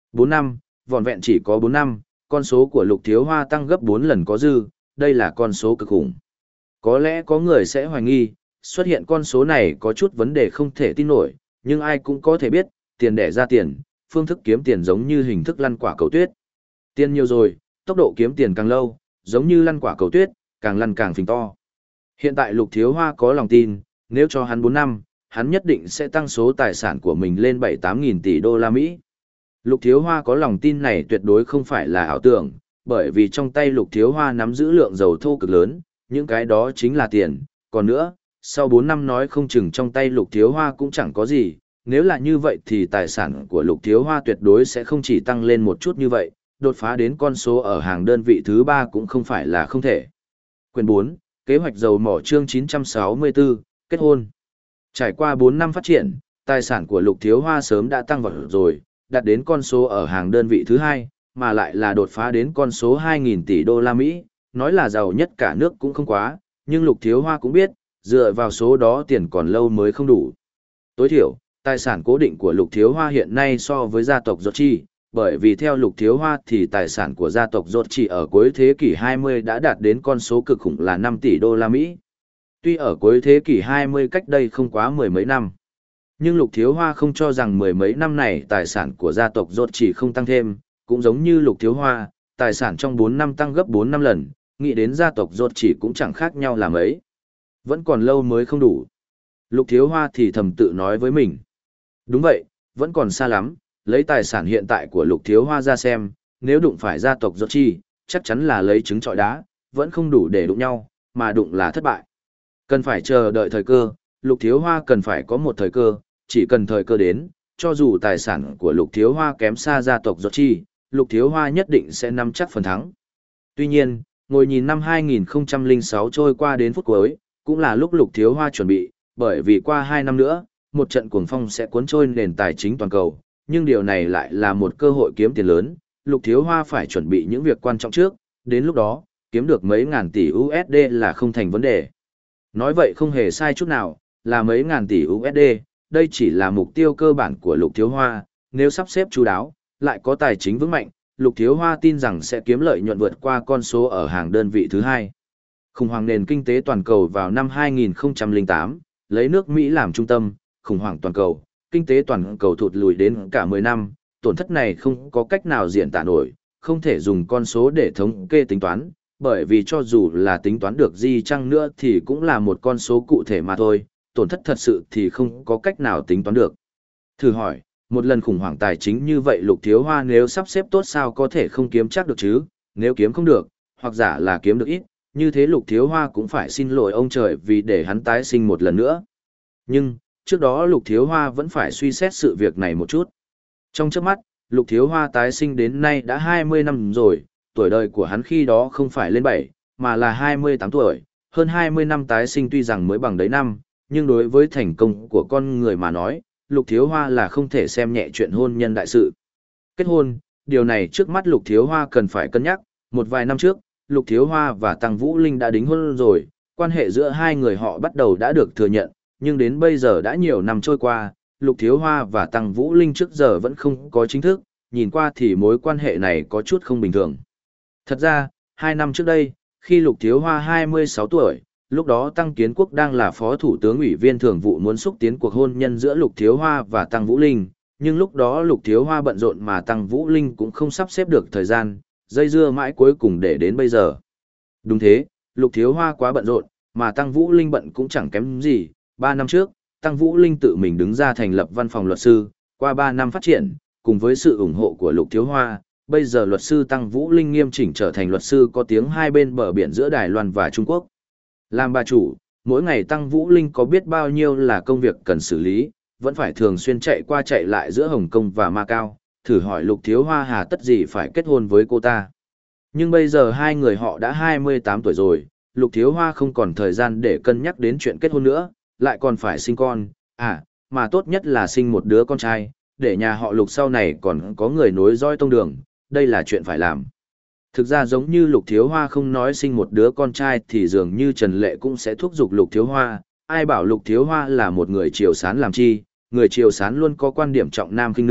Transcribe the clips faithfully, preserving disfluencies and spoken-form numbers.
Bốn năm, vỏn vẹn chỉ có bốn năm, con số của Lục Thiếu Hoa tăng gấp bốn lần có dư, đây là con số cực khủng. Có lẽ có người sẽ hoài nghi, xuất hiện con số này có chút vấn đề không thể tin nổi, nhưng ai cũng có thể biết, tiền đẻ ra tiền, phương thức kiếm tiền giống như hình thức lăn quả cầu tuyết. Tiền nhiều rồi, tốc độ kiếm tiền càng lâu, giống như lăn quả cầu tuyết, càng lăn càng phình to. Hiện tại Lục Thiếu Hoa có lòng tin, nếu cho hắn bốn năm, hắn nhất định sẽ tăng số tài sản của mình lên bảy tám nghìn tỷ đô la Mỹ. Lục Thiếu Hoa có lòng tin này tuyệt đối không phải là ảo tưởng, bởi vì trong tay Lục Thiếu Hoa nắm giữ lượng dầu thô cực lớn, những cái đó chính là tiền. Còn nữa, sau bốn năm nói không chừng trong tay Lục Thiếu Hoa cũng chẳng có gì, nếu là như vậy thì tài sản của Lục Thiếu Hoa tuyệt đối sẽ không chỉ tăng lên một chút như vậy, đột phá đến con số ở hàng đơn vị thứ ba cũng không phải là không thể. Quyền bốn, Kế hoạch dầu mỏ chương chín trăm sáu mươi tư, kết hôn. Trải qua bốn năm phát triển, tài sản của Lục Thiếu Hoa sớm đã tăng vọt rồi, đạt đến con số ở hàng đơn vị thứ hai, mà lại là đột phá đến con số hai nghìn tỷ đô la Mỹ, nói là giàu nhất cả nước cũng không quá, nhưng Lục Thiếu Hoa cũng biết, dựa vào số đó tiền còn lâu mới không đủ. Tối thiểu, tài sản cố định của Lục Thiếu Hoa hiện nay so với gia tộc Rốt Chi, bởi vì theo Lục Thiếu Hoa thì tài sản của gia tộc Rốt Chi ở cuối thế kỷ hai mươi đã đạt đến con số cực khủng là năm tỷ đô la Mỹ. Tuy ở cuối thế kỷ hai mươi cách đây không quá mười mấy năm, nhưng Lục Thiếu Hoa không cho rằng mười mấy năm này tài sản của gia tộc Rốt Chi không tăng thêm, cũng giống như Lục Thiếu Hoa, tài sản trong bốn năm tăng gấp bốn năm lần, nghĩ đến gia tộc Rốt Chi cũng chẳng khác nhau là mấy. Vẫn còn lâu mới không đủ. Lục Thiếu Hoa thì thầm tự nói với mình. Đúng vậy, vẫn còn xa lắm, lấy tài sản hiện tại của Lục Thiếu Hoa ra xem, nếu đụng phải gia tộc Rốt Chi, chắc chắn là lấy trứng trọi đá, vẫn không đủ để đụng nhau, mà đụng là thất bại. Cần phải chờ đợi thời cơ, Lục Thiếu Hoa cần phải có một thời cơ, chỉ cần thời cơ đến, cho dù tài sản của Lục Thiếu Hoa kém xa gia tộc Rốt Chi, Lục Thiếu Hoa nhất định sẽ nắm chắc phần thắng. Tuy nhiên, ngồi nhìn năm hai nghìn không trăm lẻ sáu trôi qua đến phút cuối, cũng là lúc Lục Thiếu Hoa chuẩn bị, bởi vì qua hai năm nữa, một trận cuồng phong sẽ cuốn trôi nền tài chính toàn cầu, nhưng điều này lại là một cơ hội kiếm tiền lớn, Lục Thiếu Hoa phải chuẩn bị những việc quan trọng trước, đến lúc đó, kiếm được mấy ngàn tỷ u ét đê là không thành vấn đề. Nói vậy không hề sai chút nào, là mấy ngàn tỷ u ét đê, đây chỉ là mục tiêu cơ bản của Lục Thiếu Hoa, nếu sắp xếp chú đáo, lại có tài chính vững mạnh, Lục Thiếu Hoa tin rằng sẽ kiếm lợi nhuận vượt qua con số ở hàng đơn vị thứ hai. Khủng hoảng nền kinh tế toàn cầu vào năm hai nghìn không trăm lẻ tám, lấy nước Mỹ làm trung tâm, khủng hoảng toàn cầu, kinh tế toàn cầu thụt lùi đến cả mười năm, tổn thất này không có cách nào diễn tả nổi, không thể dùng con số để thống kê tính toán, bởi vì cho dù là tính toán được gì chăng nữa thì cũng là một con số cụ thể mà thôi, tổn thất thật sự thì không có cách nào tính toán được. Thử hỏi, một lần khủng hoảng tài chính như vậy Lục Thiếu Hoa nếu sắp xếp tốt sao có thể không kiếm chắc được chứ, nếu kiếm không được, hoặc giả là kiếm được ít, như thế Lục Thiếu Hoa cũng phải xin lỗi ông trời vì để hắn tái sinh một lần nữa. Nhưng, trước đó Lục Thiếu Hoa vẫn phải suy xét sự việc này một chút. Trong chớp mắt, Lục Thiếu Hoa tái sinh đến nay đã hai mươi năm rồi, tuổi đời của hắn khi đó không phải lên bảy, mà là hai mươi tám tuổi, hơn hai mươi năm tái sinh tuy rằng mới bằng đấy năm, nhưng đối với thành công của con người mà nói, Lục Thiếu Hoa là không thể xem nhẹ chuyện hôn nhân đại sự. Kết hôn, điều này trước mắt Lục Thiếu Hoa cần phải cân nhắc, một vài năm trước, Lục Thiếu Hoa và Tăng Vũ Linh đã đính hôn rồi, quan hệ giữa hai người họ bắt đầu đã được thừa nhận, nhưng đến bây giờ đã nhiều năm trôi qua, Lục Thiếu Hoa và Tăng Vũ Linh trước giờ vẫn không có chính thức, nhìn qua thì mối quan hệ này có chút không bình thường. Thật ra, hai năm trước đây, khi Lục Thiếu Hoa hai mươi sáu tuổi, lúc đó Tăng Kiến Quốc đang là Phó Thủ tướng Ủy viên Thường vụ muốn xúc tiến cuộc hôn nhân giữa Lục Thiếu Hoa và Tăng Vũ Linh, nhưng lúc đó Lục Thiếu Hoa bận rộn mà Tăng Vũ Linh cũng không sắp xếp được thời gian, dây dưa mãi cuối cùng để đến bây giờ. Đúng thế, Lục Thiếu Hoa quá bận rộn, mà Tăng Vũ Linh bận cũng chẳng kém gì. Ba năm trước, Tăng Vũ Linh tự mình đứng ra thành lập văn phòng luật sư, qua ba năm phát triển, cùng với sự ủng hộ của Lục Thiếu Hoa, bây giờ luật sư Tăng Vũ Linh nghiêm chỉnh trở thành luật sư có tiếng hai bên bờ biển giữa Đài Loan và Trung Quốc. Làm bà chủ, mỗi ngày Tăng Vũ Linh có biết bao nhiêu là công việc cần xử lý, vẫn phải thường xuyên chạy qua chạy lại giữa Hồng Kông và Macau, thử hỏi Lục Thiếu Hoa hà tất gì phải kết hôn với cô ta. Nhưng bây giờ hai người họ đã hai mươi tám tuổi rồi, Lục Thiếu Hoa không còn thời gian để cân nhắc đến chuyện kết hôn nữa, lại còn phải sinh con, à, mà tốt nhất là sinh một đứa con trai, để nhà họ Lục sau này còn có người nối dõi tông đường, đây là chuyện phải làm. Thực ra giống như Lục Thiếu Hoa không nói sinh một đứa con trai thì dường như Trần Lệ cũng sẽ thúc giục Lục Thiếu Hoa, ai bảo Lục Thiếu Hoa là một người triều sán làm chi, người triều sán luôn có quan điểm trọng nam khinh nữ,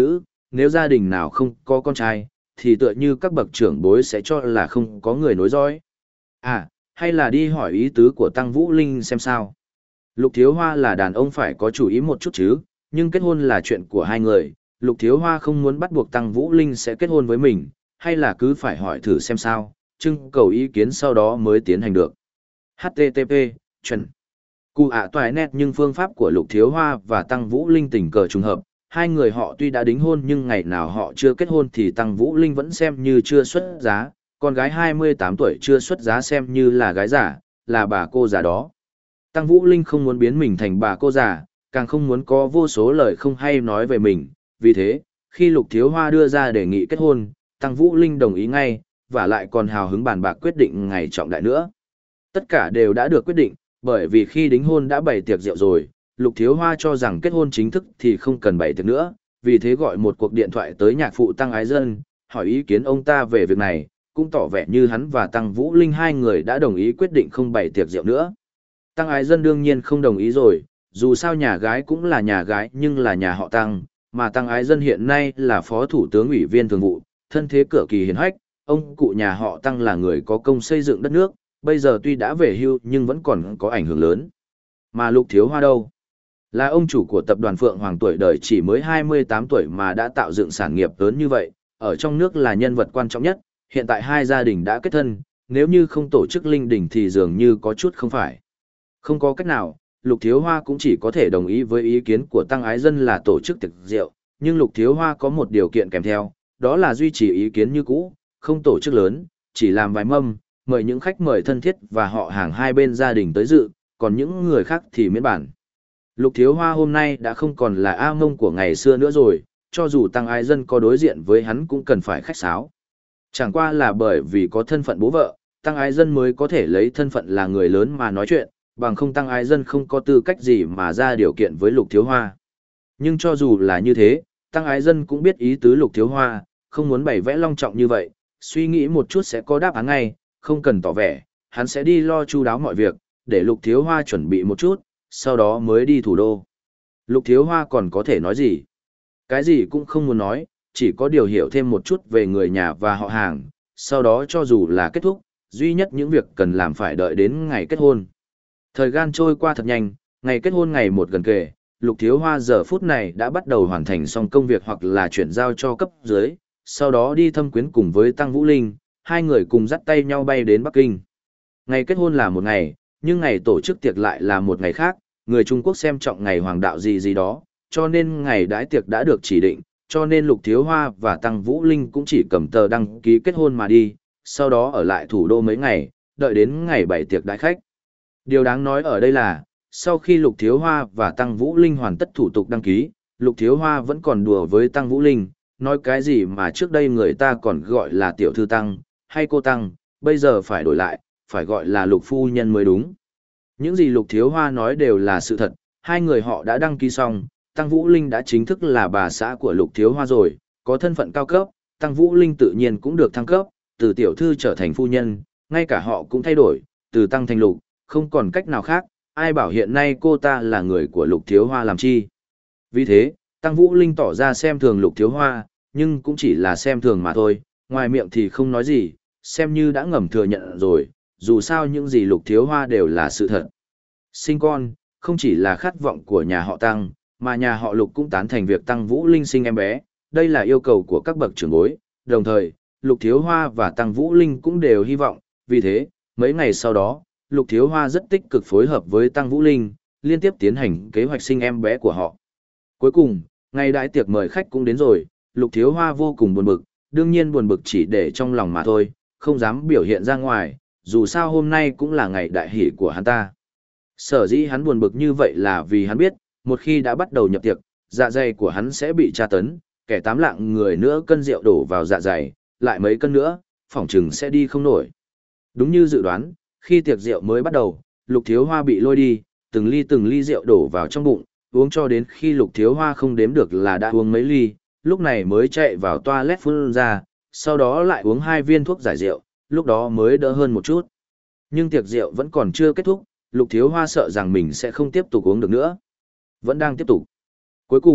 nếu gia đình nào không có con trai, thì tựa như các bậc trưởng bối sẽ cho là không có người nối dõi. À, hay là đi hỏi ý tứ của Tăng Vũ Linh xem sao. Lục Thiếu Hoa là đàn ông phải có chủ ý một chút chứ, nhưng kết hôn là chuyện của hai người, Lục Thiếu Hoa không muốn bắt buộc Tăng Vũ Linh sẽ kết hôn với mình, hay là cứ phải hỏi thử xem sao, trưng cầu ý kiến sau đó mới tiến hành được. hát tê tê pê, chuẩn. Cụ ạ toài nét nhưng phương pháp của Lục Thiếu Hoa và Tăng Vũ Linh tình cờ trùng hợp, hai người họ tuy đã đính hôn nhưng ngày nào họ chưa kết hôn thì Tăng Vũ Linh vẫn xem như chưa xuất giá, con gái hai mươi tám tuổi chưa xuất giá xem như là gái giả, là bà cô già đó. Tăng Vũ Linh không muốn biến mình thành bà cô già, càng không muốn có vô số lời không hay nói về mình, vì thế, khi Lục Thiếu Hoa đưa ra đề nghị kết hôn, Tăng Vũ Linh đồng ý ngay, và lại còn hào hứng bàn bạc quyết định ngày trọng đại nữa. Tất cả đều đã được quyết định, bởi vì khi đính hôn đã bày tiệc rượu rồi, Lục Thiếu Hoa cho rằng kết hôn chính thức thì không cần bày tiệc nữa, vì thế gọi một cuộc điện thoại tới nhạc phụ Tăng Ái Dân, hỏi ý kiến ông ta về việc này, cũng tỏ vẻ như hắn và Tăng Vũ Linh hai người đã đồng ý quyết định không bày tiệc rượu nữa. Tăng Ái Dân đương nhiên không đồng ý rồi, dù sao nhà gái cũng là nhà gái nhưng là nhà họ Tăng, mà Tăng Ái Dân hiện nay là phó thủ tướng ủy viên thường vụ, thân thế cực kỳ hiển hách, ông cụ nhà họ Tăng là người có công xây dựng đất nước, bây giờ tuy đã về hưu nhưng vẫn còn có ảnh hưởng lớn. Mà Lục Thiếu Hoa đâu? Là ông chủ của tập đoàn Phượng Hoàng tuổi đời chỉ mới hai mươi tám tuổi mà đã tạo dựng sản nghiệp lớn như vậy, ở trong nước là nhân vật quan trọng nhất, hiện tại hai gia đình đã kết thân, nếu như không tổ chức linh đình thì dường như có chút không phải. Không có cách nào, Lục Thiếu Hoa cũng chỉ có thể đồng ý với ý kiến của Tăng Ái Dân là tổ chức tiệc rượu, nhưng Lục Thiếu Hoa có một điều kiện kèm theo, đó là duy trì ý kiến như cũ, không tổ chức lớn, chỉ làm vài mâm, mời những khách mời thân thiết và họ hàng hai bên gia đình tới dự, còn những người khác thì miễn bản. Lục Thiếu Hoa hôm nay đã không còn là A Mông của ngày xưa nữa rồi, cho dù Tăng Ái Dân có đối diện với hắn cũng cần phải khách sáo. Chẳng qua là bởi vì có thân phận bố vợ, Tăng Ái Dân mới có thể lấy thân phận là người lớn mà nói chuyện, bằng không Tăng Ái Dân không có tư cách gì mà ra điều kiện với Lục Thiếu Hoa. Nhưng cho dù là như thế, Tăng Ái Dân cũng biết ý tứ Lục Thiếu Hoa, không muốn bày vẽ long trọng như vậy, suy nghĩ một chút sẽ có đáp án ngay, không cần tỏ vẻ, hắn sẽ đi lo chu đáo mọi việc, để Lục Thiếu Hoa chuẩn bị một chút, sau đó mới đi thủ đô. Lục Thiếu Hoa còn có thể nói gì? Cái gì cũng không muốn nói, chỉ có điều hiểu thêm một chút về người nhà và họ hàng, sau đó cho dù là kết thúc, duy nhất những việc cần làm phải đợi đến ngày kết hôn. Thời gian trôi qua thật nhanh, ngày kết hôn ngày một gần kề, Lục Thiếu Hoa giờ phút này đã bắt đầu hoàn thành xong công việc hoặc là chuyển giao cho cấp dưới, sau đó đi thăm quyến cùng với Tăng Vũ Linh, hai người cùng dắt tay nhau bay đến Bắc Kinh. Ngày kết hôn là một ngày, nhưng ngày tổ chức tiệc lại là một ngày khác, người Trung Quốc xem trọng ngày hoàng đạo gì gì đó, cho nên ngày đãi tiệc đã được chỉ định, cho nên Lục Thiếu Hoa và Tăng Vũ Linh cũng chỉ cầm tờ đăng ký kết hôn mà đi, sau đó ở lại thủ đô mấy ngày, đợi đến ngày bảy tiệc đãi khách. Điều đáng nói ở đây là, sau khi Lục Thiếu Hoa và Tăng Vũ Linh hoàn tất thủ tục đăng ký, Lục Thiếu Hoa vẫn còn đùa với Tăng Vũ Linh, nói cái gì mà trước đây người ta còn gọi là tiểu thư Tăng, hay cô Tăng, bây giờ phải đổi lại, phải gọi là Lục Phu Nhân mới đúng. Những gì Lục Thiếu Hoa nói đều là sự thật, hai người họ đã đăng ký xong, Tăng Vũ Linh đã chính thức là bà xã của Lục Thiếu Hoa rồi, có thân phận cao cấp, Tăng Vũ Linh tự nhiên cũng được thăng cấp, từ tiểu thư trở thành phu nhân, ngay cả họ cũng thay đổi, từ Tăng thành Lục, không còn cách nào khác, ai bảo hiện nay cô ta là người của Lục Thiếu Hoa làm chi. Vì thế, Tăng Vũ Linh tỏ ra xem thường Lục Thiếu Hoa, nhưng cũng chỉ là xem thường mà thôi, ngoài miệng thì không nói gì, xem như đã ngầm thừa nhận rồi, dù sao những gì Lục Thiếu Hoa đều là sự thật. Sinh con, không chỉ là khát vọng của nhà họ Tăng, mà nhà họ Lục cũng tán thành việc Tăng Vũ Linh sinh em bé, đây là yêu cầu của các bậc trưởng bối, đồng thời, Lục Thiếu Hoa và Tăng Vũ Linh cũng đều hy vọng, vì thế, mấy ngày sau đó, Lục Thiếu Hoa rất tích cực phối hợp với Tăng Vũ Linh, liên tiếp tiến hành kế hoạch sinh em bé của họ. Cuối cùng, ngày đại tiệc mời khách cũng đến rồi, Lục Thiếu Hoa vô cùng buồn bực, đương nhiên buồn bực chỉ để trong lòng mà thôi, không dám biểu hiện ra ngoài, dù sao hôm nay cũng là ngày đại hỷ của hắn ta. Sở dĩ hắn buồn bực như vậy là vì hắn biết, một khi đã bắt đầu nhập tiệc, dạ dày của hắn sẽ bị tra tấn, kẻ tám lạng người nữa cân rượu đổ vào dạ dày, lại mấy cân nữa, phỏng chừng sẽ đi không nổi. Đúng như dự đoán, khi tiệc rượu mới bắt đầu, Lục Thiếu Hoa bị lôi đi, từng ly từng ly rượu đổ vào trong bụng, uống cho đến khi Lục Thiếu Hoa không đếm được là đã uống mấy ly, lúc này mới chạy vào toilet phun ra, sau đó lại uống hai viên thuốc giải rượu, lúc đó mới đỡ hơn một chút. Nhưng tiệc rượu vẫn còn chưa kết thúc, Lục Thiếu Hoa sợ rằng mình sẽ không tiếp tục uống được nữa. Vẫn đang tiếp tục. Cuối cùng,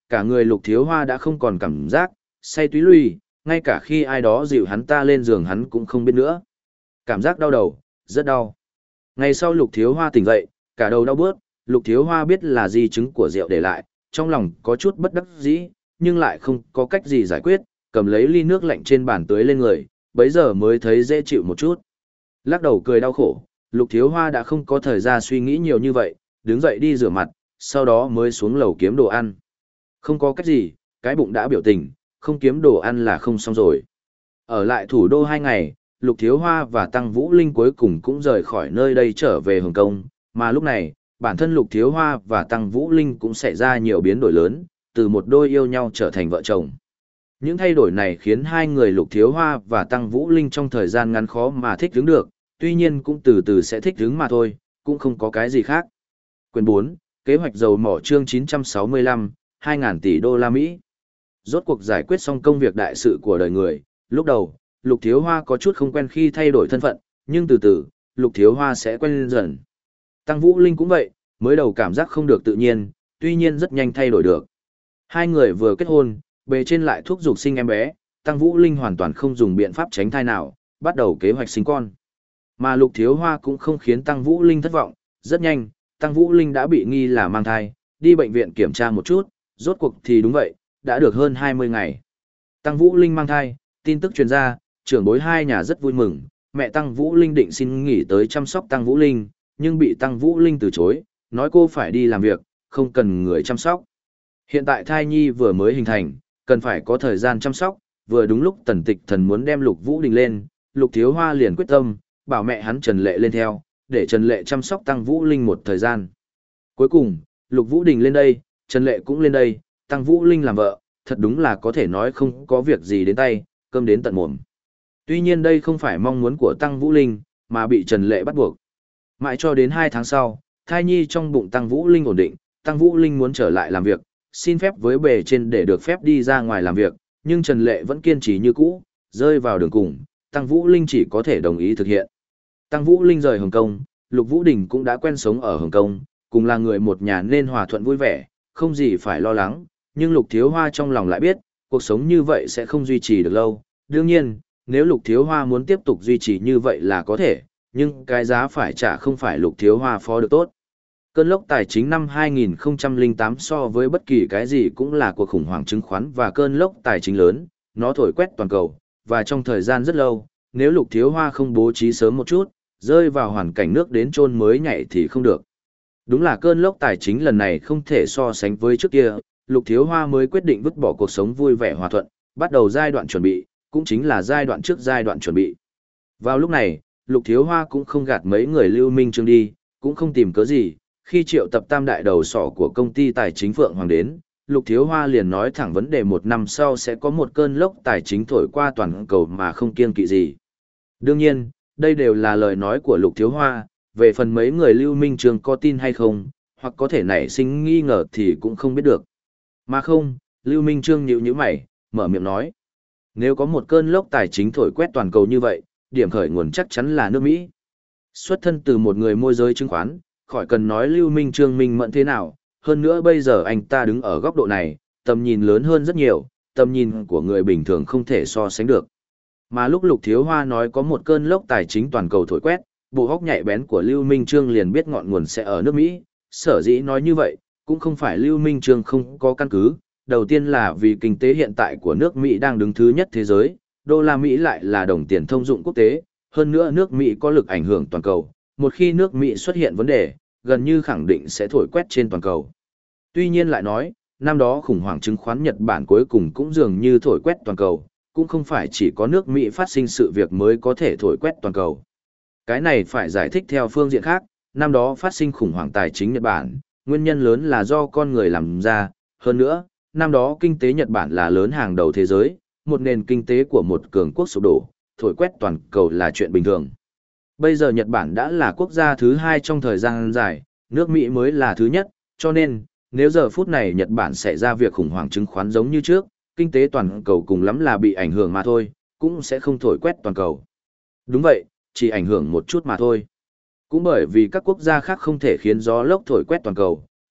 cả người Lục Thiếu Hoa đã không còn cảm giác, say túy lùi, ngay cả khi ai đó dịu hắn ta lên giường hắn cũng không biết nữa. Cảm giác đau đầu, rất đau. Ngày sau Lục Thiếu Hoa tỉnh dậy, cả đầu đau bớt, Lục Thiếu Hoa biết là di chứng của rượu để lại, trong lòng có chút bất đắc dĩ, nhưng lại không có cách gì giải quyết, cầm lấy ly nước lạnh trên bàn tưới lên người, bấy giờ mới thấy dễ chịu một chút. Lắc đầu cười đau khổ, Lục Thiếu Hoa đã không có thời gian suy nghĩ nhiều như vậy, đứng dậy đi rửa mặt, sau đó mới xuống lầu kiếm đồ ăn. Không có cách gì, cái bụng đã biểu tình, không kiếm đồ ăn là không xong rồi. Ở lại thủ đô hai ngày, Lục Thiếu Hoa và Tăng Vũ Linh cuối cùng cũng rời khỏi nơi đây trở về Hồng Kông, mà lúc này, bản thân Lục Thiếu Hoa và Tăng Vũ Linh cũng xảy ra nhiều biến đổi lớn, từ một đôi yêu nhau trở thành vợ chồng. Những thay đổi này khiến hai người Lục Thiếu Hoa và Tăng Vũ Linh trong thời gian ngắn khó mà thích ứng được, tuy nhiên cũng từ từ sẽ thích ứng mà thôi, cũng không có cái gì khác. Quyền bốn, Kế hoạch dầu mỏ chương chín trăm sáu mươi lăm, hai nghìn tỷ đô la Mỹ. Rốt cuộc giải quyết xong công việc đại sự của đời người, lúc đầu, Lục Thiếu Hoa có chút không quen khi thay đổi thân phận, nhưng từ từ, Lục Thiếu Hoa sẽ quen dần. Tăng Vũ Linh cũng vậy, mới đầu cảm giác không được tự nhiên, tuy nhiên rất nhanh thay đổi được. Hai người vừa kết hôn, bề trên lại thúc giục sinh em bé, Tăng Vũ Linh hoàn toàn không dùng biện pháp tránh thai nào, bắt đầu kế hoạch sinh con. Mà Lục Thiếu Hoa cũng không khiến Tăng Vũ Linh thất vọng, rất nhanh, Tăng Vũ Linh đã bị nghi là mang thai, đi bệnh viện kiểm tra một chút, rốt cuộc thì đúng vậy, đã được hơn hai mươi ngày. Tăng Vũ Linh mang thai, tin tức truyền ra, trưởng bối hai nhà rất vui mừng, mẹ Tăng Vũ Linh định xin nghỉ tới chăm sóc Tăng Vũ Linh, nhưng bị Tăng Vũ Linh từ chối, nói cô phải đi làm việc, không cần người chăm sóc. Hiện tại thai nhi vừa mới hình thành, cần phải có thời gian chăm sóc, vừa đúng lúc Tần Tịch Thần muốn đem Lục Vũ Đình lên, Lục Thiếu Hoa liền quyết tâm, bảo mẹ hắn Trần Lệ lên theo, để Trần Lệ chăm sóc Tăng Vũ Linh một thời gian. Cuối cùng, Lục Vũ Đình lên đây, Trần Lệ cũng lên đây, Tăng Vũ Linh làm vợ, thật đúng là có thể nói không có việc gì đến tay, cơm đến tận mồm. Tuy nhiên đây không phải mong muốn của Tăng Vũ Linh, mà bị Trần Lệ bắt buộc. Mãi cho đến hai tháng sau, thai nhi trong bụng Tăng Vũ Linh ổn định, Tăng Vũ Linh muốn trở lại làm việc, xin phép với bề trên để được phép đi ra ngoài làm việc, nhưng Trần Lệ vẫn kiên trì như cũ, rơi vào đường cùng, Tăng Vũ Linh chỉ có thể đồng ý thực hiện. Tăng Vũ Linh rời Hồng Kông, Lục Vũ Đình cũng đã quen sống ở Hồng Kông, cùng là người một nhà nên hòa thuận vui vẻ, không gì phải lo lắng, nhưng Lục Thiếu Hoa trong lòng lại biết, cuộc sống như vậy sẽ không duy trì được lâu. Đương nhiên, nếu Lục Thiếu Hoa muốn tiếp tục duy trì như vậy là có thể, nhưng cái giá phải trả không phải Lục Thiếu Hoa phó được tốt. Cơn lốc tài chính năm hai nghìn không trăm lẻ tám so với bất kỳ cái gì cũng là cuộc khủng hoảng chứng khoán và cơn lốc tài chính lớn, nó thổi quét toàn cầu, và trong thời gian rất lâu, nếu Lục Thiếu Hoa không bố trí sớm một chút, rơi vào hoàn cảnh nước đến chôn mới nhảy thì không được. Đúng là cơn lốc tài chính lần này không thể so sánh với trước kia, Lục Thiếu Hoa mới quyết định vứt bỏ cuộc sống vui vẻ hòa thuận, bắt đầu giai đoạn chuẩn bị, cũng chính là giai đoạn trước giai đoạn chuẩn bị. Vào lúc này, Lục Thiếu Hoa cũng không gạt mấy người Lưu Minh Trương đi, cũng không tìm cớ gì, khi triệu tập tam đại đầu sỏ của công ty tài chính Phượng Hoàng đến, Lục Thiếu Hoa liền nói thẳng vấn đề một năm sau sẽ có một cơn lốc tài chính thổi qua toàn cầu mà không kiêng kỵ gì. Đương nhiên, đây đều là lời nói của Lục Thiếu Hoa, về phần mấy người Lưu Minh Trương có tin hay không, hoặc có thể nảy sinh nghi ngờ thì cũng không biết được. Mà không, Lưu Minh Trương nhíu nhíu mày, mở miệng nói. Nếu có một cơn lốc tài chính thổi quét toàn cầu như vậy, điểm khởi nguồn chắc chắn là nước Mỹ. Xuất thân từ một người môi giới chứng khoán, khỏi cần nói Lưu Minh Trương minh mẫn thế nào, hơn nữa bây giờ anh ta đứng ở góc độ này, tầm nhìn lớn hơn rất nhiều, tầm nhìn của người bình thường không thể so sánh được. Mà lúc Lục Thiếu Hoa nói có một cơn lốc tài chính toàn cầu thổi quét, bộ hốc nhạy bén của Lưu Minh Trương liền biết ngọn nguồn sẽ ở nước Mỹ, sở dĩ nói như vậy, cũng không phải Lưu Minh Trương không có căn cứ, đầu tiên là vì kinh tế hiện tại của nước Mỹ đang đứng thứ nhất thế giới, đô la Mỹ lại là đồng tiền thông dụng quốc tế, hơn nữa nước Mỹ có lực ảnh hưởng toàn cầu, một khi nước Mỹ xuất hiện vấn đề, gần như khẳng định sẽ thổi quét trên toàn cầu. Tuy nhiên lại nói, năm đó khủng hoảng chứng khoán Nhật Bản cuối cùng cũng dường như thổi quét toàn cầu, cũng không phải chỉ có nước Mỹ phát sinh sự việc mới có thể thổi quét toàn cầu. Cái này phải giải thích theo phương diện khác, năm đó phát sinh khủng hoảng tài chính Nhật Bản, nguyên nhân lớn là do con người làm ra, hơn nữa, năm đó kinh tế Nhật Bản là lớn hàng đầu thế giới, một nền kinh tế của một cường quốc sụp đổ, thổi quét toàn cầu là chuyện bình thường. Bây giờ Nhật Bản đã là quốc gia thứ hai trong thời gian dài, nước Mỹ mới là thứ nhất, cho nên, nếu giờ phút này Nhật Bản xảy ra việc khủng hoảng chứng khoán giống như trước, kinh tế toàn cầu cùng lắm là bị ảnh hưởng mà thôi, cũng sẽ không thổi quét toàn cầu. Đúng vậy, chỉ ảnh hưởng một chút mà thôi. Cũng bởi vì các quốc gia khác không thể khiến gió lốc thổi quét toàn cầu,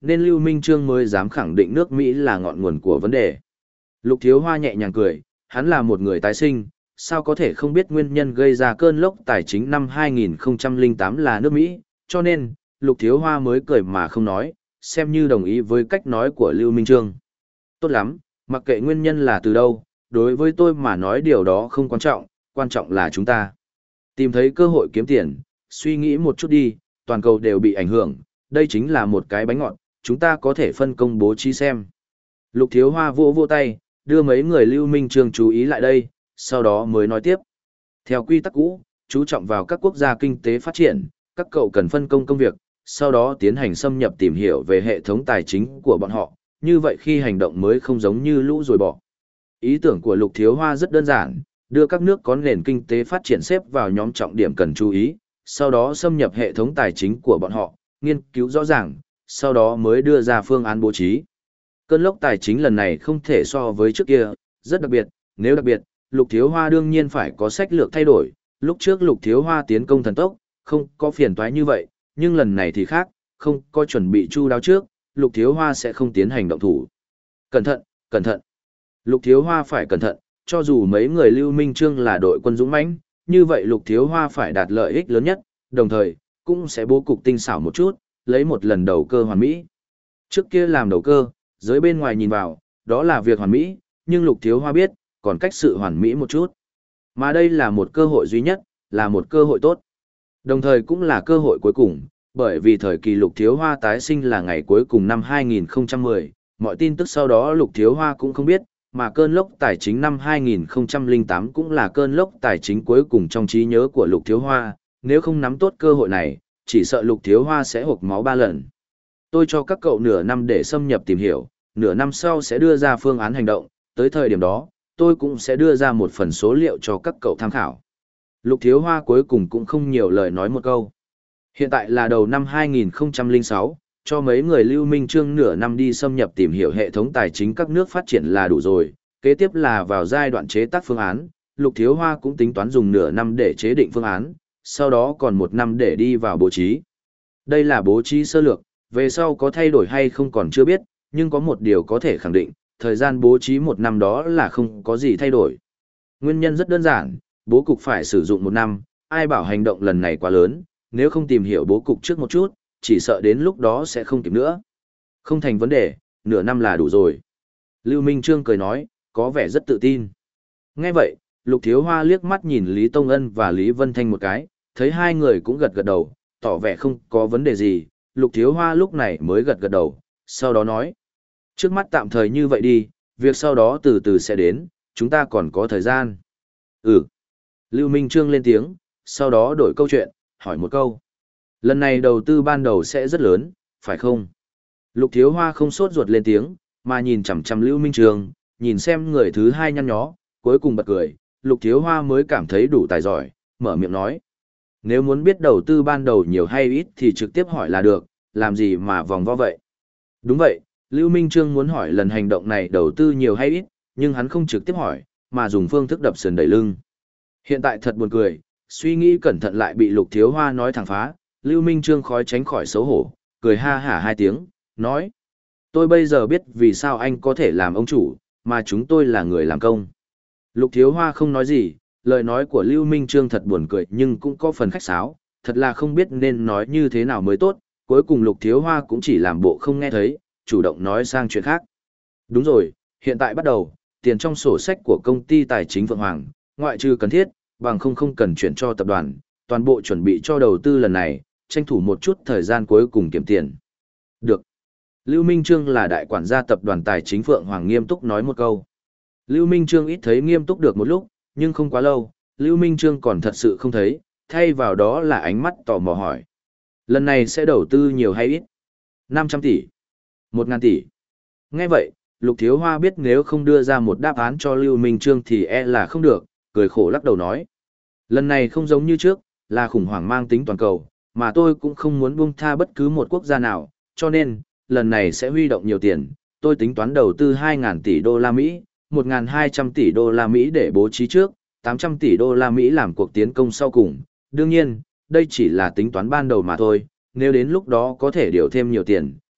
nên Lưu Minh Trương mới dám khẳng định nước Mỹ là ngọn nguồn của vấn đề. Lục Thiếu Hoa nhẹ nhàng cười, hắn là một người tái sinh, sao có thể không biết nguyên nhân gây ra cơn lốc tài chính năm hai nghìn không trăm lẻ tám là nước Mỹ, cho nên, Lục Thiếu Hoa mới cười mà không nói, xem như đồng ý với cách nói của Lưu Minh Trương. Tốt lắm, mặc kệ nguyên nhân là từ đâu, đối với tôi mà nói điều đó không quan trọng, quan trọng là chúng ta tìm thấy cơ hội kiếm tiền, suy nghĩ một chút đi, toàn cầu đều bị ảnh hưởng, đây chính là một cái bánh ngọt, chúng ta có thể phân công bố trí xem. Lục Thiếu Hoa vỗ vỗ tay, đưa mấy người Lưu Minh Trương chú ý lại đây, sau đó mới nói tiếp. Theo quy tắc cũ, chú trọng vào các quốc gia kinh tế phát triển, các cậu cần phân công công việc, sau đó tiến hành xâm nhập tìm hiểu về hệ thống tài chính của bọn họ, như vậy khi hành động mới không giống như lũ rồi bỏ. Ý tưởng của Lục Thiếu Hoa rất đơn giản, đưa các nước có nền kinh tế phát triển xếp vào nhóm trọng điểm cần chú ý, sau đó xâm nhập hệ thống tài chính của bọn họ, nghiên cứu rõ ràng, sau đó mới đưa ra phương án bố trí. Cơn lốc tài chính lần này không thể so với trước kia, rất đặc biệt, nếu đặc biệt, Lục Thiếu Hoa đương nhiên phải có sách lược thay đổi, lúc trước Lục Thiếu Hoa tiến công thần tốc, không có phiền toái như vậy, nhưng lần này thì khác, không có chuẩn bị chu đáo trước, Lục Thiếu Hoa sẽ không tiến hành động thủ. Cẩn thận, cẩn thận. Lục Thiếu Hoa phải cẩn thận, cho dù mấy người Lưu Minh Trương là đội quân dũng mãnh, như vậy Lục Thiếu Hoa phải đạt lợi ích lớn nhất, đồng thời, cũng sẽ bố cục tinh xảo một chút, lấy một lần đầu cơ hoàn mỹ. Trước kia làm đầu cơ, giới bên ngoài nhìn vào, đó là việc hoàn mỹ, nhưng Lục Thiếu Hoa biết, còn cách sự hoàn mỹ một chút. Mà đây là một cơ hội duy nhất, là một cơ hội tốt. Đồng thời cũng là cơ hội cuối cùng, bởi vì thời kỳ Lục Thiếu Hoa tái sinh là ngày cuối cùng năm hai nghìn không trăm mười, mọi tin tức sau đó Lục Thiếu Hoa cũng không biết, mà cơn lốc tài chính năm hai nghìn không trăm lẻ tám cũng là cơn lốc tài chính cuối cùng trong trí nhớ của Lục Thiếu Hoa, nếu không nắm tốt cơ hội này, chỉ sợ Lục Thiếu Hoa sẽ hộc máu ba lần. Tôi cho các cậu nửa năm để xâm nhập tìm hiểu, nửa năm sau sẽ đưa ra phương án hành động, tới thời điểm đó, tôi cũng sẽ đưa ra một phần số liệu cho các cậu tham khảo. Lục Thiếu Hoa cuối cùng cũng không nhiều lời nói một câu. Hiện tại là đầu năm hai nghìn không trăm lẻ sáu, cho mấy người Lưu Minh Trương nửa năm đi xâm nhập tìm hiểu hệ thống tài chính các nước phát triển là đủ rồi, kế tiếp là vào giai đoạn chế tác phương án, Lục Thiếu Hoa cũng tính toán dùng nửa năm để chế định phương án, sau đó còn một năm để đi vào bố trí. Đây là bố trí sơ lược, về sau có thay đổi hay không còn chưa biết, nhưng có một điều có thể khẳng định, thời gian bố trí một năm đó là không có gì thay đổi. Nguyên nhân rất đơn giản, bố cục phải sử dụng một năm, ai bảo hành động lần này quá lớn, nếu không tìm hiểu bố cục trước một chút, chỉ sợ đến lúc đó sẽ không kịp nữa. Không thành vấn đề, nửa năm là đủ rồi. Lưu Minh Trương cười nói, có vẻ rất tự tin. Nghe vậy, Lục Thiếu Hoa liếc mắt nhìn Lý Tông Ân và Lý Vân Thanh một cái, thấy hai người cũng gật gật đầu, tỏ vẻ không có vấn đề gì, Lục Thiếu Hoa lúc này mới gật gật đầu, sau đó nói. Trước mắt tạm thời như vậy đi, việc sau đó từ từ sẽ đến, chúng ta còn có thời gian. Ừ. Lưu Minh Trương lên tiếng, sau đó đổi câu chuyện, hỏi một câu. Lần này đầu tư ban đầu sẽ rất lớn, phải không? Lục Thiếu Hoa không sốt ruột lên tiếng, mà nhìn chằm chằm Lưu Minh Trương, nhìn xem người thứ hai nhăn nhó, cuối cùng bật cười, Lục Thiếu Hoa mới cảm thấy đủ tài giỏi, mở miệng nói. Nếu muốn biết đầu tư ban đầu nhiều hay ít thì trực tiếp hỏi là được, làm gì mà vòng vo vậy? Đúng vậy, Lưu Minh Trương muốn hỏi lần hành động này đầu tư nhiều hay ít, nhưng hắn không trực tiếp hỏi, mà dùng phương thức đập sườn đẩy lưng. Hiện tại thật buồn cười, suy nghĩ cẩn thận lại bị Lục Thiếu Hoa nói thẳng phá, Lưu Minh Trương khói tránh khỏi xấu hổ, cười ha hả hai tiếng, nói. Tôi bây giờ biết vì sao anh có thể làm ông chủ, mà chúng tôi là người làm công. Lục Thiếu Hoa không nói gì, lời nói của Lưu Minh Trương thật buồn cười nhưng cũng có phần khách sáo, thật là không biết nên nói như thế nào mới tốt, cuối cùng Lục Thiếu Hoa cũng chỉ làm bộ không nghe thấy, chủ động nói sang chuyện khác. Đúng rồi, hiện tại bắt đầu, tiền trong sổ sách của công ty tài chính Phượng Hoàng, ngoại trừ cần thiết, bằng không không cần chuyển cho tập đoàn, toàn bộ chuẩn bị cho đầu tư lần này, tranh thủ một chút thời gian cuối cùng kiếm tiền. Được. Lưu Minh Trương là đại quản gia tập đoàn tài chính Phượng Hoàng nghiêm túc nói một câu. Lưu Minh Trương ít thấy nghiêm túc được một lúc, nhưng không quá lâu, Lưu Minh Trương còn thật sự không thấy, thay vào đó là ánh mắt tò mò hỏi. Lần này sẽ đầu tư nhiều hay ít? năm trăm tỷ? một nghìn tỷ? Nghe vậy, Lục Thiếu Hoa biết nếu không đưa ra một đáp án cho Lưu Minh Trương thì e là không được, cười khổ lắc đầu nói. Lần này không giống như trước, là khủng hoảng mang tính toàn cầu, mà tôi cũng không muốn buông tha bất cứ một quốc gia nào, cho nên, lần này sẽ huy động nhiều tiền, tôi tính toán đầu tư hai nghìn tỷ đô la Mỹ, một nghìn hai trăm tỷ đô la Mỹ để bố trí trước, tám trăm tỷ đô la Mỹ làm cuộc tiến công sau cùng. Đương nhiên, đây chỉ là tính toán ban đầu mà thôi, nếu đến lúc đó có thể điều thêm nhiều tiền,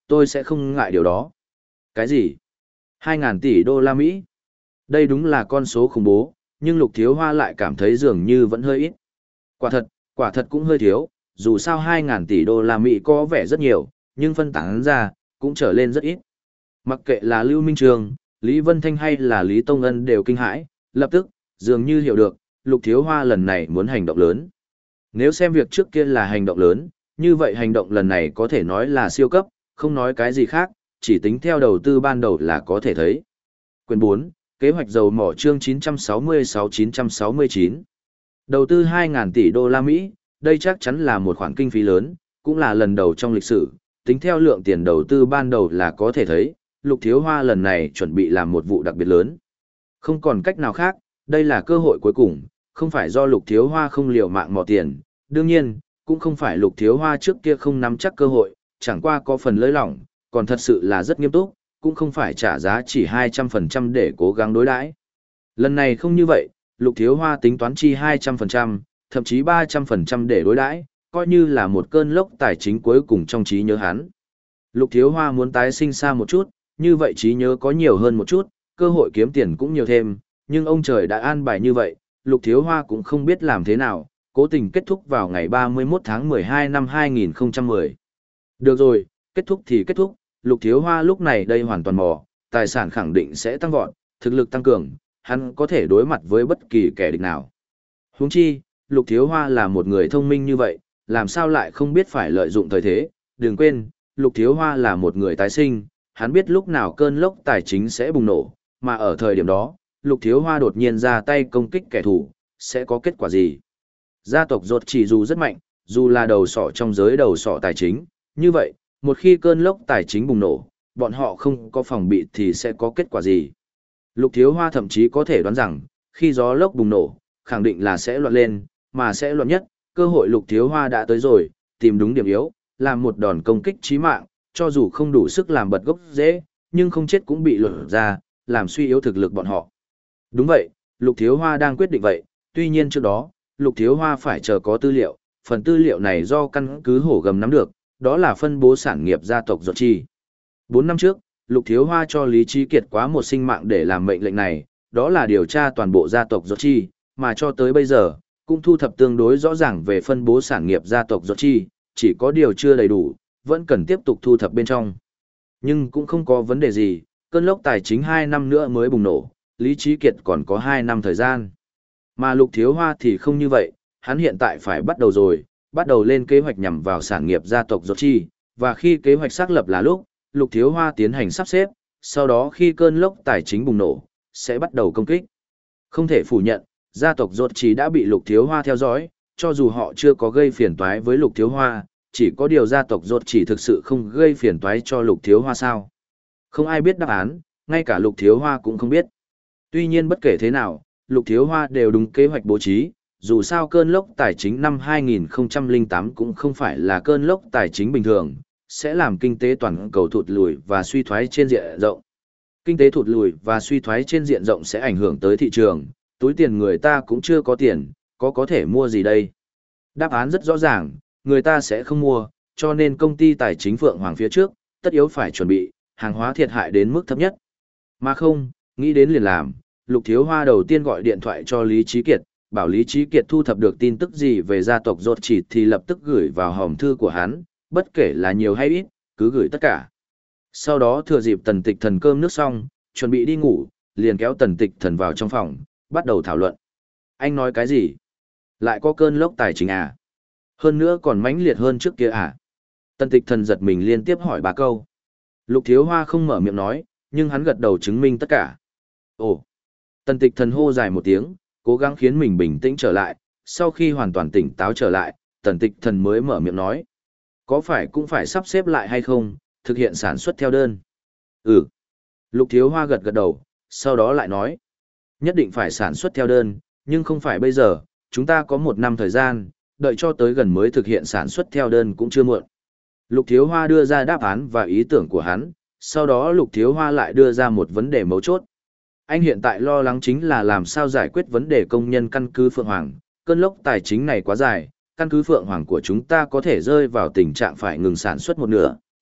tôi sẽ không ngại điều đó. Cái gì? hai ngàn tỷ đô la Mỹ? Đây đúng là con số khủng bố, nhưng Lục Thiếu Hoa lại cảm thấy dường như vẫn hơi ít. Quả thật, quả thật cũng hơi thiếu, dù sao hai ngàn tỷ đô la Mỹ có vẻ rất nhiều, nhưng phân tán ra, cũng trở lên rất ít. Mặc kệ là Lưu Minh Trường, Lý Vân Thanh hay là Lý Tông Ân đều kinh hãi, lập tức, dường như hiểu được, Lục Thiếu Hoa lần này muốn hành động lớn. Nếu xem việc trước kia là hành động lớn, như vậy hành động lần này có thể nói là siêu cấp, không nói cái gì khác, chỉ tính theo đầu tư ban đầu là có thể thấy. Quyền bốn, kế hoạch dầu mỏ chương chín trăm sáu mươi sáu chín trăm sáu mươi chín. Đầu tư hai ngàn tỷ đô la Mỹ, đây chắc chắn là một khoản kinh phí lớn, cũng là lần đầu trong lịch sử, tính theo lượng tiền đầu tư ban đầu là có thể thấy, Lục Thiếu Hoa lần này chuẩn bị làm một vụ đặc biệt lớn. Không còn cách nào khác, đây là cơ hội cuối cùng, không phải do Lục Thiếu Hoa không liều mạng mò tiền, đương nhiên, cũng không phải Lục Thiếu Hoa trước kia không nắm chắc cơ hội, chẳng qua có phần lơi lỏng, còn thật sự là rất nghiêm túc, cũng không phải trả giá chỉ hai trăm phần trăm để cố gắng đối đãi. Lần này không như vậy, Lục Thiếu Hoa tính toán chi hai trăm phần trăm, thậm chí ba trăm phần trăm để đối đãi, coi như là một cơn lốc tài chính cuối cùng trong trí nhớ hắn. Lục Thiếu Hoa muốn tái sinh xa một chút, như vậy trí nhớ có nhiều hơn một chút, cơ hội kiếm tiền cũng nhiều thêm, nhưng ông trời đã an bài như vậy, Lục Thiếu Hoa cũng không biết làm thế nào, cố tình kết thúc vào ngày ba mươi mốt tháng mười hai năm hai nghìn không trăm mười. Được rồi, kết thúc thì kết thúc, Lục Thiếu Hoa lúc này đây hoàn toàn mò, tài sản khẳng định sẽ tăng vọt, thực lực tăng cường, hắn có thể đối mặt với bất kỳ kẻ địch nào. Huống chi, Lục Thiếu Hoa là một người thông minh như vậy, làm sao lại không biết phải lợi dụng thời thế, đừng quên, Lục Thiếu Hoa là một người tái sinh, hắn biết lúc nào cơn lốc tài chính sẽ bùng nổ, mà ở thời điểm đó, Lục Thiếu Hoa đột nhiên ra tay công kích kẻ thù, sẽ có kết quả gì? Gia tộc Rốt chỉ dù rất mạnh, dù là đầu sỏ trong giới đầu sỏ tài chính, như vậy, một khi cơn lốc tài chính bùng nổ, bọn họ không có phòng bị thì sẽ có kết quả gì? Lục Thiếu Hoa thậm chí có thể đoán rằng, khi gió lốc bùng nổ, khẳng định là sẽ loạn lên, mà sẽ loạn nhất, cơ hội Lục Thiếu Hoa đã tới rồi, tìm đúng điểm yếu, làm một đòn công kích chí mạng, cho dù không đủ sức làm bật gốc dễ, nhưng không chết cũng bị lột ra, làm suy yếu thực lực bọn họ. Đúng vậy, Lục Thiếu Hoa đang quyết định vậy, tuy nhiên trước đó, Lục Thiếu Hoa phải chờ có tư liệu, phần tư liệu này do căn cứ hổ gầm nắm được, đó là phân bố sản nghiệp gia tộc Rốt Chi. Bốn năm trước, Lục Thiếu Hoa cho Lý Trí Kiệt quá một sinh mạng để làm mệnh lệnh này, đó là điều tra toàn bộ gia tộc Rốt Chi, mà cho tới bây giờ, cũng thu thập tương đối rõ ràng về phân bố sản nghiệp gia tộc Rốt Chi, chỉ có điều chưa đầy đủ, vẫn cần tiếp tục thu thập bên trong. Nhưng cũng không có vấn đề gì, cơn lốc tài chính hai năm nữa mới bùng nổ, Lý Trí Kiệt còn có hai năm thời gian. Mà Lục Thiếu Hoa thì không như vậy, hắn hiện tại phải bắt đầu rồi, bắt đầu lên kế hoạch nhằm vào sản nghiệp gia tộc Rốt Chi, và khi kế hoạch xác lập là lúc, Lục Thiếu Hoa tiến hành sắp xếp, sau đó khi cơn lốc tài chính bùng nổ, sẽ bắt đầu công kích. Không thể phủ nhận, gia tộc Rốt Chi đã bị Lục Thiếu Hoa theo dõi, cho dù họ chưa có gây phiền toái với Lục Thiếu Hoa, chỉ có điều gia tộc Rốt Chi thực sự không gây phiền toái cho Lục Thiếu Hoa sao. Không ai biết đáp án, ngay cả Lục Thiếu Hoa cũng không biết. Tuy nhiên bất kể thế nào, Lục Thiếu Hoa đều đúng kế hoạch bố trí, dù sao cơn lốc tài chính năm hai nghìn không trăm lẻ tám cũng không phải là cơn lốc tài chính bình thường, sẽ làm kinh tế toàn cầu thụt lùi và suy thoái trên diện rộng. Kinh tế thụt lùi và suy thoái trên diện rộng sẽ ảnh hưởng tới thị trường, túi tiền người ta cũng chưa có tiền, có có thể mua gì đây? Đáp án rất rõ ràng, người ta sẽ không mua, cho nên công ty tài chính Phượng Hoàng phía trước, tất yếu phải chuẩn bị, hàng hóa thiệt hại đến mức thấp nhất. Mà không, nghĩ đến liền làm, Lục Thiếu Hoa đầu tiên gọi điện thoại cho Lý Trí Kiệt, bảo Lý Trí Kiệt thu thập được tin tức gì về gia tộc Rốt Chi thì lập tức gửi vào hòm thư của hắn, bất kể là nhiều hay ít, cứ gửi tất cả. Sau đó thừa dịp Tần Tịch Thần cơm nước xong, chuẩn bị đi ngủ, liền kéo Tần Tịch Thần vào trong phòng, bắt đầu thảo luận. Anh nói cái gì? Lại có cơn lốc tài chính à? Hơn nữa còn mãnh liệt hơn trước kia à? Tần Tịch Thần giật mình liên tiếp hỏi ba câu. Lục Thiếu Hoa không mở miệng nói, nhưng hắn gật đầu chứng minh tất cả. Ồ! Tần Tịch Thần hô dài một tiếng, cố gắng khiến mình bình tĩnh trở lại, sau khi hoàn toàn tỉnh táo trở lại, Tần Tịch Thần mới mở miệng nói. Có phải cũng phải sắp xếp lại hay không, thực hiện sản xuất theo đơn? Ừ. Lục Thiếu Hoa gật gật đầu, sau đó lại nói. Nhất định phải sản xuất theo đơn, nhưng không phải bây giờ, chúng ta có một năm thời gian, đợi cho tới gần mới thực hiện sản xuất theo đơn cũng chưa muộn. Lục Thiếu Hoa đưa ra đáp án và ý tưởng của hắn, sau đó Lục Thiếu Hoa lại đưa ra một vấn đề mấu chốt. Anh hiện tại lo lắng chính là làm sao giải quyết vấn đề công nhân căn cứ Phượng Hoàng, cơn lốc tài chính này quá dài, căn cứ Phượng Hoàng của chúng ta có thể rơi vào tình trạng phải ngừng sản xuất một nửa,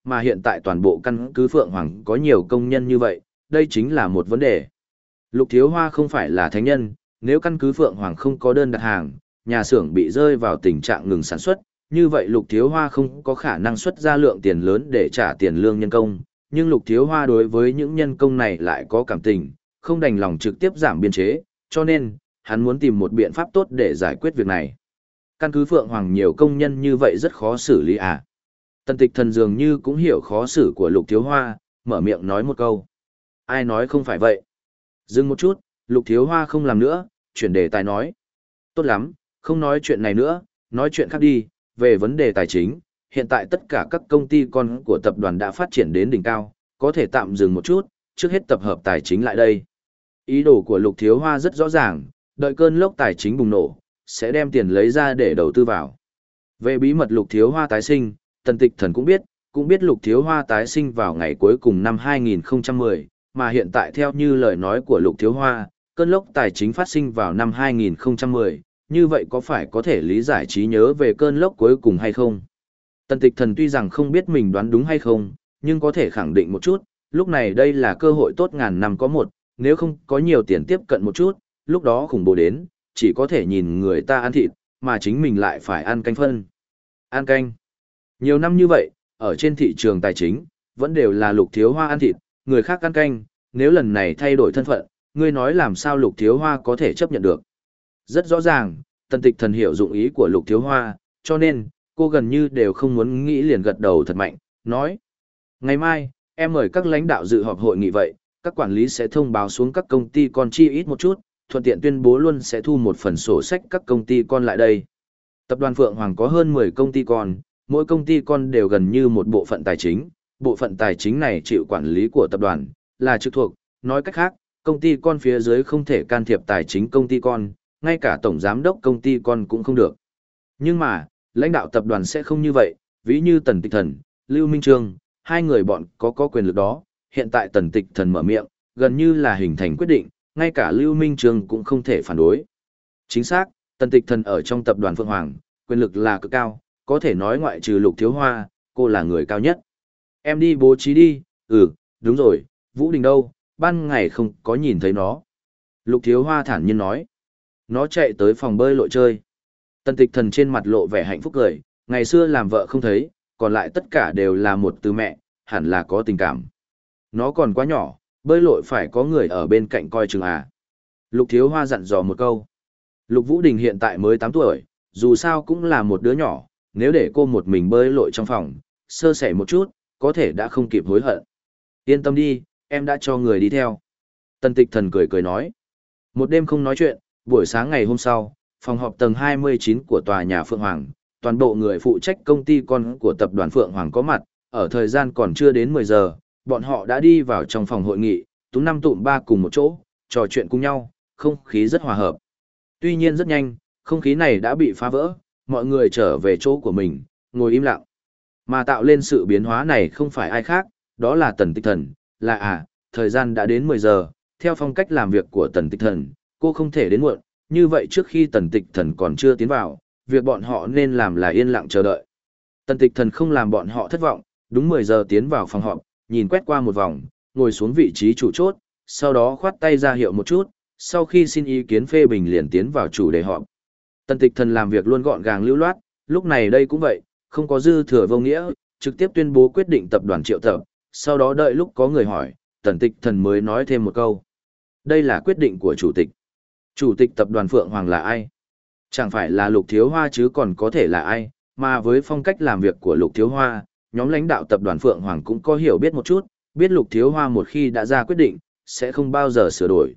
mà hiện tại toàn bộ căn cứ Phượng Hoàng có nhiều công nhân như vậy, đây chính là một vấn đề. Lục Thiếu Hoa không phải là thánh nhân, nếu căn cứ Phượng Hoàng không có đơn đặt hàng, nhà xưởng bị rơi vào tình trạng ngừng sản xuất, như vậy Lục Thiếu Hoa không có khả năng xuất ra lượng tiền lớn để trả tiền lương nhân công, nhưng Lục Thiếu Hoa đối với những nhân công này lại có cảm tình, không đành lòng trực tiếp giảm biên chế, cho nên, hắn muốn tìm một biện pháp tốt để giải quyết việc này. Căn cứ Phượng Hoàng nhiều công nhân như vậy rất khó xử lý à. Tần Tịch Thần dường như cũng hiểu khó xử của Lục Thiếu Hoa, mở miệng nói một câu. Ai nói không phải vậy? Dừng một chút, Lục Thiếu Hoa không làm nữa, chuyển đề tài nói. Tốt lắm, không nói chuyện này nữa, nói chuyện khác đi, về vấn đề tài chính. Hiện tại tất cả các công ty con của tập đoàn đã phát triển đến đỉnh cao, có thể tạm dừng một chút, trước hết tập hợp tài chính lại đây. Ý đồ của Lục Thiếu Hoa rất rõ ràng, đợi cơn lốc tài chính bùng nổ, sẽ đem tiền lấy ra để đầu tư vào. Về bí mật Lục Thiếu Hoa tái sinh, Tần Tịch Thần cũng biết, cũng biết Lục Thiếu Hoa tái sinh vào ngày cuối cùng năm hai nghìn không trăm mười, mà hiện tại theo như lời nói của Lục Thiếu Hoa, cơn lốc tài chính phát sinh vào năm hai nghìn không trăm mười, như vậy có phải có thể lý giải trí nhớ về cơn lốc cuối cùng hay không? Tần Tịch Thần tuy rằng không biết mình đoán đúng hay không, nhưng có thể khẳng định một chút, lúc này đây là cơ hội tốt ngàn năm có một, nếu không có nhiều tiền tiếp cận một chút, lúc đó khủng bố đến, chỉ có thể nhìn người ta ăn thịt, mà chính mình lại phải ăn canh phân. Ăn canh. Nhiều năm như vậy, ở trên thị trường tài chính, vẫn đều là Lục Thiếu Hoa ăn thịt, người khác ăn canh, nếu lần này thay đổi thân phận, ngươi nói làm sao Lục Thiếu Hoa có thể chấp nhận được. Rất rõ ràng, Tần Tịch Thần hiểu dụng ý của Lục Thiếu Hoa, cho nên, cô gần như đều không muốn nghĩ liền gật đầu thật mạnh, nói. Ngày mai, em mời các lãnh đạo dự họp hội nghị vậy, các quản lý sẽ thông báo xuống các công ty con chi ít một chút, thuận tiện tuyên bố luôn sẽ thu một phần sổ sách các công ty con lại đây. Tập đoàn Phượng Hoàng có hơn mười công ty con, mỗi công ty con đều gần như một bộ phận tài chính, bộ phận tài chính này chịu quản lý của tập đoàn, là trực thuộc, nói cách khác, công ty con phía dưới không thể can thiệp tài chính công ty con, ngay cả tổng giám đốc công ty con cũng không được. Nhưng mà, lãnh đạo tập đoàn sẽ không như vậy, ví như Tần Tịch Thần, Lưu Minh Trương, hai người bọn có có quyền lực đó, hiện tại Tần Tịch Thần mở miệng, gần như là hình thành quyết định, ngay cả Lưu Minh Trương cũng không thể phản đối. Chính xác, Tần Tịch Thần ở trong tập đoàn Phượng Hoàng, quyền lực là cực cao, có thể nói ngoại trừ Lục Thiếu Hoa, cô là người cao nhất. Em đi bố trí đi, ừ, đúng rồi, Vũ Đình đâu, ban ngày không có nhìn thấy nó. Lục Thiếu Hoa thản nhiên nói. Nó chạy tới phòng bơi lội chơi. Tần Tịch Thần trên mặt lộ vẻ hạnh phúc cười, ngày xưa làm vợ không thấy, còn lại tất cả đều là một từ mẹ, hẳn là có tình cảm. Nó còn quá nhỏ, bơi lội phải có người ở bên cạnh coi chừng à. Lục Thiếu Hoa dặn dò một câu. Lục Vũ Đình hiện tại mới tám tuổi, dù sao cũng là một đứa nhỏ, nếu để cô một mình bơi lội trong phòng, sơ sẩy một chút, có thể đã không kịp hối hận. Yên tâm đi, em đã cho người đi theo. Tần Tịch Thần cười cười nói. Một đêm không nói chuyện, buổi sáng ngày hôm sau, phòng họp tầng hai mươi chín của tòa nhà Phượng Hoàng, toàn bộ người phụ trách công ty con của tập đoàn Phượng Hoàng có mặt, ở thời gian còn chưa đến mười giờ, bọn họ đã đi vào trong phòng hội nghị, tú năm tụm ba cùng một chỗ, trò chuyện cùng nhau, không khí rất hòa hợp. Tuy nhiên rất nhanh, không khí này đã bị phá vỡ, mọi người trở về chỗ của mình, ngồi im lặng. Mà tạo lên sự biến hóa này không phải ai khác, đó là Tần Tịch Thần, là à, thời gian đã đến mười giờ, theo phong cách làm việc của Tần Tịch Thần, cô không thể đến muộn, như vậy trước khi Tần Tịch Thần còn chưa tiến vào, việc bọn họ nên làm là yên lặng chờ đợi. Tần Tịch Thần không làm bọn họ thất vọng, đúng mười giờ tiến vào phòng họp, nhìn quét qua một vòng, ngồi xuống vị trí chủ chốt, sau đó khoát tay ra hiệu một chút, sau khi xin ý kiến phê bình liền tiến vào chủ đề họp. Tần Tịch Thần làm việc luôn gọn gàng lưu loát, lúc này đây cũng vậy, không có dư thừa vô nghĩa, trực tiếp tuyên bố quyết định tập đoàn triệu tập, sau đó đợi lúc có người hỏi, Tần Tịch Thần mới nói thêm một câu. Đây là quyết định của chủ tịch. Chủ tịch tập đoàn Phượng Hoàng là ai? Chẳng phải là Lục Thiếu Hoa chứ còn có thể là ai, mà với phong cách làm việc của Lục Thiếu Hoa, nhóm lãnh đạo tập đoàn Phượng Hoàng cũng có hiểu biết một chút, biết Lục Thiếu Hoa một khi đã ra quyết định, sẽ không bao giờ sửa đổi.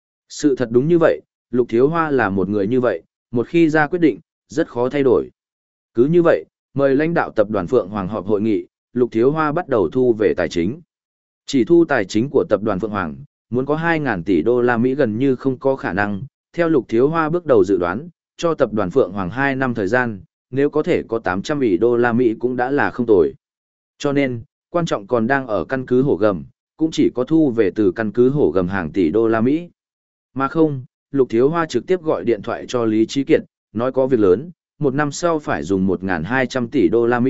Sự thật đúng như vậy, Lục Thiếu Hoa là một người như vậy, một khi ra quyết định, rất khó thay đổi. Cứ như vậy, mời lãnh đạo tập đoàn Phượng Hoàng họp hội nghị, Lục Thiếu Hoa bắt đầu thu về tài chính. Chỉ thu tài chính của tập đoàn Phượng Hoàng, muốn có hai nghìn tỷ đô la Mỹ gần như không có khả năng, theo Lục Thiếu Hoa bước đầu dự đoán, cho tập đoàn Phượng Hoàng hai năm thời gian, nếu có thể có tám trăm tỷ đô la Mỹ cũng đã là không tồi. Cho nên, quan trọng còn đang ở căn cứ hổ gầm, cũng chỉ có thu về từ căn cứ hổ gầm hàng tỷ đô la Mỹ. Mà không, Lục Thiếu Hoa trực tiếp gọi điện thoại cho Lý Trí Kiệt, nói có việc lớn, một năm sau phải dùng một nghìn hai trăm tỷ đô la Mỹ,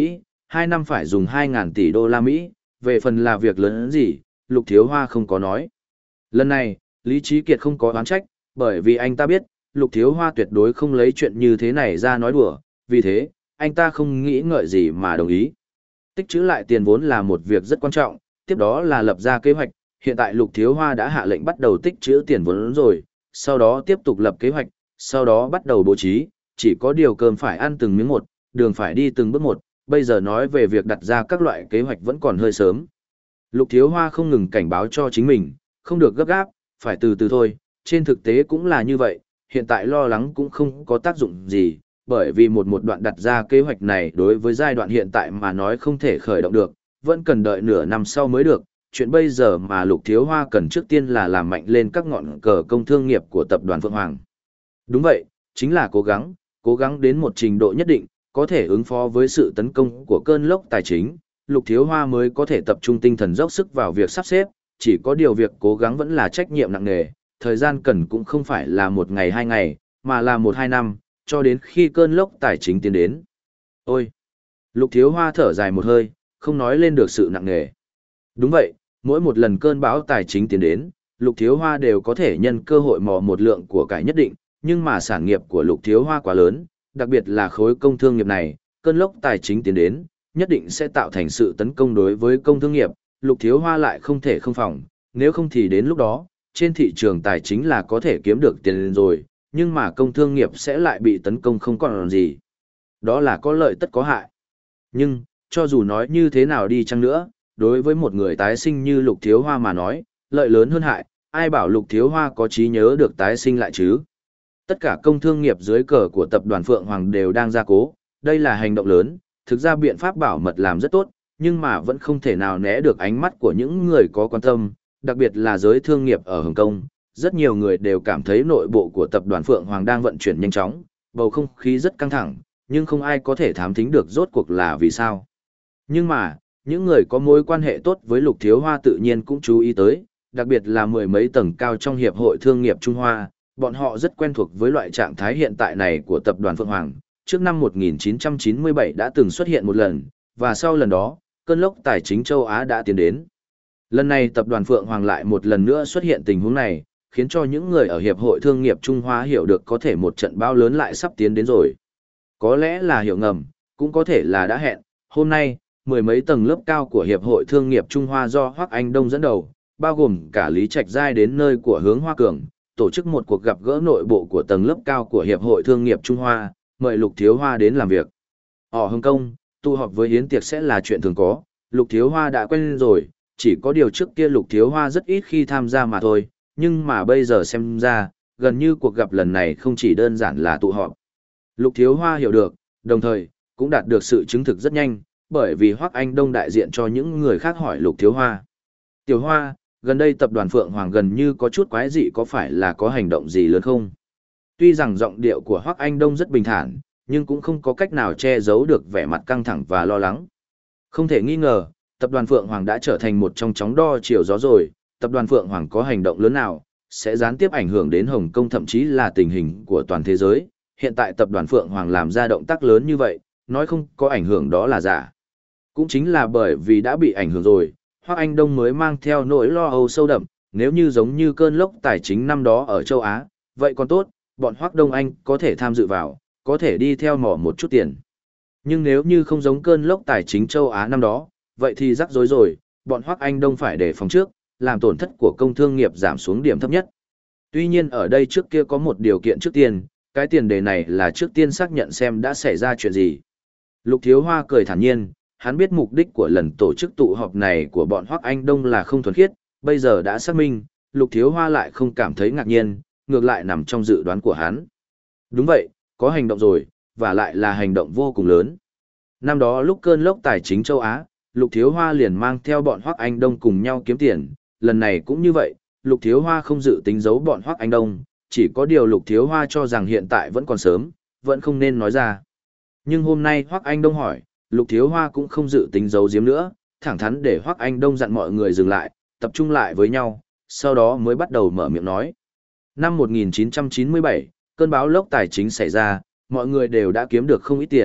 hai năm phải dùng hai ngàn tỷ đô la Mỹ, về phần là việc lớn gì, Lục Thiếu Hoa không có nói. Lần này, Lý Trí Kiệt không có oán trách, bởi vì anh ta biết, Lục Thiếu Hoa tuyệt đối không lấy chuyện như thế này ra nói đùa, vì thế, anh ta không nghĩ ngợi gì mà đồng ý. Tích trữ lại tiền vốn là một việc rất quan trọng, tiếp đó là lập ra kế hoạch, hiện tại Lục Thiếu Hoa đã hạ lệnh bắt đầu tích trữ tiền vốn rồi, sau đó tiếp tục lập kế hoạch, sau đó bắt đầu bố trí, chỉ có điều cơm phải ăn từng miếng một, đường phải đi từng bước một, bây giờ nói về việc đặt ra các loại kế hoạch vẫn còn hơi sớm. Lục Thiếu Hoa không ngừng cảnh báo cho chính mình, không được gấp gáp, phải từ từ thôi, trên thực tế cũng là như vậy, hiện tại lo lắng cũng không có tác dụng gì, bởi vì một một đoạn đặt ra kế hoạch này đối với giai đoạn hiện tại mà nói không thể khởi động được, vẫn cần đợi nửa năm sau mới được, chuyện bây giờ mà Lục Thiếu Hoa cần trước tiên là làm mạnh lên các ngọn cờ công thương nghiệp của tập đoàn Phượng Hoàng. Đúng vậy, chính là cố gắng, cố gắng đến một trình độ nhất định, có thể ứng phó với sự tấn công của cơn lốc tài chính, Lục Thiếu Hoa mới có thể tập trung tinh thần dốc sức vào việc sắp xếp, chỉ có điều việc cố gắng vẫn là trách nhiệm nặng nề, thời gian cần cũng không phải là một ngày hai ngày, mà là một hai năm, cho đến khi cơn lốc tài chính tiến đến. Ôi! Lục Thiếu Hoa thở dài một hơi, không nói lên được sự nặng nề. Đúng vậy, mỗi một lần cơn bão tài chính tiến đến, Lục Thiếu Hoa đều có thể nhân cơ hội mò một lượng của cải nhất định, nhưng mà sản nghiệp của Lục Thiếu Hoa quá lớn, đặc biệt là khối công thương nghiệp này, cơn lốc tài chính tiến đến, nhất định sẽ tạo thành sự tấn công đối với công thương nghiệp, Lục Thiếu Hoa lại không thể không phòng, nếu không thì đến lúc đó, trên thị trường tài chính là có thể kiếm được tiền rồi, nhưng mà công thương nghiệp sẽ lại bị tấn công không còn gì. Đó là có lợi tất có hại. Nhưng, cho dù nói như thế nào đi chăng nữa, đối với một người tái sinh như Lục Thiếu Hoa mà nói, lợi lớn hơn hại, ai bảo Lục Thiếu Hoa có trí nhớ được tái sinh lại chứ. Tất cả công thương nghiệp dưới cờ của tập đoàn Phượng Hoàng đều đang gia cố, đây là hành động lớn, thực ra biện pháp bảo mật làm rất tốt, nhưng mà vẫn không thể nào né được ánh mắt của những người có quan tâm, đặc biệt là giới thương nghiệp ở Hồng Kông. Rất nhiều người đều cảm thấy nội bộ của tập đoàn Phượng Hoàng đang vận chuyển nhanh chóng, bầu không khí rất căng thẳng, nhưng không ai có thể thám thính được rốt cuộc là vì sao. Nhưng mà, những người có mối quan hệ tốt với Lục Thiếu Hoa tự nhiên cũng chú ý tới, đặc biệt là mười mấy tầng cao trong Hiệp hội Thương nghiệp Trung Hoa, bọn họ rất quen thuộc với loại trạng thái hiện tại này của tập đoàn Phượng Hoàng. Trước năm một nghìn chín trăm chín mươi bảy đã từng xuất hiện một lần, và sau lần đó, cơn lốc tài chính châu Á đã tiến đến. Lần này tập đoàn Phượng Hoàng lại một lần nữa xuất hiện tình huống này, khiến cho những người ở Hiệp hội Thương nghiệp Trung Hoa hiểu được có thể một trận bão lớn lại sắp tiến đến rồi. Có lẽ là hiểu ngầm, cũng có thể là đã hẹn. Hôm nay, mười mấy tầng lớp cao của Hiệp hội Thương nghiệp Trung Hoa do Hoắc Anh Đông dẫn đầu, bao gồm cả Lý Trạch Giai đến nơi của Hướng Hoa Cường, tổ chức một cuộc gặp gỡ nội bộ của tầng lớp cao của Hiệp hội Thương nghiệp Trung Hoa, mời Lục Thiếu Hoa đến làm việc. Ở Hồng Kông, tụ họp với hiến tiệc sẽ là chuyện thường có, Lục Thiếu Hoa đã quen rồi, chỉ có điều trước kia Lục Thiếu Hoa rất ít khi tham gia mà thôi, nhưng mà bây giờ xem ra, gần như cuộc gặp lần này không chỉ đơn giản là tụ họp. Lục Thiếu Hoa hiểu được, đồng thời, cũng đạt được sự chứng thực rất nhanh, bởi vì Hoắc Anh Đông đại diện cho những người khác hỏi Lục Thiếu Hoa. Tiểu Hoa, gần đây tập đoàn Phượng Hoàng gần như có chút quái dị, có phải là có hành động gì lớn không? Tuy rằng giọng điệu của Hoắc Anh Đông rất bình thản, nhưng cũng không có cách nào che giấu được vẻ mặt căng thẳng và lo lắng. Không thể nghi ngờ, tập đoàn Phượng Hoàng đã trở thành một trong chóng đo chiều gió rồi, tập đoàn Phượng Hoàng có hành động lớn nào, sẽ gián tiếp ảnh hưởng đến Hồng Kông, thậm chí là tình hình của toàn thế giới. Hiện tại tập đoàn Phượng Hoàng làm ra động tác lớn như vậy, nói không có ảnh hưởng đó là giả. Cũng chính là bởi vì đã bị ảnh hưởng rồi, Hoắc Anh Đông mới mang theo nỗi lo âu sâu đậm, nếu như giống như cơn lốc tài chính năm đó ở châu Á, vậy còn tốt, bọn Hoắc Đông Anh có thể tham dự vào, có thể đi theo mỏ một chút tiền. Nhưng nếu như không giống cơn lốc tài chính châu Á năm đó, vậy thì rắc rối rồi, bọn Hoắc Anh Đông phải đề phòng trước, làm tổn thất của công thương nghiệp giảm xuống điểm thấp nhất. Tuy nhiên ở đây trước kia có một điều kiện trước tiên, cái tiền đề này là trước tiên xác nhận xem đã xảy ra chuyện gì. Lục Thiếu Hoa cười thản nhiên, hắn biết mục đích của lần tổ chức tụ họp này của bọn Hoắc Anh Đông là không thuần khiết, bây giờ đã xác minh, Lục Thiếu Hoa lại không cảm thấy ngạc nhiên, ngược lại nằm trong dự đoán của hắn. Đúng vậy, có hành động rồi, và lại là hành động vô cùng lớn. Năm đó lúc cơn lốc tài chính châu Á, Lục Thiếu Hoa liền mang theo bọn Hoắc Anh Đông cùng nhau kiếm tiền, lần này cũng như vậy, Lục Thiếu Hoa không dự tính giấu bọn Hoắc Anh Đông, chỉ có điều Lục Thiếu Hoa cho rằng hiện tại vẫn còn sớm, vẫn không nên nói ra. Nhưng hôm nay Hoắc Anh Đông hỏi, Lục Thiếu Hoa cũng không dự tính giấu giếm nữa, thẳng thắn để Hoắc Anh Đông dặn mọi người dừng lại, tập trung lại với nhau, sau đó mới bắt đầu mở miệng nói. Năm một nghìn chín trăm chín mươi bảy, cơn bão lốc tài chính xảy ra, mọi người đều đã kiếm được không ít tiền,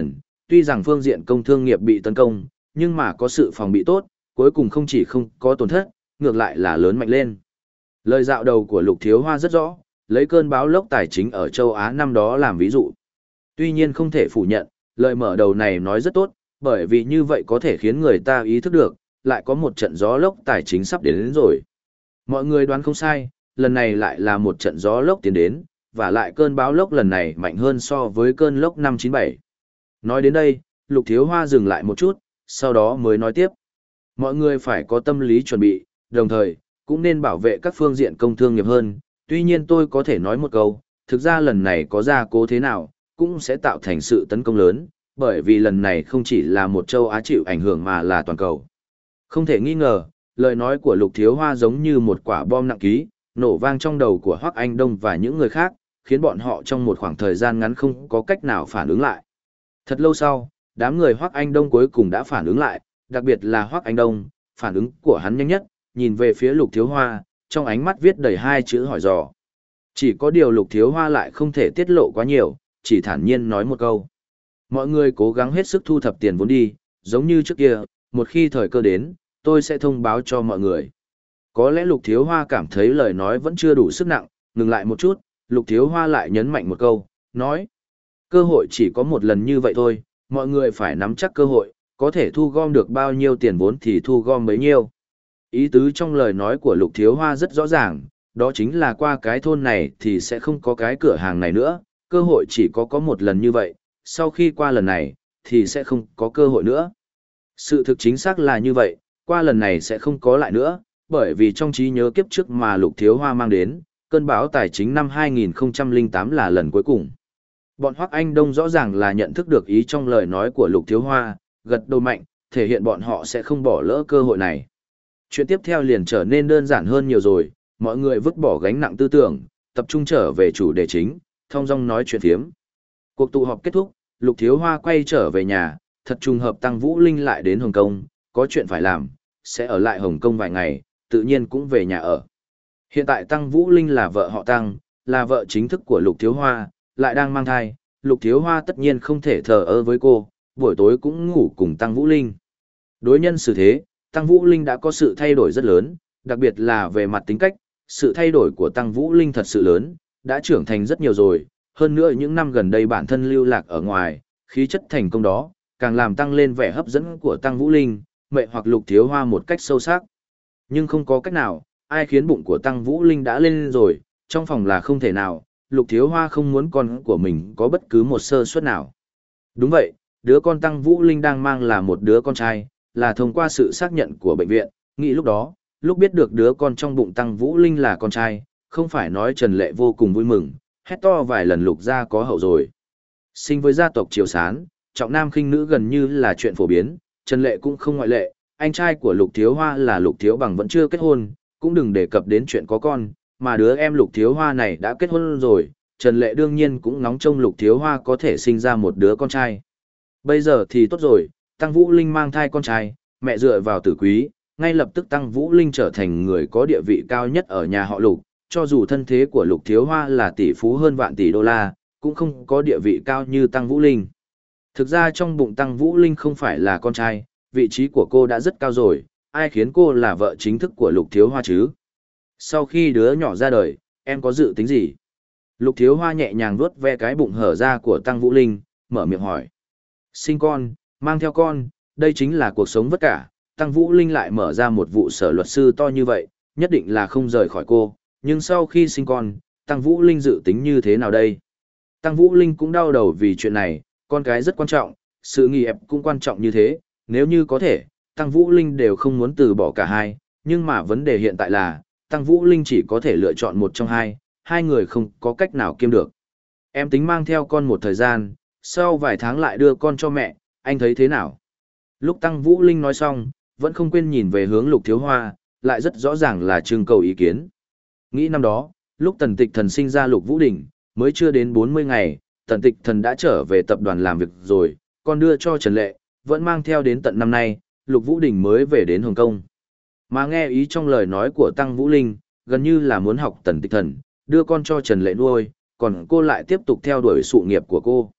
tuy rằng phương diện công thương nghiệp bị tấn công, nhưng mà có sự phòng bị tốt, cuối cùng không chỉ không có tổn thất, ngược lại là lớn mạnh lên. Lời dạo đầu của Lục Thiếu Hoa rất rõ, lấy cơn báo lốc tài chính ở châu Á năm đó làm ví dụ. Tuy nhiên không thể phủ nhận, lời mở đầu này nói rất tốt, bởi vì như vậy có thể khiến người ta ý thức được, lại có một trận gió lốc tài chính sắp đến, đến rồi. Mọi người đoán không sai, lần này lại là một trận gió lốc tiến đến, và lại cơn báo lốc lần này mạnh hơn so với cơn lốc năm chín bảy. Nói đến đây, Lục Thiếu Hoa dừng lại một chút, sau đó mới nói tiếp. Mọi người phải có tâm lý chuẩn bị, đồng thời, cũng nên bảo vệ các phương diện công thương nghiệp hơn. Tuy nhiên tôi có thể nói một câu, thực ra lần này có gia cố thế nào, cũng sẽ tạo thành sự tấn công lớn, bởi vì lần này không chỉ là một châu Á chịu ảnh hưởng mà là toàn cầu. Không thể nghi ngờ, lời nói của Lục Thiếu Hoa giống như một quả bom nặng ký, nổ vang trong đầu của Hoắc Anh Đông và những người khác, khiến bọn họ trong một khoảng thời gian ngắn không có cách nào phản ứng lại. Thật lâu sau, đám người Hoắc Anh Đông cuối cùng đã phản ứng lại, đặc biệt là Hoắc Anh Đông, phản ứng của hắn nhanh nhất, nhìn về phía Lục Thiếu Hoa, trong ánh mắt viết đầy hai chữ hỏi dò. Chỉ có điều Lục Thiếu Hoa lại không thể tiết lộ quá nhiều, chỉ thản nhiên nói một câu. Mọi người cố gắng hết sức thu thập tiền vốn đi, giống như trước kia, một khi thời cơ đến, tôi sẽ thông báo cho mọi người. Có lẽ Lục Thiếu Hoa cảm thấy lời nói vẫn chưa đủ sức nặng, ngừng lại một chút, Lục Thiếu Hoa lại nhấn mạnh một câu, nói. Cơ hội chỉ có một lần như vậy thôi, mọi người phải nắm chắc cơ hội, có thể thu gom được bao nhiêu tiền vốn thì thu gom bấy nhiêu. Ý tứ trong lời nói của Lục Thiếu Hoa rất rõ ràng, đó chính là qua cái thôn này thì sẽ không có cái cửa hàng này nữa, cơ hội chỉ có có một lần như vậy, sau khi qua lần này, thì sẽ không có cơ hội nữa. Sự thực chính xác là như vậy, qua lần này sẽ không có lại nữa, bởi vì trong trí nhớ kiếp trước mà Lục Thiếu Hoa mang đến, cơn bão tài chính năm hai nghìn không trăm lẻ tám là lần cuối cùng. Bọn Hoắc Anh Đông rõ ràng là nhận thức được ý trong lời nói của Lục Thiếu Hoa, gật đầu mạnh, thể hiện bọn họ sẽ không bỏ lỡ cơ hội này. Chuyện tiếp theo liền trở nên đơn giản hơn nhiều rồi, mọi người vứt bỏ gánh nặng tư tưởng, tập trung trở về chủ đề chính, thong dong nói chuyện phiếm. Cuộc tụ họp kết thúc, Lục Thiếu Hoa quay trở về nhà, thật trùng hợp Tăng Vũ Linh lại đến Hồng Kông, có chuyện phải làm, sẽ ở lại Hồng Kông vài ngày, tự nhiên cũng về nhà ở. Hiện tại Tăng Vũ Linh là vợ họ Tăng, là vợ chính thức của Lục Thiếu Hoa, lại đang mang thai, Lục Thiếu Hoa tất nhiên không thể thờ ơ với cô, buổi tối cũng ngủ cùng Tăng Vũ Linh. Đối nhân xử thế, Tăng Vũ Linh đã có sự thay đổi rất lớn, đặc biệt là về mặt tính cách, sự thay đổi của Tăng Vũ Linh thật sự lớn, đã trưởng thành rất nhiều rồi, hơn nữa những năm gần đây bản thân lưu lạc ở ngoài, khí chất thành công đó, càng làm tăng lên vẻ hấp dẫn của Tăng Vũ Linh, mệ hoặc Lục Thiếu Hoa một cách sâu sắc. Nhưng không có cách nào, ai khiến bụng của Tăng Vũ Linh đã lên rồi, trong phòng là không thể nào, Lục Thiếu Hoa không muốn con của mình có bất cứ một sơ suất nào. Đúng vậy, đứa con Tăng Vũ Linh đang mang là một đứa con trai, là thông qua sự xác nhận của bệnh viện, nghĩ lúc đó, lúc biết được đứa con trong bụng Tăng Vũ Linh là con trai, không phải nói Trần Lệ vô cùng vui mừng, hét to vài lần Lục gia có hậu rồi. Sinh với gia tộc Triều Sán, trọng nam khinh nữ gần như là chuyện phổ biến, Trần Lệ cũng không ngoại lệ, anh trai của Lục Thiếu Hoa là Lục Thiếu Bằng vẫn chưa kết hôn, cũng đừng đề cập đến chuyện có con, mà đứa em Lục Thiếu Hoa này đã kết hôn rồi, Trần Lệ đương nhiên cũng ngóng trông Lục Thiếu Hoa có thể sinh ra một đứa con trai. Bây giờ thì tốt rồi, Tăng Vũ Linh mang thai con trai, mẹ dựa vào tử quý, ngay lập tức Tăng Vũ Linh trở thành người có địa vị cao nhất ở nhà họ Lục, cho dù thân thế của Lục Thiếu Hoa là tỷ phú hơn vạn tỷ đô la, cũng không có địa vị cao như Tăng Vũ Linh. Thực ra trong bụng Tăng Vũ Linh không phải là con trai, vị trí của cô đã rất cao rồi, ai khiến cô là vợ chính thức của Lục Thiếu Hoa chứ? Sau khi đứa nhỏ ra đời, em có dự tính gì? Lục Thiếu Hoa nhẹ nhàng vuốt ve cái bụng hở ra của Tăng Vũ Linh, mở miệng hỏi. Sinh con, mang theo con, đây chính là cuộc sống vất vả. Tăng Vũ Linh lại mở ra một vụ sở luật sư to như vậy, nhất định là không rời khỏi cô, nhưng sau khi sinh con, Tăng Vũ Linh dự tính như thế nào đây? Tăng Vũ Linh cũng đau đầu vì chuyện này, con cái rất quan trọng, sự nghiệp cũng quan trọng như thế, nếu như có thể, Tăng Vũ Linh đều không muốn từ bỏ cả hai, nhưng mà vấn đề hiện tại là, Tăng Vũ Linh chỉ có thể lựa chọn một trong hai, hai người không có cách nào kiêm được. Em tính mang theo con một thời gian, sau vài tháng lại đưa con cho mẹ, anh thấy thế nào? Lúc Tăng Vũ Linh nói xong, vẫn không quên nhìn về hướng Lục Thiếu Hoa, lại rất rõ ràng là trưng cầu ý kiến. Nghĩ năm đó, lúc Tần Tịch Thần sinh ra Lục Vũ Đình, mới chưa đến bốn mươi ngày, Tần Tịch Thần đã trở về tập đoàn làm việc rồi, còn đưa cho Trần Lệ, vẫn mang theo đến tận năm nay, Lục Vũ Đình mới về đến Hồng Kông. Mà nghe ý trong lời nói của Tăng Vũ Linh, gần như là muốn học Tần Tịch Thần, đưa con cho Trần Lệ nuôi, còn cô lại tiếp tục theo đuổi sự nghiệp của cô.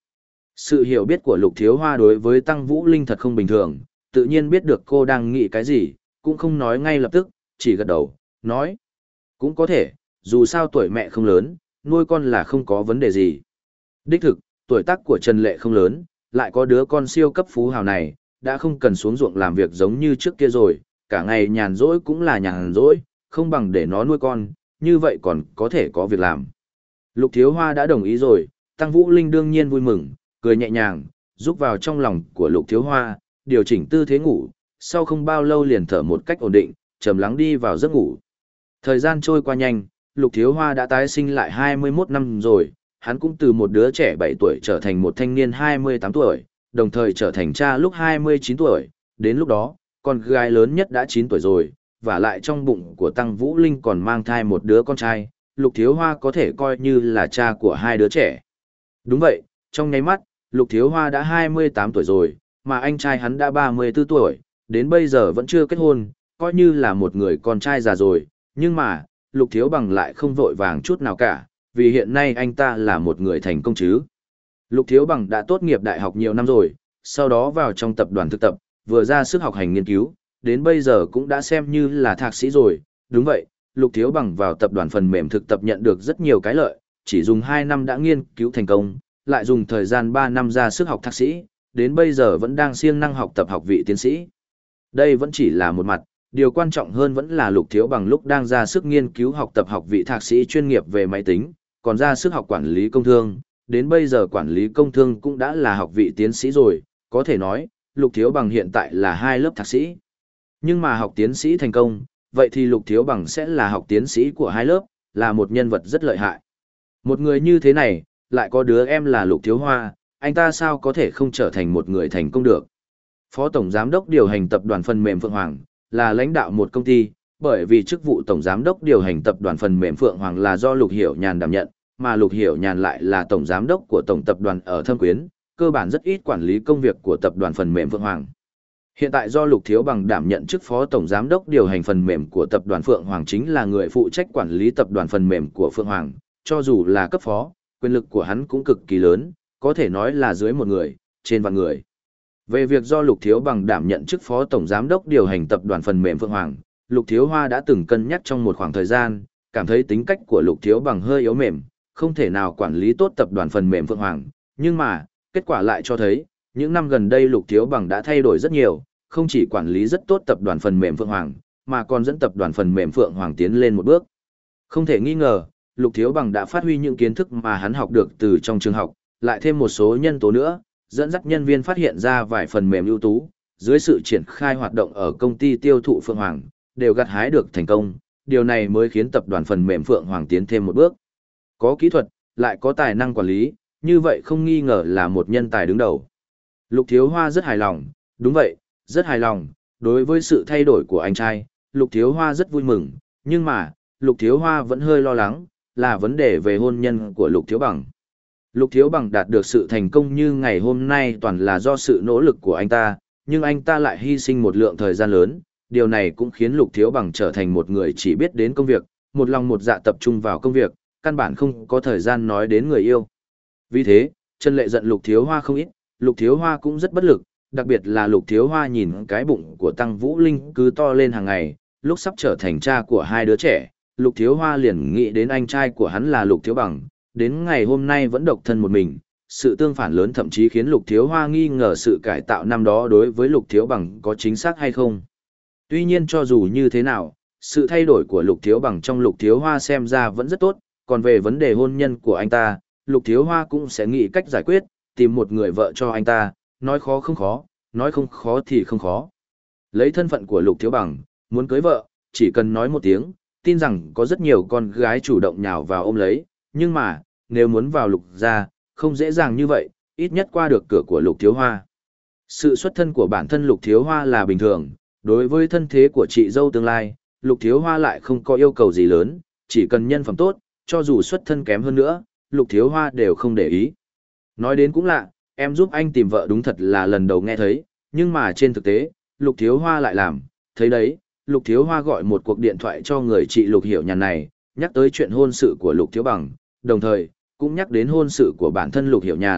Sự hiểu biết của Lục Thiếu Hoa đối với Tăng Vũ Linh thật không bình thường, tự nhiên biết được cô đang nghĩ cái gì, cũng không nói ngay lập tức, chỉ gật đầu, nói. Cũng có thể, dù sao tuổi mẹ không lớn, nuôi con là không có vấn đề gì. Đích thực, tuổi tác của Trần Lệ không lớn, lại có đứa con siêu cấp phú hào này, đã không cần xuống ruộng làm việc giống như trước kia rồi, cả ngày nhàn rỗi cũng là nhàn rỗi, không bằng để nó nuôi con, như vậy còn có thể có việc làm. Lục Thiếu Hoa đã đồng ý rồi, Tăng Vũ Linh đương nhiên vui mừng, cười nhẹ nhàng, giúp vào trong lòng của Lục Thiếu Hoa, điều chỉnh tư thế ngủ, sau không bao lâu liền thở một cách ổn định, trầm lắng đi vào giấc ngủ. Thời gian trôi qua nhanh, Lục Thiếu Hoa đã tái sinh lại hai mươi mốt năm rồi, hắn cũng từ một đứa trẻ bảy tuổi trở thành một thanh niên hai mươi tám tuổi, đồng thời trở thành cha lúc hai mươi chín tuổi, đến lúc đó, con gái lớn nhất đã chín tuổi rồi, và lại trong bụng của Tăng Vũ Linh còn mang thai một đứa con trai, Lục Thiếu Hoa có thể coi như là cha của hai đứa trẻ. Đúng vậy, trong nháy mắt, Lục Thiếu Hoa đã hai mươi tám tuổi rồi, mà anh trai hắn đã ba mươi tư tuổi, đến bây giờ vẫn chưa kết hôn, coi như là một người con trai già rồi, nhưng mà, Lục Thiếu Bằng lại không vội vàng chút nào cả, vì hiện nay anh ta là một người thành công chứ. Lục Thiếu Bằng đã tốt nghiệp đại học nhiều năm rồi, sau đó vào trong tập đoàn thực tập, vừa ra sức học hành nghiên cứu, đến bây giờ cũng đã xem như là thạc sĩ rồi. Đúng vậy, Lục Thiếu Bằng vào tập đoàn phần mềm thực tập nhận được rất nhiều cái lợi, chỉ dùng hai năm đã nghiên cứu thành công, lại dùng thời gian ba năm ra sức học thạc sĩ, đến bây giờ vẫn đang siêng năng học tập học vị tiến sĩ. Đây vẫn chỉ là một mặt, điều quan trọng hơn vẫn là Lục Thiếu Bằng lúc đang ra sức nghiên cứu học tập học vị thạc sĩ chuyên nghiệp về máy tính, còn ra sức học quản lý công thương, đến bây giờ quản lý công thương cũng đã là học vị tiến sĩ rồi, có thể nói, Lục Thiếu Bằng hiện tại là hai lớp thạc sĩ. Nhưng mà học tiến sĩ thành công, vậy thì Lục Thiếu Bằng sẽ là học tiến sĩ của hai lớp, là một nhân vật rất lợi hại. Một người như thế này, lại có đứa em là Lục Thiếu Hoa, anh ta sao có thể không trở thành một người thành công được. Phó Tổng Giám đốc điều hành tập đoàn phần mềm Phượng Hoàng, là lãnh đạo một công ty, bởi vì chức vụ Tổng Giám đốc điều hành tập đoàn phần mềm Phượng Hoàng là do Lục Hiểu Nhàn đảm nhận, mà Lục Hiểu Nhàn lại là Tổng Giám đốc của Tổng Tập đoàn ở Thâm Quyến, cơ bản rất ít quản lý công việc của tập đoàn phần mềm Phượng Hoàng. Hiện tại do Lục Thiếu Bằng đảm nhận chức Phó Tổng Giám đốc điều hành phần mềm của tập đoàn Phượng Hoàng chính là người phụ trách quản lý tập đoàn phần mềm của Phượng Hoàng, cho dù là cấp phó, quyền lực của hắn cũng cực kỳ lớn, có thể nói là dưới một người, trên vạn người. Về việc do Lục Thiếu Bằng đảm nhận chức Phó Tổng Giám đốc điều hành tập đoàn phần mềm Phượng Hoàng, Lục Thiếu Hoa đã từng cân nhắc trong một khoảng thời gian, cảm thấy tính cách của Lục Thiếu Bằng hơi yếu mềm, không thể nào quản lý tốt tập đoàn phần mềm Phượng Hoàng, nhưng mà, kết quả lại cho thấy, những năm gần đây Lục Thiếu Bằng đã thay đổi rất nhiều, không chỉ quản lý rất tốt tập đoàn phần mềm Phượng Hoàng, mà còn dẫn tập đoàn phần mềm Phượng Hoàng tiến lên một bước. Không thể nghi ngờ, Lục Thiếu Bằng đã phát huy những kiến thức mà hắn học được từ trong trường học, lại thêm một số nhân tố nữa, dẫn dắt nhân viên phát hiện ra vài phần mềm ưu tú, dưới sự triển khai hoạt động ở công ty tiêu thụ Phượng Hoàng, đều gặt hái được thành công, điều này mới khiến tập đoàn phần mềm Phượng Hoàng tiến thêm một bước. Có kỹ thuật, lại có tài năng quản lý, như vậy không nghi ngờ là một nhân tài đứng đầu. Lục Thiếu Hoa rất hài lòng, đúng vậy, rất hài lòng, đối với sự thay đổi của anh trai, Lục Thiếu Hoa rất vui mừng, nhưng mà, Lục Thiếu Hoa vẫn hơi lo lắng, là vấn đề về hôn nhân của Lục Thiếu Bằng. Lục Thiếu Bằng đạt được sự thành công như ngày hôm nay toàn là do sự nỗ lực của anh ta, nhưng anh ta lại hy sinh một lượng thời gian lớn, điều này cũng khiến Lục Thiếu Bằng trở thành một người chỉ biết đến công việc, một lòng một dạ tập trung vào công việc, căn bản không có thời gian nói đến người yêu. Vì thế, Trần Lệ giận Lục Thiếu Hoa không ít, Lục Thiếu Hoa cũng rất bất lực, đặc biệt là Lục Thiếu Hoa nhìn cái bụng của Tăng Vũ Linh cứ to lên hàng ngày, lúc sắp trở thành cha của hai đứa trẻ, Lục Thiếu Hoa liền nghĩ đến anh trai của hắn là Lục Thiếu Bằng, đến ngày hôm nay vẫn độc thân một mình, sự tương phản lớn thậm chí khiến Lục Thiếu Hoa nghi ngờ sự cải tạo năm đó đối với Lục Thiếu Bằng có chính xác hay không. Tuy nhiên cho dù như thế nào, sự thay đổi của Lục Thiếu Bằng trong Lục Thiếu Hoa xem ra vẫn rất tốt, còn về vấn đề hôn nhân của anh ta, Lục Thiếu Hoa cũng sẽ nghĩ cách giải quyết, tìm một người vợ cho anh ta, nói khó không khó, nói không khó thì không khó. Lấy thân phận của Lục Thiếu Bằng, muốn cưới vợ, chỉ cần nói một tiếng, tin rằng có rất nhiều con gái chủ động nhào vào ôm lấy, nhưng mà, nếu muốn vào Lục gia, không dễ dàng như vậy, ít nhất qua được cửa của Lục Thiếu Hoa. Sự xuất thân của bản thân Lục Thiếu Hoa là bình thường, đối với thân thế của chị dâu tương lai, Lục Thiếu Hoa lại không có yêu cầu gì lớn, chỉ cần nhân phẩm tốt, cho dù xuất thân kém hơn nữa, Lục Thiếu Hoa đều không để ý. Nói đến cũng lạ, em giúp anh tìm vợ đúng thật là lần đầu nghe thấy, nhưng mà trên thực tế, Lục Thiếu Hoa lại làm, thấy đấy, Lục Thiếu Hoa gọi một cuộc điện thoại cho người chị Lục Hiểu Nhàn này, nhắc tới chuyện hôn sự của Lục Thiếu Bằng, đồng thời, cũng nhắc đến hôn sự của bản thân Lục Hiểu Nhàn,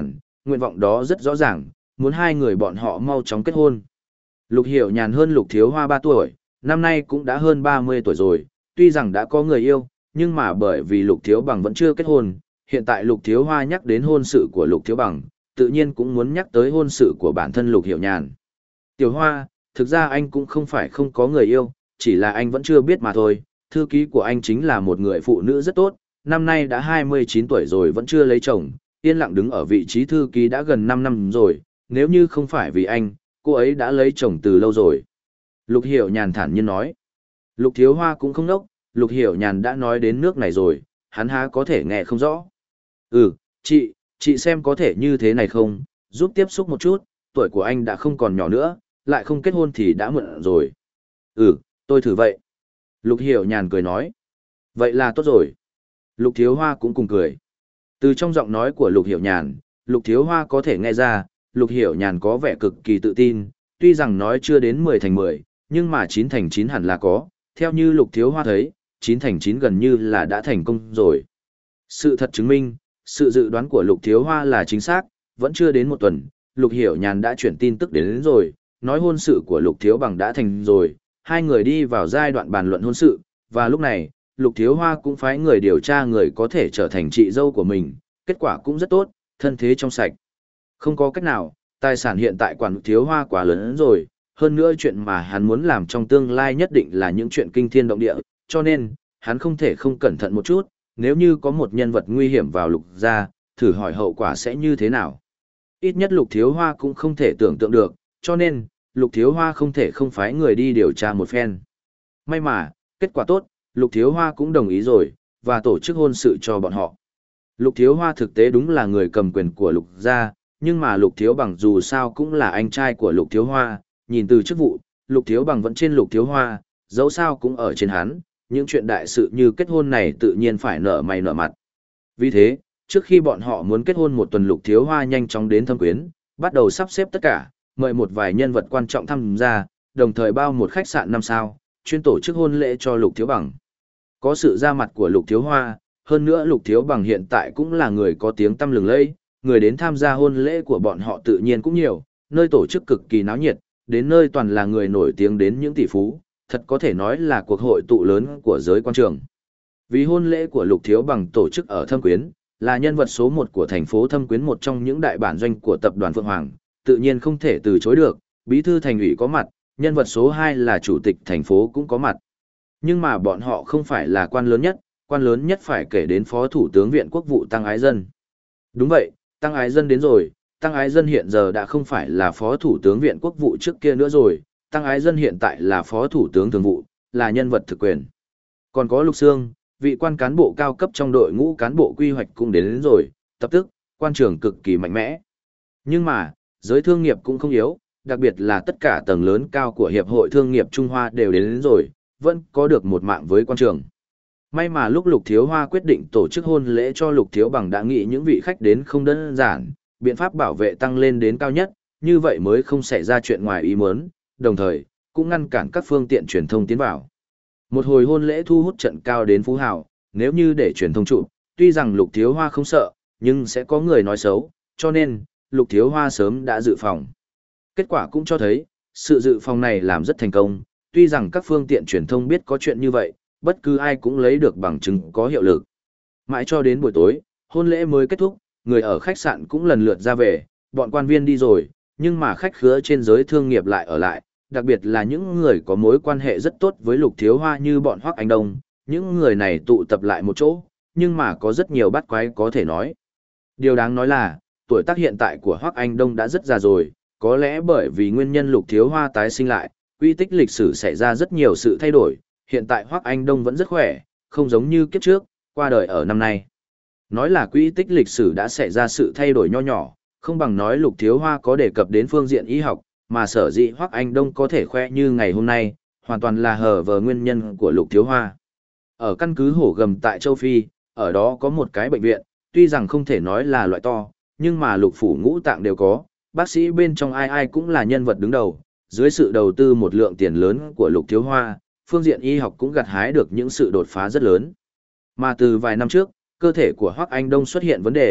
nguyện vọng đó rất rõ ràng, muốn hai người bọn họ mau chóng kết hôn. Lục Hiểu Nhàn hơn Lục Thiếu Hoa ba tuổi, năm nay cũng đã hơn ba mươi tuổi rồi, tuy rằng đã có người yêu, nhưng mà bởi vì Lục Thiếu Bằng vẫn chưa kết hôn, hiện tại Lục Thiếu Hoa nhắc đến hôn sự của Lục Thiếu Bằng, tự nhiên cũng muốn nhắc tới hôn sự của bản thân Lục Hiểu Nhàn. Tiểu Hoa, thực ra anh cũng không phải không có người yêu, chỉ là anh vẫn chưa biết mà thôi, thư ký của anh chính là một người phụ nữ rất tốt, năm nay đã hai mươi chín tuổi rồi vẫn chưa lấy chồng, yên lặng đứng ở vị trí thư ký đã gần năm năm rồi, nếu như không phải vì anh, cô ấy đã lấy chồng từ lâu rồi. Lục Hiểu Nhàn thản nhiên nói. Lục Thiếu Hoa cũng không nốc, Lục Hiểu Nhàn đã nói đến nước này rồi, hắn há có thể nghe không rõ. Ừ, chị, chị xem có thể như thế này không, giúp tiếp xúc một chút, tuổi của anh đã không còn nhỏ nữa, lại không kết hôn thì đã muộn rồi. Ừ, tôi thử vậy. Lục Hiểu Nhàn cười nói. Vậy là tốt rồi. Lục Thiếu Hoa cũng cùng cười. Từ trong giọng nói của Lục Hiểu Nhàn, Lục Thiếu Hoa có thể nghe ra, Lục Hiểu Nhàn có vẻ cực kỳ tự tin, tuy rằng nói chưa đến mười thành mười, nhưng mà chín thành chín hẳn là có, theo như Lục Thiếu Hoa thấy, chín thành chín gần như là đã thành công rồi. Sự thật chứng minh, sự dự đoán của Lục Thiếu Hoa là chính xác, vẫn chưa đến một tuần, Lục Hiểu Nhàn đã chuyển tin tức đến, đến rồi, nói hôn sự của Lục Thiếu Bằng đã thành rồi, hai người đi vào giai đoạn bàn luận hôn sự, và lúc này, Lục Thiếu Hoa cũng phái người điều tra người có thể trở thành chị dâu của mình, kết quả cũng rất tốt, thân thế trong sạch. Không có cách nào, tài sản hiện tại quản Thiếu Hoa quá lớn rồi, hơn nữa chuyện mà hắn muốn làm trong tương lai nhất định là những chuyện kinh thiên động địa, cho nên, hắn không thể không cẩn thận một chút, nếu như có một nhân vật nguy hiểm vào Lục gia, thử hỏi hậu quả sẽ như thế nào. Ít nhất Lục Thiếu Hoa cũng không thể tưởng tượng được, cho nên, Lục Thiếu Hoa không thể không phái người đi điều tra một phen. May mà, kết quả tốt, Lục Thiếu Hoa cũng đồng ý rồi, và tổ chức hôn sự cho bọn họ. Lục Thiếu Hoa thực tế đúng là người cầm quyền của Lục gia, nhưng mà Lục Thiếu Bằng dù sao cũng là anh trai của Lục Thiếu Hoa, nhìn từ chức vụ, Lục Thiếu Bằng vẫn trên Lục Thiếu Hoa, dẫu sao cũng ở trên hắn, những chuyện đại sự như kết hôn này tự nhiên phải nở mày nở mặt. Vì thế, trước khi bọn họ muốn kết hôn một tuần, Lục Thiếu Hoa nhanh chóng đến Thâm Quyến, bắt đầu sắp xếp tất cả, mời một vài nhân vật quan trọng tham gia, đồng thời bao một khách sạn năm sao, chuyên tổ chức hôn lễ cho Lục Thiếu Bằng. Có sự ra mặt của Lục Thiếu Hoa, hơn nữa Lục Thiếu Bằng hiện tại cũng là người có tiếng tăm lừng lẫy, người đến tham gia hôn lễ của bọn họ tự nhiên cũng nhiều, nơi tổ chức cực kỳ náo nhiệt, đến nơi toàn là người nổi tiếng đến những tỷ phú, thật có thể nói là cuộc hội tụ lớn của giới quan trường. Vì hôn lễ của Lục Thiếu Bằng tổ chức ở Thâm Quyến, là nhân vật số một của thành phố Thâm Quyến, một trong những đại bản doanh của tập đoàn Phượng Hoàng, tự nhiên không thể từ chối được, bí thư thành ủy có mặt, nhân vật số hai là chủ tịch thành phố cũng có mặt. Nhưng mà bọn họ không phải là quan lớn nhất, quan lớn nhất phải kể đến Phó Thủ tướng Viện Quốc vụ Tăng Ái Dân. Đúng vậy, Tăng Ái Dân đến rồi, Tăng Ái Dân hiện giờ đã không phải là Phó Thủ tướng Viện Quốc vụ trước kia nữa rồi, Tăng Ái Dân hiện tại là Phó Thủ tướng Thường vụ, là nhân vật thực quyền. Còn có Lục Sương, vị quan cán bộ cao cấp trong đội ngũ cán bộ quy hoạch cũng đến, đến rồi, tập tức, quan trường cực kỳ mạnh mẽ. Nhưng mà, giới thương nghiệp cũng không yếu, đặc biệt là tất cả tầng lớn cao của Hiệp hội Thương nghiệp Trung Hoa đều đến, đến rồi, vẫn có được một mạng với quan trường. May mà lúc Lục Thiếu Hoa quyết định tổ chức hôn lễ cho Lục Thiếu Bằng đã nghĩ những vị khách đến không đơn giản, biện pháp bảo vệ tăng lên đến cao nhất, như vậy mới không xảy ra chuyện ngoài ý muốn, đồng thời, cũng ngăn cản các phương tiện truyền thông tiến vào. Một hồi hôn lễ thu hút trận cao đến phú hào, nếu như để truyền thông chụp, tuy rằng Lục Thiếu Hoa không sợ, nhưng sẽ có người nói xấu, cho nên, Lục Thiếu Hoa sớm đã dự phòng. Kết quả cũng cho thấy, sự dự phòng này làm rất thành công, tuy rằng các phương tiện truyền thông biết có chuyện như vậy, bất cứ ai cũng lấy được bằng chứng có hiệu lực. Mãi cho đến buổi tối, hôn lễ mới kết thúc, người ở khách sạn cũng lần lượt ra về, bọn quan viên đi rồi, nhưng mà khách khứa trên giới thương nghiệp lại ở lại, đặc biệt là những người có mối quan hệ rất tốt với Lục Thiếu Hoa như bọn Hoắc Anh Đông, những người này tụ tập lại một chỗ, nhưng mà có rất nhiều bắt quái có thể nói. Điều đáng nói là, tuổi tác hiện tại của Hoắc Anh Đông đã rất già rồi, có lẽ bởi vì nguyên nhân Lục Thiếu Hoa tái sinh lại, quy tích lịch sử xảy ra rất nhiều sự thay đổi, hiện tại Hoắc Anh Đông vẫn rất khỏe, không giống như kiếp trước, qua đời ở năm nay. Nói là quy tích lịch sử đã xảy ra sự thay đổi nho nhỏ, không bằng nói Lục Thiếu Hoa có đề cập đến phương diện y học, mà sở dĩ Hoắc Anh Đông có thể khoe như ngày hôm nay, hoàn toàn là hờ vờ nguyên nhân của Lục Thiếu Hoa. Ở căn cứ Hổ Gầm tại châu Phi, ở đó có một cái bệnh viện, tuy rằng không thể nói là loại to, nhưng mà lục phủ ngũ tạng đều có, bác sĩ bên trong ai ai cũng là nhân vật đứng đầu, dưới sự đầu tư một lượng tiền lớn của Lục Thiếu Hoa, phương diện y học cũng gặt hái được những sự đột phá rất lớn. Mà từ vài năm trước, cơ thể của Hoắc Anh Đông xuất hiện vấn đề,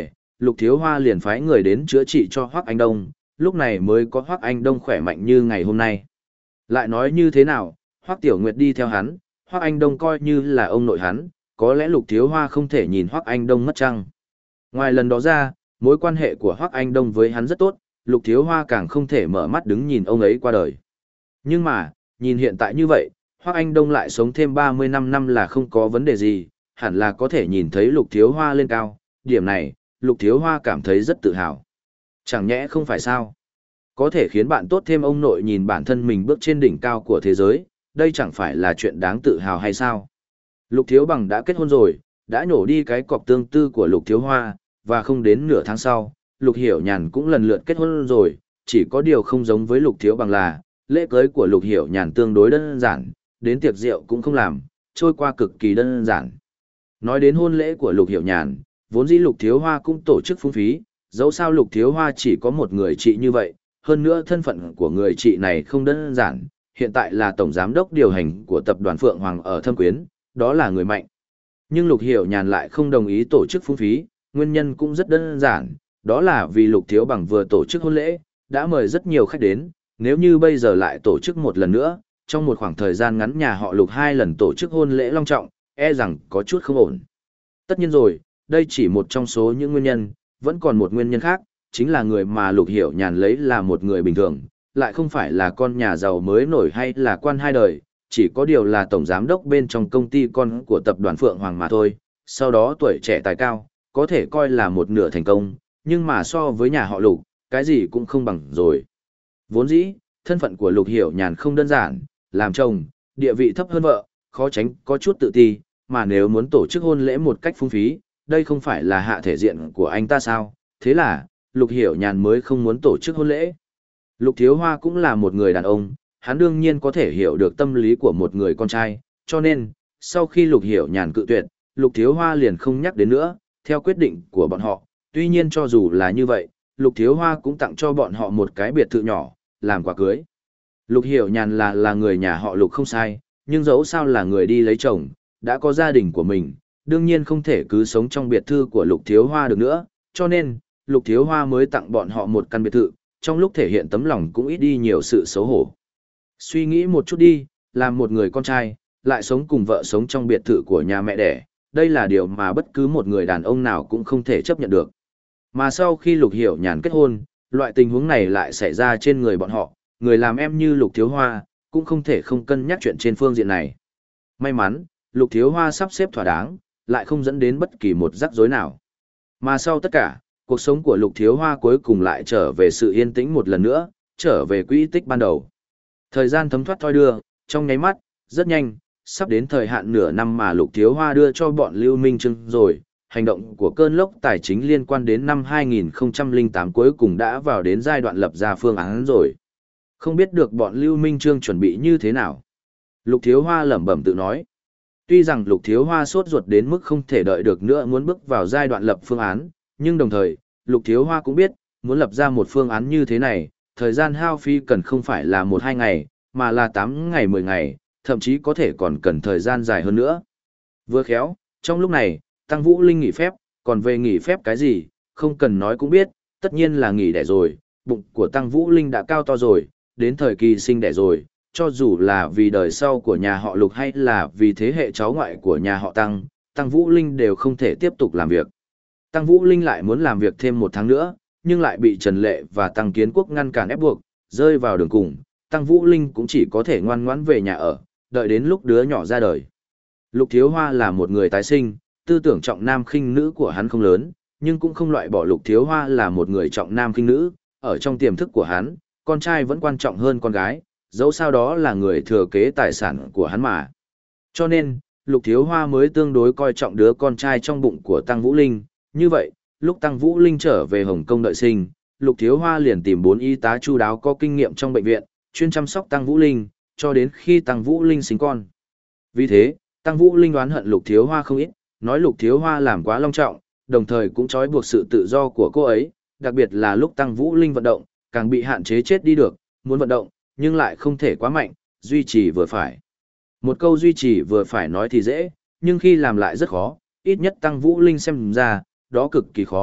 Lục Thiếu Hoa liền phái người đến chữa trị cho Hoắc Anh Đông, lúc này mới có Hoắc Anh Đông khỏe mạnh như ngày hôm nay. Lại nói như thế nào, Hoắc Tiểu Nguyệt đi theo hắn, Hoắc Anh Đông coi như là ông nội hắn, có lẽ Lục Thiếu Hoa không thể nhìn Hoắc Anh Đông mất chăng. Ngoài lần đó ra, mối quan hệ của Hoắc Anh Đông với hắn rất tốt, Lục Thiếu Hoa càng không thể mở mắt đứng nhìn ông ấy qua đời. Nhưng mà, nhìn hiện tại như vậy, Hoắc Anh Đông lại sống thêm ba mươi lăm năm là không có vấn đề gì, hẳn là có thể nhìn thấy Lục Thiếu Hoa lên cao, điểm này, Lục Thiếu Hoa cảm thấy rất tự hào. Chẳng nhẽ không phải sao? Có thể khiến bạn tốt thêm ông nội nhìn bản thân mình bước trên đỉnh cao của thế giới, đây chẳng phải là chuyện đáng tự hào hay sao? Lục Thiếu Bằng đã kết hôn rồi, đã nhổ đi cái cọc tương tư của Lục Thiếu Hoa, và không đến nửa tháng sau, Lục Hiểu Nhàn cũng lần lượt kết hôn rồi, chỉ có điều không giống với Lục Thiếu Bằng là, lễ cưới của Lục Hiểu Nhàn tương đối đơn giản, đến tiệc rượu cũng không làm, trôi qua cực kỳ đơn giản. Nói đến hôn lễ của Lục Hiểu Nhàn, vốn dĩ Lục Thiếu Hoa cũng tổ chức phung phí, dẫu sao Lục Thiếu Hoa chỉ có một người chị như vậy, hơn nữa thân phận của người chị này không đơn giản, hiện tại là tổng giám đốc điều hành của tập đoàn Phượng Hoàng ở Thâm Quyến, đó là người mạnh. Nhưng Lục Hiểu Nhàn lại không đồng ý tổ chức phung phí, nguyên nhân cũng rất đơn giản, đó là vì Lục Thiếu Bằng vừa tổ chức hôn lễ, đã mời rất nhiều khách đến, nếu như bây giờ lại tổ chức một lần nữa, trong một khoảng thời gian ngắn nhà họ Lục hai lần tổ chức hôn lễ long trọng, e rằng có chút không ổn. Tất nhiên rồi, đây chỉ một trong số những nguyên nhân, vẫn còn một nguyên nhân khác, chính là người mà Lục Hiểu Nhàn lấy là một người bình thường, lại không phải là con nhà giàu mới nổi hay là quan hai đời, chỉ có điều là tổng giám đốc bên trong công ty con của tập đoàn Phượng Hoàng mà thôi, sau đó tuổi trẻ tài cao, có thể coi là một nửa thành công, nhưng mà so với nhà họ Lục, cái gì cũng không bằng rồi. Vốn dĩ, thân phận của Lục Hiểu Nhàn không đơn giản, làm chồng, địa vị thấp hơn vợ, khó tránh có chút tự ti, mà nếu muốn tổ chức hôn lễ một cách phung phí, đây không phải là hạ thể diện của anh ta sao, thế là, Lục Hiểu Nhàn mới không muốn tổ chức hôn lễ. Lục Thiếu Hoa cũng là một người đàn ông, hắn đương nhiên có thể hiểu được tâm lý của một người con trai, cho nên, sau khi Lục Hiểu Nhàn cự tuyệt, Lục Thiếu Hoa liền không nhắc đến nữa, theo quyết định của bọn họ, tuy nhiên cho dù là như vậy, Lục Thiếu Hoa cũng tặng cho bọn họ một cái biệt thự nhỏ, làm quà cưới. Lục Hiểu Nhàn là là người nhà họ Lục không sai, nhưng dẫu sao là người đi lấy chồng, đã có gia đình của mình, đương nhiên không thể cứ sống trong biệt thự của Lục Thiếu Hoa được nữa, cho nên, Lục Thiếu Hoa mới tặng bọn họ một căn biệt thự, trong lúc thể hiện tấm lòng cũng ít đi nhiều sự xấu hổ. Suy nghĩ một chút đi, làm một người con trai, lại sống cùng vợ sống trong biệt thự của nhà mẹ đẻ, đây là điều mà bất cứ một người đàn ông nào cũng không thể chấp nhận được. Mà sau khi Lục Hiểu Nhàn kết hôn, loại tình huống này lại xảy ra trên người bọn họ, người làm em như Lục Thiếu Hoa, cũng không thể không cân nhắc chuyện trên phương diện này. May mắn, Lục Thiếu Hoa sắp xếp thỏa đáng, lại không dẫn đến bất kỳ một rắc rối nào. Mà sau tất cả, cuộc sống của Lục Thiếu Hoa cuối cùng lại trở về sự yên tĩnh một lần nữa, trở về quỹ tích ban đầu. Thời gian thấm thoát thoi đưa, trong nháy mắt, rất nhanh, sắp đến thời hạn nửa năm mà Lục Thiếu Hoa đưa cho bọn Lưu Minh Trương rồi, hành động của cơn lốc tài chính liên quan đến năm hai nghìn không trăm lẻ tám cuối cùng đã vào đến giai đoạn lập ra phương án rồi. Không biết được bọn Lưu Minh Trương chuẩn bị như thế nào. Lục Thiếu Hoa lẩm bẩm tự nói. Tuy rằng Lục Thiếu Hoa sốt ruột đến mức không thể đợi được nữa muốn bước vào giai đoạn lập phương án, nhưng đồng thời, Lục Thiếu Hoa cũng biết, muốn lập ra một phương án như thế này, thời gian hao phí cần không phải là một hai ngày, mà là tám ngày mười ngày, thậm chí có thể còn cần thời gian dài hơn nữa. Vừa khéo, trong lúc này, Tăng Vũ Linh nghỉ phép, còn về nghỉ phép cái gì, không cần nói cũng biết, tất nhiên là nghỉ đẻ rồi, bụng của Tăng Vũ Linh đã cao to rồi, đến thời kỳ sinh đẻ rồi, cho dù là vì đời sau của nhà họ Lục hay là vì thế hệ cháu ngoại của nhà họ Tăng, Tăng Vũ Linh đều không thể tiếp tục làm việc. Tăng Vũ Linh lại muốn làm việc thêm một tháng nữa, nhưng lại bị Trần Lệ và Tăng Kiến Quốc ngăn cản ép buộc, rơi vào đường cùng, Tăng Vũ Linh cũng chỉ có thể ngoan ngoãn về nhà ở, đợi đến lúc đứa nhỏ ra đời. Lục Thiếu Hoa là một người tái sinh, tư tưởng trọng nam khinh nữ của hắn không lớn, nhưng cũng không loại bỏ Lục Thiếu Hoa là một người trọng nam khinh nữ, ở trong tiềm thức của hắn, con trai vẫn quan trọng hơn con gái, dẫu sao đó là người thừa kế tài sản của hắn mà. Cho nên, Lục Thiếu Hoa mới tương đối coi trọng đứa con trai trong bụng của Tăng Vũ Linh, như vậy, lúc Tăng Vũ Linh trở về Hồng Kông đợi sinh, Lục Thiếu Hoa liền tìm bốn y tá chu đáo có kinh nghiệm trong bệnh viện, chuyên chăm sóc Tăng Vũ Linh, cho đến khi Tăng Vũ Linh sinh con. Vì thế, Tăng Vũ Linh oán hận Lục Thiếu Hoa không ít, nói Lục Thiếu Hoa làm quá long trọng, đồng thời cũng trói buộc sự tự do của cô ấy, đặc biệt là lúc Tăng Vũ Linh vận động, càng bị hạn chế chết đi được, muốn vận động, nhưng lại không thể quá mạnh, duy trì vừa phải. Một câu duy trì vừa phải nói thì dễ, nhưng khi làm lại rất khó, ít nhất Tăng Vũ Linh xem ra, đó cực kỳ khó,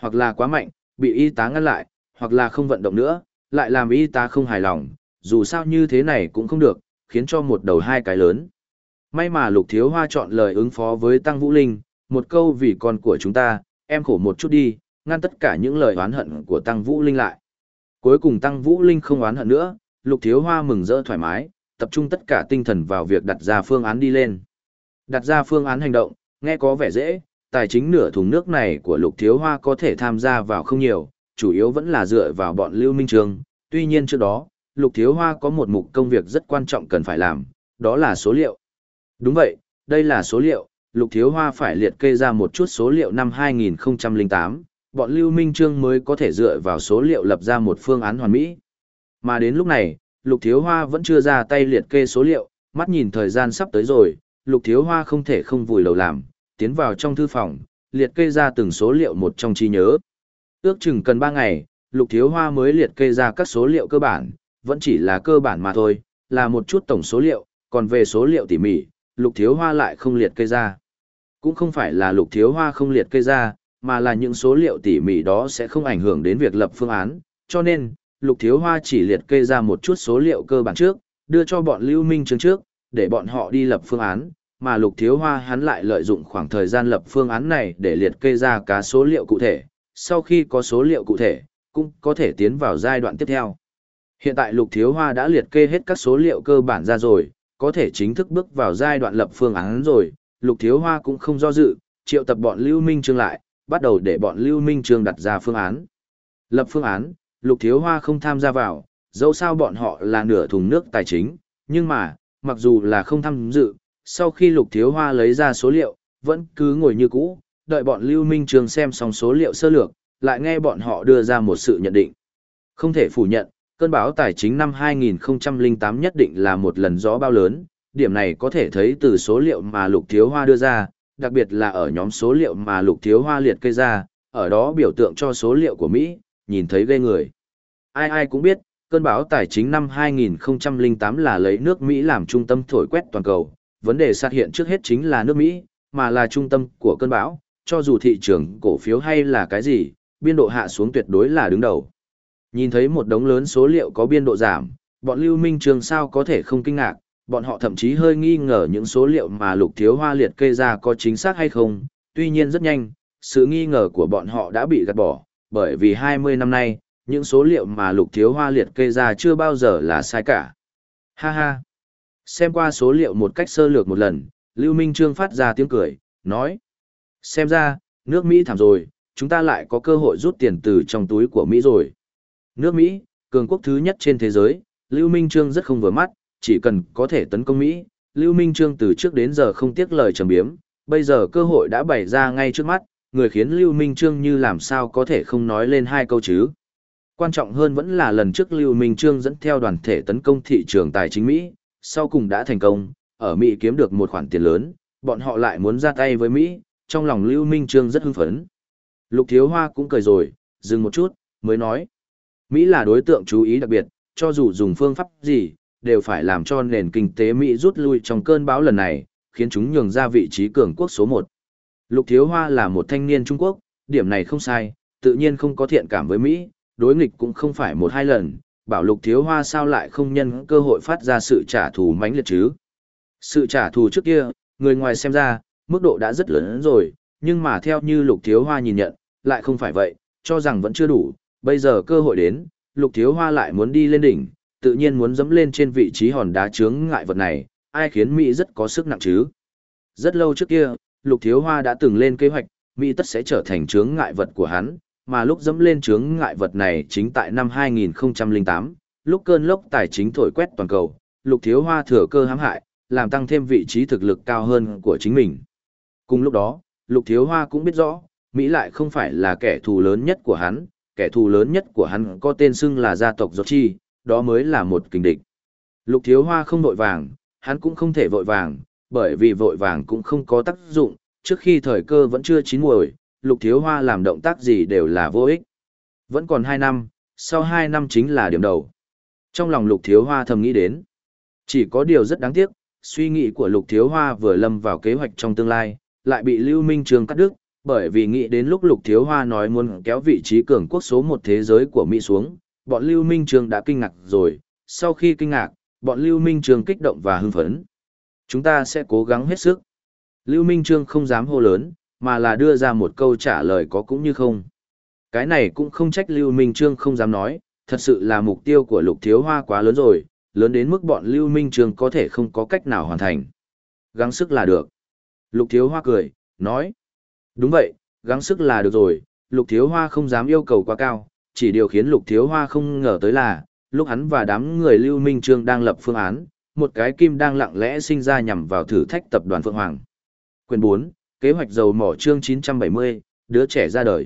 hoặc là quá mạnh, bị y tá ngăn lại, hoặc là không vận động nữa, lại làm y tá không hài lòng, dù sao như thế này cũng không được, khiến cho một đầu hai cái lớn. May mà Lục Thiếu Hoa chọn lời ứng phó với Tăng Vũ Linh, một câu vì con của chúng ta, em khổ một chút đi, ngăn tất cả những lời oán hận của Tăng Vũ Linh lại. Cuối cùng Tăng Vũ Linh không oán hận nữa, Lục Thiếu Hoa mừng rỡ thoải mái, tập trung tất cả tinh thần vào việc đặt ra phương án đi lên. Đặt ra phương án hành động, nghe có vẻ dễ, tài chính nửa thùng nước này của Lục Thiếu Hoa có thể tham gia vào không nhiều, chủ yếu vẫn là dựa vào bọn Lưu Minh Trương. Tuy nhiên trước đó, Lục Thiếu Hoa có một mục công việc rất quan trọng cần phải làm, đó là số liệu. Đúng vậy, đây là số liệu, Lục Thiếu Hoa phải liệt kê ra một chút số liệu năm hai nghìn không trăm lẻ tám, bọn Lưu Minh Trương mới có thể dựa vào số liệu lập ra một phương án hoàn mỹ. Mà đến lúc này, Lục Thiếu Hoa vẫn chưa ra tay liệt kê số liệu, mắt nhìn thời gian sắp tới rồi, Lục Thiếu Hoa không thể không vùi đầu làm, tiến vào trong thư phòng, liệt kê ra từng số liệu một trong trí nhớ. Ước chừng cần ba ngày, Lục Thiếu Hoa mới liệt kê ra các số liệu cơ bản, vẫn chỉ là cơ bản mà thôi, là một chút tổng số liệu, còn về số liệu tỉ mỉ, Lục Thiếu Hoa lại không liệt kê ra. Cũng không phải là Lục Thiếu Hoa không liệt kê ra, mà là những số liệu tỉ mỉ đó sẽ không ảnh hưởng đến việc lập phương án, cho nên, Lục Thiếu Hoa chỉ liệt kê ra một chút số liệu cơ bản trước, đưa cho bọn Lưu Minh Trương trước, để bọn họ đi lập phương án, mà Lục Thiếu Hoa hắn lại lợi dụng khoảng thời gian lập phương án này để liệt kê ra cả số liệu cụ thể, sau khi có số liệu cụ thể, cũng có thể tiến vào giai đoạn tiếp theo. Hiện tại Lục Thiếu Hoa đã liệt kê hết các số liệu cơ bản ra rồi, có thể chính thức bước vào giai đoạn lập phương án rồi, Lục Thiếu Hoa cũng không do dự, triệu tập bọn Lưu Minh Trương lại, bắt đầu để bọn Lưu Minh Trương đặt ra phương án. Lập phương án, Lục Thiếu Hoa không tham gia vào, dẫu sao bọn họ là nửa thùng nước tài chính, nhưng mà, mặc dù là không tham dự, sau khi Lục Thiếu Hoa lấy ra số liệu, vẫn cứ ngồi như cũ, đợi bọn Lưu Minh Trương xem xong số liệu sơ lược, lại nghe bọn họ đưa ra một sự nhận định. Không thể phủ nhận, cơn bão tài chính năm hai nghìn không trăm lẻ tám nhất định là một lần gió bao lớn, điểm này có thể thấy từ số liệu mà Lục Thiếu Hoa đưa ra, đặc biệt là ở nhóm số liệu mà Lục Thiếu Hoa liệt kê ra, ở đó biểu tượng cho số liệu của Mỹ, nhìn thấy ghê người. Ai ai cũng biết, cơn bão tài chính năm hai nghìn không trăm lẻ tám là lấy nước Mỹ làm trung tâm thổi quét toàn cầu, vấn đề sát hiện trước hết chính là nước Mỹ, mà là trung tâm của cơn bão, cho dù thị trường cổ phiếu hay là cái gì, biên độ hạ xuống tuyệt đối là đứng đầu. Nhìn thấy một đống lớn số liệu có biên độ giảm, bọn Lưu Minh Trương sao có thể không kinh ngạc, bọn họ thậm chí hơi nghi ngờ những số liệu mà Lục Thiếu Hoa liệt kê ra có chính xác hay không, tuy nhiên rất nhanh, sự nghi ngờ của bọn họ đã bị gạt bỏ, bởi vì hai mươi năm nay, những số liệu mà Lục Thiếu Hoa liệt kê ra chưa bao giờ là sai cả. Ha ha! Xem qua số liệu một cách sơ lược một lần, Lưu Minh Trương phát ra tiếng cười, nói. Xem ra, nước Mỹ thảm rồi, chúng ta lại có cơ hội rút tiền từ trong túi của Mỹ rồi. Nước Mỹ, cường quốc thứ nhất trên thế giới, Lưu Minh Trương rất không vừa mắt, chỉ cần có thể tấn công Mỹ, Lưu Minh Trương từ trước đến giờ không tiếc lời trầm biếm, bây giờ cơ hội đã bày ra ngay trước mắt, người khiến Lưu Minh Trương như làm sao có thể không nói lên hai câu chứ. Quan trọng hơn vẫn là lần trước Lưu Minh Trương dẫn theo đoàn thể tấn công thị trường tài chính Mỹ, sau cùng đã thành công, ở Mỹ kiếm được một khoản tiền lớn, bọn họ lại muốn ra tay với Mỹ, trong lòng Lưu Minh Trương rất hưng phấn. Lục Thiếu Hoa cũng cười rồi, dừng một chút, mới nói. Mỹ là đối tượng chú ý đặc biệt, cho dù dùng phương pháp gì, đều phải làm cho nền kinh tế Mỹ rút lui trong cơn bão lần này, khiến chúng nhường ra vị trí cường quốc số một. Lục Thiếu Hoa là một thanh niên Trung Quốc, điểm này không sai, tự nhiên không có thiện cảm với Mỹ, đối nghịch cũng không phải một hai lần, bảo Lục Thiếu Hoa sao lại không nhân cơ hội phát ra sự trả thù mãnh liệt chứ. Sự trả thù trước kia, người ngoài xem ra, mức độ đã rất lớn rồi, nhưng mà theo như Lục Thiếu Hoa nhìn nhận, lại không phải vậy, cho rằng vẫn chưa đủ, bây giờ cơ hội đến, Lục Thiếu Hoa lại muốn đi lên đỉnh, tự nhiên muốn dẫm lên trên vị trí hòn đá chướng ngại vật này, ai khiến Mỹ rất có sức nặng chứ. Rất lâu trước kia, Lục Thiếu Hoa đã từng lên kế hoạch, Mỹ tất sẽ trở thành chướng ngại vật của hắn, mà lúc dẫm lên chướng ngại vật này chính tại năm hai nghìn không trăm lẻ tám, lúc cơn lốc tài chính thổi quét toàn cầu, Lục Thiếu Hoa thừa cơ hãm hại, làm tăng thêm vị trí thực lực cao hơn của chính mình. Cùng lúc đó, Lục Thiếu Hoa cũng biết rõ, Mỹ lại không phải là kẻ thù lớn nhất của hắn, kẻ thù lớn nhất của hắn có tên xưng là gia tộc Rothschild, đó mới là một kình địch. Lục Thiếu Hoa không vội vàng, hắn cũng không thể vội vàng, bởi vì vội vàng cũng không có tác dụng, trước khi thời cơ vẫn chưa chín muồi, Lục Thiếu Hoa làm động tác gì đều là vô ích. Vẫn còn hai năm, sau hai năm chính là điểm đầu. Trong lòng Lục Thiếu Hoa thầm nghĩ đến. Chỉ có điều rất đáng tiếc, suy nghĩ của Lục Thiếu Hoa vừa lâm vào kế hoạch trong tương lai, lại bị Lưu Minh Trương cắt đứt, Bởi vì nghĩ đến lúc Lục Thiếu Hoa nói muốn kéo vị trí cường quốc số một thế giới của Mỹ xuống, bọn Lưu Minh Trương đã kinh ngạc rồi, sau khi kinh ngạc, bọn Lưu Minh Trương kích động và hưng phấn. Chúng ta sẽ cố gắng hết sức. Lưu Minh Trương không dám hô lớn, mà là đưa ra một câu trả lời có cũng như không. Cái này cũng không trách Lưu Minh Trương không dám nói, thật sự là mục tiêu của Lục Thiếu Hoa quá lớn rồi, lớn đến mức bọn Lưu Minh Trương có thể không có cách nào hoàn thành. Gắng sức là được. Lục Thiếu Hoa cười, nói. Đúng vậy, gắng sức là được rồi, Lục Thiếu Hoa không dám yêu cầu quá cao, chỉ điều khiến Lục Thiếu Hoa không ngờ tới là, lúc hắn và đám người Lưu Minh Trương đang lập phương án, một cái kim đang lặng lẽ sinh ra nhằm vào thử thách tập đoàn Phượng Hoàng. Quyền bốn, kế hoạch dầu mỏ chương chín trăm bảy mươi, đứa trẻ ra đời.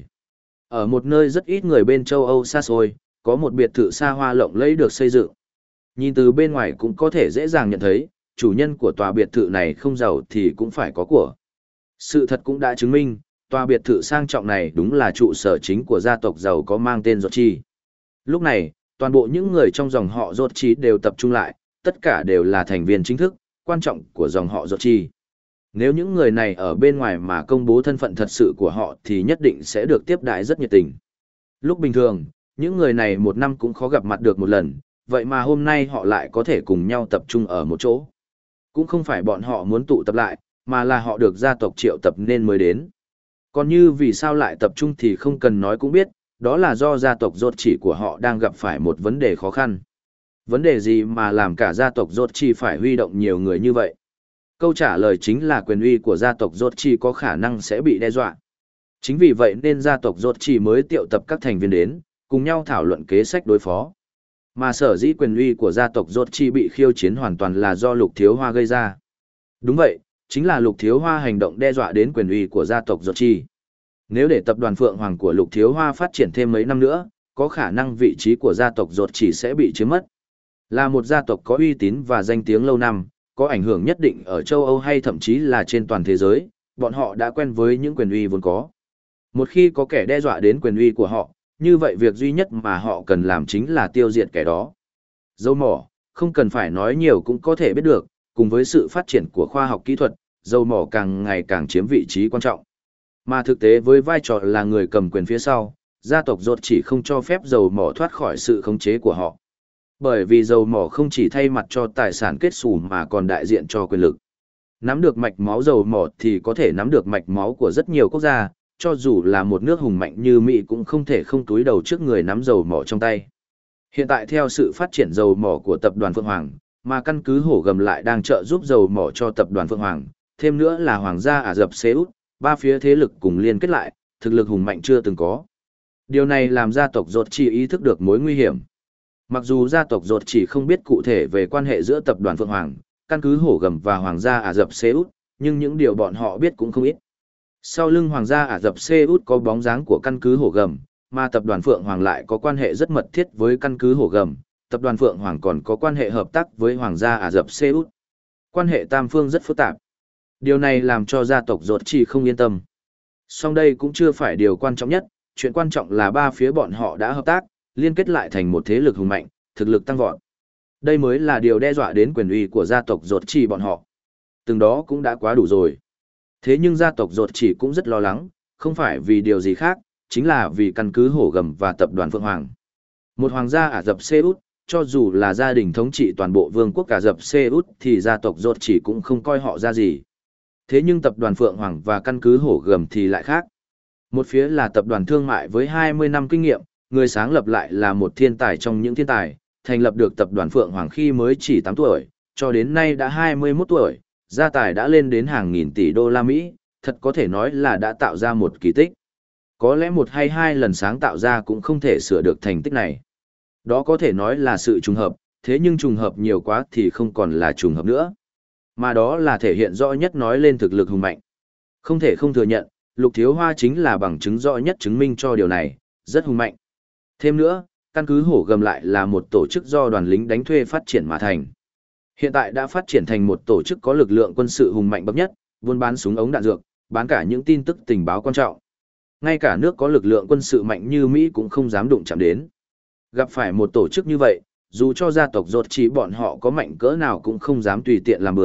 Ở một nơi rất ít người bên châu Âu xa xôi, có một biệt thự xa hoa lộng lẫy được xây dựng. Nhìn từ bên ngoài cũng có thể dễ dàng nhận thấy, chủ nhân của tòa biệt thự này không giàu thì cũng phải có của. Sự thật cũng đã chứng minh, tòa biệt thự sang trọng này đúng là trụ sở chính của gia tộc giàu có mang tên Rốt Chi. Lúc này, toàn bộ những người trong dòng họ Rốt Chi đều tập trung lại, tất cả đều là thành viên chính thức, quan trọng của dòng họ Rốt Chi. Nếu những người này ở bên ngoài mà công bố thân phận thật sự của họ thì nhất định sẽ được tiếp đãi rất nhiệt tình. Lúc bình thường, những người này một năm cũng khó gặp mặt được một lần, vậy mà hôm nay họ lại có thể cùng nhau tập trung ở một chỗ. Cũng không phải bọn họ muốn tụ tập lại, mà là họ được gia tộc triệu tập nên mới đến. Còn như vì sao lại tập trung thì không cần nói cũng biết, đó là do gia tộc Rốt Chỉ của họ đang gặp phải một vấn đề khó khăn. Vấn đề gì mà làm cả gia tộc Rốt Chỉ phải huy động nhiều người như vậy? Câu trả lời chính là quyền uy của gia tộc Rốt Chỉ có khả năng sẽ bị đe dọa. Chính vì vậy nên gia tộc Rốt Chỉ mới triệu tập các thành viên đến, cùng nhau thảo luận kế sách đối phó. Mà sở dĩ quyền uy của gia tộc Rốt Chi bị khiêu chiến hoàn toàn là do Lục Thiếu Hoa gây ra. Đúng vậy, chính là Lục Thiếu Hoa hành động đe dọa đến quyền uy của gia tộc Rốt Chi. Nếu để tập đoàn Phượng Hoàng của Lục Thiếu Hoa phát triển thêm mấy năm nữa, có khả năng vị trí của gia tộc Rốt Chi sẽ bị chiếm mất. Là một gia tộc có uy tín và danh tiếng lâu năm, có ảnh hưởng nhất định ở châu Âu hay thậm chí là trên toàn thế giới, bọn họ đã quen với những quyền uy vốn có. Một khi có kẻ đe dọa đến quyền uy của họ, như vậy việc duy nhất mà họ cần làm chính là tiêu diệt kẻ đó. Dầu mỏ, không cần phải nói nhiều cũng có thể biết được, cùng với sự phát triển của khoa học kỹ thuật, dầu mỏ càng ngày càng chiếm vị trí quan trọng. Mà thực tế với vai trò là người cầm quyền phía sau, gia tộc Rốt chỉ không cho phép dầu mỏ thoát khỏi sự khống chế của họ. Bởi vì dầu mỏ không chỉ thay mặt cho tài sản kết xù mà còn đại diện cho quyền lực. Nắm được mạch máu dầu mỏ thì có thể nắm được mạch máu của rất nhiều quốc gia, cho dù là một nước hùng mạnh như Mỹ cũng không thể không túi đầu trước người nắm dầu mỏ trong tay. Hiện tại theo sự phát triển dầu mỏ của tập đoàn Phượng Hoàng, mà căn cứ Hổ Gầm lại đang trợ giúp dầu mỏ cho tập đoàn Phượng Hoàng, thêm nữa là Hoàng gia Ả Rập Xê Út, ba phía thế lực cùng liên kết lại, thực lực hùng mạnh chưa từng có. Điều này làm gia tộc Rốt chỉ ý thức được mối nguy hiểm. Mặc dù gia tộc Rốt chỉ không biết cụ thể về quan hệ giữa tập đoàn Phượng Hoàng, căn cứ Hổ Gầm và Hoàng gia Ả Rập Xê Út, nhưng những điều bọn họ biết cũng không ít. Sau lưng Hoàng gia Ả Rập Xê Út có bóng dáng của căn cứ Hổ Gầm, mà tập đoàn Phượng Hoàng lại có quan hệ rất mật thiết với căn cứ Hổ Gầm, tập đoàn Phượng Hoàng còn có quan hệ hợp tác với Hoàng gia Ả Rập Xê Út. Quan hệ tam phương rất phức tạp. Điều này làm cho gia tộc Rốt chỉ không yên tâm. Song đây cũng chưa phải điều quan trọng nhất, chuyện quan trọng là ba phía bọn họ đã hợp tác, liên kết lại thành một thế lực hùng mạnh, thực lực tăng vọt. Đây mới là điều đe dọa đến quyền uy của gia tộc Rốt chỉ bọn họ. Từng đó cũng đã quá đủ rồi. Thế nhưng gia tộc Rốt chỉ cũng rất lo lắng, không phải vì điều gì khác, chính là vì căn cứ Hổ Gầm và tập đoàn Phượng Hoàng. Một hoàng gia Ả Rập Xê Út, cho dù là gia đình thống trị toàn bộ vương quốc Ả Rập Xê Út thì gia tộc Rốt chỉ cũng không coi họ ra gì. Thế nhưng tập đoàn Phượng Hoàng và căn cứ Hổ Gầm thì lại khác. Một phía là tập đoàn thương mại với hai mươi năm kinh nghiệm, người sáng lập lại là một thiên tài trong những thiên tài, thành lập được tập đoàn Phượng Hoàng khi mới chỉ tám tuổi, cho đến nay đã hai mươi mốt tuổi, gia tài đã lên đến hàng nghìn tỷ đô la Mỹ, thật có thể nói là đã tạo ra một kỳ tích. Có lẽ một hay hai lần sáng tạo ra cũng không thể sửa được thành tích này. Đó có thể nói là sự trùng hợp, thế nhưng trùng hợp nhiều quá thì không còn là trùng hợp nữa. Mà đó là thể hiện rõ nhất nói lên thực lực hùng mạnh. Không thể không thừa nhận, Lục Thiếu Hoa chính là bằng chứng rõ nhất chứng minh cho điều này, rất hùng mạnh. Thêm nữa, căn cứ Hổ Gầm lại là một tổ chức do đoàn lính đánh thuê phát triển mà thành. Hiện tại đã phát triển thành một tổ chức có lực lượng quân sự hùng mạnh bậc nhất, buôn bán súng ống đạn dược, bán cả những tin tức tình báo quan trọng. Ngay cả nước có lực lượng quân sự mạnh như Mỹ cũng không dám đụng chạm đến. Gặp phải một tổ chức như vậy, dù cho gia tộc Rốt chỉ bọn họ có mạnh cỡ nào cũng không dám tùy tiện làm bừa,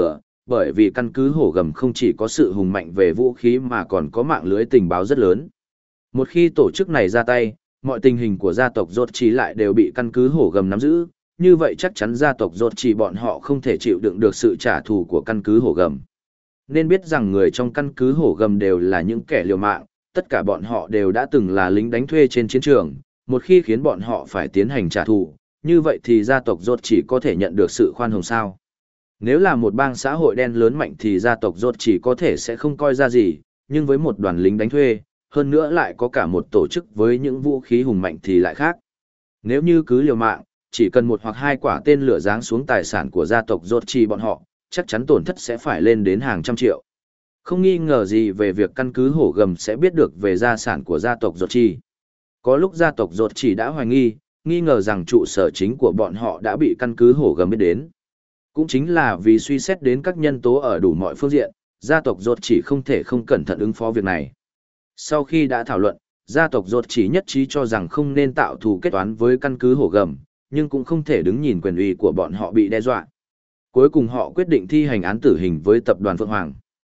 bởi vì căn cứ hổ gầm không chỉ có sự hùng mạnh về vũ khí mà còn có mạng lưới tình báo rất lớn. Một khi tổ chức này ra tay, mọi tình hình của gia tộc Rốt Chỉ lại đều bị căn cứ hổ gầm nắm giữ, như vậy chắc chắn gia tộc Rốt Chỉ bọn họ không thể chịu đựng được sự trả thù của căn cứ hổ gầm. Nên biết rằng người trong căn cứ hổ gầm đều là những kẻ liều mạng, tất cả bọn họ đều đã từng là lính đánh thuê trên chiến trường, một khi khiến bọn họ phải tiến hành trả thù, như vậy thì gia tộc Rốt Chỉ có thể nhận được sự khoan hồng sao. Nếu là một bang xã hội đen lớn mạnh thì gia tộc Rốt Chỉ có thể sẽ không coi ra gì, nhưng với một đoàn lính đánh thuê, hơn nữa lại có cả một tổ chức với những vũ khí hùng mạnh thì lại khác. Nếu như cứ liều mạng, chỉ cần một hoặc hai quả tên lửa giáng xuống tài sản của gia tộc Rốt Chỉ bọn họ, chắc chắn tổn thất sẽ phải lên đến hàng trăm triệu. Không nghi ngờ gì về việc căn cứ hổ gầm sẽ biết được về gia sản của gia tộc Rốt Chỉ. Có lúc gia tộc Rốt Chỉ đã hoài nghi, nghi ngờ rằng trụ sở chính của bọn họ đã bị căn cứ hổ gầm biết đến. Cũng chính là vì suy xét đến các nhân tố ở đủ mọi phương diện, gia tộc Rốt Chỉ không thể không cẩn thận ứng phó việc này. Sau khi đã thảo luận, gia tộc Rốt Chỉ nhất trí cho rằng không nên tạo thù kết toán với căn cứ hổ gầm, nhưng cũng không thể đứng nhìn quyền uy của bọn họ bị đe dọa. Cuối cùng họ quyết định thi hành án tử hình với tập đoàn Phượng Hoàng.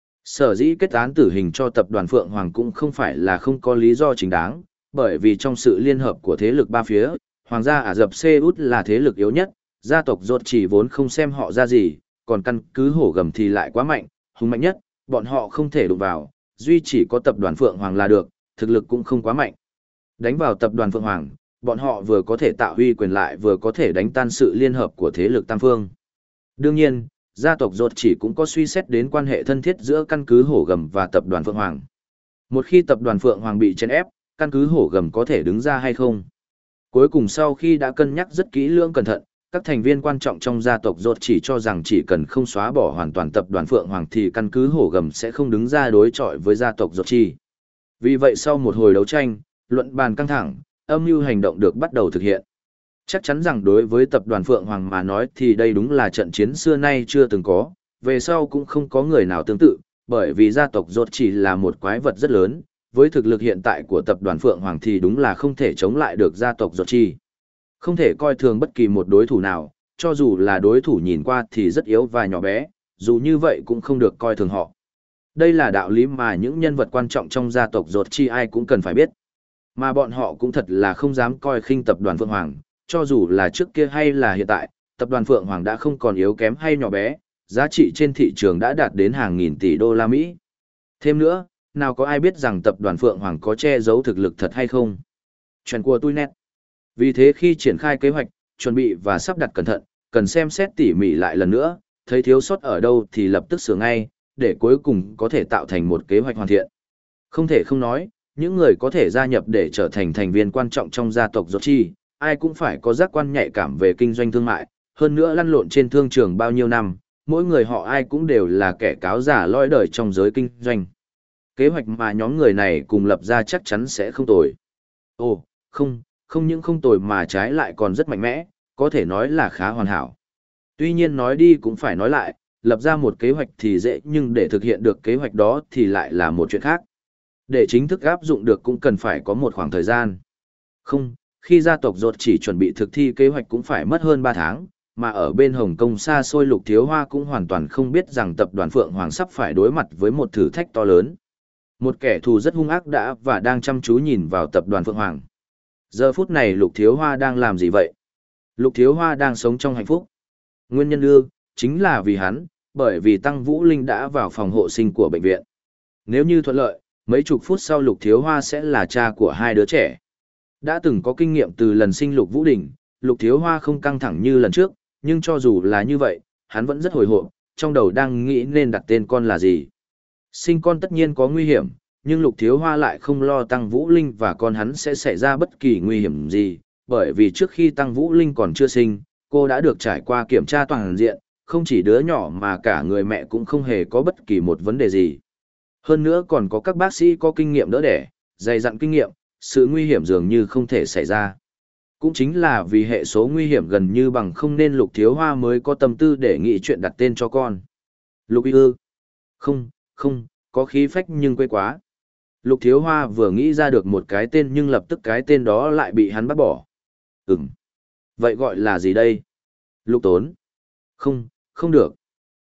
Sở dĩ kết án tử hình cho tập đoàn Phượng Hoàng cũng không phải là không có lý do chính đáng, bởi vì trong sự liên hợp của thế lực ba phía, Hoàng gia Ả Rập Xê Út là thế lực yếu nhất, gia tộc Rốt Chỉ vốn không xem họ ra gì, còn căn cứ hổ gầm thì lại quá mạnh, hùng mạnh nhất, bọn họ không thể đụng vào, duy chỉ có tập đoàn Phượng Hoàng là được, thực lực cũng không quá mạnh. Đánh vào tập đoàn Phượng Hoàng, bọn họ vừa có thể tạo uy quyền lại vừa có thể đánh tan sự liên hợp của thế lực tam phương. Đương nhiên, gia tộc Rốt Chỉ cũng có suy xét đến quan hệ thân thiết giữa căn cứ hổ gầm và tập đoàn Phượng Hoàng. Một khi tập đoàn Phượng Hoàng bị chèn ép, căn cứ hổ gầm có thể đứng ra hay không? Cuối cùng sau khi đã cân nhắc rất kỹ lưỡng cẩn thận, các thành viên quan trọng trong gia tộc Rốt Chỉ cho rằng chỉ cần không xóa bỏ hoàn toàn tập đoàn Phượng Hoàng thì căn cứ hổ gầm sẽ không đứng ra đối chọi với gia tộc Rốt Chỉ. Vì vậy sau một hồi đấu tranh, luận bàn căng thẳng, âm mưu hành động được bắt đầu thực hiện. Chắc chắn rằng đối với tập đoàn Phượng Hoàng mà nói thì đây đúng là trận chiến xưa nay chưa từng có, về sau cũng không có người nào tương tự, bởi vì gia tộc Rốt Chỉ là một quái vật rất lớn, với thực lực hiện tại của tập đoàn Phượng Hoàng thì đúng là không thể chống lại được gia tộc Rốt Chỉ. Không thể coi thường bất kỳ một đối thủ nào, cho dù là đối thủ nhìn qua thì rất yếu và nhỏ bé, dù như vậy cũng không được coi thường họ. Đây là đạo lý mà những nhân vật quan trọng trong gia tộc Rốt Chỉ ai cũng cần phải biết. Mà bọn họ cũng thật là không dám coi khinh tập đoàn Phượng Hoàng, cho dù là trước kia hay là hiện tại, tập đoàn Phượng Hoàng đã không còn yếu kém hay nhỏ bé, giá trị trên thị trường đã đạt đến hàng nghìn tỷ đô la Mỹ. Thêm nữa, nào có ai biết rằng tập đoàn Phượng Hoàng có che giấu thực lực thật hay không? Chuyện của tôi nét. Vì thế khi triển khai kế hoạch, chuẩn bị và sắp đặt cẩn thận, cần xem xét tỉ mỉ lại lần nữa, thấy thiếu sót ở đâu thì lập tức sửa ngay, để cuối cùng có thể tạo thành một kế hoạch hoàn thiện. Không thể không nói, những người có thể gia nhập để trở thành thành viên quan trọng trong gia tộc Rốt Chỉ, ai cũng phải có giác quan nhạy cảm về kinh doanh thương mại, hơn nữa lăn lộn trên thương trường bao nhiêu năm, mỗi người họ ai cũng đều là kẻ cáo giả lõi đời trong giới kinh doanh. Kế hoạch mà nhóm người này cùng lập ra chắc chắn sẽ không tồi. Ồ, không, không những không tồi mà trái lại còn rất mạnh mẽ, có thể nói là khá hoàn hảo. Tuy nhiên nói đi cũng phải nói lại, lập ra một kế hoạch thì dễ nhưng để thực hiện được kế hoạch đó thì lại là một chuyện khác. Để chính thức áp dụng được cũng cần phải có một khoảng thời gian. Không, khi gia tộc Rốt Chỉ chuẩn bị thực thi kế hoạch cũng phải mất hơn ba tháng, mà ở bên Hồng Kông xa xôi Lục Thiếu Hoa cũng hoàn toàn không biết rằng tập đoàn Phượng Hoàng sắp phải đối mặt với một thử thách to lớn. Một kẻ thù rất hung ác đã và đang chăm chú nhìn vào tập đoàn Phượng Hoàng. Giờ phút này Lục Thiếu Hoa đang làm gì vậy? Lục Thiếu Hoa đang sống trong hạnh phúc. Nguyên nhân ư, chính là vì hắn, bởi vì Tăng Vũ Linh đã vào phòng hộ sinh của bệnh viện. Nếu như thuận lợi, mấy chục phút sau Lục Thiếu Hoa sẽ là cha của hai đứa trẻ. Đã từng có kinh nghiệm từ lần sinh Lục Vũ Đình, Lục Thiếu Hoa không căng thẳng như lần trước, nhưng cho dù là như vậy, hắn vẫn rất hồi hộp, trong đầu đang nghĩ nên đặt tên con là gì. Sinh con tất nhiên có nguy hiểm, nhưng Lục Thiếu Hoa lại không lo Tăng Vũ Linh và con hắn sẽ xảy ra bất kỳ nguy hiểm gì, bởi vì trước khi Tăng Vũ Linh còn chưa sinh, cô đã được trải qua kiểm tra toàn diện, không chỉ đứa nhỏ mà cả người mẹ cũng không hề có bất kỳ một vấn đề gì. Hơn nữa còn có các bác sĩ có kinh nghiệm đỡ đẻ, dày dặn kinh nghiệm, sự nguy hiểm dường như không thể xảy ra. Cũng chính là vì hệ số nguy hiểm gần như bằng không nên Lục Thiếu Hoa mới có tâm tư để nghĩ chuyện đặt tên cho con. Lục Y ư? Không, không, có khí phách nhưng quê quá. Lục Thiếu Hoa vừa nghĩ ra được một cái tên nhưng lập tức cái tên đó lại bị hắn bắt bỏ. Ừm. Vậy gọi là gì đây? Lục Tốn. Không, không được.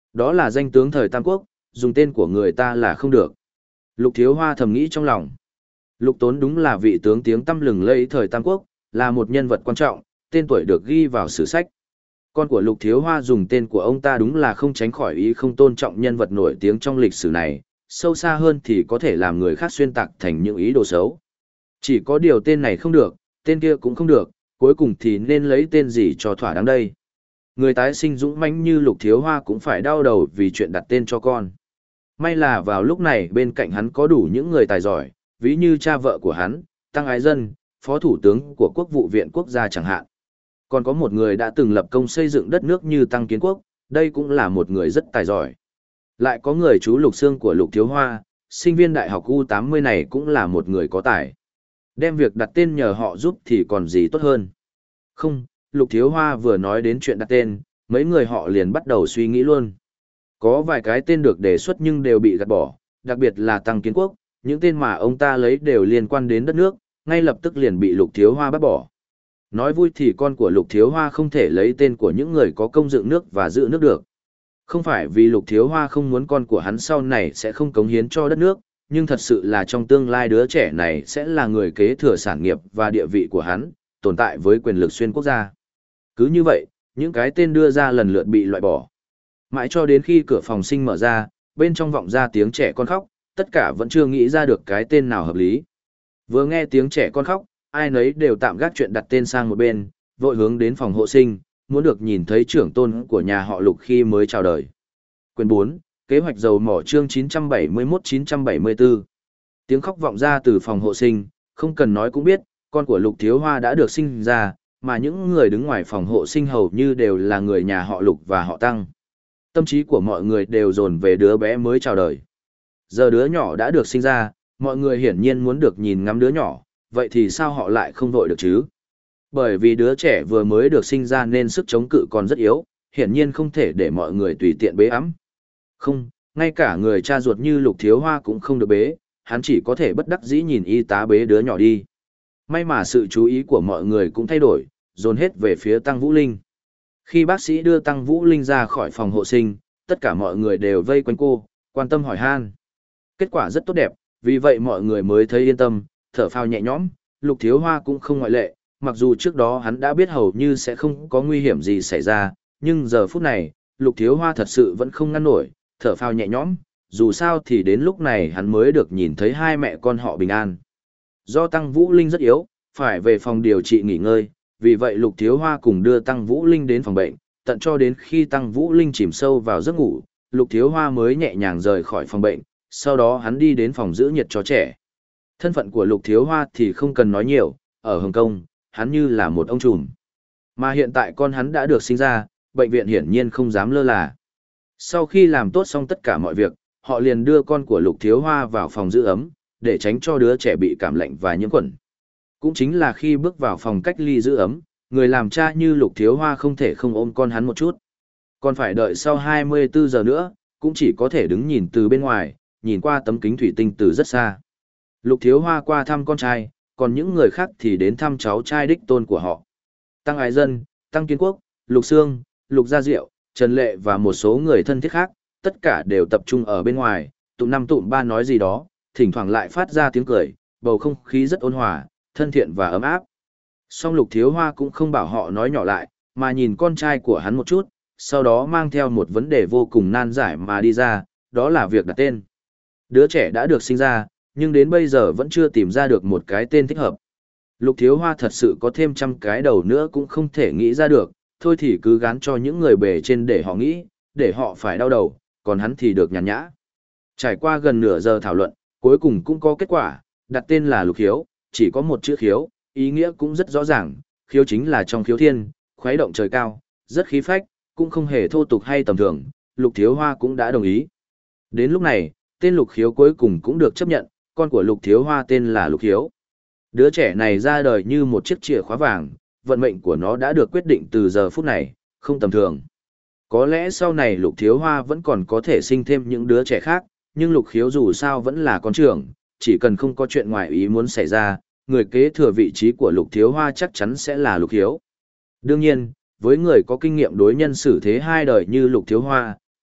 Đó là danh tướng thời Tam Quốc, dùng tên của người ta là không được. Lục Thiếu Hoa thầm nghĩ trong lòng. Lục Tốn đúng là vị tướng tiếng tăm lừng lẫy thời Tam Quốc, là một nhân vật quan trọng, tên tuổi được ghi vào sử sách. Con của Lục Thiếu Hoa dùng tên của ông ta đúng là không tránh khỏi ý không tôn trọng nhân vật nổi tiếng trong lịch sử này, sâu xa hơn thì có thể làm người khác xuyên tạc thành những ý đồ xấu. Chỉ có điều tên này không được, tên kia cũng không được, cuối cùng thì nên lấy tên gì cho thỏa đáng đây. Người tái sinh dũng mãnh như Lục Thiếu Hoa cũng phải đau đầu vì chuyện đặt tên cho con. May là vào lúc này bên cạnh hắn có đủ những người tài giỏi, ví như cha vợ của hắn, Tăng Ái Dân, phó thủ tướng của Quốc vụ viện quốc gia chẳng hạn. Còn có một người đã từng lập công xây dựng đất nước như Tăng Kiến Quốc, đây cũng là một người rất tài giỏi. Lại có người chú Lục Xương của Lục Thiếu Hoa, sinh viên đại học U tám mươi này cũng là một người có tài. Đem việc đặt tên nhờ họ giúp thì còn gì tốt hơn. Không, Lục Thiếu Hoa vừa nói đến chuyện đặt tên, mấy người họ liền bắt đầu suy nghĩ luôn. Có vài cái tên được đề xuất nhưng đều bị gạt bỏ, đặc biệt là Tăng Kiến Quốc, những tên mà ông ta lấy đều liên quan đến đất nước, ngay lập tức liền bị Lục Thiếu Hoa bắt bỏ. Nói vui thì con của Lục Thiếu Hoa không thể lấy tên của những người có công dựng nước và giữ nước được. Không phải vì Lục Thiếu Hoa không muốn con của hắn sau này sẽ không cống hiến cho đất nước, nhưng thật sự là trong tương lai đứa trẻ này sẽ là người kế thừa sản nghiệp và địa vị của hắn, tồn tại với quyền lực xuyên quốc gia. Cứ như vậy, những cái tên đưa ra lần lượt bị loại bỏ. Mãi cho đến khi cửa phòng sinh mở ra, bên trong vọng ra tiếng trẻ con khóc, tất cả vẫn chưa nghĩ ra được cái tên nào hợp lý. Vừa nghe tiếng trẻ con khóc, ai nấy đều tạm gác chuyện đặt tên sang một bên, vội hướng đến phòng hộ sinh, muốn được nhìn thấy trưởng tôn của nhà họ Lục khi mới chào đời. Quyền bốn, kế hoạch dầu mỏ chương chín trăm bảy mươi mốt chín trăm bảy mươi tư. Tiếng khóc vọng ra từ phòng hộ sinh, không cần nói cũng biết, con của Lục Thiếu Hoa đã được sinh ra, mà những người đứng ngoài phòng hộ sinh hầu như đều là người nhà họ Lục và họ Tăng. Tâm trí của mọi người đều dồn về đứa bé mới chào đời. Giờ đứa nhỏ đã được sinh ra, mọi người hiển nhiên muốn được nhìn ngắm đứa nhỏ, vậy thì sao họ lại không vội được chứ? Bởi vì đứa trẻ vừa mới được sinh ra nên sức chống cự còn rất yếu, hiển nhiên không thể để mọi người tùy tiện bế ẵm. Không, ngay cả người cha ruột như Lục Thiếu Hoa cũng không được bế, hắn chỉ có thể bất đắc dĩ nhìn y tá bế đứa nhỏ đi. May mà sự chú ý của mọi người cũng thay đổi, dồn hết về phía Tăng Vũ Linh. Khi bác sĩ đưa Tăng Vũ Linh ra khỏi phòng hộ sinh, tất cả mọi người đều vây quanh cô, quan tâm hỏi han. Kết quả rất tốt đẹp, vì vậy mọi người mới thấy yên tâm, thở phào nhẹ nhõm, Lục Thiếu Hoa cũng không ngoại lệ, mặc dù trước đó hắn đã biết hầu như sẽ không có nguy hiểm gì xảy ra, nhưng giờ phút này, Lục Thiếu Hoa thật sự vẫn không ngăn nổi, thở phào nhẹ nhõm, dù sao thì đến lúc này hắn mới được nhìn thấy hai mẹ con họ bình an. Do Tăng Vũ Linh rất yếu, phải về phòng điều trị nghỉ ngơi, vì vậy Lục Thiếu Hoa cùng đưa Tăng Vũ Linh đến phòng bệnh, tận cho đến khi Tăng Vũ Linh chìm sâu vào giấc ngủ, Lục Thiếu Hoa mới nhẹ nhàng rời khỏi phòng bệnh, sau đó hắn đi đến phòng giữ nhiệt cho trẻ. Thân phận của Lục Thiếu Hoa thì không cần nói nhiều, ở Hồng Kông, hắn như là một ông trùm. Mà hiện tại con hắn đã được sinh ra, bệnh viện hiển nhiên không dám lơ là. Sau khi làm tốt xong tất cả mọi việc, họ liền đưa con của Lục Thiếu Hoa vào phòng giữ ấm, để tránh cho đứa trẻ bị cảm lạnh và nhiễm khuẩn. Cũng chính là khi bước vào phòng cách ly giữ ấm, người làm cha như Lục Thiếu Hoa không thể không ôm con hắn một chút. Còn phải đợi sau hai mươi tư giờ nữa, cũng chỉ có thể đứng nhìn từ bên ngoài, nhìn qua tấm kính thủy tinh từ rất xa. Lục Thiếu Hoa qua thăm con trai, còn những người khác thì đến thăm cháu trai đích tôn của họ. Tăng Ái Dân, Tăng Kiến Quốc, Lục Xương, Lục Gia Diệu, Trần Lệ và một số người thân thiết khác, tất cả đều tập trung ở bên ngoài, tụm năm tụm ba nói gì đó, thỉnh thoảng lại phát ra tiếng cười, bầu không khí rất ôn hòa, thân thiện và ấm áp. Song Lục Thiếu Hoa cũng không bảo họ nói nhỏ lại, mà nhìn con trai của hắn một chút, sau đó mang theo một vấn đề vô cùng nan giải mà đi ra, đó là việc đặt tên. Đứa trẻ đã được sinh ra, nhưng đến bây giờ vẫn chưa tìm ra được một cái tên thích hợp. Lục Thiếu Hoa thật sự có thêm trăm cái đầu nữa cũng không thể nghĩ ra được, thôi thì cứ gán cho những người bề trên để họ nghĩ, để họ phải đau đầu, còn hắn thì được nhàn nhã. Trải qua gần nửa giờ thảo luận, cuối cùng cũng có kết quả, đặt tên là Lục Khiếu, chỉ có một chữ khiếu, ý nghĩa cũng rất rõ ràng, khiếu chính là trong khiếu thiên, khuấy động trời cao, rất khí phách, cũng không hề thô tục hay tầm thường, Lục Thiếu Hoa cũng đã đồng ý. Đến lúc này, tên Lục Khiếu cuối cùng cũng được chấp nhận, con của Lục Thiếu Hoa tên là Lục Khiếu. Đứa trẻ này ra đời như một chiếc chìa khóa vàng, vận mệnh của nó đã được quyết định từ giờ phút này, không tầm thường. Có lẽ sau này Lục Thiếu Hoa vẫn còn có thể sinh thêm những đứa trẻ khác, nhưng Lục Khiếu dù sao vẫn là con trưởng, chỉ cần không có chuyện ngoài ý muốn xảy ra, người kế thừa vị trí của Lục Thiếu Hoa chắc chắn sẽ là Lục Khiếu. Đương nhiên, với người có kinh nghiệm đối nhân xử thế hai đời như Lục Thiếu Hoa,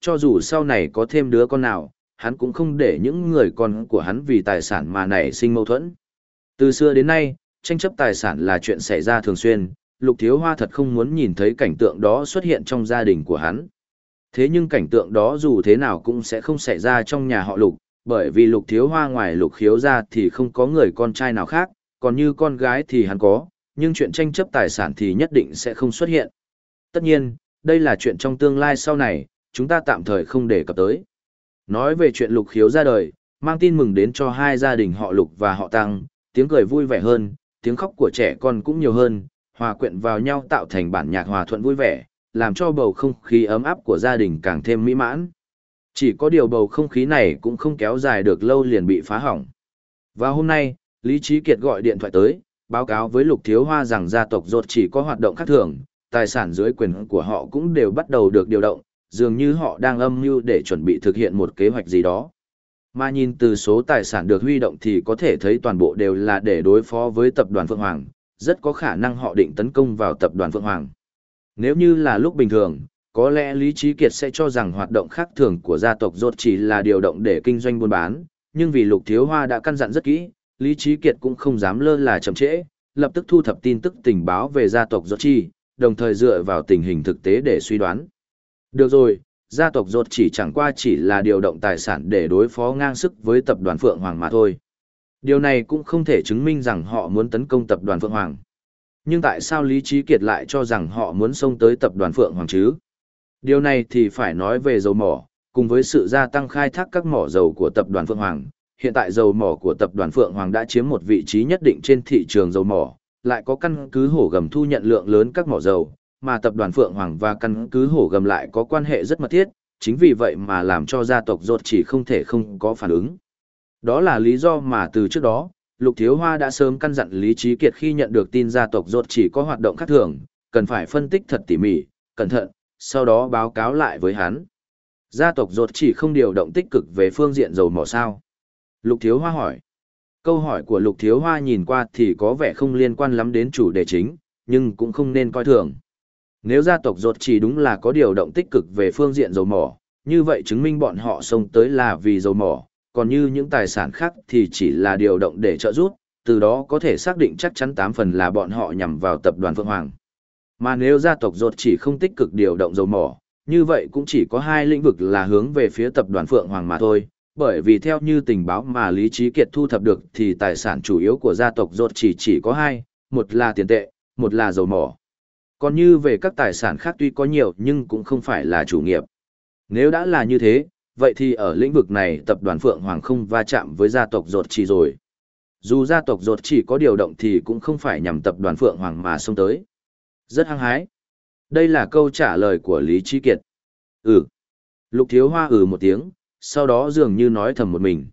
cho dù sau này có thêm đứa con nào, hắn cũng không để những người con của hắn vì tài sản mà nảy sinh mâu thuẫn. Từ xưa đến nay, tranh chấp tài sản là chuyện xảy ra thường xuyên, Lục Thiếu Hoa thật không muốn nhìn thấy cảnh tượng đó xuất hiện trong gia đình của hắn. Thế nhưng cảnh tượng đó dù thế nào cũng sẽ không xảy ra trong nhà họ Lục, bởi vì Lục Thiếu Hoa ngoài Lục Khiếu ra thì không có người con trai nào khác, còn như con gái thì hắn có, nhưng chuyện tranh chấp tài sản thì nhất định sẽ không xuất hiện. Tất nhiên, đây là chuyện trong tương lai sau này, chúng ta tạm thời không đề cập tới. Nói về chuyện Lục Khiếu ra đời, mang tin mừng đến cho hai gia đình họ Lục và họ Tăng, tiếng cười vui vẻ hơn, tiếng khóc của trẻ con cũng nhiều hơn, hòa quyện vào nhau tạo thành bản nhạc hòa thuận vui vẻ, làm cho bầu không khí ấm áp của gia đình càng thêm mỹ mãn. Chỉ có điều bầu không khí này cũng không kéo dài được lâu liền bị phá hỏng. Và hôm nay, Lý Trí Kiệt gọi điện thoại tới, báo cáo với Lục Thiếu Hoa rằng gia tộc Rốt chỉ có hoạt động khác thường, tài sản dưới quyền của họ cũng đều bắt đầu được điều động, dường như họ đang âm mưu để chuẩn bị thực hiện một kế hoạch gì đó. Mà nhìn từ số tài sản được huy động thì có thể thấy toàn bộ đều là để đối phó với tập đoàn Phượng Hoàng, rất có khả năng họ định tấn công vào tập đoàn Phượng Hoàng. Nếu như là lúc bình thường, có lẽ Lý Trí Kiệt sẽ cho rằng hoạt động khác thường của gia tộc Rốt chỉ là điều động để kinh doanh buôn bán, nhưng vì Lục Thiếu Hoa đã căn dặn rất kỹ, Lý Trí Kiệt cũng không dám lơ là chậm trễ, lập tức thu thập tin tức tình báo về gia tộc Rốt chỉ, đồng thời dựa vào tình hình thực tế để suy đoán. Được rồi, gia tộc Rốt chỉ chẳng qua chỉ là điều động tài sản để đối phó ngang sức với tập đoàn Phượng Hoàng mà thôi. Điều này cũng không thể chứng minh rằng họ muốn tấn công tập đoàn Phượng Hoàng. Nhưng tại sao Lý Trí Kiệt lại cho rằng họ muốn xông tới tập đoàn Phượng Hoàng chứ? Điều này thì phải nói về dầu mỏ, cùng với sự gia tăng khai thác các mỏ dầu của tập đoàn Phượng Hoàng. Hiện tại dầu mỏ của tập đoàn Phượng Hoàng đã chiếm một vị trí nhất định trên thị trường dầu mỏ, lại có căn cứ Hổ Gầm thu nhận lượng lớn các mỏ dầu, mà tập đoàn Phượng Hoàng và căn cứ Hổ Gầm lại có quan hệ rất mật thiết, chính vì vậy mà làm cho gia tộc Rốt chỉ không thể không có phản ứng. Đó là lý do mà từ trước đó, Lục Thiếu Hoa đã sớm căn dặn Lý Trí Kiệt khi nhận được tin gia tộc Rốt chỉ có hoạt động khác thường, cần phải phân tích thật tỉ mỉ, cẩn thận, sau đó báo cáo lại với hắn. Gia tộc Rốt chỉ không điều động tích cực về phương diện dầu mỏ sao? Lục Thiếu Hoa hỏi. Câu hỏi của Lục Thiếu Hoa nhìn qua thì có vẻ không liên quan lắm đến chủ đề chính, nhưng cũng không nên coi thường. Nếu gia tộc Rốt chỉ đúng là có điều động tích cực về phương diện dầu mỏ, như vậy chứng minh bọn họ xông tới là vì dầu mỏ, còn như những tài sản khác thì chỉ là điều động để trợ giúp, từ đó có thể xác định chắc chắn tám phần là bọn họ nhằm vào tập đoàn Phượng Hoàng. Mà nếu gia tộc Rốt chỉ không tích cực điều động dầu mỏ, như vậy cũng chỉ có hai lĩnh vực là hướng về phía tập đoàn Phượng Hoàng mà thôi, bởi vì theo như tình báo mà Lý Trí Kiệt thu thập được thì tài sản chủ yếu của gia tộc Rốt chỉ chỉ có hai, một là tiền tệ, một là dầu mỏ. Còn như về các tài sản khác tuy có nhiều nhưng cũng không phải là chủ nghiệp. Nếu đã là như thế, vậy thì ở lĩnh vực này tập đoàn Phượng Hoàng không va chạm với gia tộc Rốt chỉ rồi. Dù gia tộc Rốt chỉ có điều động thì cũng không phải nhằm tập đoàn Phượng Hoàng mà xông tới. Rất hăng hái. Đây là câu trả lời của Lý Trí Kiệt. Ừ. Lục Thiếu Hoa ừ một tiếng, sau đó dường như nói thầm một mình.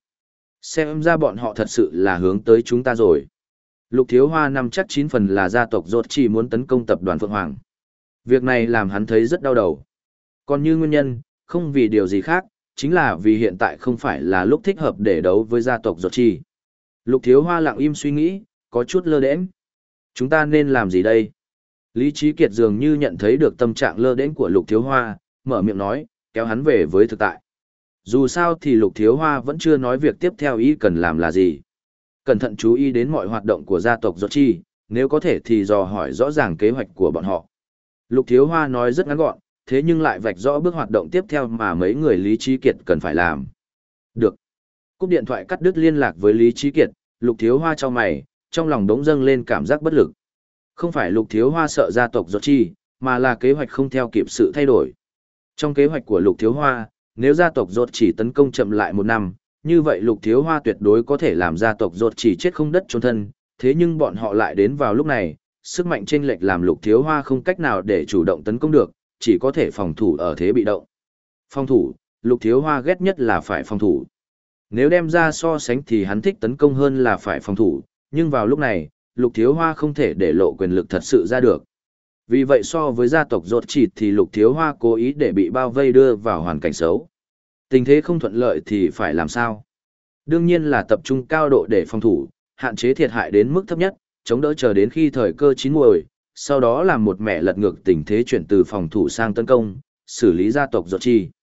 Xem ra bọn họ thật sự là hướng tới chúng ta rồi. Lục Thiếu Hoa nắm chắc chín phần là gia tộc Rốt chỉ muốn tấn công tập đoàn Phượng Hoàng. Việc này làm hắn thấy rất đau đầu. Còn như nguyên nhân, không vì điều gì khác, chính là vì hiện tại không phải là lúc thích hợp để đấu với gia tộc Rốt chỉ. Lục Thiếu Hoa lặng im suy nghĩ, có chút lơ đễnh. Chúng ta nên làm gì đây? Lý Trí Kiệt dường như nhận thấy được tâm trạng lơ đễnh của Lục Thiếu Hoa, mở miệng nói, kéo hắn về với thực tại. Dù sao thì Lục Thiếu Hoa vẫn chưa nói việc tiếp theo ý cần làm là gì. Cẩn thận chú ý đến mọi hoạt động của gia tộc Rốt chỉ, nếu có thể thì dò hỏi rõ ràng kế hoạch của bọn họ. Lục Thiếu Hoa nói rất ngắn gọn, thế nhưng lại vạch rõ bước hoạt động tiếp theo mà mấy người Lý Trí Kiệt cần phải làm. Được. Cúp điện thoại cắt đứt liên lạc với Lý Trí Kiệt, Lục Thiếu Hoa chau mày, trong lòng đống dâng lên cảm giác bất lực. Không phải Lục Thiếu Hoa sợ gia tộc Rốt chỉ, mà là kế hoạch không theo kịp sự thay đổi. Trong kế hoạch của Lục Thiếu Hoa, nếu gia tộc Rốt chỉ tấn công chậm lại một năm, như vậy Lục Thiếu Hoa tuyệt đối có thể làm gia tộc Rốt chỉ chết không đất chôn thân, thế nhưng bọn họ lại đến vào lúc này, sức mạnh chênh lệch làm Lục Thiếu Hoa không cách nào để chủ động tấn công được, chỉ có thể phòng thủ ở thế bị động. Phòng thủ, Lục Thiếu Hoa ghét nhất là phải phòng thủ. Nếu đem ra so sánh thì hắn thích tấn công hơn là phải phòng thủ, nhưng vào lúc này, Lục Thiếu Hoa không thể để lộ quyền lực thật sự ra được. Vì vậy so với gia tộc Rốt chỉ thì Lục Thiếu Hoa cố ý để bị bao vây đưa vào hoàn cảnh xấu. Tình thế không thuận lợi thì phải làm sao? Đương nhiên là tập trung cao độ để phòng thủ, hạn chế thiệt hại đến mức thấp nhất, chống đỡ chờ đến khi thời cơ chín muồi, sau đó làm một mẻ lật ngược tình thế chuyển từ phòng thủ sang tấn công, xử lý gia tộc Rốt chỉ.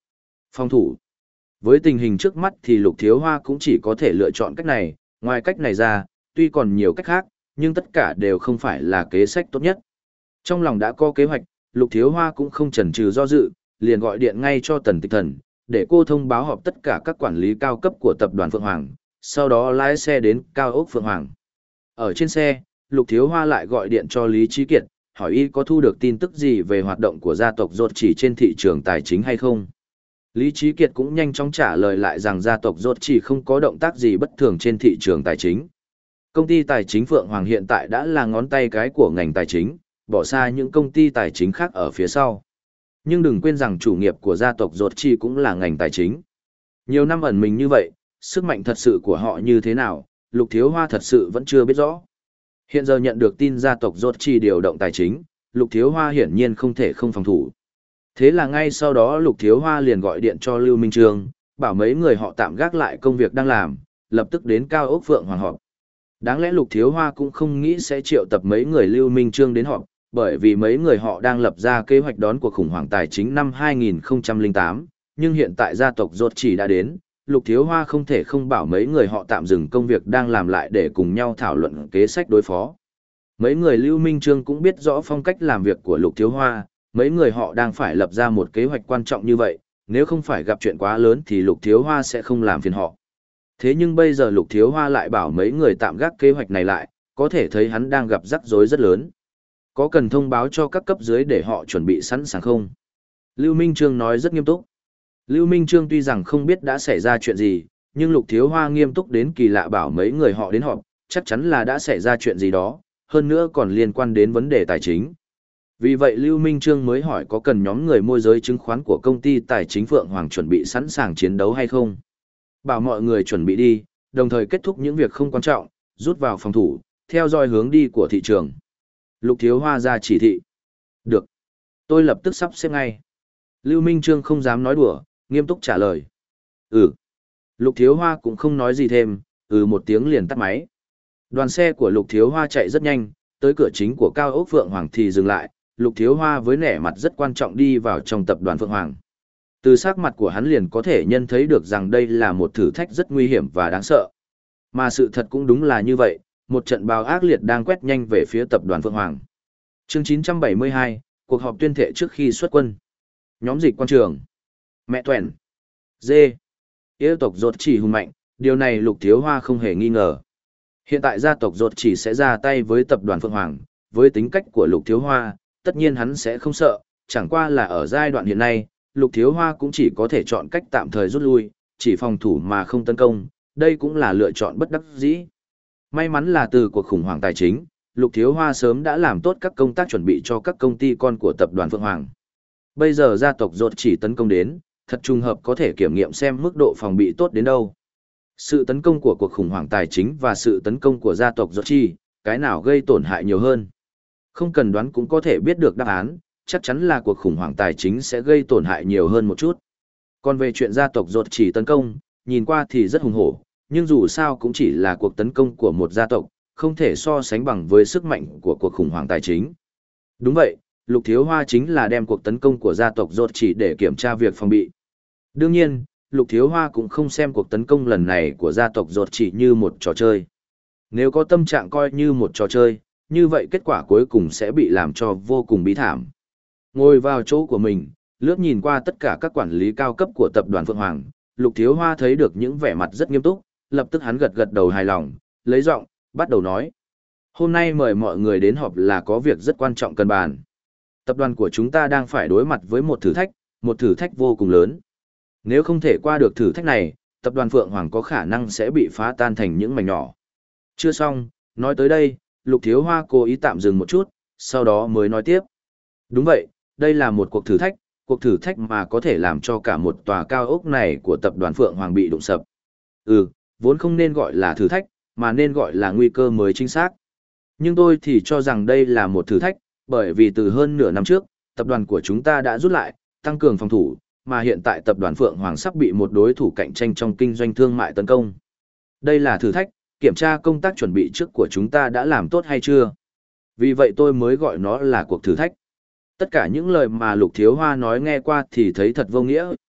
Phòng thủ. Với tình hình trước mắt thì Lục Thiếu Hoa cũng chỉ có thể lựa chọn cách này, ngoài cách này ra, tuy còn nhiều cách khác, nhưng tất cả đều không phải là kế sách tốt nhất. Trong lòng đã có kế hoạch, Lục Thiếu Hoa cũng không chần chừ do dự, liền gọi điện ngay cho Tần Tịch Thần, để cô thông báo họp tất cả các quản lý cao cấp của tập đoàn Phượng Hoàng, sau đó lái xe đến cao ốc Phượng Hoàng. Ở trên xe, Lục Thiếu Hoa lại gọi điện cho Lý Trí Kiệt, hỏi y có thu được tin tức gì về hoạt động của gia tộc Rốt Chỉ trên thị trường tài chính hay không. Lý Trí Kiệt cũng nhanh chóng trả lời lại rằng gia tộc Rốt Chỉ không có động tác gì bất thường trên thị trường tài chính. Công ty tài chính Phượng Hoàng hiện tại đã là ngón tay cái của ngành tài chính, bỏ xa những công ty tài chính khác ở phía sau. Nhưng đừng quên rằng chủ nghiệp của gia tộc Rốt Chỉ cũng là ngành tài chính. Nhiều năm ẩn mình như vậy, sức mạnh thật sự của họ như thế nào, Lục Thiếu Hoa thật sự vẫn chưa biết rõ. Hiện giờ nhận được tin gia tộc Rốt Chỉ điều động tài chính, Lục Thiếu Hoa hiển nhiên không thể không phòng thủ. Thế là ngay sau đó Lục Thiếu Hoa liền gọi điện cho Lưu Minh Trương, bảo mấy người họ tạm gác lại công việc đang làm, lập tức đến cao ốc Phượng Hoàng họp. Đáng lẽ Lục Thiếu Hoa cũng không nghĩ sẽ triệu tập mấy người Lưu Minh Trương đến họp, bởi vì mấy người họ đang lập ra kế hoạch đón cuộc khủng hoảng tài chính năm hai nghìn không trăm lẻ tám, nhưng hiện tại gia tộc Rốt Chỉ đã đến, Lục Thiếu Hoa không thể không bảo mấy người họ tạm dừng công việc đang làm lại để cùng nhau thảo luận kế sách đối phó. Mấy người Lưu Minh Trương cũng biết rõ phong cách làm việc của Lục Thiếu Hoa, mấy người họ đang phải lập ra một kế hoạch quan trọng như vậy, nếu không phải gặp chuyện quá lớn thì Lục Thiếu Hoa sẽ không làm phiền họ. Thế nhưng bây giờ Lục Thiếu Hoa lại bảo mấy người tạm gác kế hoạch này lại, có thể thấy hắn đang gặp rắc rối rất lớn. Có cần thông báo cho các cấp dưới để họ chuẩn bị sẵn sàng không? Lưu Minh Trương nói rất nghiêm túc. Lưu Minh Trương tuy rằng không biết đã xảy ra chuyện gì, nhưng Lục Thiếu Hoa nghiêm túc đến kỳ lạ bảo mấy người họ đến họp, chắc chắn là đã xảy ra chuyện gì đó, hơn nữa còn liên quan đến vấn đề tài chính. Vì vậy Lưu Minh Trương mới hỏi có cần nhóm người môi giới chứng khoán của công ty tài chính Phượng Hoàng chuẩn bị sẵn sàng chiến đấu hay không. Bảo mọi người chuẩn bị đi, đồng thời kết thúc những việc không quan trọng, rút vào phòng thủ, theo dõi hướng đi của thị trường. Lục Thiếu Hoa ra chỉ thị. Được. Tôi lập tức sắp xếp ngay. Lưu Minh Trương không dám nói đùa, nghiêm túc trả lời. Ừ. Lục Thiếu Hoa cũng không nói gì thêm, ừ một tiếng liền tắt máy. Đoàn xe của Lục Thiếu Hoa chạy rất nhanh, tới cửa chính của cao ốc Phượng Hoàng thì dừng lại, Lục Thiếu Hoa với nẻ mặt rất quan trọng đi vào trong tập đoàn Phượng Hoàng. Từ sắc mặt của hắn liền có thể nhân thấy được rằng đây là một thử thách rất nguy hiểm và đáng sợ. Mà sự thật cũng đúng là như vậy, một trận bão ác liệt đang quét nhanh về phía tập đoàn Phượng Hoàng. Chương chín trăm bảy mươi hai, cuộc họp tuyên thệ trước khi xuất quân. Nhóm dịch quan trường. Mẹ Tuẻn. Dê. Yêu tộc Rốt Chỉ hùng mạnh, điều này Lục Thiếu Hoa không hề nghi ngờ. Hiện tại gia tộc Rốt Chỉ sẽ ra tay với tập đoàn Phượng Hoàng, với tính cách của Lục Thiếu Hoa, tất nhiên hắn sẽ không sợ, chẳng qua là ở giai đoạn hiện nay, Lục Thiếu Hoa cũng chỉ có thể chọn cách tạm thời rút lui, chỉ phòng thủ mà không tấn công, đây cũng là lựa chọn bất đắc dĩ. May mắn là từ cuộc khủng hoảng tài chính, Lục Thiếu Hoa sớm đã làm tốt các công tác chuẩn bị cho các công ty con của tập đoàn Phượng Hoàng. Bây giờ gia tộc Rốt Chỉ tấn công đến, thật trùng hợp có thể kiểm nghiệm xem mức độ phòng bị tốt đến đâu. Sự tấn công của cuộc khủng hoảng tài chính và sự tấn công của gia tộc Rốt Chỉ, cái nào gây tổn hại nhiều hơn? Không cần đoán cũng có thể biết được đáp án, chắc chắn là cuộc khủng hoảng tài chính sẽ gây tổn hại nhiều hơn một chút. Còn về chuyện gia tộc Rốt Chỉ tấn công, nhìn qua thì rất hùng hổ, nhưng dù sao cũng chỉ là cuộc tấn công của một gia tộc, không thể so sánh bằng với sức mạnh của cuộc khủng hoảng tài chính. Đúng vậy, Lục Thiếu Hoa chính là đem cuộc tấn công của gia tộc Rốt Chỉ để kiểm tra việc phòng bị. Đương nhiên, Lục Thiếu Hoa cũng không xem cuộc tấn công lần này của gia tộc Rốt Chỉ như một trò chơi. Nếu có tâm trạng coi như một trò chơi, như vậy kết quả cuối cùng sẽ bị làm cho vô cùng bi thảm. Ngồi vào chỗ của mình, lướt nhìn qua tất cả các quản lý cao cấp của tập đoàn Phượng Hoàng, Lục Thiếu Hoa thấy được những vẻ mặt rất nghiêm túc, lập tức hắn gật gật đầu hài lòng, lấy giọng, bắt đầu nói. Hôm nay mời mọi người đến họp là có việc rất quan trọng cần bàn. Tập đoàn của chúng ta đang phải đối mặt với một thử thách, một thử thách vô cùng lớn. Nếu không thể qua được thử thách này, tập đoàn Phượng Hoàng có khả năng sẽ bị phá tan thành những mảnh nhỏ. Chưa xong, nói tới đây, Lục Thiếu Hoa cố ý tạm dừng một chút, sau đó mới nói tiếp. Đúng vậy, đây là một cuộc thử thách, cuộc thử thách mà có thể làm cho cả một tòa cao ốc này của tập đoàn Phượng Hoàng bị đụng sập. Ừ, vốn không nên gọi là thử thách, mà nên gọi là nguy cơ mới chính xác. Nhưng tôi thì cho rằng đây là một thử thách, bởi vì từ hơn nửa năm trước, tập đoàn của chúng ta đã rút lại, tăng cường phòng thủ, mà hiện tại tập đoàn Phượng Hoàng sắp bị một đối thủ cạnh tranh trong kinh doanh thương mại tấn công. Đây là thử thách, kiểm tra công tác chuẩn bị trước của chúng ta đã làm tốt hay chưa. Vì vậy tôi mới gọi nó là cuộc thử thách. Tất cả những lời mà Lục Thiếu Hoa nói nghe qua thì thấy thật vô nghĩa,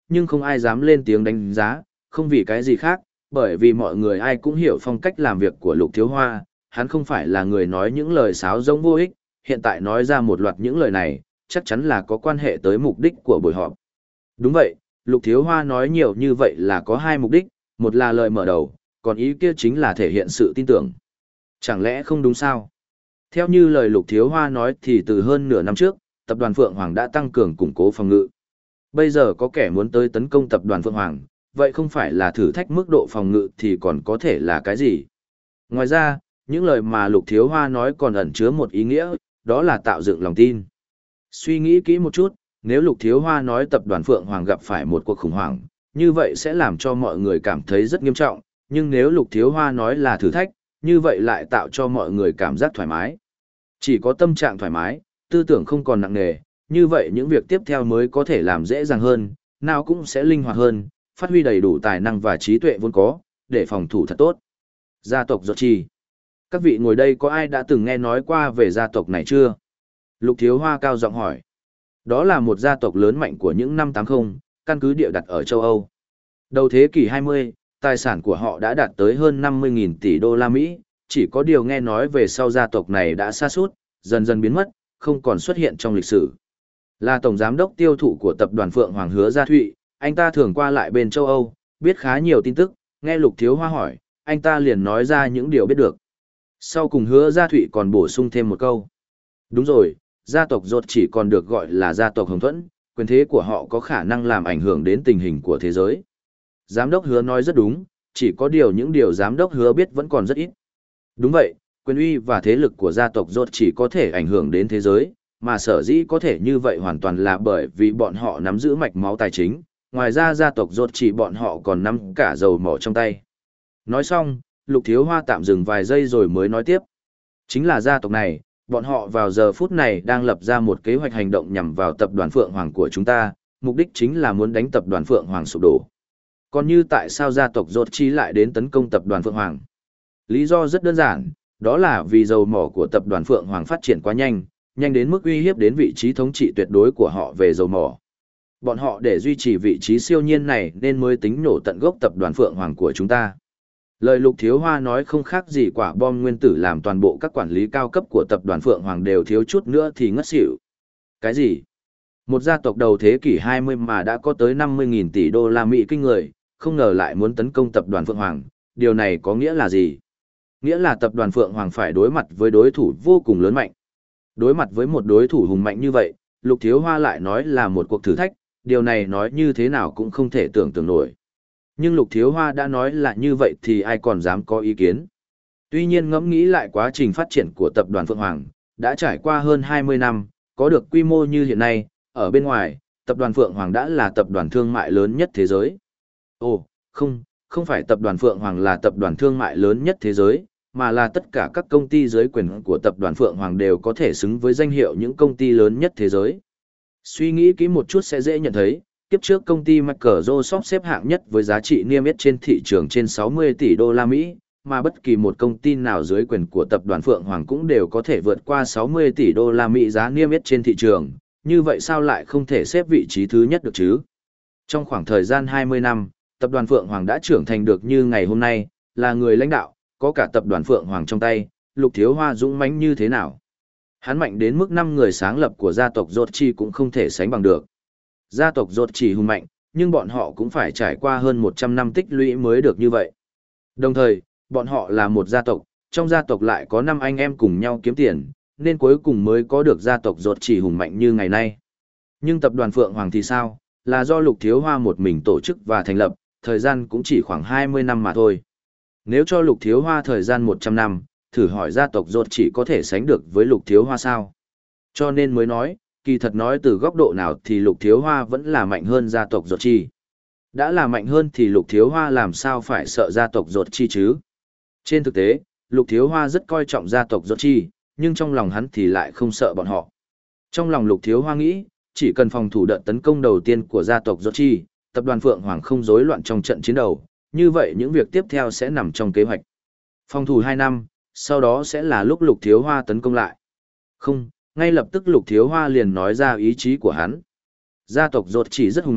nhưng không ai dám lên tiếng đánh giá, không vì cái gì khác, bởi vì mọi người ai cũng hiểu phong cách làm việc của Lục Thiếu Hoa, hắn không phải là người nói những lời sáo rỗng vô ích, hiện tại nói ra một loạt những lời này, chắc chắn là có quan hệ tới mục đích của buổi họp. Đúng vậy, Lục Thiếu Hoa nói nhiều như vậy là có hai mục đích, một là lời mở đầu, còn ý kia chính là thể hiện sự tin tưởng. Chẳng lẽ không đúng sao? Theo như lời Lục Thiếu Hoa nói thì từ hơn nửa năm trước, tập đoàn Phượng Hoàng đã tăng cường củng cố phòng ngự. Bây giờ có kẻ muốn tới tấn công tập đoàn Phượng Hoàng, vậy không phải là thử thách mức độ phòng ngự thì còn có thể là cái gì? Ngoài ra, những lời mà Lục Thiếu Hoa nói còn ẩn chứa một ý nghĩa, đó là tạo dựng lòng tin. Suy nghĩ kỹ một chút, nếu Lục Thiếu Hoa nói tập đoàn Phượng Hoàng gặp phải một cuộc khủng hoảng, như vậy sẽ làm cho mọi người cảm thấy rất nghiêm trọng, nhưng nếu Lục Thiếu Hoa nói là thử thách, như vậy lại tạo cho mọi người cảm giác thoải mái. Chỉ có tâm trạng thoải mái, tư tưởng không còn nặng nề, như vậy những việc tiếp theo mới có thể làm dễ dàng hơn, nào cũng sẽ linh hoạt hơn, phát huy đầy đủ tài năng và trí tuệ vốn có, để phòng thủ thật tốt. Gia tộc Giọt Trì. Các vị ngồi đây có ai đã từng nghe nói qua về gia tộc này chưa? Lục Thiếu Hoa cao giọng hỏi. Đó là một gia tộc lớn mạnh của những năm tám mươi, căn cứ địa đặt ở châu Âu. Đầu thế kỷ hai mươi, tài sản của họ đã đạt tới hơn năm mươi nghìn tỷ đô la Mỹ, chỉ có điều nghe nói về sau gia tộc này đã sa sút, dần dần biến mất, không còn xuất hiện trong lịch sử. Là tổng giám đốc tiêu thụ của tập đoàn Phượng Hoàng Hứa Gia Thụy, anh ta thường qua lại bên châu Âu, biết khá nhiều tin tức, nghe Lục Thiếu Hoa hỏi, anh ta liền nói ra những điều biết được. Sau cùng Hứa Gia Thụy còn bổ sung thêm một câu. Đúng rồi, gia tộc Giọt chỉ còn được gọi là gia tộc Hồng Thuẫn, quyền thế của họ có khả năng làm ảnh hưởng đến tình hình của thế giới. Giám đốc Hứa nói rất đúng, chỉ có điều những điều giám đốc Hứa biết vẫn còn rất ít. Đúng vậy, quyền uy và thế lực của gia tộc Giọt chỉ có thể ảnh hưởng đến thế giới, mà sở dĩ có thể như vậy hoàn toàn là bởi vì bọn họ nắm giữ mạch máu tài chính, ngoài ra gia tộc Giọt chỉ bọn họ còn nắm cả dầu mỏ trong tay. Nói xong, Lục Thiếu Hoa tạm dừng vài giây rồi mới nói tiếp. Chính là gia tộc này, bọn họ vào giờ phút này đang lập ra một kế hoạch hành động nhằm vào tập đoàn Phượng Hoàng của chúng ta, mục đích chính là muốn đánh tập đoàn Phượng Hoàng sụp đổ. Còn như tại sao gia tộc Giọt chỉ lại đến tấn công tập đoàn Phượng Hoàng? Lý do rất đơn giản, đó là vì dầu mỏ của tập đoàn Phượng Hoàng phát triển quá nhanh, nhanh đến mức uy hiếp đến vị trí thống trị tuyệt đối của họ về dầu mỏ. Bọn họ để duy trì vị trí siêu nhiên này nên mới tính nổ tận gốc tập đoàn Phượng Hoàng của chúng ta. Lời Lục Thiếu Hoa nói không khác gì quả bom nguyên tử làm toàn bộ các quản lý cao cấp của tập đoàn Phượng Hoàng đều thiếu chút nữa thì ngất xỉu. Cái gì? Một gia tộc đầu thế kỷ hai mươi mà đã có tới năm mươi nghìn tỷ đô la Mỹ kinh người, không ngờ lại muốn tấn công tập đoàn Phượng Hoàng, điều này có nghĩa là gì? Nghĩa là tập đoàn Phượng Hoàng phải đối mặt với đối thủ vô cùng lớn mạnh. Đối mặt với một đối thủ hùng mạnh như vậy, Lục Thiếu Hoa lại nói là một cuộc thử thách, điều này nói như thế nào cũng không thể tưởng tượng nổi. Nhưng Lục Thiếu Hoa đã nói là như vậy thì ai còn dám có ý kiến. Tuy nhiên ngẫm nghĩ lại quá trình phát triển của tập đoàn Phượng Hoàng, đã trải qua hơn hai mươi năm, có được quy mô như hiện nay, ở bên ngoài, tập đoàn Phượng Hoàng đã là tập đoàn thương mại lớn nhất thế giới. Ồ, không, không phải tập đoàn Phượng Hoàng là tập đoàn thương mại lớn nhất thế giới, mà là tất cả các công ty dưới quyền của tập đoàn Phượng Hoàng đều có thể xứng với danh hiệu những công ty lớn nhất thế giới. Suy nghĩ kỹ một chút sẽ dễ nhận thấy, kiếp trước công ty Microsoft xếp hạng nhất với giá trị niêm yết trên thị trường trên sáu mươi tỷ đô la Mỹ, mà bất kỳ một công ty nào dưới quyền của tập đoàn Phượng Hoàng cũng đều có thể vượt qua sáu mươi tỷ đô la Mỹ giá niêm yết trên thị trường, như vậy sao lại không thể xếp vị trí thứ nhất được chứ? Trong khoảng thời gian hai mươi năm, tập đoàn Phượng Hoàng đã trưởng thành được như ngày hôm nay, là người lãnh đạo, có cả tập đoàn Phượng Hoàng trong tay, Lục Thiếu Hoa dũng mãnh như thế nào? Hắn mạnh đến mức năm người sáng lập của gia tộc Giọt chỉ cũng không thể sánh bằng được. Gia tộc Giọt chỉ hùng mạnh, nhưng bọn họ cũng phải trải qua hơn một trăm năm tích lũy mới được như vậy. Đồng thời, bọn họ là một gia tộc, trong gia tộc lại có năm anh em cùng nhau kiếm tiền, nên cuối cùng mới có được gia tộc Giọt chỉ hùng mạnh như ngày nay. Nhưng tập đoàn Phượng Hoàng thì sao? Là do Lục Thiếu Hoa một mình tổ chức và thành lập, thời gian cũng chỉ khoảng hai mươi năm mà thôi. Nếu cho Lục Thiếu Hoa thời gian một trăm năm, thử hỏi gia tộc Giọt chỉ có thể sánh được với Lục Thiếu Hoa sao? Cho nên mới nói, kỳ thật nói từ góc độ nào thì Lục Thiếu Hoa vẫn là mạnh hơn gia tộc Giọt chỉ. Đã là mạnh hơn thì Lục Thiếu Hoa làm sao phải sợ gia tộc Giọt chỉ chứ? Trên thực tế, Lục Thiếu Hoa rất coi trọng gia tộc Giọt chỉ, nhưng trong lòng hắn thì lại không sợ bọn họ. Trong lòng Lục Thiếu Hoa nghĩ, chỉ cần phòng thủ đợt tấn công đầu tiên của gia tộc Giọt chỉ, tập đoàn Phượng Hoàng không rối loạn trong trận chiến đầu, như vậy những việc tiếp theo sẽ nằm trong kế hoạch. Phòng thủ hai năm, sau đó sẽ là lúc Lục Thiếu Hoa tấn công lại. Không, ngay lập tức Lục Thiếu Hoa liền nói ra ý chí của hắn. Gia tộc Giọt chỉ rất hùng mạnh,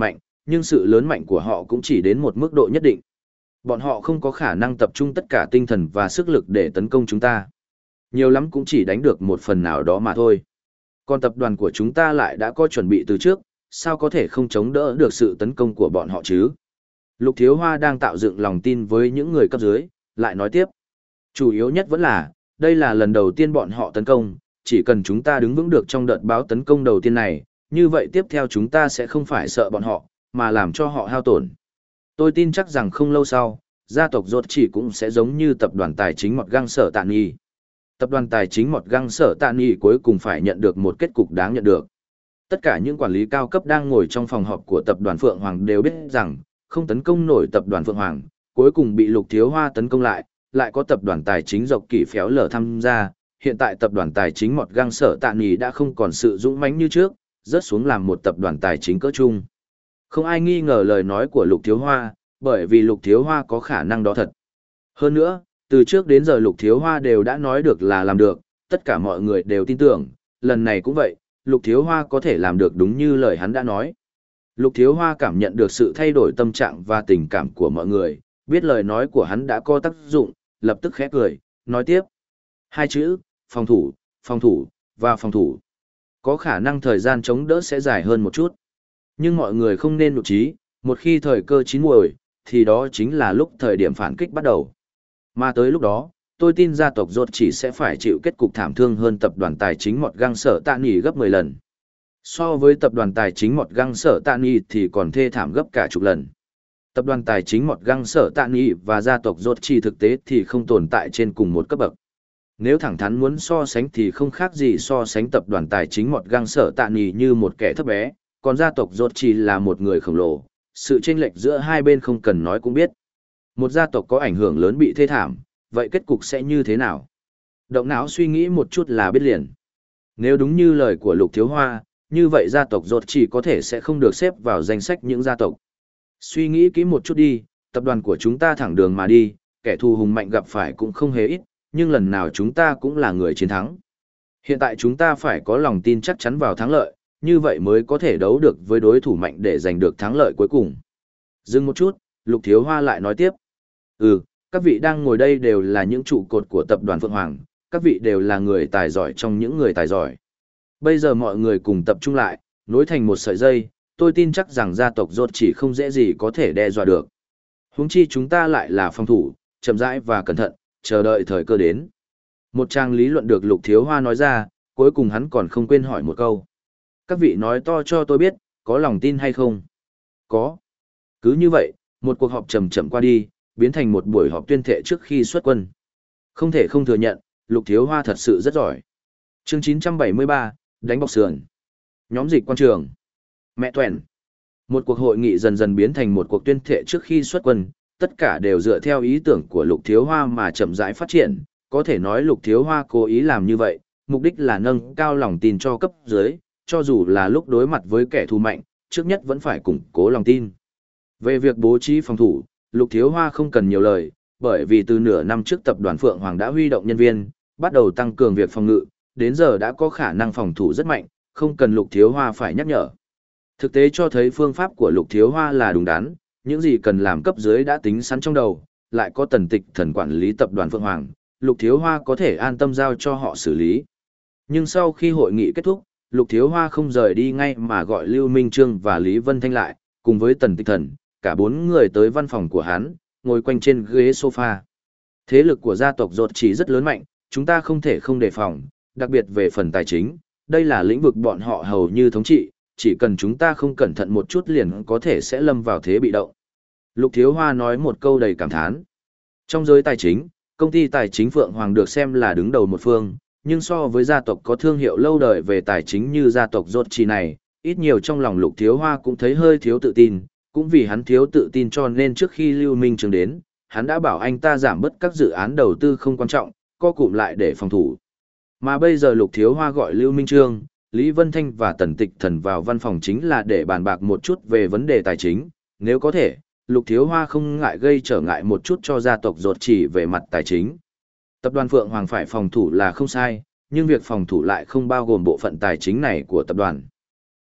nhưng sự lớn mạnh của họ cũng chỉ đến một mức độ nhất định. Bọn họ không có khả năng tập trung tất cả tinh thần và sức lực để tấn công chúng ta. Nhiều lắm cũng chỉ đánh được một phần nào đó mà thôi. Còn tập đoàn của chúng ta lại đã có chuẩn bị từ trước, sao có thể không chống đỡ được sự tấn công của bọn họ chứ? Lục Thiếu Hoa đang tạo dựng lòng tin với những người cấp dưới, lại nói tiếp. Chủ yếu nhất vẫn là, đây là lần đầu tiên bọn họ tấn công, chỉ cần chúng ta đứng vững được trong đợt báo tấn công đầu tiên này, như vậy tiếp theo chúng ta sẽ không phải sợ bọn họ, mà làm cho họ hao tổn. Tôi tin chắc rằng không lâu sau, gia tộc Rốt chỉ cũng sẽ giống như tập đoàn tài chính Mọt Găng Sở Tạ Nghị. Tập đoàn tài chính Mọt Găng Sở Tạ Nghị cuối cùng phải nhận được một kết cục đáng nhận được. Tất cả những quản lý cao cấp đang ngồi trong phòng họp của tập đoàn Phượng Hoàng đều biết rằng, không tấn công nổi tập đoàn Phượng Hoàng, cuối cùng bị Lục Thiếu Hoa tấn công lại, lại có tập đoàn tài chính Dọc Kỷ Phéo Lở tham gia. Hiện tại tập đoàn tài chính Mọt Găng Sở Tạ Nghị đã không còn sự dũng mãnh như trước, rớt xuống làm một tập đoàn tài chính cỡ trung. Không ai nghi ngờ lời nói của Lục Thiếu Hoa, bởi vì Lục Thiếu Hoa có khả năng đó thật. Hơn nữa, từ trước đến giờ Lục Thiếu Hoa đều đã nói được là làm được, tất cả mọi người đều tin tưởng, lần này cũng vậy, Lục Thiếu Hoa có thể làm được đúng như lời hắn đã nói. Lục Thiếu Hoa cảm nhận được sự thay đổi tâm trạng và tình cảm của mọi người, biết lời nói của hắn đã có tác dụng, lập tức khẽ cười, nói tiếp. Hai chữ, phòng thủ, phòng thủ, và phòng thủ. Có khả năng thời gian chống đỡ sẽ dài hơn một chút. Nhưng mọi người không nên nụ trí, một khi thời cơ chín muồi, thì đó chính là lúc thời điểm phản kích bắt đầu. Mà tới lúc đó, tôi tin gia tộc Rốt chỉ sẽ phải chịu kết cục thảm thương hơn tập đoàn tài chính Mọt Găng Sở Tạ Nghị gấp mười lần. So với tập đoàn tài chính Mọt Găng Sở Tạ Nghị thì còn thê thảm gấp cả chục lần. Tập đoàn tài chính Mọt Găng Sở Tạ Nghị và gia tộc Rốt chỉ thực tế thì không tồn tại trên cùng một cấp bậc. Nếu thẳng thắn muốn so sánh thì không khác gì so sánh tập đoàn tài chính Mọt Găng Sở Tạ Nghị như một kẻ thấp bé, còn gia tộc Rốt chỉ là một người khổng lồ, sự chênh lệch giữa hai bên không cần nói cũng biết. Một gia tộc có ảnh hưởng lớn bị thê thảm, vậy kết cục sẽ như thế nào? Động não suy nghĩ một chút là biết liền. Nếu đúng như lời của Lục Thiếu Hoa, như vậy gia tộc Rốt chỉ có thể sẽ không được xếp vào danh sách những gia tộc. Suy nghĩ kỹ một chút đi, tập đoàn của chúng ta thẳng đường mà đi, kẻ thù hùng mạnh gặp phải cũng không hề ít, nhưng lần nào chúng ta cũng là người chiến thắng. Hiện tại chúng ta phải có lòng tin chắc chắn vào thắng lợi, như vậy mới có thể đấu được với đối thủ mạnh để giành được thắng lợi cuối cùng. Dừng một chút, Lục Thiếu Hoa lại nói tiếp. Ừ, các vị đang ngồi đây đều là những trụ cột của tập đoàn Phượng Hoàng, các vị đều là người tài giỏi trong những người tài giỏi. Bây giờ mọi người cùng tập trung lại, nối thành một sợi dây, tôi tin chắc rằng gia tộc Rốt chỉ không dễ gì có thể đe dọa được. Huống chi chúng ta lại là phòng thủ, chậm rãi và cẩn thận, chờ đợi thời cơ đến. Một trang lý luận được Lục Thiếu Hoa nói ra, cuối cùng hắn còn không quên hỏi một câu. Các vị nói to cho tôi biết, có lòng tin hay không? Có. Cứ như vậy, một cuộc họp chậm chậm qua đi, biến thành một buổi họp tuyên thệ trước khi xuất quân. Không thể không thừa nhận, Lục Thiếu Hoa thật sự rất giỏi. Chương chín trăm bảy mươi ba, đánh bọc sườn. Nhóm dịch quan trường. Mẹ tuẻn. Một cuộc hội nghị dần dần biến thành một cuộc tuyên thệ trước khi xuất quân, tất cả đều dựa theo ý tưởng của Lục Thiếu Hoa mà chậm rãi phát triển. Có thể nói Lục Thiếu Hoa cố ý làm như vậy, mục đích là nâng cao lòng tin cho cấp dưới, cho dù là lúc đối mặt với kẻ thù mạnh, trước nhất vẫn phải củng cố lòng tin. Về việc bố trí phòng thủ, Lục Thiếu Hoa không cần nhiều lời, bởi vì từ nửa năm trước tập đoàn Phượng Hoàng đã huy động nhân viên, bắt đầu tăng cường việc phòng ngự, đến giờ đã có khả năng phòng thủ rất mạnh, không cần Lục Thiếu Hoa phải nhắc nhở. Thực tế cho thấy phương pháp của Lục Thiếu Hoa là đúng đắn, những gì cần làm cấp dưới đã tính sẵn trong đầu, lại có Tần Tịch Thần quản lý tập đoàn Phượng Hoàng, Lục Thiếu Hoa có thể an tâm giao cho họ xử lý. Nhưng sau khi hội nghị kết thúc, Lục Thiếu Hoa không rời đi ngay mà gọi Lưu Minh Trương và Lý Vân Thanh lại, cùng với Tần Tịch Thần, cả bốn người tới văn phòng của hắn, ngồi quanh trên ghế sofa. Thế lực của gia tộc Rốt chỉ rất lớn mạnh, chúng ta không thể không đề phòng, đặc biệt về phần tài chính, đây là lĩnh vực bọn họ hầu như thống trị, chỉ cần chúng ta không cẩn thận một chút liền có thể sẽ lâm vào thế bị động. Lục Thiếu Hoa nói một câu đầy cảm thán. Trong giới tài chính, công ty tài chính Phượng Hoàng được xem là đứng đầu một phương, nhưng so với gia tộc có thương hiệu lâu đời về tài chính như gia tộc Rốt chỉ này, ít nhiều trong lòng Lục Thiếu Hoa cũng thấy hơi thiếu tự tin, cũng vì hắn thiếu tự tin cho nên trước khi Lưu Minh Trương đến, hắn đã bảo anh ta giảm bớt các dự án đầu tư không quan trọng, co cụm lại để phòng thủ. Mà bây giờ Lục Thiếu Hoa gọi Lưu Minh Trương, Lý Vân Thanh và Tần Tịch Thần vào văn phòng chính là để bàn bạc một chút về vấn đề tài chính, nếu có thể, Lục Thiếu Hoa không ngại gây trở ngại một chút cho gia tộc Rốt chỉ về mặt tài chính. Tập đoàn Phượng Hoàng phải phòng thủ là không sai, nhưng việc phòng thủ lại không bao gồm bộ phận tài chính này của tập đoàn.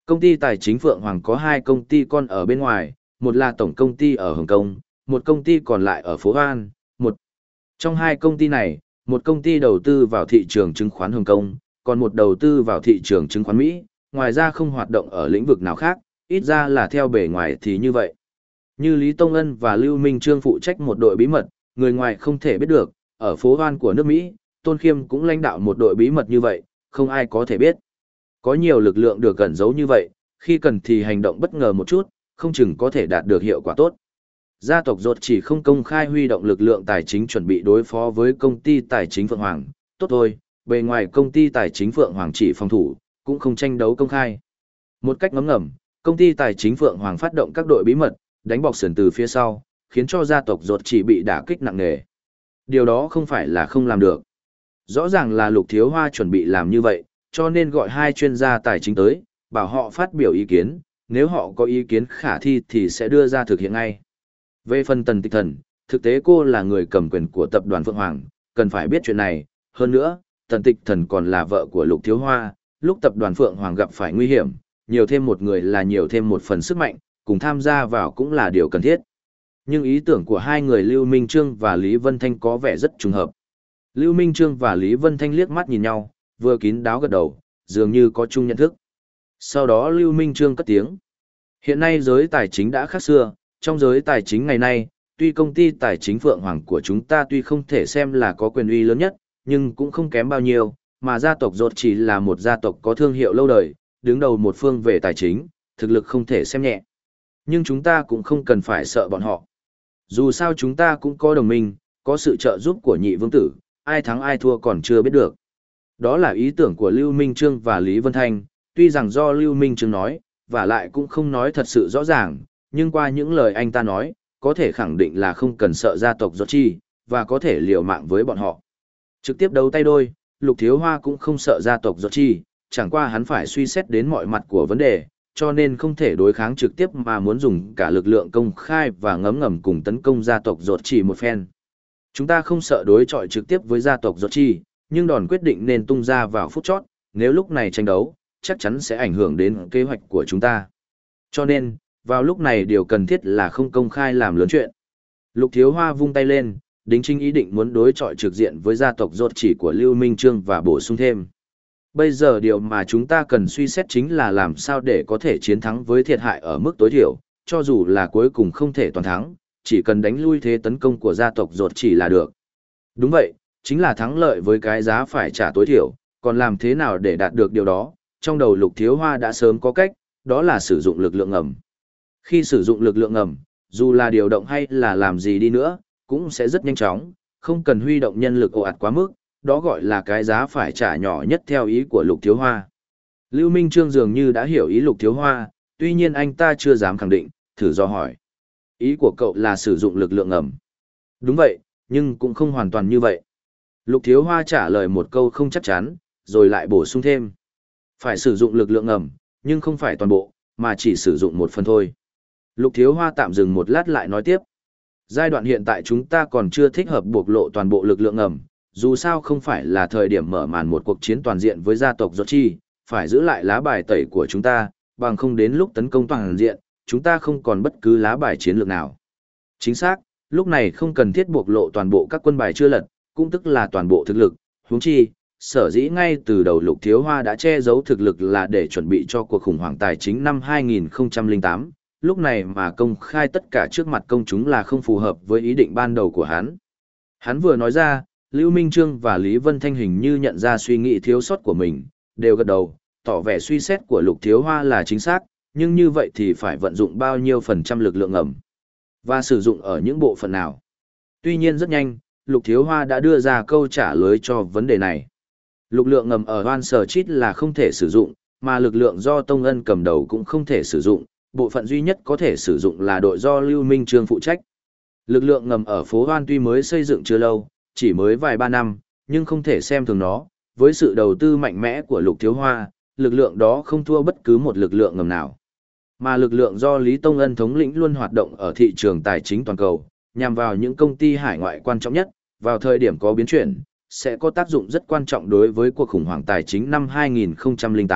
Công ty tài chính Phượng Hoàng có hai công ty con ở bên ngoài, một là tổng công ty ở Hồng Kông, một công ty còn lại ở phố Hoan. Một trong hai công ty này, một công ty đầu tư vào thị trường chứng khoán Hồng Kông, còn một đầu tư vào thị trường chứng khoán Mỹ, ngoài ra không hoạt động ở lĩnh vực nào khác, ít ra là theo bề ngoài thì như vậy. Như Lý Tông Ân và Lưu Minh Trương phụ trách một đội bí mật, người ngoài không thể biết được, ở phố Hoan của nước Mỹ, Tôn Khiêm cũng lãnh đạo một đội bí mật như vậy, không ai có thể biết. Có nhiều lực lượng được cẩn giấu như vậy, khi cần thì hành động bất ngờ một chút, không chừng có thể đạt được hiệu quả tốt. Gia tộc Rốt chỉ không công khai huy động lực lượng tài chính chuẩn bị đối phó với công ty tài chính Phượng Hoàng, tốt thôi, bề ngoài công ty tài chính Phượng Hoàng chỉ phòng thủ, cũng không tranh đấu công khai. Một cách ngấm ngầm, công ty tài chính Phượng Hoàng phát động các đội bí mật, đánh bọc sườn từ phía sau, khiến cho gia tộc Rốt chỉ bị đả kích nặng nề. Điều đó không phải là không làm được. Rõ ràng là Lục Thiếu Hoa chuẩn bị làm như vậy, cho nên gọi hai chuyên gia tài chính tới, bảo họ phát biểu ý kiến, nếu họ có ý kiến khả thi thì sẽ đưa ra thực hiện ngay. Về phần Tần Tịch Thần, thực tế cô là người cầm quyền của tập đoàn Phượng Hoàng, cần phải biết chuyện này. Hơn nữa, Tần Tịch Thần còn là vợ của Lục Thiếu Hoa, lúc tập đoàn Phượng Hoàng gặp phải nguy hiểm, nhiều thêm một người là nhiều thêm một phần sức mạnh, cùng tham gia vào cũng là điều cần thiết. Nhưng ý tưởng của hai người Lưu Minh Trương và Lý Vân Thanh có vẻ rất trùng hợp. Lưu Minh Trương và Lý Vân Thanh liếc mắt nhìn nhau, vừa kín đáo gật đầu, dường như có chung nhận thức. Sau đó Lưu Minh Trương cất tiếng. Hiện nay giới tài chính đã khác xưa, trong giới tài chính ngày nay, tuy công ty tài chính Phượng Hoàng của chúng ta tuy không thể xem là có quyền uy lớn nhất, nhưng cũng không kém bao nhiêu, mà gia tộc Rốt chỉ là một gia tộc có thương hiệu lâu đời, đứng đầu một phương về tài chính, thực lực không thể xem nhẹ. Nhưng chúng ta cũng không cần phải sợ bọn họ. Dù sao chúng ta cũng có đồng minh, có sự trợ giúp của nhị vương tử, ai thắng ai thua còn chưa biết được. Đó là ý tưởng của Lưu Minh Trương và Lý Vân Thanh, tuy rằng do Lưu Minh Trương nói, và lại cũng không nói thật sự rõ ràng, nhưng qua những lời anh ta nói, có thể khẳng định là không cần sợ gia tộc Rốt chi, và có thể liều mạng với bọn họ. Trực tiếp đấu tay đôi, Lục Thiếu Hoa cũng không sợ gia tộc Rốt chi, chẳng qua hắn phải suy xét đến mọi mặt của vấn đề, cho nên không thể đối kháng trực tiếp mà muốn dùng cả lực lượng công khai và ngấm ngầm cùng tấn công gia tộc Rốt chỉ một phen. Chúng ta không sợ đối chọi trực tiếp với gia tộc Rốt chi, nhưng đòn quyết định nên tung ra vào phút chót, nếu lúc này tranh đấu, chắc chắn sẽ ảnh hưởng đến kế hoạch của chúng ta. Cho nên, vào lúc này điều cần thiết là không công khai làm lớn chuyện. Lục Thiếu Hoa vung tay lên, đính chính ý định muốn đối chọi trực diện với gia tộc Rốt chỉ của Lưu Minh Trương và bổ sung thêm. Bây giờ điều mà chúng ta cần suy xét chính là làm sao để có thể chiến thắng với thiệt hại ở mức tối thiểu, cho dù là cuối cùng không thể toàn thắng, chỉ cần đánh lui thế tấn công của gia tộc Rốt chỉ là được. Đúng vậy, chính là thắng lợi với cái giá phải trả tối thiểu, còn làm thế nào để đạt được điều đó, trong đầu Lục Thiếu Hoa đã sớm có cách, đó là sử dụng lực lượng ngầm. Khi sử dụng lực lượng ngầm, dù là điều động hay là làm gì đi nữa, cũng sẽ rất nhanh chóng, không cần huy động nhân lực ồ ạt quá mức, đó gọi là cái giá phải trả nhỏ nhất theo ý của Lục Thiếu Hoa. Lưu Minh Trương dường như đã hiểu ý Lục Thiếu Hoa, tuy nhiên anh ta chưa dám khẳng định, thử do hỏi. Ý của cậu là sử dụng lực lượng ngầm. Đúng vậy, nhưng cũng không hoàn toàn như vậy. Lục Thiếu Hoa trả lời một câu không chắc chắn, rồi lại bổ sung thêm. Phải sử dụng lực lượng ngầm, nhưng không phải toàn bộ, mà chỉ sử dụng một phần thôi. Lục Thiếu Hoa tạm dừng một lát lại nói tiếp. Giai đoạn hiện tại chúng ta còn chưa thích hợp bộc lộ toàn bộ lực lượng ngầm, dù sao không phải là thời điểm mở màn một cuộc chiến toàn diện với gia tộc Rốt chi, phải giữ lại lá bài tẩy của chúng ta, bằng không đến lúc tấn công toàn diện, chúng ta không còn bất cứ lá bài chiến lược nào. Chính xác, lúc này không cần thiết bộc lộ toàn bộ các quân bài chưa lật, cũng tức là toàn bộ thực lực, huống chi, sở dĩ ngay từ đầu Lục Thiếu Hoa đã che giấu thực lực là để chuẩn bị cho cuộc khủng hoảng tài chính năm hai nghìn không trăm lẻ tám, lúc này mà công khai tất cả trước mặt công chúng là không phù hợp với ý định ban đầu của hắn. Hắn vừa nói ra, Lưu Minh Trương và Lý Vân Thanh hình như nhận ra suy nghĩ thiếu sót của mình, đều gật đầu, tỏ vẻ suy xét của Lục Thiếu Hoa là chính xác, nhưng như vậy thì phải vận dụng bao nhiêu phần trăm lực lượng ngầm, và sử dụng ở những bộ phận nào. Tuy nhiên rất nhanh, Lục Thiếu Hoa đã đưa ra câu trả lời cho vấn đề này. Lực lượng ngầm ở Hoan Sở Chít là không thể sử dụng, mà lực lượng do Tông Ân cầm đầu cũng không thể sử dụng, bộ phận duy nhất có thể sử dụng là đội do Lưu Minh Trương phụ trách. Lực lượng ngầm ở phố Hoan tuy mới xây dựng chưa lâu, chỉ mới vài ba năm, nhưng không thể xem thường nó, với sự đầu tư mạnh mẽ của Lục Thiếu Hoa, lực lượng đó không thua bất cứ một lực lượng ngầm nào. Mà lực lượng do Lý Tông Ân thống lĩnh luôn hoạt động ở thị trường tài chính toàn cầu, nhằm vào những công ty hải ngoại quan trọng nhất, vào thời điểm có biến chuyển, sẽ có tác dụng rất quan trọng đối với cuộc khủng hoảng tài chính năm hai nghìn không trăm lẻ tám,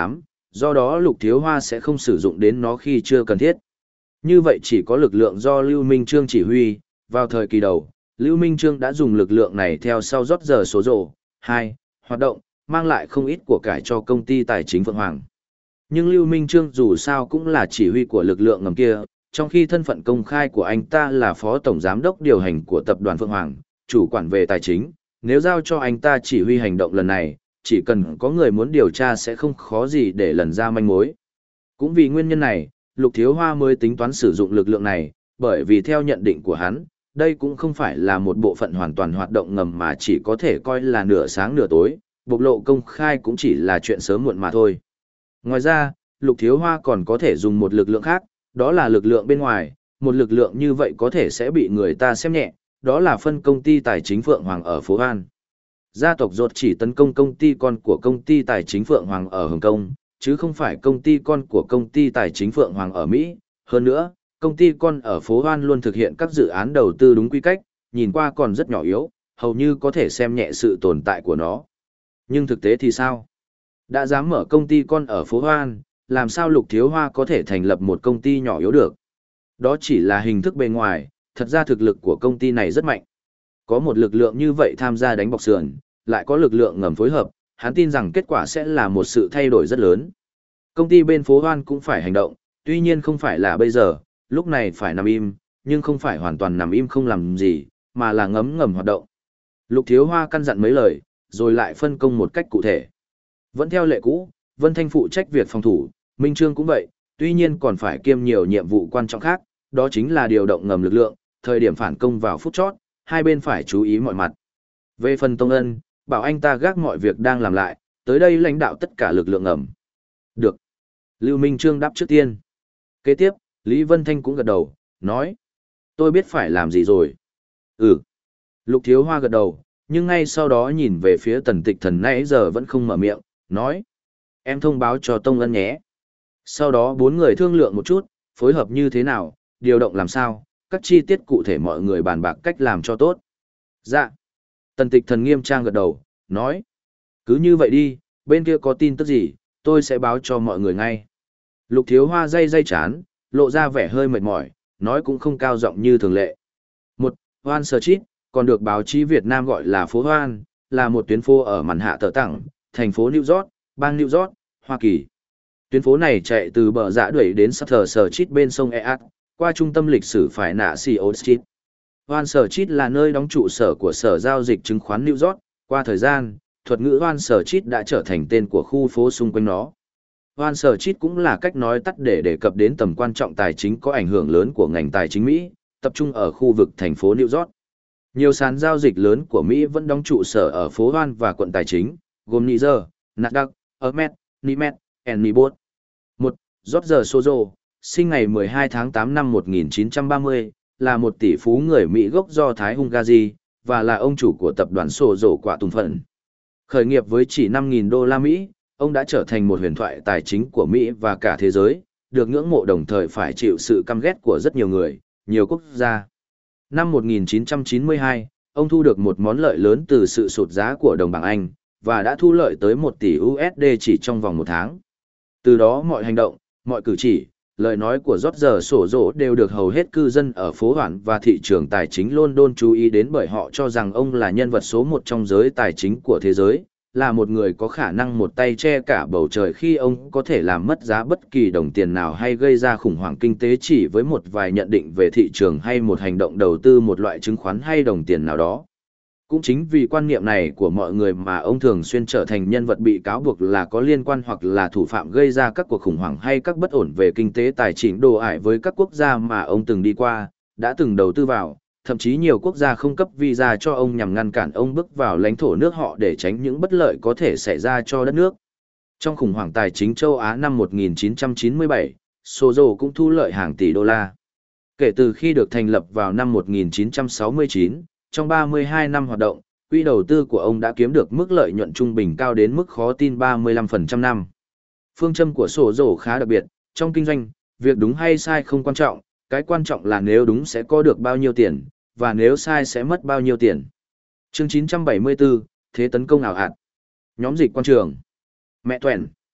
do đó Lục Thiếu Hoa sẽ không sử dụng đến nó khi chưa cần thiết. Như vậy chỉ có lực lượng do Lưu Minh Trương chỉ huy, vào thời kỳ đầu, Lưu Minh Trương đã dùng lực lượng này theo sau rót giờ số rổ, hai, hoạt động, mang lại không ít của cải cho công ty tài chính Phượng Hoàng. Nhưng Lưu Minh Trương dù sao cũng là chỉ huy của lực lượng ngầm kia, trong khi thân phận công khai của anh ta là phó tổng giám đốc điều hành của tập đoàn Phượng Hoàng, chủ quản về tài chính, nếu giao cho anh ta chỉ huy hành động lần này, chỉ cần có người muốn điều tra sẽ không khó gì để lần ra manh mối. Cũng vì nguyên nhân này, Lục Thiếu Hoa mới tính toán sử dụng lực lượng này, bởi vì theo nhận định của hắn, đây cũng không phải là một bộ phận hoàn toàn hoạt động ngầm mà chỉ có thể coi là nửa sáng nửa tối, bộc lộ công khai cũng chỉ là chuyện sớm muộn mà thôi. Ngoài ra, Lục Thiếu Hoa còn có thể dùng một lực lượng khác, đó là lực lượng bên ngoài, một lực lượng như vậy có thể sẽ bị người ta xem nhẹ, đó là phân công ty tài chính Phượng Hoàng ở phố An. Gia tộc Rốt chỉ tấn công công ty con của công ty tài chính Phượng Hoàng ở Hồng Kông, chứ không phải công ty con của công ty tài chính Phượng Hoàng ở Mỹ. Hơn nữa, công ty con ở phố Hoan luôn thực hiện các dự án đầu tư đúng quy cách, nhìn qua còn rất nhỏ yếu, hầu như có thể xem nhẹ sự tồn tại của nó. Nhưng thực tế thì sao? Đã dám mở công ty con ở phố Hoan, làm sao Lục Thiếu Hoa có thể thành lập một công ty nhỏ yếu được? Đó chỉ là hình thức bề ngoài, thật ra thực lực của công ty này rất mạnh. Có một lực lượng như vậy tham gia đánh bọc sườn, lại có lực lượng ngầm phối hợp, hắn tin rằng kết quả sẽ là một sự thay đổi rất lớn. Công ty bên phố Hoan cũng phải hành động, tuy nhiên không phải là bây giờ, lúc này phải nằm im, nhưng không phải hoàn toàn nằm im không làm gì, mà là ngấm ngầm hoạt động. Lục Thiếu Hoa căn dặn mấy lời, rồi lại phân công một cách cụ thể. Vẫn theo lệ cũ, Vân Thanh phụ trách việc phòng thủ, Minh Trương cũng vậy, tuy nhiên còn phải kiêm nhiều nhiệm vụ quan trọng khác, đó chính là điều động ngầm lực lượng, thời điểm phản công vào phút chót, hai bên phải chú ý mọi mặt. Về phần Tông Ân, bảo anh ta gác mọi việc đang làm lại, tới đây lãnh đạo tất cả lực lượng ngầm. Được. Lưu Minh Trương đáp trước tiên. Kế tiếp, Lý Vân Thanh cũng gật đầu, nói. Tôi biết phải làm gì rồi. Ừ. Lục Thiếu Hoa gật đầu, nhưng ngay sau đó nhìn về phía Tần Tịch Thần nãy giờ vẫn không mở miệng, nói. Em thông báo cho Tông Ân nhé. Sau đó bốn người thương lượng một chút, phối hợp như thế nào, điều động làm sao, các chi tiết cụ thể mọi người bàn bạc cách làm cho tốt. Dạ. Tần Tịch Thần nghiêm trang gật đầu, nói. Cứ như vậy đi, bên kia có tin tức gì, tôi sẽ báo cho mọi người ngay. Lục Thiếu Hoa day day chán, lộ ra vẻ hơi mệt mỏi, nói cũng không cao giọng như thường lệ. Một, Hoan Street, còn được báo chí Việt Nam gọi là phố Hoan, là một tuyến phố ở màn hạ tờ tặng, thành phố New York, bang New York, Hoa Kỳ. Tuyến phố này chạy từ bờ dạ đuổi đến Sutter Street bên sông Eat, qua trung tâm lịch sử phải nạ Sea Street. Hoan Street là nơi đóng trụ sở của Sở Giao dịch Chứng khoán New York, qua thời gian, thuật ngữ Hoan Street đã trở thành tên của khu phố xung quanh nó. Hoan Street cũng là cách nói tắt để đề cập đến tầm quan trọng tài chính có ảnh hưởng lớn của ngành tài chính Mỹ, tập trung ở khu vực thành phố New York. Nhiều sàn giao dịch lớn của Mỹ vẫn đóng trụ sở ở phố Hoan và quận tài chính, gồm New York, Nasdaq, Hermes, Nimet, and Nibot. một. George Soros, sinh ngày mười hai tháng tám năm một nghìn chín trăm ba mươi, là một tỷ phú người Mỹ gốc Do Thái Hungary, và là ông chủ của tập đoàn Soros quả tùng phận. Khởi nghiệp với chỉ năm nghìn đô la Mỹ, ông đã trở thành một huyền thoại tài chính của Mỹ và cả thế giới, được ngưỡng mộ đồng thời phải chịu sự căm ghét của rất nhiều người, nhiều quốc gia. Năm một nghìn chín trăm chín mươi hai, ông thu được một món lợi lớn từ sự sụt giá của đồng bảng Anh, và đã thu lợi tới một tỷ u ét đê chỉ trong vòng một tháng. Từ đó mọi hành động, mọi cử chỉ, lời nói của George Soros đều được hầu hết cư dân ở phố Hoan và thị trường tài chính London chú ý đến, bởi họ cho rằng ông là nhân vật số một trong giới tài chính của thế giới, là một người có khả năng một tay che cả bầu trời khi ông có thể làm mất giá bất kỳ đồng tiền nào hay gây ra khủng hoảng kinh tế chỉ với một vài nhận định về thị trường hay một hành động đầu tư một loại chứng khoán hay đồng tiền nào đó. Cũng chính vì quan niệm này của mọi người mà ông thường xuyên trở thành nhân vật bị cáo buộc là có liên quan hoặc là thủ phạm gây ra các cuộc khủng hoảng hay các bất ổn về kinh tế tài chính đồ ải với các quốc gia mà ông từng đi qua, đã từng đầu tư vào. Thậm chí nhiều quốc gia không cấp visa cho ông nhằm ngăn cản ông bước vào lãnh thổ nước họ để tránh những bất lợi có thể xảy ra cho đất nước. Trong khủng hoảng tài chính châu Á năm một nghìn chín trăm chín mươi bảy, Soros cũng thu lợi hàng tỷ đô la. Kể từ khi được thành lập vào năm một nghìn chín trăm sáu mươi chín, trong ba mươi hai năm hoạt động, quỹ đầu tư của ông đã kiếm được mức lợi nhuận trung bình cao đến mức khó tin ba mươi lăm phần trăm năm. Phương châm của Soros khá đặc biệt, trong kinh doanh, việc đúng hay sai không quan trọng, cái quan trọng là nếu đúng sẽ có được bao nhiêu tiền, và nếu sai sẽ mất bao nhiêu tiền. Chương chín trăm bảy mươi tư, Thế tấn công ảo ạt. Nhóm dịch quan trường. Mẹ Tuẻn.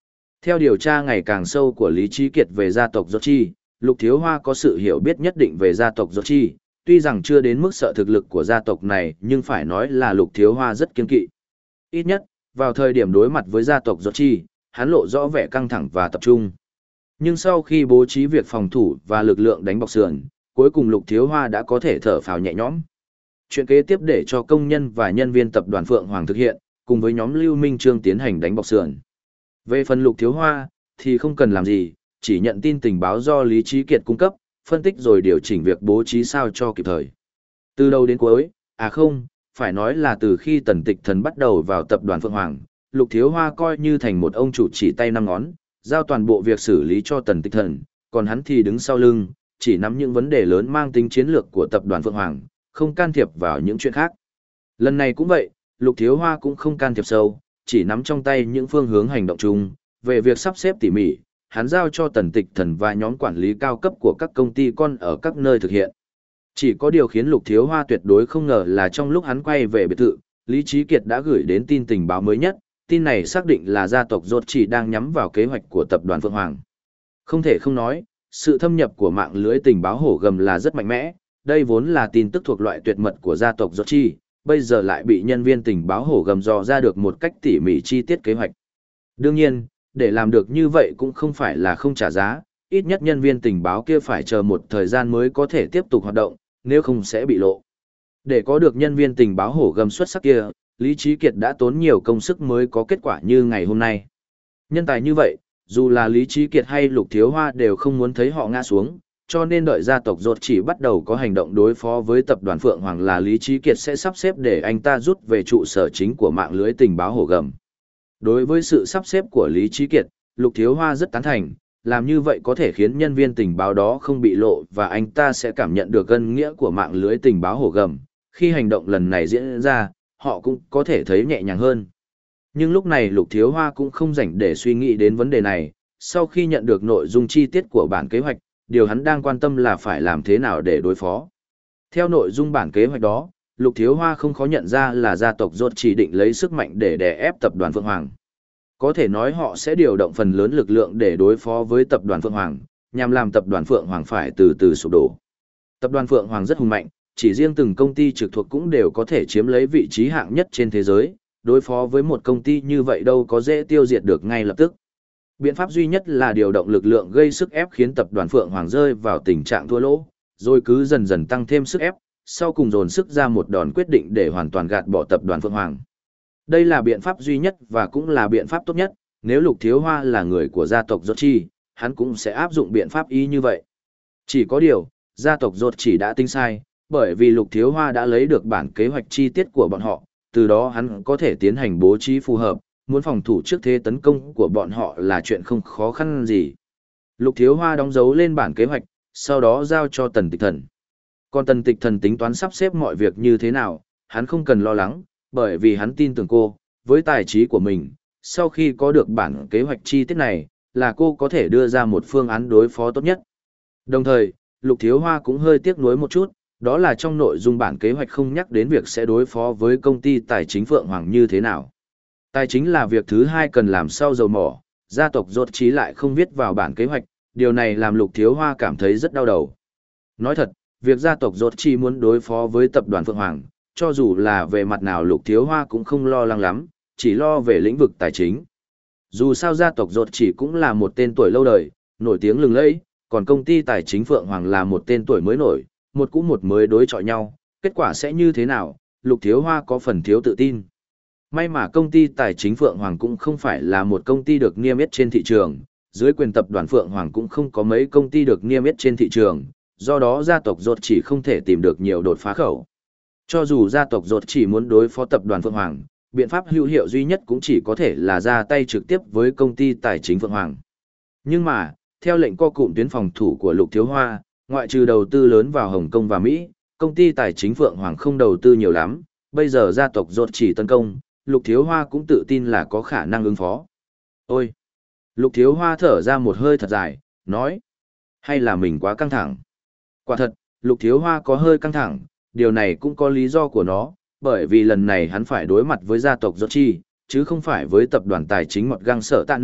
Theo điều tra ngày càng sâu của Lý Trí Kiệt về gia tộc Rothschild, Lục Thiếu Hoa có sự hiểu biết nhất định về gia tộc Rothschild, tuy rằng chưa đến mức sợ thực lực của gia tộc này nhưng phải nói là Lục Thiếu Hoa rất kiên kỵ. Ít nhất, vào thời điểm đối mặt với gia tộc Rothschild, hắn lộ rõ vẻ căng thẳng và tập trung. Nhưng sau khi bố trí việc phòng thủ và lực lượng đánh bọc sườn, cuối cùng Lục Thiếu Hoa đã có thể thở phào nhẹ nhõm. Chuyện kế tiếp để cho công nhân và nhân viên tập đoàn Phượng Hoàng thực hiện, cùng với nhóm Lưu Minh Trương tiến hành đánh bọc sườn. Về phần Lục Thiếu Hoa, thì không cần làm gì, chỉ nhận tin tình báo do Lý Trí Kiệt cung cấp, phân tích rồi điều chỉnh việc bố trí sao cho kịp thời. Từ đầu đến cuối, à không, phải nói là từ khi Tần Tịch Thần bắt đầu vào tập đoàn Phượng Hoàng, Lục Thiếu Hoa coi như thành một ông chủ chỉ tay năm ngón, giao toàn bộ việc xử lý cho Tần Tịch Thần, còn hắn thì đứng sau lưng, chỉ nắm những vấn đề lớn mang tính chiến lược của tập đoàn Phượng Hoàng, không can thiệp vào những chuyện khác. Lần này cũng vậy, Lục Thiếu Hoa cũng không can thiệp sâu, chỉ nắm trong tay những phương hướng hành động chung, về việc sắp xếp tỉ mỉ, hắn giao cho Tần Tịch Thần và nhóm quản lý cao cấp của các công ty con ở các nơi thực hiện. Chỉ có điều khiến Lục Thiếu Hoa tuyệt đối không ngờ là trong lúc hắn quay về biệt thự, Lý Trí Kiệt đã gửi đến tin tình báo mới nhất, tin này xác định là gia tộc Rốt chỉ đang nhắm vào kế hoạch của tập đoàn Phượng Hoàng. Không thể không nói, sự thâm nhập của mạng lưới tình báo hổ gầm là rất mạnh mẽ, đây vốn là tin tức thuộc loại tuyệt mật của gia tộc Rốt chi, bây giờ lại bị nhân viên tình báo hổ gầm dò ra được một cách tỉ mỉ chi tiết kế hoạch. Đương nhiên, để làm được như vậy cũng không phải là không trả giá, ít nhất nhân viên tình báo kia phải chờ một thời gian mới có thể tiếp tục hoạt động, nếu không sẽ bị lộ. Để có được nhân viên tình báo hổ gầm xuất sắc kia, Lý Trí Kiệt đã tốn nhiều công sức mới có kết quả như ngày hôm nay. Nhân tài như vậy, dù là Lý Trí Kiệt hay Lục Thiếu Hoa đều không muốn thấy họ ngã xuống, cho nên đợi gia tộc Rốt chỉ bắt đầu có hành động đối phó với tập đoàn Phượng Hoàng là Lý Trí Kiệt sẽ sắp xếp để anh ta rút về trụ sở chính của mạng lưới tình báo hổ gầm. Đối với sự sắp xếp của Lý Trí Kiệt, Lục Thiếu Hoa rất tán thành, làm như vậy có thể khiến nhân viên tình báo đó không bị lộ và anh ta sẽ cảm nhận được ân nghĩa của mạng lưới tình báo hổ gầm. Khi hành động lần này diễn ra, họ cũng có thể thấy nhẹ nhàng hơn. Nhưng lúc này Lục Thiếu Hoa cũng không rảnh để suy nghĩ đến vấn đề này, sau khi nhận được nội dung chi tiết của bản kế hoạch, điều hắn đang quan tâm là phải làm thế nào để đối phó. Theo nội dung bản kế hoạch đó, Lục Thiếu Hoa không khó nhận ra là gia tộc Rốt chỉ định lấy sức mạnh để đè ép tập đoàn Phượng Hoàng. Có thể nói họ sẽ điều động phần lớn lực lượng để đối phó với tập đoàn Phượng Hoàng, nhằm làm tập đoàn Phượng Hoàng phải từ từ sụp đổ. Tập đoàn Phượng Hoàng rất hùng mạnh, chỉ riêng từng công ty trực thuộc cũng đều có thể chiếm lấy vị trí hạng nhất trên thế giới, đối phó với một công ty như vậy đâu có dễ tiêu diệt được ngay lập tức. Biện pháp duy nhất là điều động lực lượng gây sức ép khiến tập đoàn Phượng Hoàng rơi vào tình trạng thua lỗ, rồi cứ dần dần tăng thêm sức ép, sau cùng dồn sức ra một đòn quyết định để hoàn toàn gạt bỏ tập đoàn Phượng Hoàng. Đây là biện pháp duy nhất và cũng là biện pháp tốt nhất, nếu Lục Thiếu Hoa là người của gia tộc Rốt chi, hắn cũng sẽ áp dụng biện pháp y như vậy. Chỉ có điều, gia tộc Rốt chỉ đã tính sai, bởi vì Lục Thiếu Hoa đã lấy được bản kế hoạch chi tiết của bọn họ, từ đó hắn có thể tiến hành bố trí phù hợp, muốn phòng thủ trước thế tấn công của bọn họ là chuyện không khó khăn gì. Lục Thiếu Hoa đóng dấu lên bản kế hoạch, sau đó giao cho Tần Tịch Thần. Còn Tần Tịch Thần tính toán sắp xếp mọi việc như thế nào, hắn không cần lo lắng, bởi vì hắn tin tưởng cô, với tài trí của mình, sau khi có được bản kế hoạch chi tiết này, là cô có thể đưa ra một phương án đối phó tốt nhất. Đồng thời, Lục Thiếu Hoa cũng hơi tiếc nuối một chút, đó là trong nội dung bản kế hoạch không nhắc đến việc sẽ đối phó với công ty tài chính Phượng Hoàng như thế nào. Tài chính là việc thứ hai cần làm sau dầu mỏ, gia tộc Rốt Chí lại không viết vào bản kế hoạch, điều này làm Lục Thiếu Hoa cảm thấy rất đau đầu. Nói thật, việc gia tộc Rốt Chí muốn đối phó với tập đoàn Phượng Hoàng, cho dù là về mặt nào Lục Thiếu Hoa cũng không lo lắng lắm, chỉ lo về lĩnh vực tài chính. Dù sao gia tộc Rốt Chí cũng là một tên tuổi lâu đời, nổi tiếng lừng lẫy, còn công ty tài chính Phượng Hoàng là một tên tuổi mới nổi, một cũ một mới đối chọi nhau, kết quả sẽ như thế nào, Lục Thiếu Hoa có phần thiếu tự tin. May mà công ty tài chính Phượng Hoàng cũng không phải là một công ty được niêm yết trên thị trường, dưới quyền tập đoàn Phượng Hoàng cũng không có mấy công ty được niêm yết trên thị trường, do đó gia tộc Rốt chỉ không thể tìm được nhiều đột phá khẩu. Cho dù gia tộc Rốt chỉ muốn đối phó tập đoàn Phượng Hoàng, biện pháp hữu hiệu duy nhất cũng chỉ có thể là ra tay trực tiếp với công ty tài chính Phượng Hoàng. Nhưng mà, theo lệnh co cụm tuyến phòng thủ của Lục Thiếu Hoa, ngoại trừ đầu tư lớn vào Hồng Kông và Mỹ, công ty tài chính Phượng Hoàng không đầu tư nhiều lắm, bây giờ gia tộc Rốt chỉ tấn công, Lục Thiếu Hoa cũng tự tin là có khả năng ứng phó. Ôi! Lục Thiếu Hoa thở ra một hơi thật dài, nói. Hay là mình quá căng thẳng? Quả thật, Lục Thiếu Hoa có hơi căng thẳng, điều này cũng có lý do của nó, bởi vì lần này hắn phải đối mặt với gia tộc Rốt chi, chứ không phải với tập đoàn tài chính Mọt Găng Sở Tạ Nghi,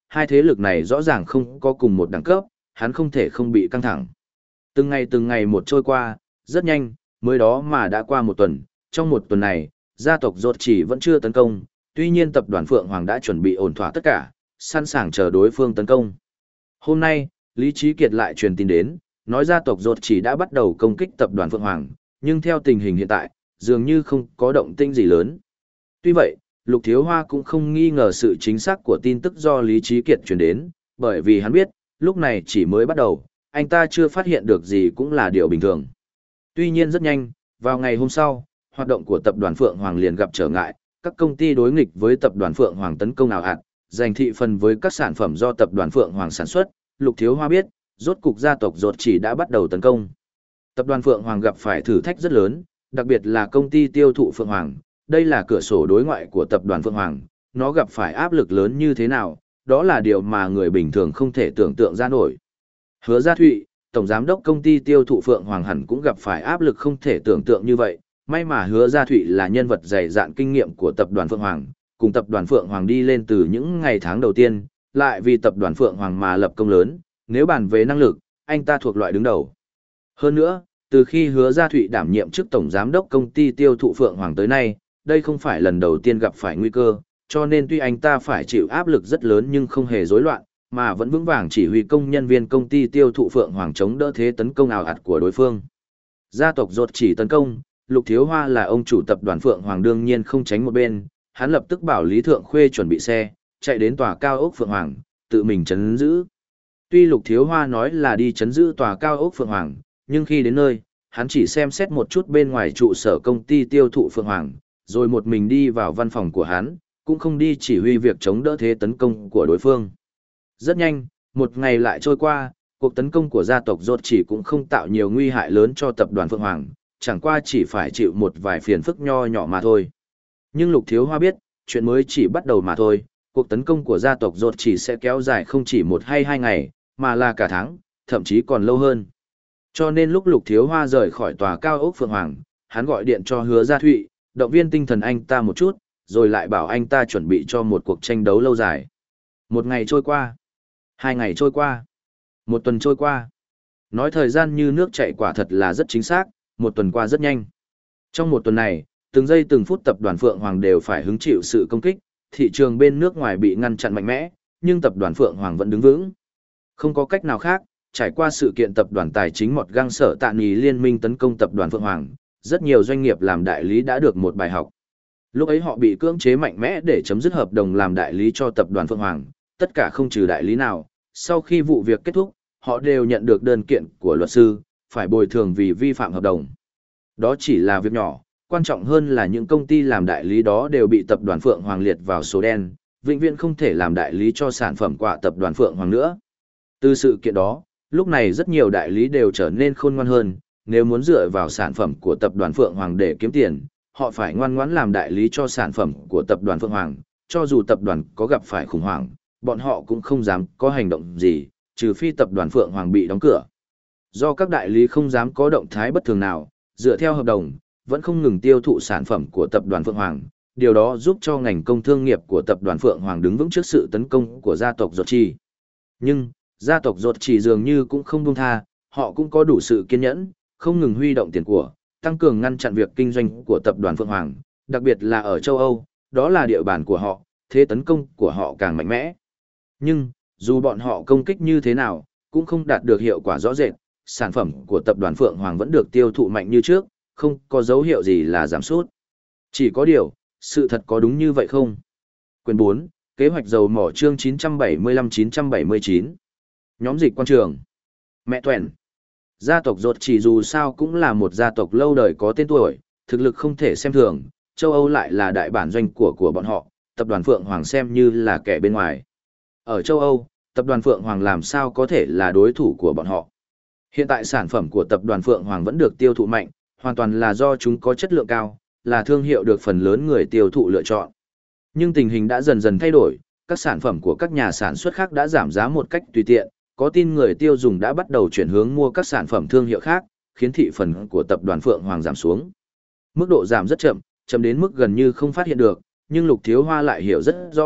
hai thế lực này rõ ràng không có cùng một đẳng cấp, hắn không thể không bị căng thẳng. Từng ngày từng ngày một trôi qua, rất nhanh, mới đó mà đã qua một tuần, trong một tuần này, gia tộc Rốt chỉ vẫn chưa tấn công, tuy nhiên tập đoàn Phượng Hoàng đã chuẩn bị ổn thỏa tất cả, sẵn sàng chờ đối phương tấn công. Hôm nay, Lý Chí Kiệt lại truyền tin đến, nói gia tộc Rốt chỉ đã bắt đầu công kích tập đoàn Phượng Hoàng, nhưng theo tình hình hiện tại, dường như không có động tĩnh gì lớn. Tuy vậy, Lục Thiếu Hoa cũng không nghi ngờ sự chính xác của tin tức do Lý Chí Kiệt truyền đến, bởi vì hắn biết, lúc này chỉ mới bắt đầu, anh ta chưa phát hiện được gì cũng là điều bình thường. Tuy nhiên rất nhanh, vào ngày hôm sau, hoạt động của tập đoàn Phượng Hoàng liền gặp trở ngại, các công ty đối nghịch với tập đoàn Phượng Hoàng tấn công ào ạt, giành thị phần với các sản phẩm do tập đoàn Phượng Hoàng sản xuất, Lục Thiếu Hoa biết, rốt cục gia tộc Rốt chỉ đã bắt đầu tấn công. Tập đoàn Phượng Hoàng gặp phải thử thách rất lớn, đặc biệt là công ty tiêu thụ Phượng Hoàng, đây là cửa sổ đối ngoại của tập đoàn Phượng Hoàng, nó gặp phải áp lực lớn như thế nào, đó là điều mà người bình thường không thể tưởng tượng ra nổi. Hứa Gia Thụy, tổng giám đốc công ty tiêu thụ Phượng Hoàng hẳn cũng gặp phải áp lực không thể tưởng tượng như vậy, may mà Hứa Gia Thụy là nhân vật dày dạn kinh nghiệm của tập đoàn Phượng Hoàng, cùng tập đoàn Phượng Hoàng đi lên từ những ngày tháng đầu tiên, lại vì tập đoàn Phượng Hoàng mà lập công lớn, nếu bàn về năng lực, anh ta thuộc loại đứng đầu. Hơn nữa, từ khi Hứa Gia Thụy đảm nhiệm chức tổng giám đốc công ty tiêu thụ Phượng Hoàng tới nay, đây không phải lần đầu tiên gặp phải nguy cơ, cho nên tuy anh ta phải chịu áp lực rất lớn nhưng không hề rối loạn, mà vẫn vững vàng chỉ huy công nhân viên công ty tiêu thụ Phượng Hoàng chống đỡ thế tấn công ào ạt của đối phương. Gia tộc Rốt chỉ tấn công, Lục Thiếu Hoa là ông chủ tập đoàn Phượng Hoàng đương nhiên không tránh một bên, hắn lập tức bảo Lý Thượng Khuê chuẩn bị xe, chạy đến tòa cao ốc Phượng Hoàng, tự mình trấn giữ. Tuy Lục Thiếu Hoa nói là đi trấn giữ tòa cao ốc Phượng Hoàng, nhưng khi đến nơi, hắn chỉ xem xét một chút bên ngoài trụ sở công ty tiêu thụ Phượng Hoàng, rồi một mình đi vào văn phòng của hắn, cũng không đi chỉ huy việc chống đỡ thế tấn công của đối phương. Rất nhanh, một ngày lại trôi qua, cuộc tấn công của gia tộc Rốt chỉ cũng không tạo nhiều nguy hại lớn cho tập đoàn Phượng Hoàng, chẳng qua chỉ phải chịu một vài phiền phức nho nhỏ mà thôi. Nhưng Lục Thiếu Hoa biết, chuyện mới chỉ bắt đầu mà thôi, cuộc tấn công của gia tộc Rốt chỉ sẽ kéo dài không chỉ một hay hai ngày, mà là cả tháng, thậm chí còn lâu hơn. Cho nên lúc Lục Thiếu Hoa rời khỏi tòa cao ốc Phượng Hoàng, hắn gọi điện cho Hứa Gia Thụy, động viên tinh thần anh ta một chút, rồi lại bảo anh ta chuẩn bị cho một cuộc tranh đấu lâu dài. Một ngày trôi qua, hai ngày trôi qua, một tuần trôi qua. Nói thời gian như nước chảy quả thật là rất chính xác, một tuần qua rất nhanh. Trong một tuần này, từng giây từng phút tập đoàn Phượng Hoàng đều phải hứng chịu sự công kích, thị trường bên nước ngoài bị ngăn chặn mạnh mẽ, nhưng tập đoàn Phượng Hoàng vẫn đứng vững. Không có cách nào khác, trải qua sự kiện tập đoàn tài chính Mọt Găng Sở Tạ Nì liên minh tấn công tập đoàn Phượng Hoàng, rất nhiều doanh nghiệp làm đại lý đã được một bài học. Lúc ấy họ bị cưỡng chế mạnh mẽ để chấm dứt hợp đồng làm đại lý cho tập đoàn Phượng Hoàng, tất cả không trừ đại lý nào. Sau khi vụ việc kết thúc, họ đều nhận được đơn kiện của luật sư, phải bồi thường vì vi phạm hợp đồng. Đó chỉ là việc nhỏ, quan trọng hơn là những công ty làm đại lý đó đều bị tập đoàn Phượng Hoàng liệt vào số đen, vĩnh viễn không thể làm đại lý cho sản phẩm của tập đoàn Phượng Hoàng nữa. Từ sự kiện đó, lúc này rất nhiều đại lý đều trở nên khôn ngoan hơn, nếu muốn dựa vào sản phẩm của tập đoàn Phượng Hoàng để kiếm tiền, họ phải ngoan ngoãn làm đại lý cho sản phẩm của tập đoàn Phượng Hoàng, cho dù tập đoàn có gặp phải khủng hoảng, bọn họ cũng không dám có hành động gì, trừ phi tập đoàn Phượng Hoàng bị đóng cửa. Do các đại lý không dám có động thái bất thường nào, dựa theo hợp đồng, vẫn không ngừng tiêu thụ sản phẩm của tập đoàn Phượng Hoàng, điều đó giúp cho ngành công thương nghiệp của tập đoàn Phượng Hoàng đứng vững trước sự tấn công của gia tộc Rốt chỉ. Nhưng, gia tộc Rốt chỉ dường như cũng không buông tha, họ cũng có đủ sự kiên nhẫn, không ngừng huy động tiền của, tăng cường ngăn chặn việc kinh doanh của tập đoàn Phượng Hoàng, đặc biệt là ở châu Âu, đó là địa bàn của họ, thế tấn công của họ càng mạnh mẽ. Nhưng, dù bọn họ công kích như thế nào, cũng không đạt được hiệu quả rõ rệt, sản phẩm của tập đoàn Phượng Hoàng vẫn được tiêu thụ mạnh như trước, không có dấu hiệu gì là giảm sút. Chỉ có điều, sự thật có đúng như vậy không? Quyền bốn, kế hoạch dầu mỏ chương chín trăm bảy mươi lăm chín trăm bảy mươi chín. Nhóm dịch quan trường. Mẹ Tuẻn. Gia tộc Rốt chỉ dù sao cũng là một gia tộc lâu đời có tên tuổi, thực lực không thể xem thường, châu Âu lại là đại bản doanh của của bọn họ, tập đoàn Phượng Hoàng xem như là kẻ bên ngoài. Ở châu Âu, tập đoàn Phượng Hoàng làm sao có thể là đối thủ của bọn họ. Hiện tại sản phẩm của tập đoàn Phượng Hoàng vẫn được tiêu thụ mạnh, hoàn toàn là do chúng có chất lượng cao, là thương hiệu được phần lớn người tiêu thụ lựa chọn. Nhưng tình hình đã dần dần thay đổi, các sản phẩm của các nhà sản xuất khác đã giảm giá một cách tùy tiện, có tin người tiêu dùng đã bắt đầu chuyển hướng mua các sản phẩm thương hiệu khác, khiến thị phần của tập đoàn Phượng Hoàng giảm xuống. Mức độ giảm rất chậm, chậm đến mức gần như không phát hiện được, nhưng Lục Thiếu Hoa lại hiểu rất rõ,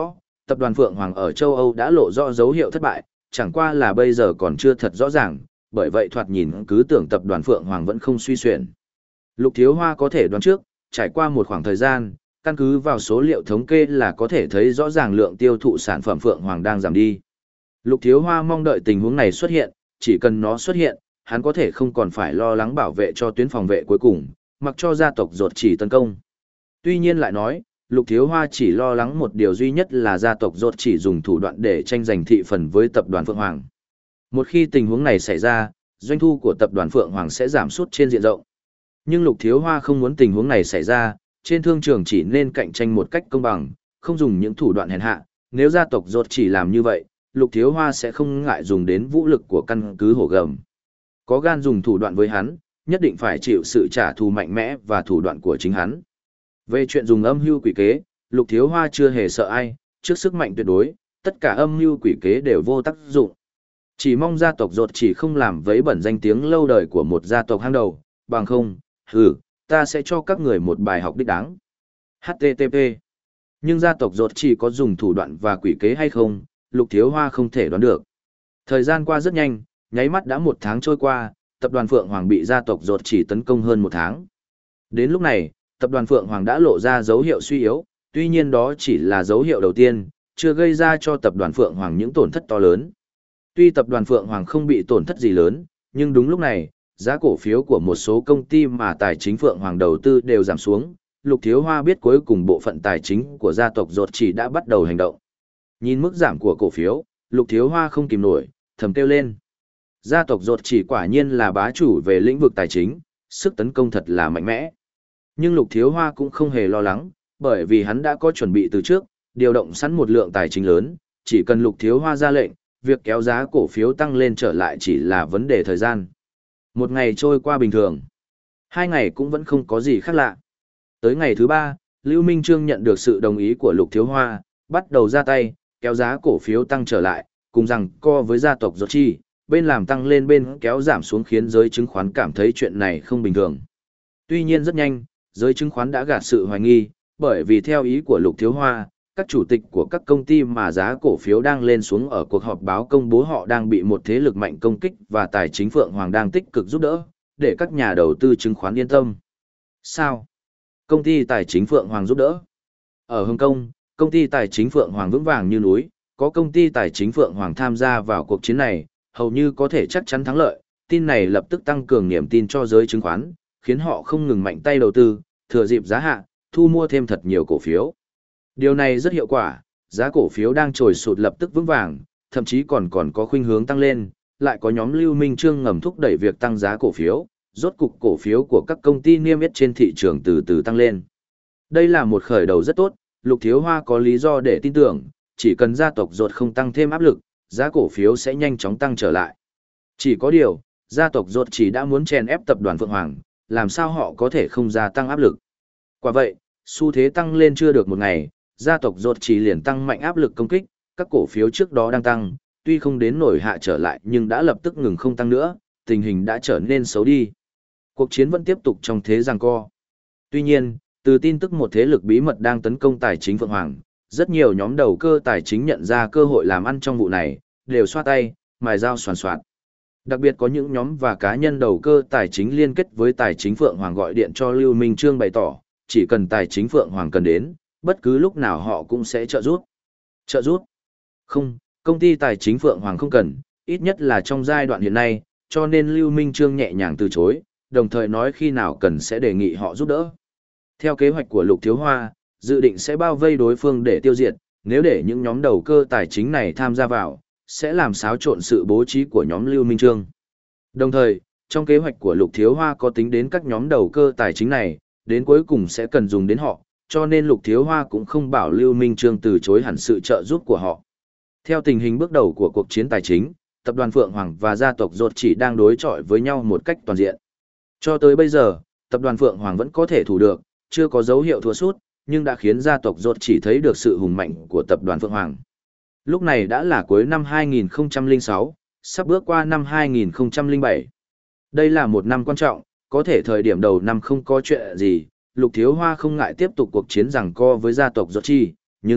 tập đoàn Phượng Hoàng ở châu Âu đã lộ rõ dấu hiệu thất bại, chẳng qua là bây giờ còn chưa thật rõ ràng, bởi vậy thoạt nhìn cứ tưởng tập đoàn Phượng Hoàng vẫn không suy xuyển. Lục Thiếu Hoa có thể đoán trước, trải qua một khoảng thời gian, căn cứ vào số liệu thống kê là có thể thấy rõ ràng lượng tiêu thụ sản phẩm Phượng Hoàng đang giảm đi. Lục Thiếu Hoa mong đợi tình huống này xuất hiện, chỉ cần nó xuất hiện, hắn có thể không còn phải lo lắng bảo vệ cho tuyến phòng vệ cuối cùng, mặc cho gia tộc Rột Chỉ tấn công. Tuy nhiên lại nói, Lục Thiếu Hoa chỉ lo lắng một điều duy nhất là gia tộc Rột Chỉ dùng thủ đoạn để tranh giành thị phần với tập đoàn Phượng Hoàng. Một khi tình huống này xảy ra, doanh thu của tập đoàn Phượng Hoàng sẽ giảm sút trên diện rộng. Nhưng Lục Thiếu Hoa không muốn tình huống này xảy ra, trên thương trường chỉ nên cạnh tranh một cách công bằng, không dùng những thủ đoạn hèn hạ. Nếu gia tộc Rột Chỉ làm như vậy, Lục Thiếu Hoa sẽ không ngại dùng đến vũ lực của căn cứ hổ gầm. Có gan dùng thủ đoạn với hắn, nhất định phải chịu sự trả thù mạnh mẽ và thủ đoạn của chính hắn. Về chuyện dùng âm mưu quỷ kế, Lục Thiếu Hoa chưa hề sợ ai, trước sức mạnh tuyệt đối, tất cả âm mưu quỷ kế đều vô tác dụng. Chỉ mong gia tộc Rột Chỉ không làm vấy bẩn danh tiếng lâu đời của một gia tộc hang đầu, bằng không, hừ, ta sẽ cho các người một bài học đích đáng. hát tê tê pê. Nhưng gia tộc Rột Chỉ có dùng thủ đoạn và quỷ kế hay không, Lục Thiếu Hoa không thể đoán được. Thời gian qua rất nhanh, nháy mắt đã một tháng trôi qua, tập đoàn Phượng Hoàng bị gia tộc Rột Chỉ tấn công hơn một tháng. Đến lúc này, tập đoàn Phượng Hoàng đã lộ ra dấu hiệu suy yếu, tuy nhiên đó chỉ là dấu hiệu đầu tiên, chưa gây ra cho tập đoàn Phượng Hoàng những tổn thất to lớn. Tuy tập đoàn Phượng Hoàng không bị tổn thất gì lớn, nhưng đúng lúc này, giá cổ phiếu của một số công ty mà tài chính Phượng Hoàng đầu tư đều giảm xuống. Lục Thiếu Hoa biết cuối cùng bộ phận tài chính của gia tộc Rột Chỉ đã bắt đầu hành động. Nhìn mức giảm của cổ phiếu, Lục Thiếu Hoa không kìm nổi, thầm kêu lên. Gia tộc Rột Chỉ quả nhiên là bá chủ về lĩnh vực tài chính, sức tấn công thật là mạnh mẽ. Nhưng Lục Thiếu Hoa cũng không hề lo lắng, bởi vì hắn đã có chuẩn bị từ trước, điều động sẵn một lượng tài chính lớn, chỉ cần Lục Thiếu Hoa ra lệnh, việc kéo giá cổ phiếu tăng lên trở lại chỉ là vấn đề thời gian. Một ngày trôi qua bình thường, hai ngày cũng vẫn không có gì khác lạ. Tới ngày thứ ba, Lưu Minh Trương nhận được sự đồng ý của Lục Thiếu Hoa, bắt đầu ra tay, kéo giá cổ phiếu tăng trở lại, cùng rằng co với gia tộc Rột Chỉ, bên làm tăng lên bên kéo giảm xuống khiến giới chứng khoán cảm thấy chuyện này không bình thường. Tuy nhiên rất nhanh, giới chứng khoán đã gạt sự hoài nghi, bởi vì theo ý của Lục Thiếu Hoa, các chủ tịch của các công ty mà giá cổ phiếu đang lên xuống ở cuộc họp báo công bố họ đang bị một thế lực mạnh công kích và tài chính Phượng Hoàng đang tích cực giúp đỡ, để các nhà đầu tư chứng khoán yên tâm. Sao? Công ty tài chính Phượng Hoàng giúp đỡ? Ở Hồng Kông, công ty tài chính Phượng Hoàng vững vàng như núi, có công ty tài chính Phượng Hoàng tham gia vào cuộc chiến này, hầu như có thể chắc chắn thắng lợi. Tin này lập tức tăng cường niềm tin cho giới chứng khoán, khiến họ không ngừng mạnh tay đầu tư, thừa dịp giá hạ, thu mua thêm thật nhiều cổ phiếu. Điều này rất hiệu quả, giá cổ phiếu đang trồi sụt lập tức vững vàng, thậm chí còn còn có khuynh hướng tăng lên, lại có nhóm Lưu Minh Trương ngầm thúc đẩy việc tăng giá cổ phiếu, rốt cục cổ phiếu của các công ty niêm yết trên thị trường từ từ tăng lên. Đây là một khởi đầu rất tốt, Lục Thiếu Hoa có lý do để tin tưởng, chỉ cần gia tộc Rột không tăng thêm áp lực, giá cổ phiếu sẽ nhanh chóng tăng trở lại. Chỉ có điều, gia tộc Rột chỉ đã muốn chèn ép tập đoàn Phượng Hoàng, làm sao họ có thể không gia tăng áp lực. Quả vậy, xu thế tăng lên chưa được một ngày, gia tộc Rột chỉ liền tăng mạnh áp lực công kích, các cổ phiếu trước đó đang tăng, tuy không đến nổi hạ trở lại nhưng đã lập tức ngừng không tăng nữa, tình hình đã trở nên xấu đi. Cuộc chiến vẫn tiếp tục trong thế giằng co. Tuy nhiên, từ tin tức một thế lực bí mật đang tấn công tài chính Phượng Hoàng, rất nhiều nhóm đầu cơ tài chính nhận ra cơ hội làm ăn trong vụ này, đều xoa tay, mài dao soàn soạt. Đặc biệt có những nhóm và cá nhân đầu cơ tài chính liên kết với tài chính Phượng Hoàng gọi điện cho Lưu Minh Trương bày tỏ, chỉ cần tài chính Phượng Hoàng cần đến, bất cứ lúc nào họ cũng sẽ trợ giúp. Trợ giúp? Không, công ty tài chính Phượng Hoàng không cần, ít nhất là trong giai đoạn hiện nay, cho nên Lưu Minh Trương nhẹ nhàng từ chối, đồng thời nói khi nào cần sẽ đề nghị họ giúp đỡ. Theo kế hoạch của Lục Thiếu Hoa, dự định sẽ bao vây đối phương để tiêu diệt, nếu để những nhóm đầu cơ tài chính này tham gia vào, sẽ làm xáo trộn sự bố trí của nhóm Lưu Minh Trương. Đồng thời, trong kế hoạch của Lục Thiếu Hoa có tính đến các nhóm đầu cơ tài chính này, đến cuối cùng sẽ cần dùng đến họ, cho nên Lục Thiếu Hoa cũng không bảo Lưu Minh Trương từ chối hẳn sự trợ giúp của họ. Theo tình hình bước đầu của cuộc chiến tài chính, tập đoàn Phượng Hoàng và gia tộc Rột chỉ đang đối chọi với nhau một cách toàn diện. Cho tới bây giờ, tập đoàn Phượng Hoàng vẫn có thể thủ được, chưa có dấu hiệu thua sút, nhưng đã khiến gia tộc Rột chỉ thấy được sự hùng mạnh của tập đoàn Phượng Hoàng. Lúc này đã là cuối năm hai nghìn không trăm lẻ sáu, sắp bước qua năm hai nghìn không trăm lẻ bảy. Đây là một năm quan trọng, có thể thời điểm đầu năm không có chuyện gì, Lục Thiếu Hoa không ngại tiếp tục cuộc chiến giằng co với gia tộc Rột chỉ, nhưng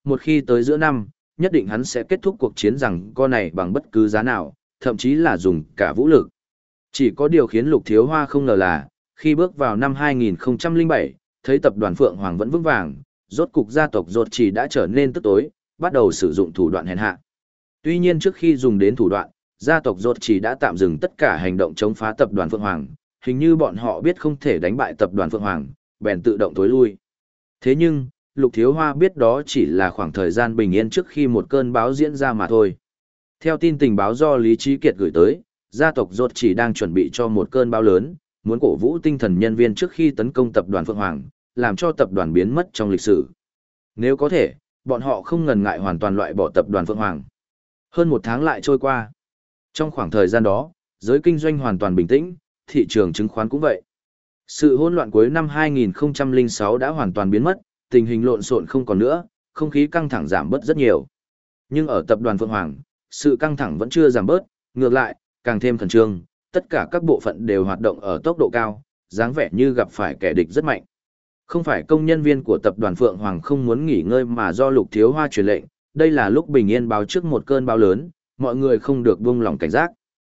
một khi tới giữa năm, nhất định hắn sẽ kết thúc cuộc chiến rằng con này bằng bất cứ giá nào, thậm chí là dùng cả vũ lực. Chỉ có điều khiến Lục Thiếu Hoa không ngờ là, khi bước vào năm hai nghìn không trăm lẻ bảy, thấy tập đoàn Phượng Hoàng vẫn vững vàng, rốt cục gia tộc Rốt Chỉ đã trở nên tức tối, bắt đầu sử dụng thủ đoạn hèn hạ. Tuy nhiên trước khi dùng đến thủ đoạn, gia tộc Rốt Chỉ đã tạm dừng tất cả hành động chống phá tập đoàn Phượng Hoàng, hình như bọn họ biết không thể đánh bại tập đoàn Phượng Hoàng, bèn tự động tối lui. Thế nhưng, Lục Thiếu Hoa biết đó chỉ là khoảng thời gian bình yên trước khi một cơn bão diễn ra mà thôi. Theo tin tình báo do Lý Trí Kiệt gửi tới, gia tộc Rốt Chỉ đang chuẩn bị cho một cơn bão lớn, muốn cổ vũ tinh thần nhân viên trước khi tấn công tập đoàn Phượng Hoàng, làm cho tập đoàn biến mất trong lịch sử. Nếu có thể, bọn họ không ngần ngại hoàn toàn loại bỏ tập đoàn Phượng Hoàng. Hơn một tháng lại trôi qua. Trong khoảng thời gian đó, giới kinh doanh hoàn toàn bình tĩnh, thị trường chứng khoán cũng vậy. Sự hỗn loạn cuối năm hai nghìn không trăm lẻ sáu đã hoàn toàn biến mất, tình hình lộn xộn không còn nữa, không khí căng thẳng giảm bớt rất nhiều. Nhưng ở tập đoàn Phượng Hoàng, sự căng thẳng vẫn chưa giảm bớt, ngược lại, càng thêm khẩn trương, tất cả các bộ phận đều hoạt động ở tốc độ cao, dáng vẻ như gặp phải kẻ địch rất mạnh. Không phải công nhân viên của tập đoàn Phượng Hoàng không muốn nghỉ ngơi mà do Lục Thiếu Hoa truyền lệnh, đây là lúc bình yên báo trước một cơn bão lớn, mọi người không được buông lỏng cảnh giác.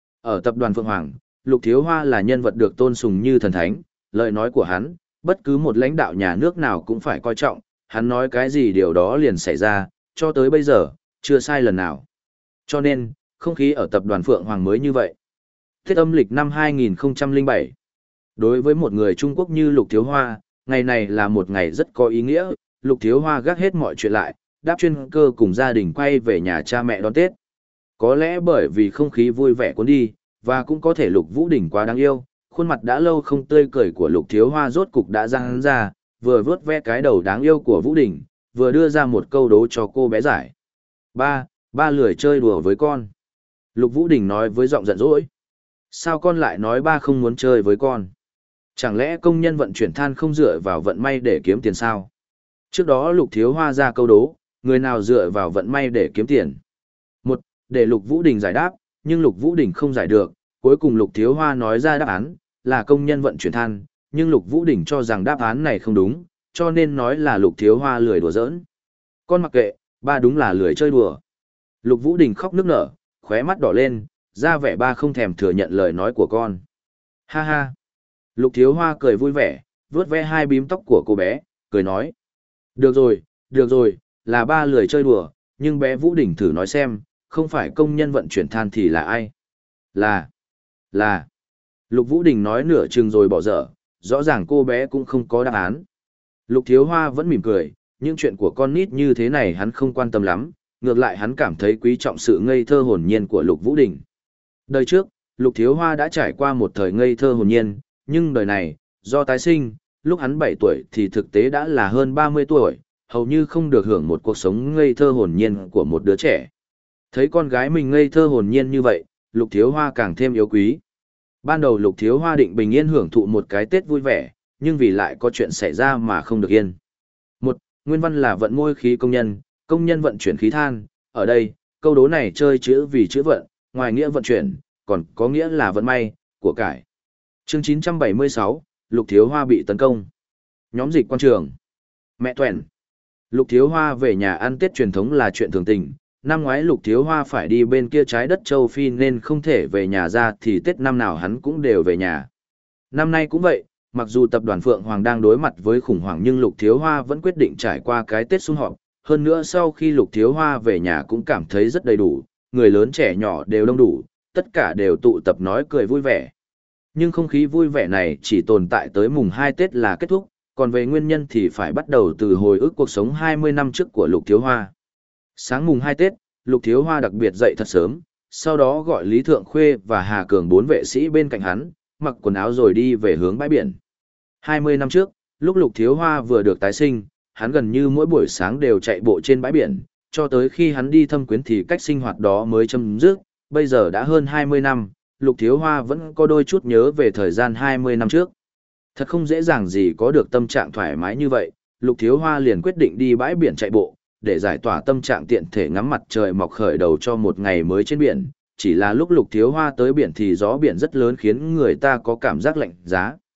Ở tập đoàn Phượng Hoàng, Lục Thiếu Hoa là nhân vật được tôn sùng như thần thánh, lời nói của hắn, bất cứ một lãnh đạo nhà nước nào cũng phải coi trọng, hắn nói cái gì điều đó liền xảy ra, cho tới bây giờ, chưa sai lần nào. Cho nên, không khí ở tập đoàn Phượng Hoàng mới như vậy. Tết âm lịch năm hai nghìn không trăm lẻ bảy. Đối với một người Trung Quốc như Lục Thiếu Hoa, ngày này là một ngày rất có ý nghĩa, Lục Thiếu Hoa gác hết mọi chuyện lại, đáp chuyên cơ cùng gia đình quay về nhà cha mẹ đón Tết. Có lẽ bởi vì không khí vui vẻ cuốn đi, và cũng có thể Lục Vũ Đình quá đáng yêu, khuôn mặt đã lâu không tươi cười của Lục Thiếu Hoa rốt cục đã ra hắn ra, vừa vớt ve cái đầu đáng yêu của Vũ Đình, vừa đưa ra một câu đố cho cô bé giải. Ba, ba lười chơi đùa với con. Lục Vũ Đình nói với giọng giận dỗi. Sao con lại nói ba không muốn chơi với con? Chẳng lẽ công nhân vận chuyển than không dựa vào vận may để kiếm tiền sao? Trước đó Lục Thiếu Hoa ra câu đố, người nào dựa vào vận may để kiếm tiền? Một, để Lục Vũ Đình giải đáp, nhưng Lục Vũ Đình không giải được, cuối cùng Lục Thiếu Hoa nói ra đáp án, là công nhân vận chuyển than, nhưng Lục Vũ Đình cho rằng đáp án này không đúng, cho nên nói là Lục Thiếu Hoa lười đùa giỡn. Con mặc kệ, ba đúng là lười chơi đùa. Lục Vũ Đình khóc nức nở, khóe mắt đỏ lên, ra vẻ ba không thèm thừa nhận lời nói của con. Ha ha. Lục Thiếu Hoa cười vui vẻ, vuốt ve hai bím tóc của cô bé, cười nói. Được rồi, được rồi, là ba lười chơi đùa, nhưng bé Vũ Đình thử nói xem, không phải công nhân vận chuyển than thì là ai? Là, là. Lục Vũ Đình nói nửa chừng rồi bỏ dở, rõ ràng cô bé cũng không có đáp án. Lục Thiếu Hoa vẫn mỉm cười, những chuyện của con nít như thế này hắn không quan tâm lắm, ngược lại hắn cảm thấy quý trọng sự ngây thơ hồn nhiên của Lục Vũ Đình. Đời trước, Lục Thiếu Hoa đã trải qua một thời ngây thơ hồn nhiên, nhưng đời này, do tái sinh, lúc hắn bảy tuổi thì thực tế đã là hơn ba mươi tuổi, hầu như không được hưởng một cuộc sống ngây thơ hồn nhiên của một đứa trẻ. Thấy con gái mình ngây thơ hồn nhiên như vậy, Lục Thiếu Hoa càng thêm yêu quý. Ban đầu Lục Thiếu Hoa định bình yên hưởng thụ một cái Tết vui vẻ, nhưng vì lại có chuyện xảy ra mà không được yên. Một, nguyên văn là vận môi khí công nhân, công nhân vận chuyển khí than, ở đây, câu đố này chơi chữ vì chữ vận, ngoài nghĩa vận chuyển, còn có nghĩa là vận may, của cải. Chương chín trăm bảy mươi sáu, Lục Thiếu Hoa bị tấn công. Nhóm dịch quan trường. Mẹ Tuẻn. Lục Thiếu Hoa về nhà ăn Tết truyền thống là chuyện thường tình. Năm ngoái Lục Thiếu Hoa phải đi bên kia trái đất châu Phi nên không thể về nhà ra thì Tết năm nào hắn cũng đều về nhà. Năm nay cũng vậy, mặc dù tập đoàn Phượng Hoàng đang đối mặt với khủng hoảng nhưng Lục Thiếu Hoa vẫn quyết định trải qua cái Tết sum họp. Hơn nữa sau khi Lục Thiếu Hoa về nhà cũng cảm thấy rất đầy đủ, người lớn trẻ nhỏ đều đông đủ, tất cả đều tụ tập nói cười vui vẻ. Nhưng không khí vui vẻ này chỉ tồn tại tới mùng hai Tết là kết thúc, còn về nguyên nhân thì phải bắt đầu từ hồi ức cuộc sống hai mươi năm trước của Lục Thiếu Hoa. Sáng mùng hai Tết, Lục Thiếu Hoa đặc biệt dậy thật sớm, sau đó gọi Lý Thượng Khuê và Hà Cường bốn vệ sĩ bên cạnh hắn, mặc quần áo rồi đi về hướng bãi biển. hai mươi năm trước, lúc Lục Thiếu Hoa vừa được tái sinh, hắn gần như mỗi buổi sáng đều chạy bộ trên bãi biển, cho tới khi hắn đi thâm quyến thì cách sinh hoạt đó mới chấm dứt, bây giờ đã hơn hai mươi năm, Lục Thiếu Hoa vẫn có đôi chút nhớ về thời gian hai mươi năm trước. Thật không dễ dàng gì có được tâm trạng thoải mái như vậy, Lục Thiếu Hoa liền quyết định đi bãi biển chạy bộ, để giải tỏa tâm trạng tiện thể ngắm mặt trời mọc khởi đầu cho một ngày mới trên biển. Chỉ là lúc Lục Thiếu Hoa tới biển thì gió biển rất lớn khiến người ta có cảm giác lạnh giá.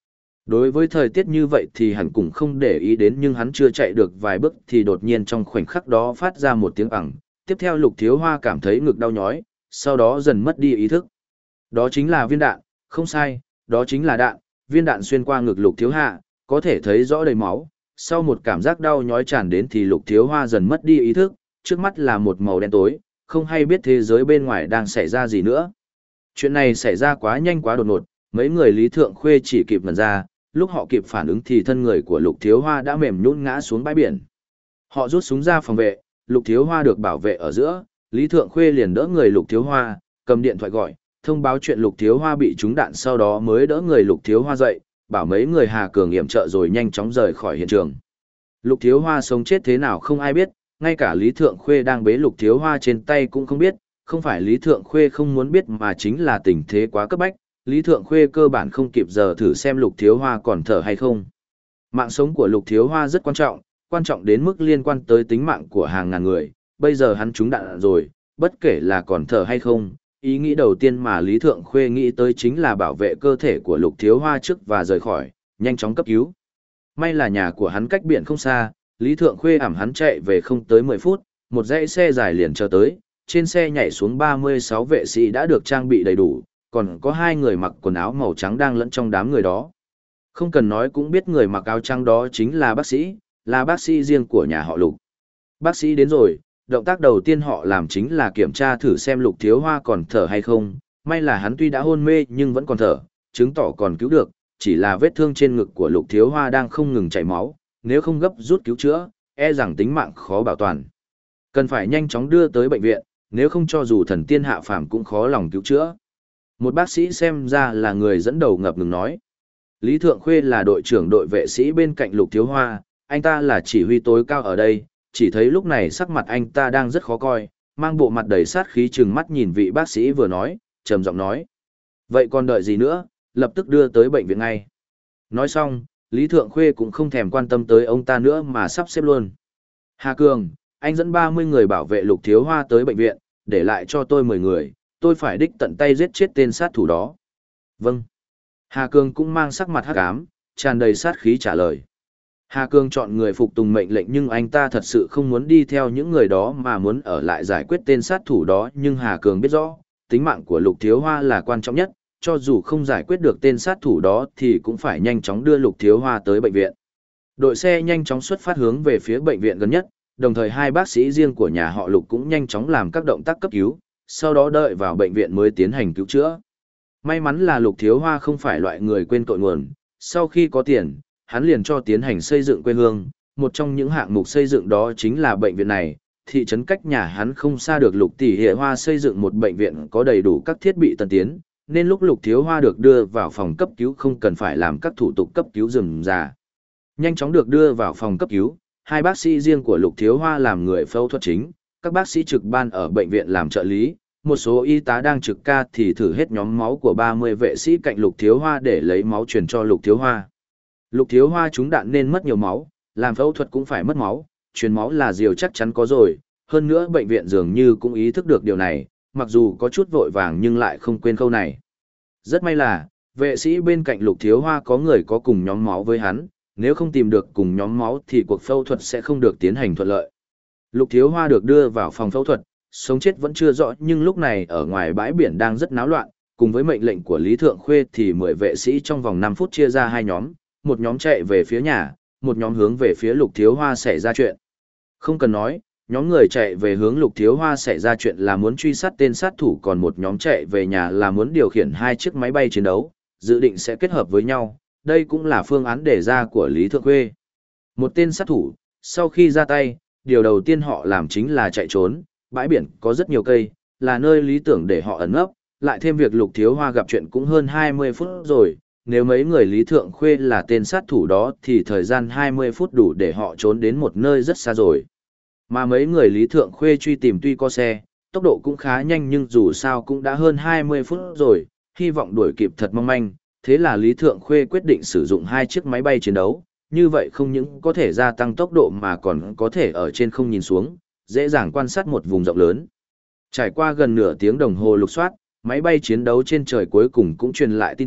Đối với thời tiết như vậy thì hắn cũng không để ý đến, nhưng hắn chưa chạy được vài bước thì đột nhiên trong khoảnh khắc đó phát ra một tiếng ẳng. Tiếp theo Lục Thiếu Hoa cảm thấy ngực đau nhói, sau đó dần mất đi ý thức. Đó chính là viên đạn, không sai, đó chính là đạn, viên đạn xuyên qua ngực Lục Thiếu Hạ, có thể thấy rõ đầy máu. Sau một cảm giác đau nhói tràn đến thì Lục Thiếu Hoa dần mất đi ý thức, trước mắt là một màu đen tối, không hay biết thế giới bên ngoài đang xảy ra gì nữa. Chuyện này xảy ra quá nhanh quá đột ngột, mấy người Lý Thượng Khuê chỉ kịp ngẩn ra, lúc họ kịp phản ứng thì thân người của Lục Thiếu Hoa đã mềm nhũn ngã xuống bãi biển. Họ rút súng ra phòng vệ, Lục Thiếu Hoa được bảo vệ ở giữa, Lý Thượng Khuê liền đỡ người Lục Thiếu Hoa, cầm điện thoại gọi, thông báo chuyện Lục Thiếu Hoa bị trúng đạn, sau đó mới đỡ người Lục Thiếu Hoa dậy, bảo mấy người Hà Cường yểm trợ rồi nhanh chóng rời khỏi hiện trường. Lục Thiếu Hoa sống chết thế nào không ai biết, ngay cả Lý Thượng Khuê đang bế Lục Thiếu Hoa trên tay cũng không biết, không phải Lý Thượng Khuê không muốn biết mà chính là tình thế quá cấp bách, Lý Thượng Khuê cơ bản không kịp giờ thử xem Lục Thiếu Hoa còn thở hay không. Mạng sống của Lục Thiếu Hoa rất quan trọng, quan trọng đến mức liên quan tới tính mạng của hàng ngàn người, bây giờ hắn trúng đạn rồi, bất kể là còn thở hay không, ý nghĩ đầu tiên mà Lý Thượng Khuê nghĩ tới chính là bảo vệ cơ thể của Lục Thiếu Hoa trước và rời khỏi, nhanh chóng cấp cứu. May là nhà của hắn cách biển không xa, Lý Thượng Khuê ẵm hắn chạy về không tới mười phút, một dãy xe dài liền chờ tới, trên xe nhảy xuống ba mươi sáu vệ sĩ đã được trang bị đầy đủ, còn có hai người mặc quần áo màu trắng đang lẫn trong đám người đó. Không cần nói cũng biết người mặc áo trắng đó chính là bác sĩ, là bác sĩ riêng của nhà họ Lục. Bác sĩ đến rồi, động tác đầu tiên họ làm chính là kiểm tra thử xem Lục Thiếu Hoa còn thở hay không, may là hắn tuy đã hôn mê nhưng vẫn còn thở, chứng tỏ còn cứu được, chỉ là vết thương trên ngực của Lục Thiếu Hoa đang không ngừng chảy máu, nếu không gấp rút cứu chữa, e rằng tính mạng khó bảo toàn. Cần phải nhanh chóng đưa tới bệnh viện, nếu không cho dù thần tiên hạ phàm cũng khó lòng cứu chữa. Một bác sĩ xem ra là người dẫn đầu ngập ngừng nói. Lý Thượng Khuê là đội trưởng đội vệ sĩ bên cạnh Lục Thiếu Hoa, anh ta là chỉ huy tối cao ở đây, chỉ thấy lúc này sắc mặt anh ta đang rất khó coi, mang bộ mặt đầy sát khí chừng mắt nhìn vị bác sĩ vừa nói, trầm giọng nói. Vậy còn đợi gì nữa, lập tức đưa tới bệnh viện ngay. Nói xong, Lý Thượng Khuê cũng không thèm quan tâm tới ông ta nữa mà sắp xếp luôn. Hà Cường, anh dẫn ba mươi người bảo vệ Lục Thiếu Hoa tới bệnh viện, để lại cho tôi mười người, tôi phải đích tận tay giết chết tên sát thủ đó. Vâng. Hà Cường cũng mang sắc mặt hắc ám, tràn đầy sát khí trả lời. Hà Cường chọn người phục tùng mệnh lệnh nhưng anh ta thật sự không muốn đi theo những người đó mà muốn ở lại giải quyết tên sát thủ đó, nhưng Hà Cường biết rõ, tính mạng của Lục Thiếu Hoa là quan trọng nhất, cho dù không giải quyết được tên sát thủ đó thì cũng phải nhanh chóng đưa Lục Thiếu Hoa tới bệnh viện. Đội xe nhanh chóng xuất phát hướng về phía bệnh viện gần nhất, đồng thời hai bác sĩ riêng của nhà họ Lục cũng nhanh chóng làm các động tác cấp cứu, sau đó đợi vào bệnh viện mới tiến hành cứu chữa. May mắn là Lục Thiếu Hoa không phải loại người quên cội nguồn, sau khi có tiền, hắn liền cho tiến hành xây dựng quê hương, một trong những hạng mục xây dựng đó chính là bệnh viện này. Thị trấn cách nhà hắn không xa được Lục Tỷ Hệ Hoa xây dựng một bệnh viện có đầy đủ các thiết bị tân tiến, nên lúc Lục Thiếu Hoa được đưa vào phòng cấp cứu không cần phải làm các thủ tục cấp cứu rườm rà. Nhanh chóng được đưa vào phòng cấp cứu, hai bác sĩ riêng của Lục Thiếu Hoa làm người phẫu thuật chính, các bác sĩ trực ban ở bệnh viện làm trợ lý, một số y tá đang trực ca thì thử hết nhóm máu của ba mươi vệ sĩ cạnh Lục Thiếu Hoa để lấy máu truyền cho Lục Thiếu Hoa. Lục Thiếu Hoa trúng đạn nên mất nhiều máu, làm phẫu thuật cũng phải mất máu, truyền máu là điều chắc chắn có rồi, hơn nữa bệnh viện dường như cũng ý thức được điều này, mặc dù có chút vội vàng nhưng lại không quên khâu này. Rất may là, vệ sĩ bên cạnh Lục Thiếu Hoa có người có cùng nhóm máu với hắn, nếu không tìm được cùng nhóm máu thì cuộc phẫu thuật sẽ không được tiến hành thuận lợi. Lục Thiếu Hoa được đưa vào phòng phẫu thuật, sống chết vẫn chưa rõ nhưng lúc này ở ngoài bãi biển đang rất náo loạn, cùng với mệnh lệnh của Lý Thượng Khuê thì mười vệ sĩ trong vòng năm phút chia ra hai nhóm, một nhóm chạy về phía nhà, một nhóm hướng về phía Lục Thiếu Hoa xảy ra chuyện. Không cần nói, nhóm người chạy về hướng Lục Thiếu Hoa xảy ra chuyện là muốn truy sát tên sát thủ, còn một nhóm chạy về nhà là muốn điều khiển hai chiếc máy bay chiến đấu, dự định sẽ kết hợp với nhau, đây cũng là phương án đề ra của Lý Thượng Khuê. Một tên sát thủ, sau khi ra tay, điều đầu tiên họ làm chính là chạy trốn, bãi biển có rất nhiều cây, là nơi lý tưởng để họ ẩn nấp, lại thêm việc Lục Thiếu Hoa gặp chuyện cũng hơn hai mươi phút rồi, nếu mấy người Lý Thượng Khuê là tên sát thủ đó thì thời gian hai mươi phút đủ để họ trốn đến một nơi rất xa rồi. Mà mấy người Lý Thượng Khuê truy tìm tuy có xe, tốc độ cũng khá nhanh nhưng dù sao cũng đã hơn hai mươi phút rồi, hy vọng đuổi kịp thật mong manh, thế là Lý Thượng Khuê quyết định sử dụng hai chiếc máy bay chiến đấu, như vậy không những có thể gia tăng tốc độ mà còn có thể ở trên không nhìn xuống, dễ dàng quan sát một vùng rộng lớn. Trải qua gần nửa tiếng đồng hồ lục soát, máy bay chiến đấu trên trời cuối cùng cũng truyền lại tin tức,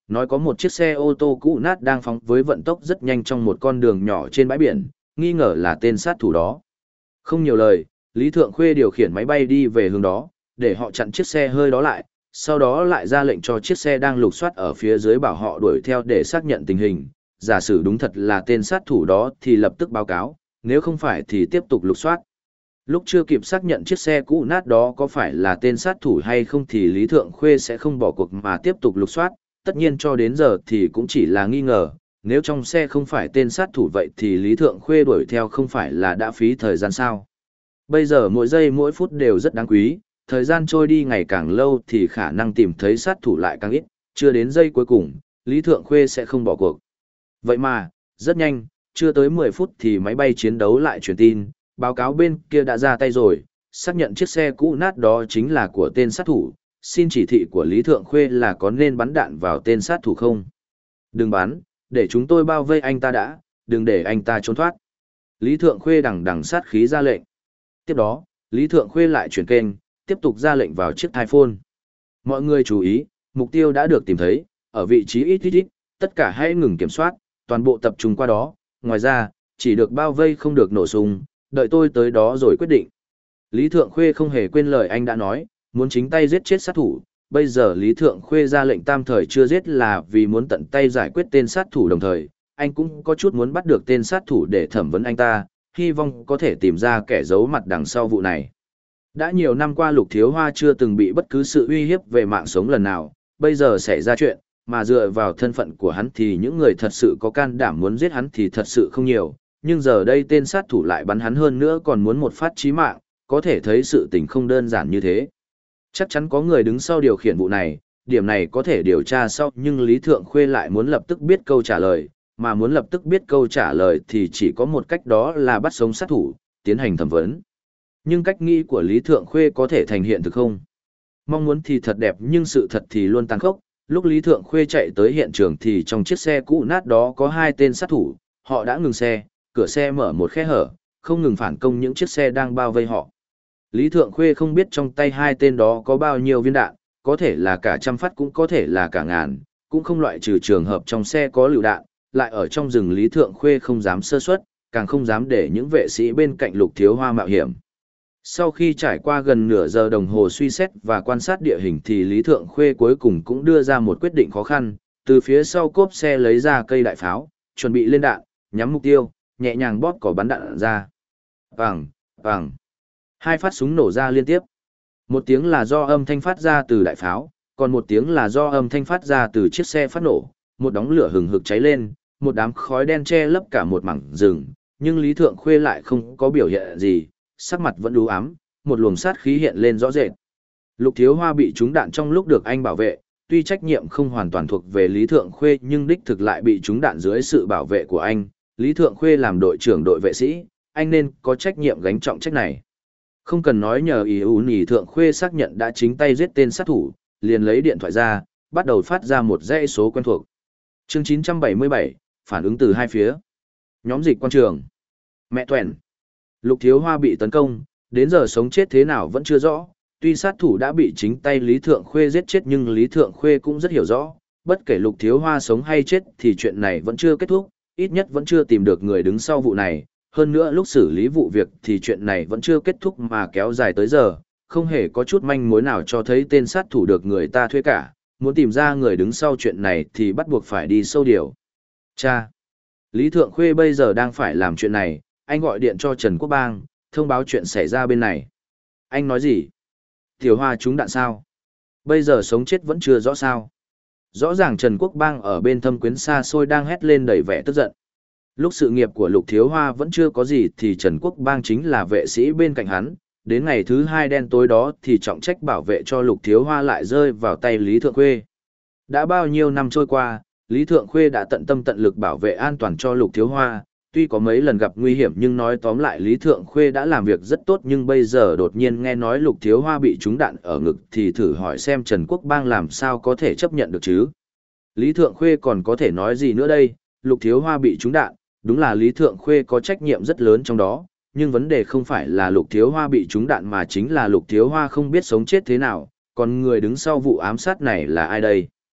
nói có một chiếc xe ô tô cũ nát đang phóng với vận tốc rất nhanh trong một con đường nhỏ trên bãi biển, nghi ngờ là tên sát thủ đó. Không nhiều lời, Lý Thượng Khuê điều khiển máy bay đi về hướng đó, để họ chặn chiếc xe hơi đó lại, sau đó lại ra lệnh cho chiếc xe đang lục soát ở phía dưới bảo họ đuổi theo để xác nhận tình hình. Giả sử đúng thật là tên sát thủ đó thì lập tức báo cáo, nếu không phải thì tiếp tục lục soát. Lúc chưa kịp xác nhận chiếc xe cũ nát đó có phải là tên sát thủ hay không thì Lý Thượng Khuê sẽ không bỏ cuộc mà tiếp tục lục soát, tất nhiên cho đến giờ thì cũng chỉ là nghi ngờ, nếu trong xe không phải tên sát thủ vậy thì Lý Thượng Khuê đuổi theo không phải là đã phí thời gian sao. Bây giờ mỗi giây mỗi phút đều rất đáng quý, thời gian trôi đi ngày càng lâu thì khả năng tìm thấy sát thủ lại càng ít, chưa đến giây cuối cùng, Lý Thượng Khuê sẽ không bỏ cuộc. Vậy mà, rất nhanh, chưa tới mười phút thì máy bay chiến đấu lại truyền tin, báo cáo bên kia đã ra tay rồi, xác nhận chiếc xe cũ nát đó chính là của tên sát thủ, xin chỉ thị của Lý Thượng Khuê là có nên bắn đạn vào tên sát thủ không? Đừng bắn, để chúng tôi bao vây anh ta đã, đừng để anh ta trốn thoát. Lý Thượng Khuê đằng đằng sát khí ra lệnh. Tiếp đó, Lý Thượng Khuê lại chuyển kênh, tiếp tục ra lệnh vào chiếc iPhone. Mọi người chú ý, mục tiêu đã được tìm thấy, ở vị trí ít ít ít, tất cả hãy ngừng kiểm soát, toàn bộ tập trung qua đó, ngoài ra, chỉ được bao vây không được nổ súng, đợi tôi tới đó rồi quyết định. Lý Thượng Khuê không hề quên lời anh đã nói, muốn chính tay giết chết sát thủ, bây giờ Lý Thượng Khuê ra lệnh tam thời chưa giết là vì muốn tận tay giải quyết tên sát thủ đồng thời, anh cũng có chút muốn bắt được tên sát thủ để thẩm vấn anh ta, hy vọng có thể tìm ra kẻ giấu mặt đằng sau vụ này. Đã nhiều năm qua Lục Thiếu Hoa chưa từng bị bất cứ sự uy hiếp về mạng sống lần nào, bây giờ xảy ra chuyện, mà dựa vào thân phận của hắn thì những người thật sự có can đảm muốn giết hắn thì thật sự không nhiều, nhưng giờ đây tên sát thủ lại bắn hắn hơn nữa còn muốn một phát chí mạng, có thể thấy sự tình không đơn giản như thế. Chắc chắn có người đứng sau điều khiển vụ này, điểm này có thể điều tra sau nhưng Lý Thượng Khuê lại muốn lập tức biết câu trả lời, mà muốn lập tức biết câu trả lời thì chỉ có một cách đó là bắt sống sát thủ, tiến hành thẩm vấn. Nhưng cách nghĩ của Lý Thượng Khuê có thể thành hiện thực không? Mong muốn thì thật đẹp nhưng sự thật thì luôn tàn khốc. Lúc Lý Thượng Khuê chạy tới hiện trường thì trong chiếc xe cũ nát đó có hai tên sát thủ, họ đã ngừng xe, cửa xe mở một khe hở, không ngừng phản công những chiếc xe đang bao vây họ. Lý Thượng Khuê không biết trong tay hai tên đó có bao nhiêu viên đạn, có thể là cả trăm phát cũng có thể là cả ngàn, cũng không loại trừ trường hợp trong xe có lựu đạn, lại ở trong rừng Lý Thượng Khuê không dám sơ suất, càng không dám để những vệ sĩ bên cạnh Lục Thiếu Hoa mạo hiểm. Sau khi trải qua gần nửa giờ đồng hồ suy xét và quan sát địa hình thì Lý Thượng Khuê cuối cùng cũng đưa ra một quyết định khó khăn, từ phía sau cốp xe lấy ra cây đại pháo, chuẩn bị lên đạn, nhắm mục tiêu, nhẹ nhàng bóp cò bắn đạn ra. Vàng, vàng. Hai phát súng nổ ra liên tiếp. Một tiếng là do âm thanh phát ra từ đại pháo, còn một tiếng là do âm thanh phát ra từ chiếc xe phát nổ, một đống lửa hừng hực cháy lên, một đám khói đen che lấp cả một mảng rừng, nhưng Lý Thượng Khuê lại không có biểu hiện gì, sắc mặt vẫn u ám, một luồng sát khí hiện lên rõ rệt. Lục Thiếu Hoa bị trúng đạn trong lúc được anh bảo vệ, tuy trách nhiệm không hoàn toàn thuộc về Lý Thượng Khuê nhưng đích thực lại bị trúng đạn dưới sự bảo vệ của anh. Lý Thượng Khuê làm đội trưởng đội vệ sĩ, anh nên có trách nhiệm gánh trọng trách này. Không cần nói nhờ ý ú Lý Thượng Khuê xác nhận đã chính tay giết tên sát thủ, liền lấy điện thoại ra, bắt đầu phát ra một dãy số quen thuộc. Chương chín trăm bảy mươi bảy, phản ứng từ hai phía. Nhóm dịch quan trường. Mẹ tuẻn. Lục Thiếu Hoa bị tấn công, đến giờ sống chết thế nào vẫn chưa rõ. Tuy sát thủ đã bị chính tay Lý Thượng Khuê giết chết nhưng Lý Thượng Khuê cũng rất hiểu rõ. Bất kể Lục Thiếu Hoa sống hay chết thì chuyện này vẫn chưa kết thúc, ít nhất vẫn chưa tìm được người đứng sau vụ này. Hơn nữa lúc xử lý vụ việc thì chuyện này vẫn chưa kết thúc mà kéo dài tới giờ, không hề có chút manh mối nào cho thấy tên sát thủ được người ta thuê cả. Muốn tìm ra người đứng sau chuyện này thì bắt buộc phải đi sâu điều. Cha! Lý Thượng Khuê bây giờ đang phải làm chuyện này, anh gọi điện cho Trần Quốc Bang, thông báo chuyện xảy ra bên này. Anh nói gì? Tiểu Hoa trúng đạn sao? Bây giờ sống chết vẫn chưa rõ sao? Rõ ràng Trần Quốc Bang ở bên Thâm Quyến xa xôi đang hét lên đầy vẻ tức giận. Lúc sự nghiệp của Lục Thiếu Hoa vẫn chưa có gì thì Trần Quốc Bang chính là vệ sĩ bên cạnh hắn. Đến ngày thứ hai đen tối đó thì trọng trách bảo vệ cho Lục Thiếu Hoa lại rơi vào tay Lý Thượng Khuê. Đã bao nhiêu năm trôi qua, Lý Thượng Khuê đã tận tâm tận lực bảo vệ an toàn cho Lục Thiếu Hoa. Tuy có mấy lần gặp nguy hiểm nhưng nói tóm lại Lý Thượng Khuê đã làm việc rất tốt, nhưng bây giờ đột nhiên nghe nói Lục Thiếu Hoa bị trúng đạn ở ngực thì thử hỏi xem Trần Quốc Bang làm sao có thể chấp nhận được chứ. Lý Thượng Khuê còn có thể nói gì nữa đây, Lục Thiếu Hoa bị trúng đạn, đúng là Lý Thượng Khuê có trách nhiệm rất lớn trong đó, nhưng vấn đề không phải là Lục Thiếu Hoa bị trúng đạn mà chính là Lục Thiếu Hoa không biết sống chết thế nào, còn người đứng sau vụ ám sát này là ai đây?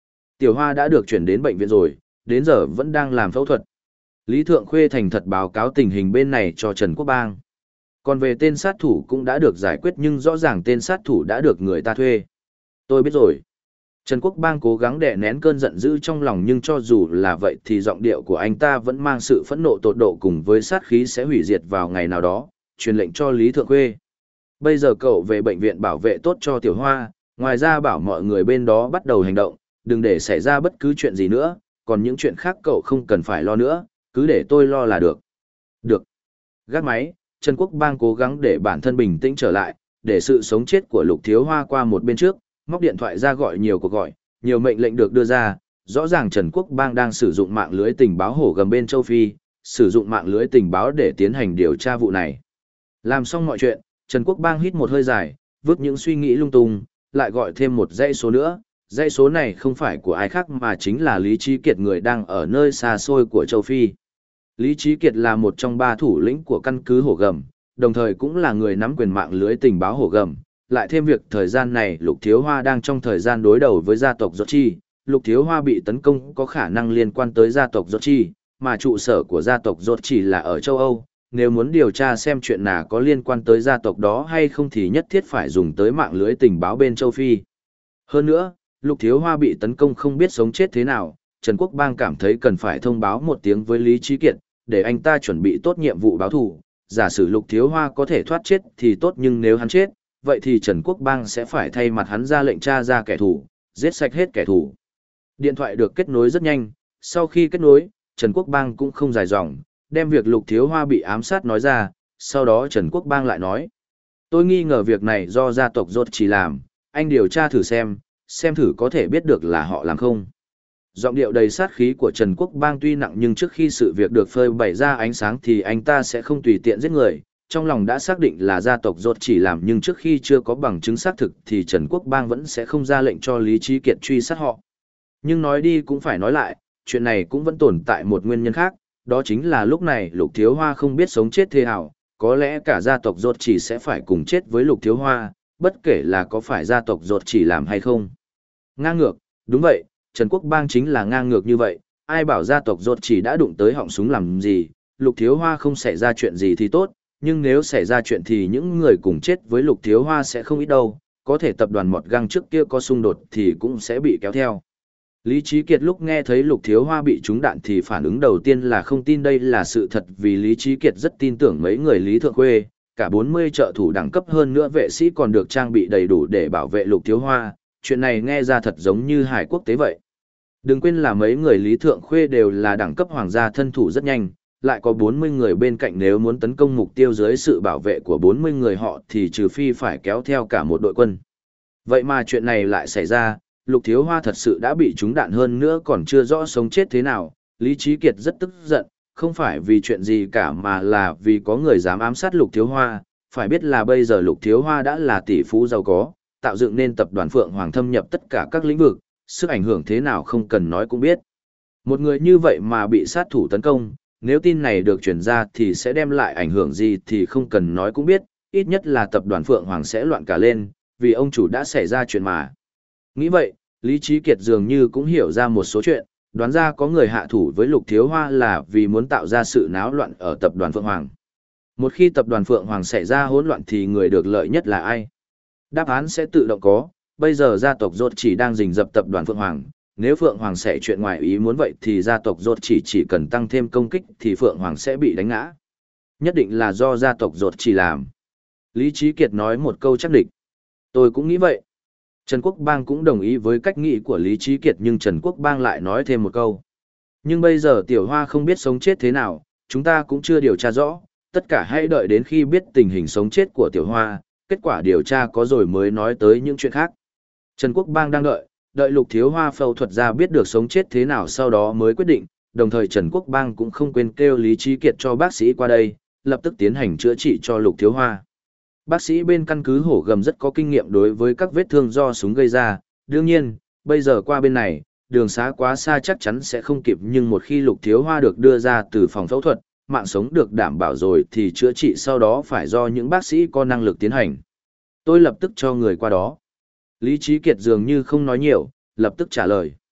Tiểu Hoa đã được chuyển đến bệnh viện rồi, đến giờ vẫn đang làm phẫu thuật. Lý Thượng Khuê thành thật báo cáo tình hình bên này cho Trần Quốc Bang. Còn về tên sát thủ cũng đã được giải quyết nhưng rõ ràng tên sát thủ đã được người ta thuê. Tôi biết rồi. Trần Quốc Bang cố gắng đè nén cơn giận dữ trong lòng nhưng cho dù là vậy thì giọng điệu của anh ta vẫn mang sự phẫn nộ tột độ cùng với sát khí sẽ hủy diệt vào ngày nào đó, truyền lệnh cho Lý Thượng Khuê. Bây giờ cậu về bệnh viện bảo vệ tốt cho Tiểu Hoa, ngoài ra bảo mọi người bên đó bắt đầu hành động, đừng để xảy ra bất cứ chuyện gì nữa, còn những chuyện khác cậu không cần phải lo nữa, cứ để tôi lo là được. Được. Gác máy, Trần Quốc Bang cố gắng để bản thân bình tĩnh trở lại, để sự sống chết của Lục Thiếu Hoa qua một bên trước, móc điện thoại ra gọi nhiều cuộc gọi, nhiều mệnh lệnh được đưa ra, rõ ràng Trần Quốc Bang đang sử dụng mạng lưới tình báo hổ gầm bên châu Phi, sử dụng mạng lưới tình báo để tiến hành điều tra vụ này. Làm xong mọi chuyện, Trần Quốc Bang hít một hơi dài, vứt những suy nghĩ lung tung, lại gọi thêm một dãy số nữa. Dãy số này không phải của ai khác mà chính là Lý Trí Kiệt, người đang ở nơi xa xôi của châu Phi. Lý Trí Kiệt là một trong ba thủ lĩnh của căn cứ hổ gầm, đồng thời cũng là người nắm quyền mạng lưới tình báo hổ gầm. Lại thêm việc thời gian này Lục Thiếu Hoa đang trong thời gian đối đầu với gia tộc Chi, Lục Thiếu Hoa bị tấn công có khả năng liên quan tới gia tộc Chi, mà trụ sở của gia tộc Chi là ở châu Âu. Nếu muốn điều tra xem chuyện nào có liên quan tới gia tộc đó hay không thì nhất thiết phải dùng tới mạng lưới tình báo bên châu Phi. Hơn nữa, Lục Thiếu Hoa bị tấn công không biết sống chết thế nào, Trần Quốc Bang cảm thấy cần phải thông báo một tiếng với Lý Trí Kiệt, để anh ta chuẩn bị tốt nhiệm vụ báo thù. Giả sử Lục Thiếu Hoa có thể thoát chết thì tốt, nhưng nếu hắn chết, vậy thì Trần Quốc Bang sẽ phải thay mặt hắn ra lệnh tra ra kẻ thù, giết sạch hết kẻ thù. Điện thoại được kết nối rất nhanh, sau khi kết nối, Trần Quốc Bang cũng không dài dòng, đem việc Lục Thiếu Hoa bị ám sát nói ra, sau đó Trần Quốc Bang lại nói: tôi nghi ngờ việc này do gia tộc Rốt chỉ làm, anh điều tra thử xem, xem thử có thể biết được là họ làm không. Giọng điệu đầy sát khí của Trần Quốc Bang tuy nặng nhưng trước khi sự việc được phơi bày ra ánh sáng thì anh ta sẽ không tùy tiện giết người. Trong lòng đã xác định là gia tộc Rốt chỉ làm, nhưng trước khi chưa có bằng chứng xác thực thì Trần Quốc Bang vẫn sẽ không ra lệnh cho Lý Trí Kiệt truy sát họ. Nhưng nói đi cũng phải nói lại, chuyện này cũng vẫn tồn tại một nguyên nhân khác, đó chính là lúc này Lục Thiếu Hoa không biết sống chết thế nào, có lẽ cả gia tộc Rốt chỉ sẽ phải cùng chết với Lục Thiếu Hoa, bất kể là có phải gia tộc Rốt chỉ làm hay không. Ngang ngược, đúng vậy, Trần Quốc Bang chính là ngang ngược như vậy, ai bảo gia tộc Rốt chỉ đã đụng tới họng súng làm gì, Lục Thiếu Hoa không xảy ra chuyện gì thì tốt, nhưng nếu xảy ra chuyện thì những người cùng chết với Lục Thiếu Hoa sẽ không ít đâu, có thể tập đoàn Mọt Găng trước kia có xung đột thì cũng sẽ bị kéo theo. Lý Trí Kiệt lúc nghe thấy Lục Thiếu Hoa bị trúng đạn thì phản ứng đầu tiên là không tin đây là sự thật, vì Lý Trí Kiệt rất tin tưởng mấy người Lý Thượng Khuê, cả bốn mươi trợ thủ đẳng cấp hơn nữa vệ sĩ còn được trang bị đầy đủ để bảo vệ Lục Thiếu Hoa, chuyện này nghe ra thật giống như hải quốc tế vậy. Đừng quên là mấy người Lý Thượng Khuê đều là đẳng cấp hoàng gia thân thủ rất nhanh, lại có bốn mươi người bên cạnh, nếu muốn tấn công mục tiêu dưới sự bảo vệ của bốn mươi người họ thì trừ phi phải kéo theo cả một đội quân. Vậy mà chuyện này lại xảy ra, Lục Thiếu Hoa thật sự đã bị trúng đạn, hơn nữa còn chưa rõ sống chết thế nào. Lý Trí Kiệt rất tức giận, không phải vì chuyện gì cả mà là vì có người dám ám sát Lục Thiếu Hoa. Phải biết là bây giờ Lục Thiếu Hoa đã là tỷ phú giàu có, tạo dựng nên tập đoàn Phượng Hoàng thâm nhập tất cả các lĩnh vực, sức ảnh hưởng thế nào không cần nói cũng biết. Một người như vậy mà bị sát thủ tấn công, nếu tin này được truyền ra thì sẽ đem lại ảnh hưởng gì thì không cần nói cũng biết, ít nhất là tập đoàn Phượng Hoàng sẽ loạn cả lên, vì ông chủ đã xảy ra chuyện mà. Nghĩ vậy, Lý Trí Kiệt dường như cũng hiểu ra một số chuyện, đoán ra có người hạ thủ với Lục Thiếu Hoa là vì muốn tạo ra sự náo loạn ở tập đoàn Phượng Hoàng. Một khi tập đoàn Phượng Hoàng xảy ra hỗn loạn thì người được lợi nhất là ai? Đáp án sẽ tự động có, bây giờ gia tộc Rốt chỉ đang rình rập tập đoàn Phượng Hoàng, nếu Phượng Hoàng xảy chuyện ngoài ý muốn vậy thì gia tộc Rốt chỉ chỉ cần tăng thêm công kích thì Phượng Hoàng sẽ bị đánh ngã. Nhất định là do gia tộc Rốt chỉ làm. Lý Trí Kiệt nói một câu chắc địch. Tôi cũng nghĩ vậy. Trần Quốc Bang cũng đồng ý với cách nghĩ của Lý Trí Kiệt, nhưng Trần Quốc Bang lại nói thêm một câu. Nhưng bây giờ Tiểu Hoa không biết sống chết thế nào, chúng ta cũng chưa điều tra rõ, tất cả hãy đợi đến khi biết tình hình sống chết của Tiểu Hoa, kết quả điều tra có rồi mới nói tới những chuyện khác. Trần Quốc Bang đang đợi, đợi Lục Thiếu Hoa phẫu thuật ra biết được sống chết thế nào sau đó mới quyết định, đồng thời Trần Quốc Bang cũng không quên kêu Lý Trí Kiệt cho bác sĩ qua đây, lập tức tiến hành chữa trị cho Lục Thiếu Hoa. Bác sĩ bên căn cứ hổ gầm rất có kinh nghiệm đối với các vết thương do súng gây ra, đương nhiên, bây giờ qua bên này, đường xá quá xa chắc chắn sẽ không kịp, nhưng một khi Lục Thiếu Hoa được đưa ra từ phòng phẫu thuật, mạng sống được đảm bảo rồi thì chữa trị sau đó phải do những bác sĩ có năng lực tiến hành. Tôi lập tức cho người qua đó. Lý Trí Kiệt dường như không nói nhiều, lập tức trả lời.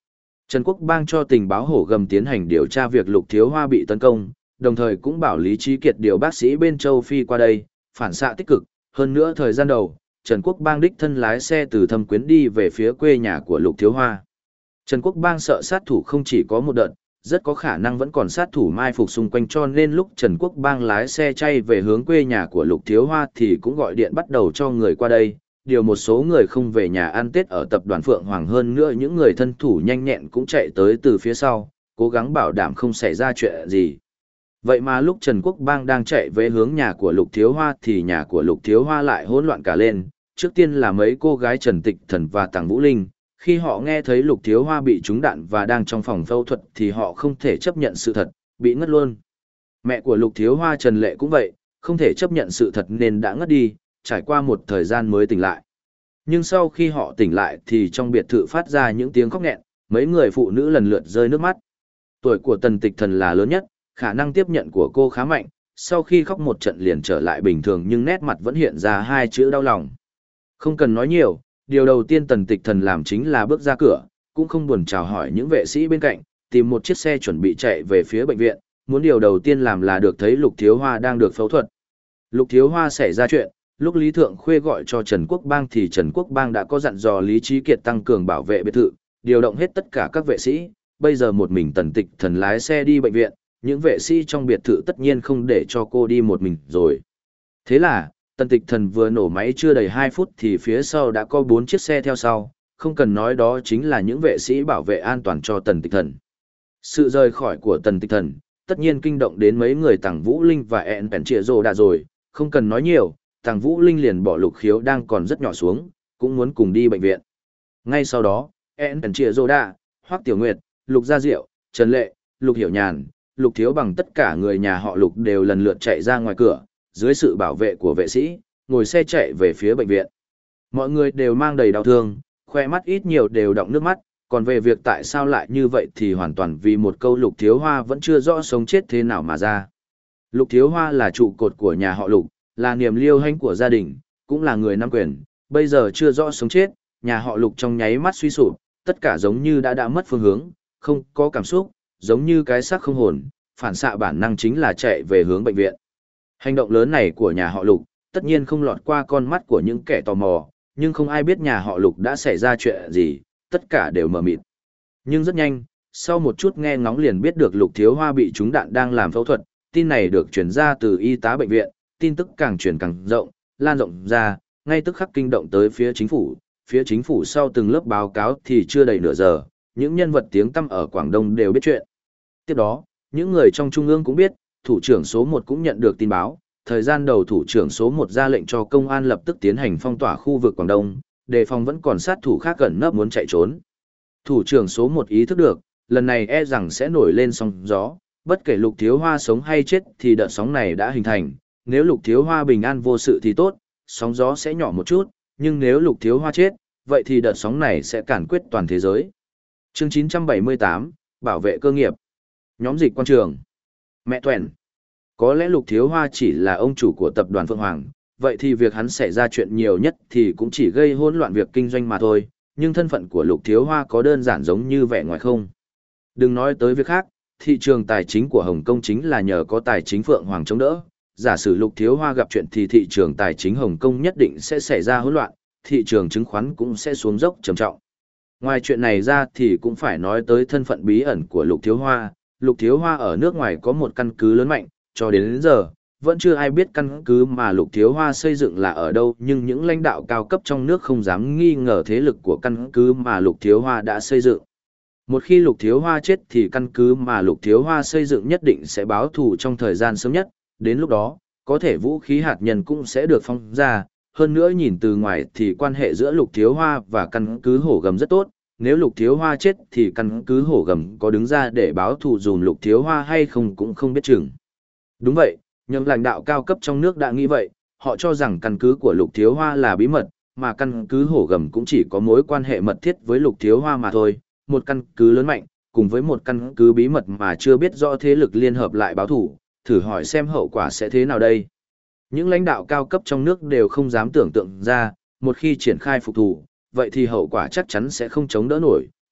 Trần Quốc Bang cho tình báo hổ gầm tiến hành điều tra việc Lục Thiếu Hoa bị tấn công, đồng thời cũng bảo Lý Trí Kiệt điều bác sĩ bên châu Phi qua đây, phản xạ tích cực, hơn nữa thời gian đầu, Trần Quốc Bang đích thân lái xe từ Thâm Quyến đi về phía quê nhà của Lục Thiếu Hoa. Trần Quốc Bang sợ sát thủ không chỉ có một đợt, rất có khả năng vẫn còn sát thủ mai phục xung quanh, cho nên lúc Trần Quốc Bang lái xe chay về hướng quê nhà của Lục Thiếu Hoa thì cũng gọi điện bắt đầu cho người qua đây, điều một số người không về nhà ăn Tết ở tập đoàn Phượng Hoàng, hơn nữa những người thân thủ nhanh nhẹn cũng chạy tới từ phía sau, cố gắng bảo đảm không xảy ra chuyện gì. Vậy mà lúc Trần Quốc Bang đang chạy về hướng nhà của Lục Thiếu Hoa thì nhà của Lục Thiếu Hoa lại hỗn loạn cả lên, trước tiên là mấy cô gái Trần Tịch Thần và Tằng Vũ Linh. Khi họ nghe thấy Lục Thiếu Hoa bị trúng đạn và đang trong phòng phẫu thuật thì họ không thể chấp nhận sự thật, bị ngất luôn. Mẹ của Lục Thiếu Hoa Trần Lệ cũng vậy, không thể chấp nhận sự thật nên đã ngất đi, trải qua một thời gian mới tỉnh lại. Nhưng sau khi họ tỉnh lại thì trong biệt thự phát ra những tiếng khóc nghẹn, mấy người phụ nữ lần lượt rơi nước mắt. Tuổi của Tần Tịch Thần là lớn nhất, khả năng tiếp nhận của cô khá mạnh, sau khi khóc một trận liền trở lại bình thường nhưng nét mặt vẫn hiện ra hai chữ đau lòng. Không cần nói nhiều, điều đầu tiên Tần Tịch Thần làm chính là bước ra cửa, cũng không buồn chào hỏi những vệ sĩ bên cạnh, tìm một chiếc xe chuẩn bị chạy về phía bệnh viện, muốn điều đầu tiên làm là được thấy Lục Thiếu Hoa đang được phẫu thuật. Lục Thiếu Hoa xảy ra chuyện, lúc Lý Thượng Khuê gọi cho Trần Quốc Bang thì Trần Quốc Bang đã có dặn dò Lý Trí Kiệt tăng cường bảo vệ biệt thự, điều động hết tất cả các vệ sĩ, bây giờ một mình Tần Tịch Thần lái xe đi bệnh viện, những vệ sĩ trong biệt thự tất nhiên không để cho cô đi một mình rồi. Thế là, Tần Tịch Thần vừa nổ máy chưa đầy hai phút thì phía sau đã có bốn chiếc xe theo sau, không cần nói đó chính là những vệ sĩ bảo vệ an toàn cho Tần Tịch Thần. Sự rời khỏi của Tần Tịch Thần, tất nhiên kinh động đến mấy người Tằng Vũ Linh và En Pèn Trịa Rồ đã rồi, không cần nói nhiều, Tằng Vũ Linh liền bỏ Lục Khiếu đang còn rất nhỏ xuống, cũng muốn cùng đi bệnh viện. Ngay sau đó, En Pèn Trịa Rồ đã, Hoắc Tiểu Nguyệt, Lục Gia Diệu, Trần Lệ, Lục Hiểu Nhàn, Lục Thiếu Bằng tất cả người nhà họ Lục đều lần lượt chạy ra ngoài cửa, dưới sự bảo vệ của vệ sĩ, ngồi xe chạy về phía bệnh viện. Mọi người đều mang đầy đau thương, khoe mắt ít nhiều đều đọng nước mắt, còn về việc tại sao lại như vậy thì hoàn toàn vì một câu Lục Thiếu Hoa vẫn chưa rõ sống chết thế nào mà ra. Lục Thiếu Hoa là trụ cột của nhà họ Lục, là niềm liêu hãnh của gia đình, cũng là người nắm quyền, bây giờ chưa rõ sống chết, nhà họ Lục trong nháy mắt suy sụp, tất cả giống như đã đã mất phương hướng, không có cảm xúc, giống như cái xác không hồn, phản xạ bản năng chính là chạy về hướng bệnh viện. Hành động lớn này của nhà họ Lục, tất nhiên không lọt qua con mắt của những kẻ tò mò, nhưng không ai biết nhà họ Lục đã xảy ra chuyện gì, tất cả đều mờ mịt. Nhưng rất nhanh, sau một chút nghe ngóng liền biết được Lục Thiếu Hoa bị trúng đạn đang làm phẫu thuật, tin này được truyền ra từ y tá bệnh viện, tin tức càng truyền càng rộng, lan rộng ra, ngay tức khắc kinh động tới phía chính phủ, phía chính phủ sau từng lớp báo cáo thì chưa đầy nửa giờ, những nhân vật tiếng tăm ở Quảng Đông đều biết chuyện. Tiếp đó, những người trong trung ương cũng biết, thủ trưởng số một cũng nhận được tin báo, thời gian đầu thủ trưởng số một ra lệnh cho công an lập tức tiến hành phong tỏa khu vực Quảng Đông, đề phòng vẫn còn sát thủ khác gần nấp muốn chạy trốn. Thủ trưởng số một ý thức được, lần này e rằng sẽ nổi lên sóng gió, bất kể Lục Thiếu Hoa sống hay chết thì đợt sóng này đã hình thành, nếu Lục Thiếu Hoa bình an vô sự thì tốt, sóng gió sẽ nhỏ một chút, nhưng nếu Lục Thiếu Hoa chết, vậy thì đợt sóng này sẽ càn quét toàn thế giới. Chương chín trăm bảy mươi tám, Bảo vệ cơ nghiệp. Nhóm dịch quan trường. Mẹ Tuẻn. Có lẽ Lục Thiếu Hoa chỉ là ông chủ của tập đoàn Phượng Hoàng, vậy thì việc hắn xảy ra chuyện nhiều nhất thì cũng chỉ gây hỗn loạn việc kinh doanh mà thôi, nhưng thân phận của Lục Thiếu Hoa có đơn giản giống như vẻ ngoài không? Đừng nói tới việc khác, thị trường tài chính của Hồng Kông chính là nhờ có tài chính Phượng Hoàng chống đỡ. Giả sử Lục Thiếu Hoa gặp chuyện thì thị trường tài chính Hồng Kông nhất định sẽ xảy ra hỗn loạn, thị trường chứng khoán cũng sẽ xuống dốc trầm trọng. Ngoài chuyện này ra thì cũng phải nói tới thân phận bí ẩn của Lục Thiếu Hoa. Lục Thiếu Hoa ở nước ngoài có một căn cứ lớn mạnh, cho đến, đến giờ, vẫn chưa ai biết căn cứ mà Lục Thiếu Hoa xây dựng là ở đâu, nhưng những lãnh đạo cao cấp trong nước không dám nghi ngờ thế lực của căn cứ mà Lục Thiếu Hoa đã xây dựng. Một khi Lục Thiếu Hoa chết thì căn cứ mà Lục Thiếu Hoa xây dựng nhất định sẽ báo thù trong thời gian sớm nhất, đến lúc đó, có thể vũ khí hạt nhân cũng sẽ được phóng ra, hơn nữa nhìn từ ngoài thì quan hệ giữa Lục Thiếu Hoa và căn cứ Hổ Gầm rất tốt, nếu Lục Thiếu Hoa chết thì căn cứ Hổ Gầm có đứng ra để báo thù dùm Lục Thiếu Hoa hay không cũng không biết chừng. Đúng vậy, những lãnh đạo cao cấp trong nước đã nghĩ vậy, họ cho rằng căn cứ của Lục Thiếu Hoa là bí mật, mà căn cứ Hổ Gầm cũng chỉ có mối quan hệ mật thiết với Lục Thiếu Hoa mà thôi, một căn cứ lớn mạnh, cùng với một căn cứ bí mật mà chưa biết rõ thế lực liên hợp lại báo thù, thử hỏi xem hậu quả sẽ thế nào đây. Những lãnh đạo cao cấp trong nước đều không dám tưởng tượng ra, một khi triển khai phục thù, vậy thì hậu quả chắc chắn sẽ không chống đỡ nổi,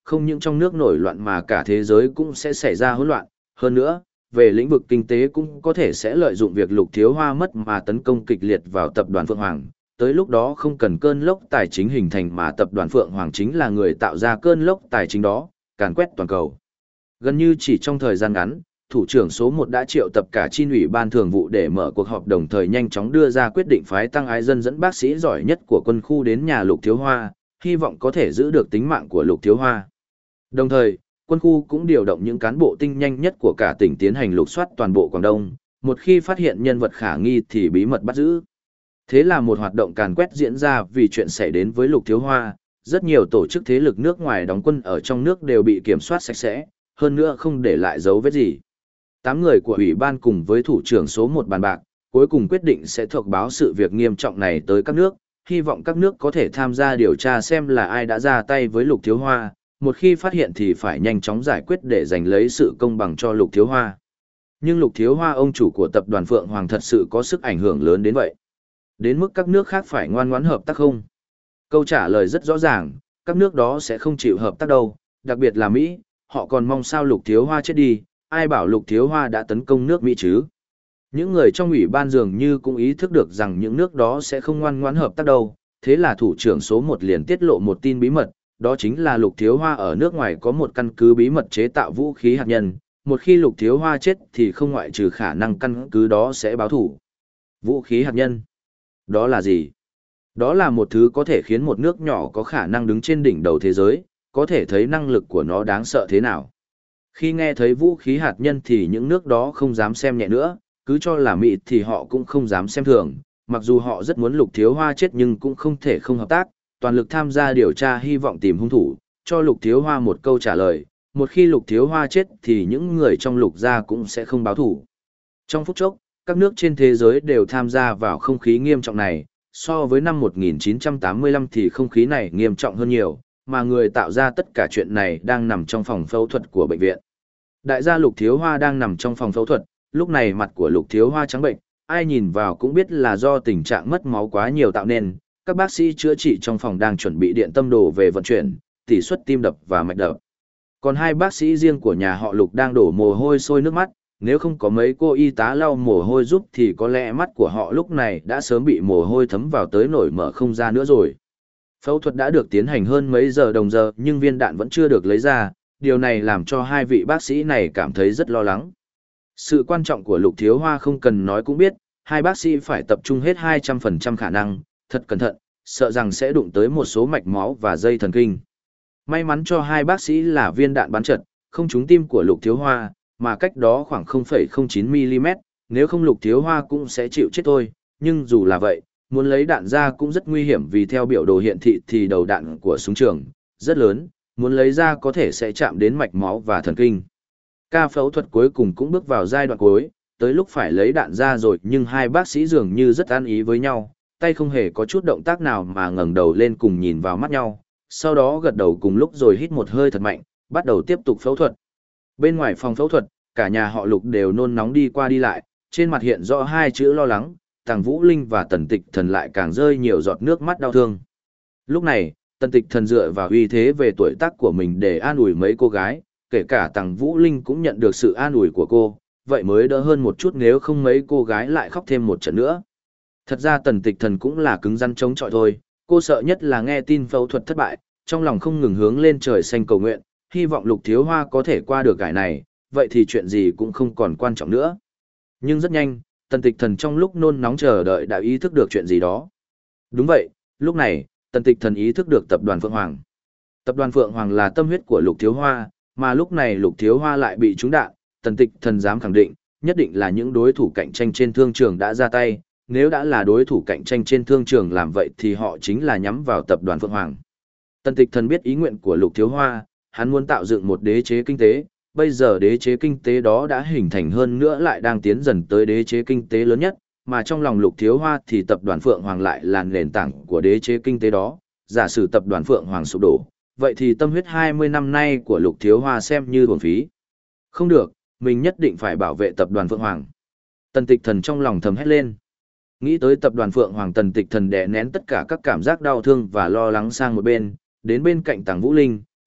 không những trong nước nổi loạn mà cả thế giới cũng sẽ xảy ra hỗn loạn. Hơn nữa, về lĩnh vực kinh tế cũng có thể sẽ lợi dụng việc Lục Thiếu Hoa mất mà tấn công kịch liệt vào tập đoàn Phượng Hoàng. Tới lúc đó không cần cơn lốc tài chính hình thành mà tập đoàn Phượng Hoàng chính là người tạo ra cơn lốc tài chính đó, càn quét toàn cầu. Gần như chỉ trong thời gian ngắn, thủ trưởng số một đã triệu tập cả chi ủy ban thường vụ để mở cuộc họp, đồng thời nhanh chóng đưa ra quyết định phái Tăng Ái Dân dẫn bác sĩ giỏi nhất của quân khu đến nhà Lục Thiếu Hoa, hy vọng có thể giữ được tính mạng của Lục Thiếu Hoa. Đồng thời, quân khu cũng điều động những cán bộ tinh nhanh nhất của cả tỉnh tiến hành lục soát toàn bộ Quảng Đông, một khi phát hiện nhân vật khả nghi thì bí mật bắt giữ. Thế là một hoạt động càn quét diễn ra vì chuyện xảy đến với Lục Thiếu Hoa, rất nhiều tổ chức thế lực nước ngoài đóng quân ở trong nước đều bị kiểm soát sạch sẽ, hơn nữa không để lại dấu vết gì. Tám người của ủy ban cùng với thủ trưởng số một bàn bạc, cuối cùng quyết định sẽ thuộc báo sự việc nghiêm trọng này tới các nước, hy vọng các nước có thể tham gia điều tra xem là ai đã ra tay với Lục Thiếu Hoa, một khi phát hiện thì phải nhanh chóng giải quyết để giành lấy sự công bằng cho Lục Thiếu Hoa. Nhưng Lục Thiếu Hoa, ông chủ của tập đoàn Phượng Hoàng, thật sự có sức ảnh hưởng lớn đến vậy. Đến mức các nước khác phải ngoan ngoãn hợp tác không? Câu trả lời rất rõ ràng, các nước đó sẽ không chịu hợp tác đâu, đặc biệt là Mỹ, họ còn mong sao Lục Thiếu Hoa chết đi, ai bảo Lục Thiếu Hoa đã tấn công nước Mỹ chứ? Những người trong ủy ban dường như cũng ý thức được rằng những nước đó sẽ không ngoan ngoãn hợp tác đâu, thế là thủ trưởng số một liền tiết lộ một tin bí mật, đó chính là Lục Thiếu Hoa ở nước ngoài có một căn cứ bí mật chế tạo vũ khí hạt nhân, một khi Lục Thiếu Hoa chết thì không ngoại trừ khả năng căn cứ đó sẽ báo thủ. Vũ khí hạt nhân? Đó là gì? Đó là một thứ có thể khiến một nước nhỏ có khả năng đứng trên đỉnh đầu thế giới, có thể thấy năng lực của nó đáng sợ thế nào. Khi nghe thấy vũ khí hạt nhân thì những nước đó không dám xem nhẹ nữa, cứ cho là Mỹ thì họ cũng không dám xem thường, mặc dù họ rất muốn Lục Thiếu Hoa chết nhưng cũng không thể không hợp tác, toàn lực tham gia điều tra hy vọng tìm hung thủ, cho Lục Thiếu Hoa một câu trả lời, một khi Lục Thiếu Hoa chết thì những người trong Lục gia cũng sẽ không báo thủ. Trong phút chốc, các nước trên thế giới đều tham gia vào không khí nghiêm trọng này, so với năm một nghìn chín trăm tám mươi lăm thì không khí này nghiêm trọng hơn nhiều, mà người tạo ra tất cả chuyện này đang nằm trong phòng phẫu thuật của bệnh viện. Đại gia Lục Thiếu Hoa đang nằm trong phòng phẫu thuật, lúc này mặt của Lục Thiếu Hoa trắng bệnh, ai nhìn vào cũng biết là do tình trạng mất máu quá nhiều tạo nên. Các bác sĩ chữa trị trong phòng đang chuẩn bị điện tâm đồ về vận chuyển, tỉ suất tim đập và mạch đập. Còn hai bác sĩ riêng của nhà họ Lục đang đổ mồ hôi sôi nước mắt, nếu không có mấy cô y tá lau mồ hôi giúp thì có lẽ mắt của họ lúc này đã sớm bị mồ hôi thấm vào tới nổi mở không ra nữa rồi. Phẫu thuật đã được tiến hành hơn mấy giờ đồng giờ nhưng viên đạn vẫn chưa được lấy ra, điều này làm cho hai vị bác sĩ này cảm thấy rất lo lắng. Sự quan trọng của Lục Thiếu Hoa không cần nói cũng biết, hai bác sĩ phải tập trung hết hai trăm phần trăm khả năng, thật cẩn thận, sợ rằng sẽ đụng tới một số mạch máu và dây thần kinh. May mắn cho hai bác sĩ là viên đạn bắn trật, không trúng tim của Lục Thiếu Hoa, mà cách đó khoảng không phẩy không chín mi li mét, nếu không Lục Thiếu Hoa cũng sẽ chịu chết thôi, nhưng dù là vậy, muốn lấy đạn ra cũng rất nguy hiểm vì theo biểu đồ hiện thị thì đầu đạn của súng trường rất lớn, muốn lấy ra có thể sẽ chạm đến mạch máu và thần kinh. Ca phẫu thuật cuối cùng cũng bước vào giai đoạn cuối, tới lúc phải lấy đạn ra rồi nhưng hai bác sĩ dường như rất an ý với nhau, tay không hề có chút động tác nào mà ngẩng đầu lên cùng nhìn vào mắt nhau, sau đó gật đầu cùng lúc rồi hít một hơi thật mạnh, bắt đầu tiếp tục phẫu thuật. Bên ngoài phòng phẫu thuật, cả nhà họ Lục đều nôn nóng đi qua đi lại, trên mặt hiện rõ hai chữ lo lắng, Tằng Vũ Linh và Tần Tịch Thần lại càng rơi nhiều giọt nước mắt đau thương. Lúc này, Tần Tịch Thần dựa vào uy thế về tuổi tác của mình để an ủi mấy cô gái, kể cả Tằng Vũ Linh cũng nhận được sự an ủi của cô, vậy mới đỡ hơn một chút nếu không mấy cô gái lại khóc thêm một trận nữa. Thật ra Tần Tịch Thần cũng là cứng rắn chống chọi thôi, cô sợ nhất là nghe tin phẫu thuật thất bại, trong lòng không ngừng hướng lên trời xanh cầu nguyện, hy vọng Lục Thiếu Hoa có thể qua được cải này, vậy thì chuyện gì cũng không còn quan trọng nữa. Nhưng rất nhanh, Tần Tịch Thần trong lúc nôn nóng chờ đợi đã ý thức được chuyện gì đó. Đúng vậy, lúc này, Tần Tịch Thần ý thức được tập đoàn Phượng Hoàng. Tập đoàn Phượng Hoàng là tâm huyết của Lục Thiếu Hoa, mà lúc này Lục Thiếu Hoa lại bị trúng đạn, Tần Tịch Thần dám khẳng định, nhất định là những đối thủ cạnh tranh trên thương trường đã ra tay, nếu đã là đối thủ cạnh tranh trên thương trường làm vậy thì họ chính là nhắm vào tập đoàn Phượng Hoàng. Tần Tịch Thần biết ý nguyện của Lục Thiếu Hoa, hắn muốn tạo dựng một đế chế kinh tế, bây giờ đế chế kinh tế đó đã hình thành hơn nữa lại đang tiến dần tới đế chế kinh tế lớn nhất, mà trong lòng Lục Thiếu Hoa thì tập đoàn Phượng Hoàng lại là nền tảng của đế chế kinh tế đó, giả sử tập đoàn Phượng Hoàng sụp đổ, vậy thì tâm huyết hai mươi năm nay của Lục Thiếu Hoa xem như uổng phí. Không được, mình nhất định phải bảo vệ tập đoàn Phượng Hoàng. Tần Tịch Thần trong lòng thầm hét lên. Nghĩ tới tập đoàn Phượng Hoàng, Tần Tịch Thần đè nén tất cả các cảm giác đau thương và lo lắng sang một bên, đến bên cạnh Tằng Vũ Linh,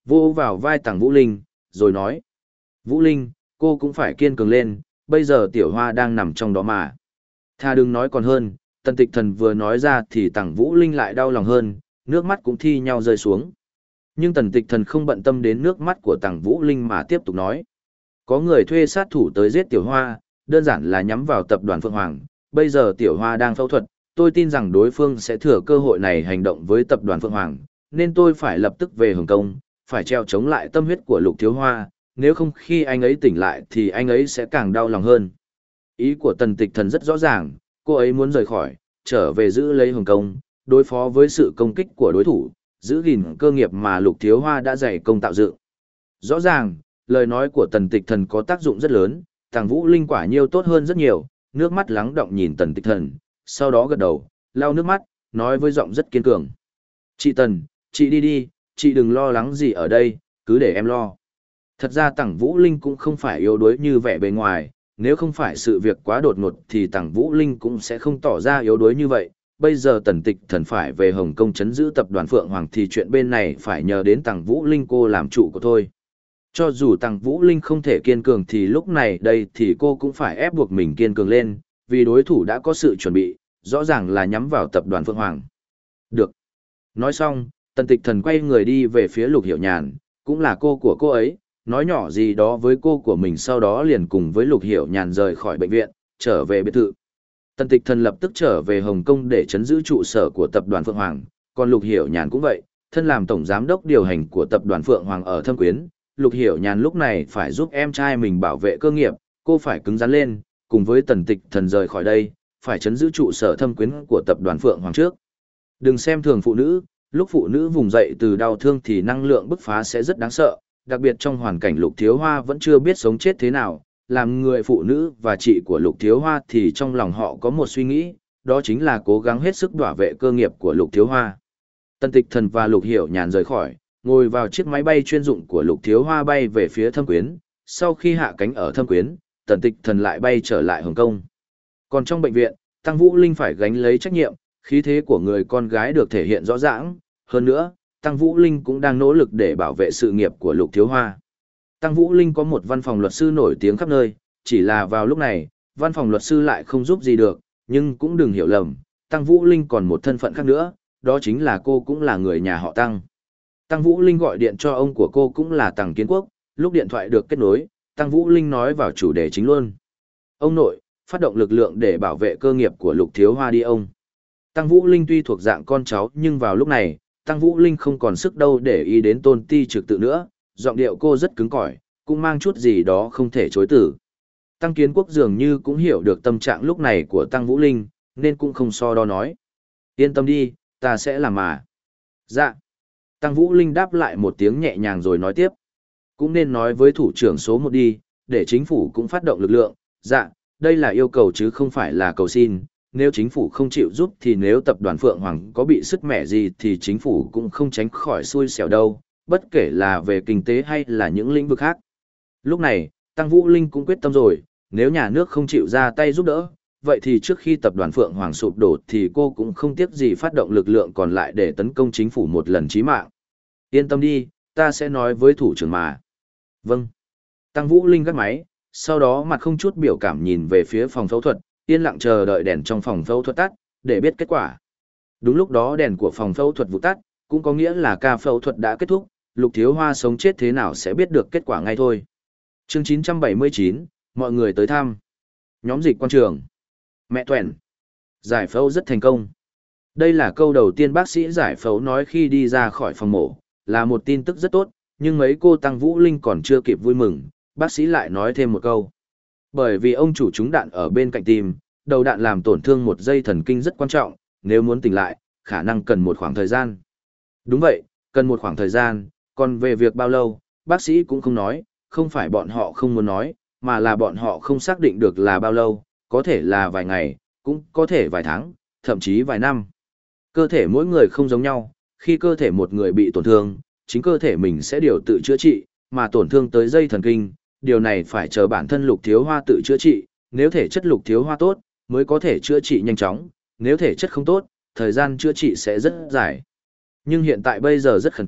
vô vào vai Tằng Vũ Linh, rồi nói. Vũ Linh, cô cũng phải kiên cường lên, bây giờ tiểu hoa đang nằm trong đó mà. Tha đừng nói còn hơn, Tần Tịch Thần vừa nói ra thì Tằng Vũ Linh lại đau lòng hơn, nước mắt cũng thi nhau rơi xuống. Nhưng Tần Tịch Thần không bận tâm đến nước mắt của Tằng Vũ Linh mà tiếp tục nói. Có người thuê sát thủ tới giết tiểu hoa, đơn giản là nhắm vào tập đoàn Phượng Hoàng. Bây giờ tiểu hoa đang phẫu thuật, tôi tin rằng đối phương sẽ thừa cơ hội này hành động với tập đoàn Phượng Hoàng, nên tôi phải lập tức về Hồng Kông, phải treo chống lại tâm huyết của Lục Thiếu Hoa, nếu không khi anh ấy tỉnh lại thì anh ấy sẽ càng đau lòng hơn. Ý của Tần Tịch Thần rất rõ ràng, cô ấy muốn rời khỏi, trở về giữ lấy Hồng Kông, đối phó với sự công kích của đối thủ, giữ gìn cơ nghiệp mà Lục Thiếu Hoa đã dày công tạo dựng. Rõ ràng, lời nói của Tần Tịch Thần có tác dụng rất lớn, Tằng Vũ Linh quả nhiêu tốt hơn rất nhiều, nước mắt lắng động nhìn Tần Tịch Thần, sau đó gật đầu, lau nước mắt, nói với giọng rất kiên cường. Chị Tần, chị đi đi, chị đừng lo lắng gì ở đây, cứ để em lo. Thật ra Tằng Vũ Linh cũng không phải yếu đuối như vẻ bề ngoài, nếu không phải sự việc quá đột ngột thì Tằng Vũ Linh cũng sẽ không tỏ ra yếu đuối như vậy. Bây giờ Tần Tịch Thần phải về Hồng Kông chấn giữ tập đoàn Phượng Hoàng thì chuyện bên này phải nhờ đến Tằng Vũ Linh cô làm trụ của thôi. Cho dù Tằng Vũ Linh không thể kiên cường thì lúc này đây thì cô cũng phải ép buộc mình kiên cường lên, vì đối thủ đã có sự chuẩn bị, rõ ràng là nhắm vào tập đoàn Phượng Hoàng. Được. Nói xong, Tần Tịch Thần quay người đi về phía Lục Hiểu Nhàn, cũng là cô của cô ấy, nói nhỏ gì đó với cô của mình sau đó liền cùng với Lục Hiểu Nhàn rời khỏi bệnh viện, trở về biệt thự. Tần Tịch Thần lập tức trở về Hồng Kông để chấn giữ trụ sở của tập đoàn Phượng Hoàng, còn Lục Hiểu Nhàn cũng vậy, thân làm tổng giám đốc điều hành của tập đoàn Phượng Hoàng ở Thâm Quyến. Lục Hiểu Nhàn lúc này phải giúp em trai mình bảo vệ cơ nghiệp, cô phải cứng rắn lên, cùng với Tần Tịch Thần rời khỏi đây, phải chấn giữ trụ sở Thâm Quyến của tập đoàn Phượng Hoàng trước. Đừng xem thường phụ nữ, lúc phụ nữ vùng dậy từ đau thương thì năng lượng bứt phá sẽ rất đáng sợ, đặc biệt trong hoàn cảnh Lục Thiếu Hoa vẫn chưa biết sống chết thế nào, làm người phụ nữ và chị của Lục Thiếu Hoa thì trong lòng họ có một suy nghĩ, đó chính là cố gắng hết sức bảo vệ cơ nghiệp của Lục Thiếu Hoa. Tần Tịch Thần và Lục Hiểu Nhàn rời khỏi, ngồi vào chiếc máy bay chuyên dụng của Lục Thiếu Hoa bay về phía Thâm Quyến, sau khi hạ cánh ở Thâm Quyến, Tần Tịch Thần lại bay trở lại Hồng Kông. Còn trong bệnh viện, Tăng Vũ Linh phải gánh lấy trách nhiệm, khí thế của người con gái được thể hiện rõ ràng, hơn nữa, Tăng Vũ Linh cũng đang nỗ lực để bảo vệ sự nghiệp của Lục Thiếu Hoa. Tăng Vũ Linh có một văn phòng luật sư nổi tiếng khắp nơi, chỉ là vào lúc này, văn phòng luật sư lại không giúp gì được, nhưng cũng đừng hiểu lầm, Tăng Vũ Linh còn một thân phận khác nữa, đó chính là cô cũng là người nhà họ Tăng. Tăng Vũ Linh gọi điện cho ông của cô cũng là Tằng Kiến Quốc, lúc điện thoại được kết nối, Tăng Vũ Linh nói vào chủ đề chính luôn. Ông nội, phát động lực lượng để bảo vệ cơ nghiệp của Lục Thiếu Hoa đi ông. Tăng Vũ Linh tuy thuộc dạng con cháu nhưng vào lúc này, Tăng Vũ Linh không còn sức đâu để ý đến tôn ti trực tự nữa, giọng điệu cô rất cứng cỏi, cũng mang chút gì đó không thể chối từ. Tăng Kiến Quốc dường như cũng hiểu được tâm trạng lúc này của Tăng Vũ Linh, nên cũng không so đo nói. Yên tâm đi, ta sẽ làm mà. Dạ. Tăng Vũ Linh đáp lại một tiếng nhẹ nhàng rồi nói tiếp. Cũng nên nói với thủ trưởng số một đi, để chính phủ cũng phát động lực lượng. Dạ, đây là yêu cầu chứ không phải là cầu xin. Nếu chính phủ không chịu giúp thì nếu tập đoàn Phượng Hoàng có bị sứt mẻ gì thì chính phủ cũng không tránh khỏi xui xẻo đâu, bất kể là về kinh tế hay là những lĩnh vực khác. Lúc này, Tăng Vũ Linh cũng quyết tâm rồi, nếu nhà nước không chịu ra tay giúp đỡ, vậy thì trước khi tập đoàn Phượng Hoàng sụp đổ thì cô cũng không tiếc gì phát động lực lượng còn lại để tấn công chính phủ một lần chí mạng. Yên tâm đi, ta sẽ nói với thủ trưởng mà. Vâng. Tăng Vũ Linh gắt máy, sau đó mặt không chút biểu cảm nhìn về phía phòng phẫu thuật, yên lặng chờ đợi đèn trong phòng phẫu thuật tắt, để biết kết quả. Đúng lúc đó đèn của phòng phẫu thuật vụt tắt, cũng có nghĩa là ca phẫu thuật đã kết thúc, Lục Thiếu Hoa sống chết thế nào sẽ biết được kết quả ngay thôi. Chương chín trăm bảy mươi chín, mọi người tới thăm. Nhóm dịch quan trường. Mẹ Tuẻn. Giải phẫu rất thành công. Đây là câu đầu tiên bác sĩ giải phẫu nói khi đi ra khỏi phòng mổ, là một tin tức rất tốt, nhưng mấy cô Tăng Vũ Linh còn chưa kịp vui mừng, bác sĩ lại nói thêm một câu. Bởi vì ông chủ trúng đạn ở bên cạnh tim, đầu đạn làm tổn thương một dây thần kinh rất quan trọng, nếu muốn tỉnh lại, khả năng cần một khoảng thời gian. Đúng vậy, cần một khoảng thời gian, còn về việc bao lâu, bác sĩ cũng không nói, không phải bọn họ không muốn nói, mà là bọn họ không xác định được là bao lâu, có thể là vài ngày, cũng có thể vài tháng, thậm chí vài năm. Cơ thể mỗi người không giống nhau, khi cơ thể một người bị tổn thương, chính cơ thể mình sẽ điều tự chữa trị, mà tổn thương tới dây thần kinh, điều này phải chờ bản thân Lục Thiếu Hoa tự chữa trị, nếu thể chất Lục Thiếu Hoa tốt, mới có thể chữa trị nhanh chóng, nếu thể chất không tốt, thời gian chữa trị sẽ rất dài. Nhưng hiện tại bây giờ rất khẩn cấp,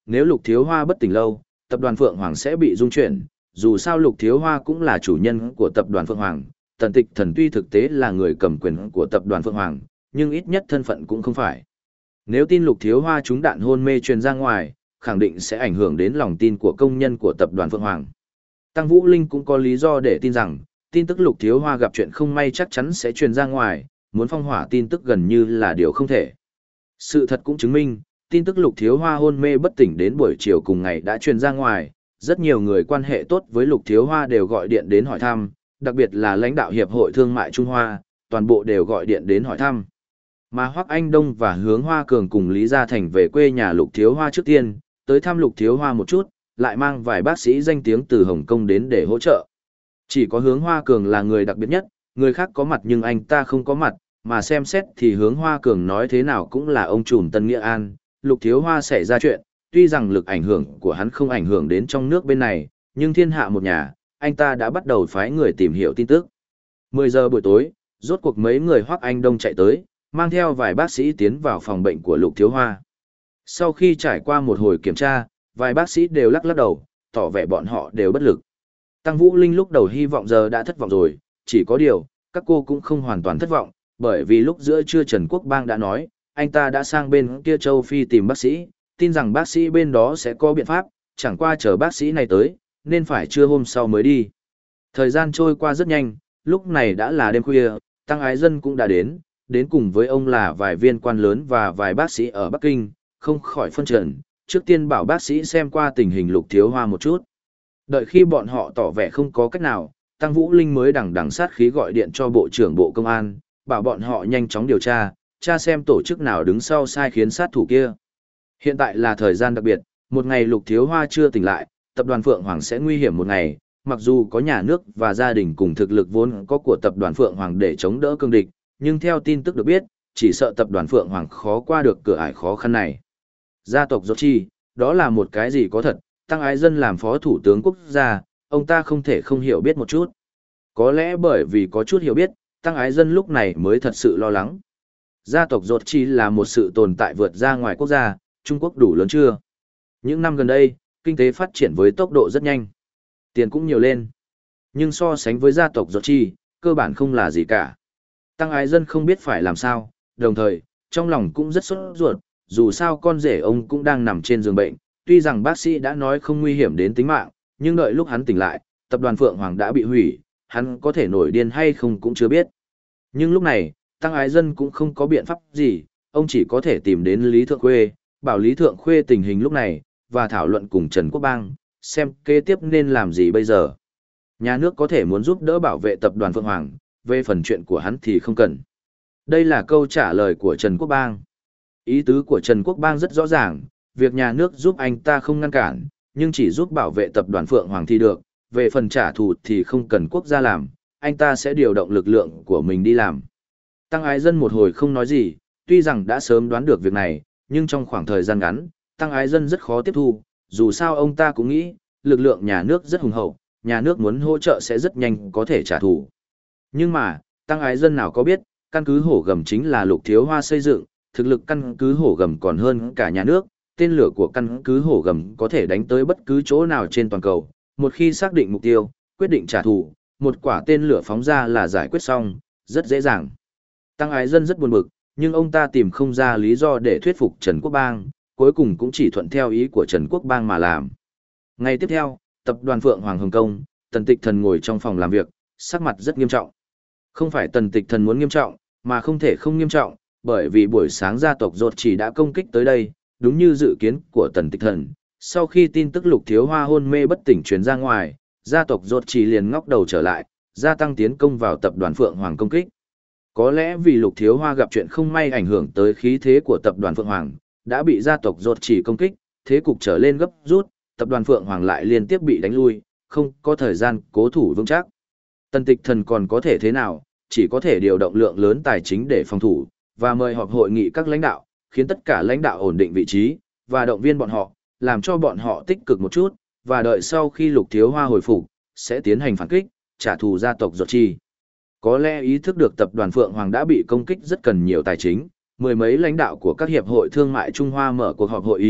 nếu Lục Thiếu Hoa bất tỉnh lâu, tập đoàn Phượng Hoàng sẽ bị rung chuyển, dù sao Lục Thiếu Hoa cũng là chủ nhân của tập đoàn Phượng Hoàng, Tần Tịch Thần tuy thực tế là người cầm quyền của tập đoàn Phượng Hoàng, nhưng ít nhất thân phận cũng không phải. Nếu tin Lục Thiếu Hoa trúng đạn hôn mê truyền ra ngoài, khẳng định sẽ ảnh hưởng đến lòng tin của công nhân của tập đoàn Phượng Hoàng. Tăng Vũ Linh cũng có lý do để tin rằng, tin tức Lục Thiếu Hoa gặp chuyện không may chắc chắn sẽ truyền ra ngoài, muốn phong hỏa tin tức gần như là điều không thể. Sự thật cũng chứng minh, tin tức Lục Thiếu Hoa hôn mê bất tỉnh đến buổi chiều cùng ngày đã truyền ra ngoài, rất nhiều người quan hệ tốt với Lục Thiếu Hoa đều gọi điện đến hỏi thăm, đặc biệt là lãnh đạo Hiệp hội Thương mại Trung Hoa, toàn bộ đều gọi điện đến hỏi thăm. Mà Hoắc Anh Đông và Hướng Hoa Cường cùng Lý Gia Thành về quê nhà Lục Thiếu Hoa trước tiên, tới thăm Lục Thiếu Hoa một chút, lại mang vài bác sĩ danh tiếng từ Hồng Kông đến để hỗ trợ. Chỉ có Hướng Hoa Cường là người đặc biệt nhất, người khác có mặt nhưng anh ta không có mặt, mà xem xét thì Hướng Hoa Cường nói thế nào cũng là ông trùm Tân Nghĩa An. Lục Thiếu Hoa xảy ra chuyện, tuy rằng lực ảnh hưởng của hắn không ảnh hưởng đến trong nước bên này, nhưng thiên hạ một nhà, anh ta đã bắt đầu phái người tìm hiểu tin tức. mười giờ buổi tối, rốt cuộc mấy người Hoắc Anh Đông chạy tới, mang theo vài bác sĩ tiến vào phòng bệnh của Lục Thiếu Hoa. Sau khi trải qua một hồi kiểm tra, vài bác sĩ đều lắc lắc đầu, tỏ vẻ bọn họ đều bất lực. Tăng Vũ Linh lúc đầu hy vọng giờ đã thất vọng rồi, chỉ có điều, các cô cũng không hoàn toàn thất vọng, bởi vì lúc giữa trưa Trần Quốc Bang đã nói, anh ta đã sang bên kia châu Phi tìm bác sĩ, tin rằng bác sĩ bên đó sẽ có biện pháp, chẳng qua chờ bác sĩ này tới, nên phải trưa hôm sau mới đi. Thời gian trôi qua rất nhanh, lúc này đã là đêm khuya, Tăng Ái Dân cũng đã đến, đến cùng với ông là vài viên quan lớn và vài bác sĩ ở Bắc Kinh, không khỏi phân trần, trước tiên bảo bác sĩ xem qua tình hình Lục Thiếu Hoa một chút. Đợi khi bọn họ tỏ vẻ không có cách nào, Tăng Vũ Linh mới đằng đằng sát khí gọi điện cho Bộ trưởng Bộ Công an, bảo bọn họ nhanh chóng điều tra, tra xem tổ chức nào đứng sau sai khiến sát thủ kia. Hiện tại là thời gian đặc biệt, một ngày Lục Thiếu Hoa chưa tỉnh lại, tập đoàn Phượng Hoàng sẽ nguy hiểm một ngày, mặc dù có nhà nước và gia đình cùng thực lực vốn có của tập đoàn Phượng Hoàng để chống đỡ cương địch, nhưng theo tin tức được biết, chỉ sợ tập đoàn Phượng Hoàng khó qua được cửa ải khó khăn này. Gia tộc Dốt Chi, đó là một cái gì có thật, Tăng Ái Dân làm phó thủ tướng quốc gia, ông ta không thể không hiểu biết một chút. Có lẽ bởi vì có chút hiểu biết, Tăng Ái Dân lúc này mới thật sự lo lắng. Gia tộc Dốt Chi là một sự tồn tại vượt ra ngoài quốc gia, Trung Quốc đủ lớn chưa? Những năm gần đây, kinh tế phát triển với tốc độ rất nhanh. Tiền cũng nhiều lên. Nhưng so sánh với gia tộc Dốt Chi, cơ bản không là gì cả. Tăng Ái Dân không biết phải làm sao, đồng thời, trong lòng cũng rất sốt ruột, dù sao con rể ông cũng đang nằm trên giường bệnh, tuy rằng bác sĩ đã nói không nguy hiểm đến tính mạng, nhưng đợi lúc hắn tỉnh lại, tập đoàn Phượng Hoàng đã bị hủy, hắn có thể nổi điên hay không cũng chưa biết. Nhưng lúc này, Tăng Ái Dân cũng không có biện pháp gì, ông chỉ có thể tìm đến Lý Thượng Khuê, bảo Lý Thượng Khuê tình hình lúc này, và thảo luận cùng Trần Quốc Bang, xem kế tiếp nên làm gì bây giờ. Nhà nước có thể muốn giúp đỡ bảo vệ tập đoàn Phượng Hoàng, về phần chuyện của hắn thì không cần. Đây là câu trả lời của Trần Quốc Bang. Ý tứ của Trần Quốc Bang rất rõ ràng, việc nhà nước giúp anh ta không ngăn cản, nhưng chỉ giúp bảo vệ tập đoàn Phượng Hoàng thì được, về phần trả thù thì không cần quốc gia làm, anh ta sẽ điều động lực lượng của mình đi làm. Tăng Ái Dân một hồi không nói gì, tuy rằng đã sớm đoán được việc này, nhưng trong khoảng thời gian ngắn, Tăng Ái Dân rất khó tiếp thu, dù sao ông ta cũng nghĩ, lực lượng nhà nước rất hùng hậu, nhà nước muốn hỗ trợ sẽ rất nhanh có thể trả thù. Nhưng mà, Tăng Ái Dân nào có biết, căn cứ Hổ Gầm chính là Lục Thiếu Hoa xây dựng, thực lực căn cứ Hổ Gầm còn hơn cả nhà nước, tên lửa của căn cứ Hổ Gầm có thể đánh tới bất cứ chỗ nào trên toàn cầu, một khi xác định mục tiêu, quyết định trả thù, một quả tên lửa phóng ra là giải quyết xong, rất dễ dàng. Tăng Ái Dân rất buồn bực, nhưng ông ta tìm không ra lý do để thuyết phục Trần Quốc Bang, cuối cùng cũng chỉ thuận theo ý của Trần Quốc Bang mà làm. Ngày tiếp theo, tập đoàn Phượng Hoàng Hồng Kông, Tần Tịch Thần ngồi trong phòng làm việc, sắc mặt rất nghiêm trọng. Không phải Tần Tịch Thần muốn nghiêm trọng, mà không thể không nghiêm trọng, bởi vì buổi sáng gia tộc Dốt Chỉ đã công kích tới đây, đúng như dự kiến của Tần Tịch Thần. Sau khi tin tức Lục Thiếu Hoa hôn mê bất tỉnh truyền ra ngoài, gia tộc Dốt Chỉ liền ngóc đầu trở lại, gia tăng tiến công vào tập đoàn Phượng Hoàng công kích. Có lẽ vì Lục Thiếu Hoa gặp chuyện không may ảnh hưởng tới khí thế của tập đoàn Phượng Hoàng, đã bị gia tộc Dốt Chỉ công kích, thế cục trở lên gấp rút, tập đoàn Phượng Hoàng lại liên tiếp bị đánh lui, không có thời gian cố thủ vững chắc. Tần Tịch Thần còn có thể thế nào, chỉ có thể điều động lượng lớn tài chính để phòng thủ, và mời họp hội nghị các lãnh đạo, khiến tất cả lãnh đạo ổn định vị trí, và động viên bọn họ, làm cho bọn họ tích cực một chút, và đợi sau khi Lục Thiếu Hoa hồi phục, sẽ tiến hành phản kích, trả thù gia tộc Dốt Chỉ. Có lẽ ý thức được tập đoàn Phượng Hoàng đã bị công kích rất cần nhiều tài chính, mười mấy lãnh đạo của các hiệp hội thương mại Trung Hoa mở cuộc họp hội ý,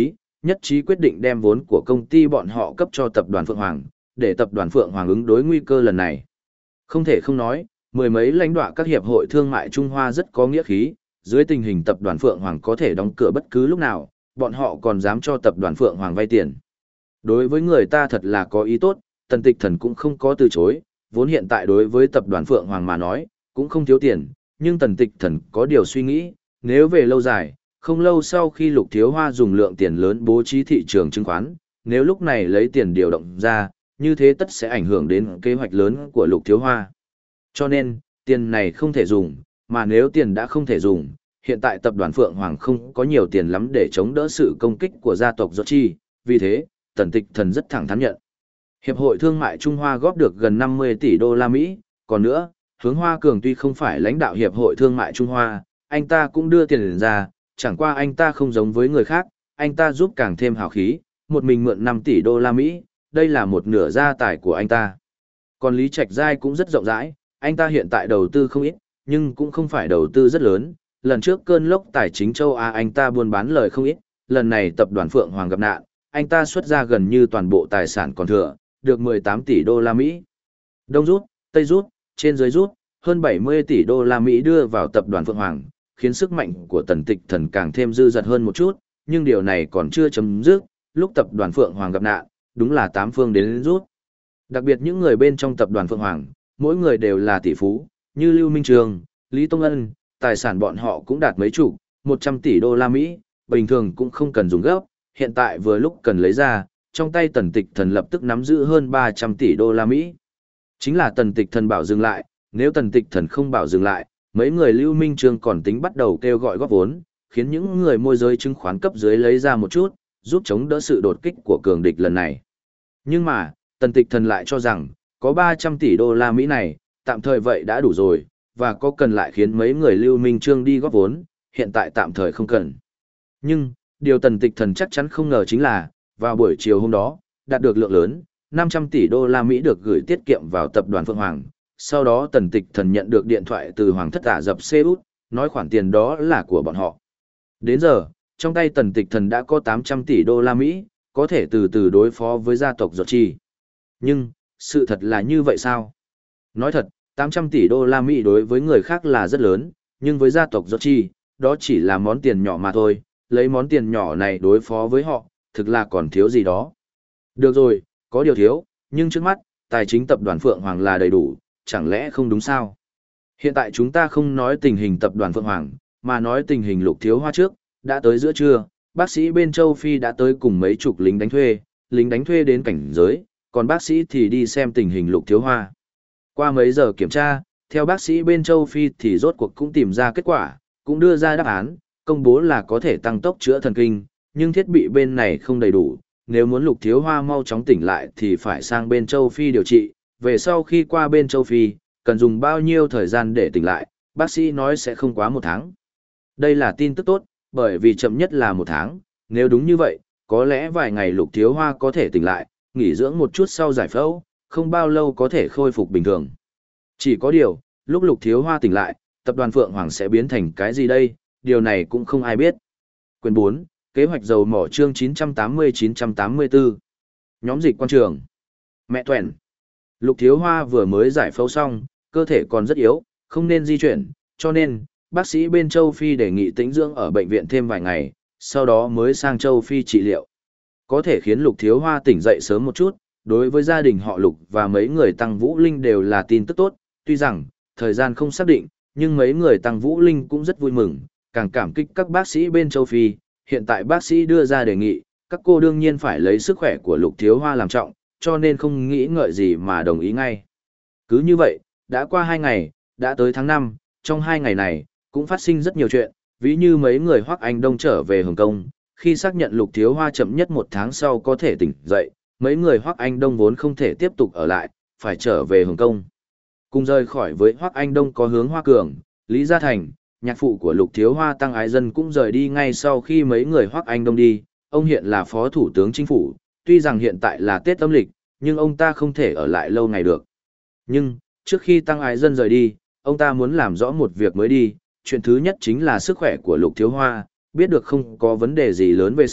nhất trí quyết định đem vốn của công ty bọn họ cấp cho tập đoàn Phượng Hoàng, để tập đoàn Phượng Hoàng ứng đối nguy cơ lần này. Không thể không nói, mười mấy lãnh đạo các hiệp hội thương mại Trung Hoa rất có nghĩa khí, dưới tình hình tập đoàn Phượng Hoàng có thể đóng cửa bất cứ lúc nào, bọn họ còn dám cho tập đoàn Phượng Hoàng vay tiền. Đối với người ta thật là có ý tốt, Tần Tịch Thần cũng không có từ chối, vốn hiện tại đối với tập đoàn Phượng Hoàng mà nói, cũng không thiếu tiền, nhưng Tần Tịch Thần có điều suy nghĩ, nếu về lâu dài, không lâu sau khi Lục Thiếu Hoa dùng lượng tiền lớn bố trí thị trường chứng khoán, nếu lúc này lấy tiền điều động ra, như thế tất sẽ ảnh hưởng đến kế hoạch lớn của Lục Thiếu Hoa. Cho nên, tiền này không thể dùng, mà nếu tiền đã không thể dùng, hiện tại tập đoàn Phượng Hoàng không có nhiều tiền lắm để chống đỡ sự công kích của gia tộc Chi, vì thế, Tần Tịch Thần rất thẳng thắn nhận. Hiệp hội Thương mại Trung Hoa góp được gần năm mươi tỷ đô la Mỹ, còn nữa, Hướng Hoa Cường tuy không phải lãnh đạo Hiệp hội Thương mại Trung Hoa, anh ta cũng đưa tiền ra, chẳng qua anh ta không giống với người khác, anh ta giúp càng thêm hào khí, một mình mượn năm tỷ đô la Mỹ, đây là một nửa gia tài của anh ta. Còn Lý Trạch Giai cũng rất rộng rãi, anh ta hiện tại đầu tư không ít, nhưng cũng không phải đầu tư rất lớn. Lần trước cơn lốc tài chính châu Á anh ta buôn bán lời không ít, lần này tập đoàn Phượng Hoàng gặp nạn, anh ta xuất ra gần như toàn bộ tài sản còn thừa, được mười tám tỷ đô la Mỹ. Đông rút, Tây rút, trên dưới rút, hơn bảy mươi tỷ đô la Mỹ đưa vào tập đoàn Phượng Hoàng, khiến sức mạnh của Tần Tịch Thần càng thêm dư dật hơn một chút, nhưng điều này còn chưa chấm dứt, lúc tập đoàn Phượng Hoàng gặp nạn, đúng là tám phương đến rút. Đặc biệt những người bên trong tập đoàn Phượng Hoàng, mỗi người đều là tỷ phú, như Lưu Minh Trường, Lý Tông Ân, tài sản bọn họ cũng đạt mấy chục, một trăm tỷ đô la Mỹ, bình thường cũng không cần dùng gấp, hiện tại vừa lúc cần lấy ra, trong tay Tần Tịch Thần lập tức nắm giữ hơn ba trăm tỷ đô la Mỹ. Chính là Tần Tịch Thần bảo dừng lại, nếu Tần Tịch Thần không bảo dừng lại, mấy người Lưu Minh Trường còn tính bắt đầu kêu gọi góp vốn, khiến những người môi giới chứng khoán cấp dưới lấy ra một chút, giúp chống đỡ sự đột kích của cường địch lần này. Nhưng mà, Tần Tịch Thần lại cho rằng, có ba trăm tỷ đô la Mỹ này, tạm thời vậy đã đủ rồi, và có cần lại khiến mấy người Lưu Minh Trương đi góp vốn, hiện tại tạm thời không cần. Nhưng, điều Tần Tịch Thần chắc chắn không ngờ chính là, vào buổi chiều hôm đó, đạt được lượng lớn, năm trăm tỷ đô la Mỹ được gửi tiết kiệm vào tập đoàn Phượng Hoàng. Sau đó Tần Tịch Thần nhận được điện thoại từ Hoàng thất Ả Rập Xê Út, nói khoản tiền đó là của bọn họ. Đến giờ, trong tay Tần Tịch Thần đã có tám trăm tỷ đô la Mỹ, có thể từ từ đối phó với gia tộc Chi. Nhưng, sự thật là như vậy sao? Nói thật, tám trăm tỷ đô la Mỹ đối với người khác là rất lớn, nhưng với gia tộc Chi, đó chỉ là món tiền nhỏ mà thôi, lấy món tiền nhỏ này đối phó với họ, thực là còn thiếu gì đó. Được rồi, có điều thiếu, nhưng trước mắt, tài chính tập đoàn Phượng Hoàng là đầy đủ, chẳng lẽ không đúng sao? Hiện tại chúng ta không nói tình hình tập đoàn Phượng Hoàng, mà nói tình hình Lục Thiếu Hoa trước, đã tới giữa trưa, bác sĩ bên châu Phi đã tới cùng mấy chục lính đánh thuê, lính đánh thuê đến cảnh giới, còn bác sĩ thì đi xem tình hình Lục Thiếu Hoa. Qua mấy giờ kiểm tra, theo bác sĩ bên châu Phi thì rốt cuộc cũng tìm ra kết quả, cũng đưa ra đáp án, công bố là có thể tăng tốc chữa thần kinh, nhưng thiết bị bên này không đầy đủ, nếu muốn Lục Thiếu Hoa mau chóng tỉnh lại thì phải sang bên châu Phi điều trị, về sau khi qua bên châu Phi, cần dùng bao nhiêu thời gian để tỉnh lại, bác sĩ nói sẽ không quá một tháng. Đây là tin tức tốt, bởi vì chậm nhất là một tháng, nếu đúng như vậy, có lẽ vài ngày Lục Thiếu Hoa có thể tỉnh lại, nghỉ dưỡng một chút sau giải phẫu, không bao lâu có thể khôi phục bình thường. Chỉ có điều, lúc Lục Thiếu Hoa tỉnh lại, tập đoàn Phượng Hoàng sẽ biến thành cái gì đây, điều này cũng không ai biết. Quyền bốn, kế hoạch dầu mỏ chương chín trăm tám mươi chín trăm tám mươi tư. Nhóm dịch quan trường. Mẹ Tuẻn. Lục Thiếu Hoa vừa mới giải phẫu xong, cơ thể còn rất yếu, không nên di chuyển, cho nên, bác sĩ bên châu Phi đề nghị tĩnh dưỡng ở bệnh viện thêm vài ngày, sau đó mới sang châu Phi trị liệu. Có thể khiến Lục Thiếu Hoa tỉnh dậy sớm một chút, đối với gia đình họ Lục và mấy người Tăng Vũ Linh đều là tin tức tốt, tuy rằng, thời gian không xác định, nhưng mấy người Tăng Vũ Linh cũng rất vui mừng, càng cảm kích các bác sĩ bên châu Phi, hiện tại bác sĩ đưa ra đề nghị, các cô đương nhiên phải lấy sức khỏe của Lục Thiếu Hoa làm trọng, cho nên không nghĩ ngợi gì mà đồng ý ngay. Cứ như vậy, đã qua hai ngày, đã tới tháng năm, trong hai ngày này, cũng phát sinh rất nhiều chuyện, ví như mấy người Hoắc Anh Đông trở về Hồng Kông, khi xác nhận Lục Thiếu Hoa chậm nhất một tháng sau có thể tỉnh dậy, mấy người Hoắc Anh Đông vốn không thể tiếp tục ở lại, phải trở về Hồng Kông. Cùng rời khỏi với Hoắc Anh Đông có Hướng Hoa Cường, Lý Gia Thành, nhạc phụ của Lục Thiếu Hoa Tăng Ái Dân cũng rời đi ngay sau khi mấy người Hoắc Anh Đông đi, ông hiện là Phó Thủ tướng Chính phủ, tuy rằng hiện tại là Tết âm lịch, nhưng ông ta không thể ở lại lâu ngày được. Nhưng, trước khi Tăng Ái Dân rời đi, ông ta muốn làm rõ một việc mới đi, chuyện thứ nhất chính là sức khỏe của Lục Thiếu Hoa, biết được không có vấn đề gì lớn về sau,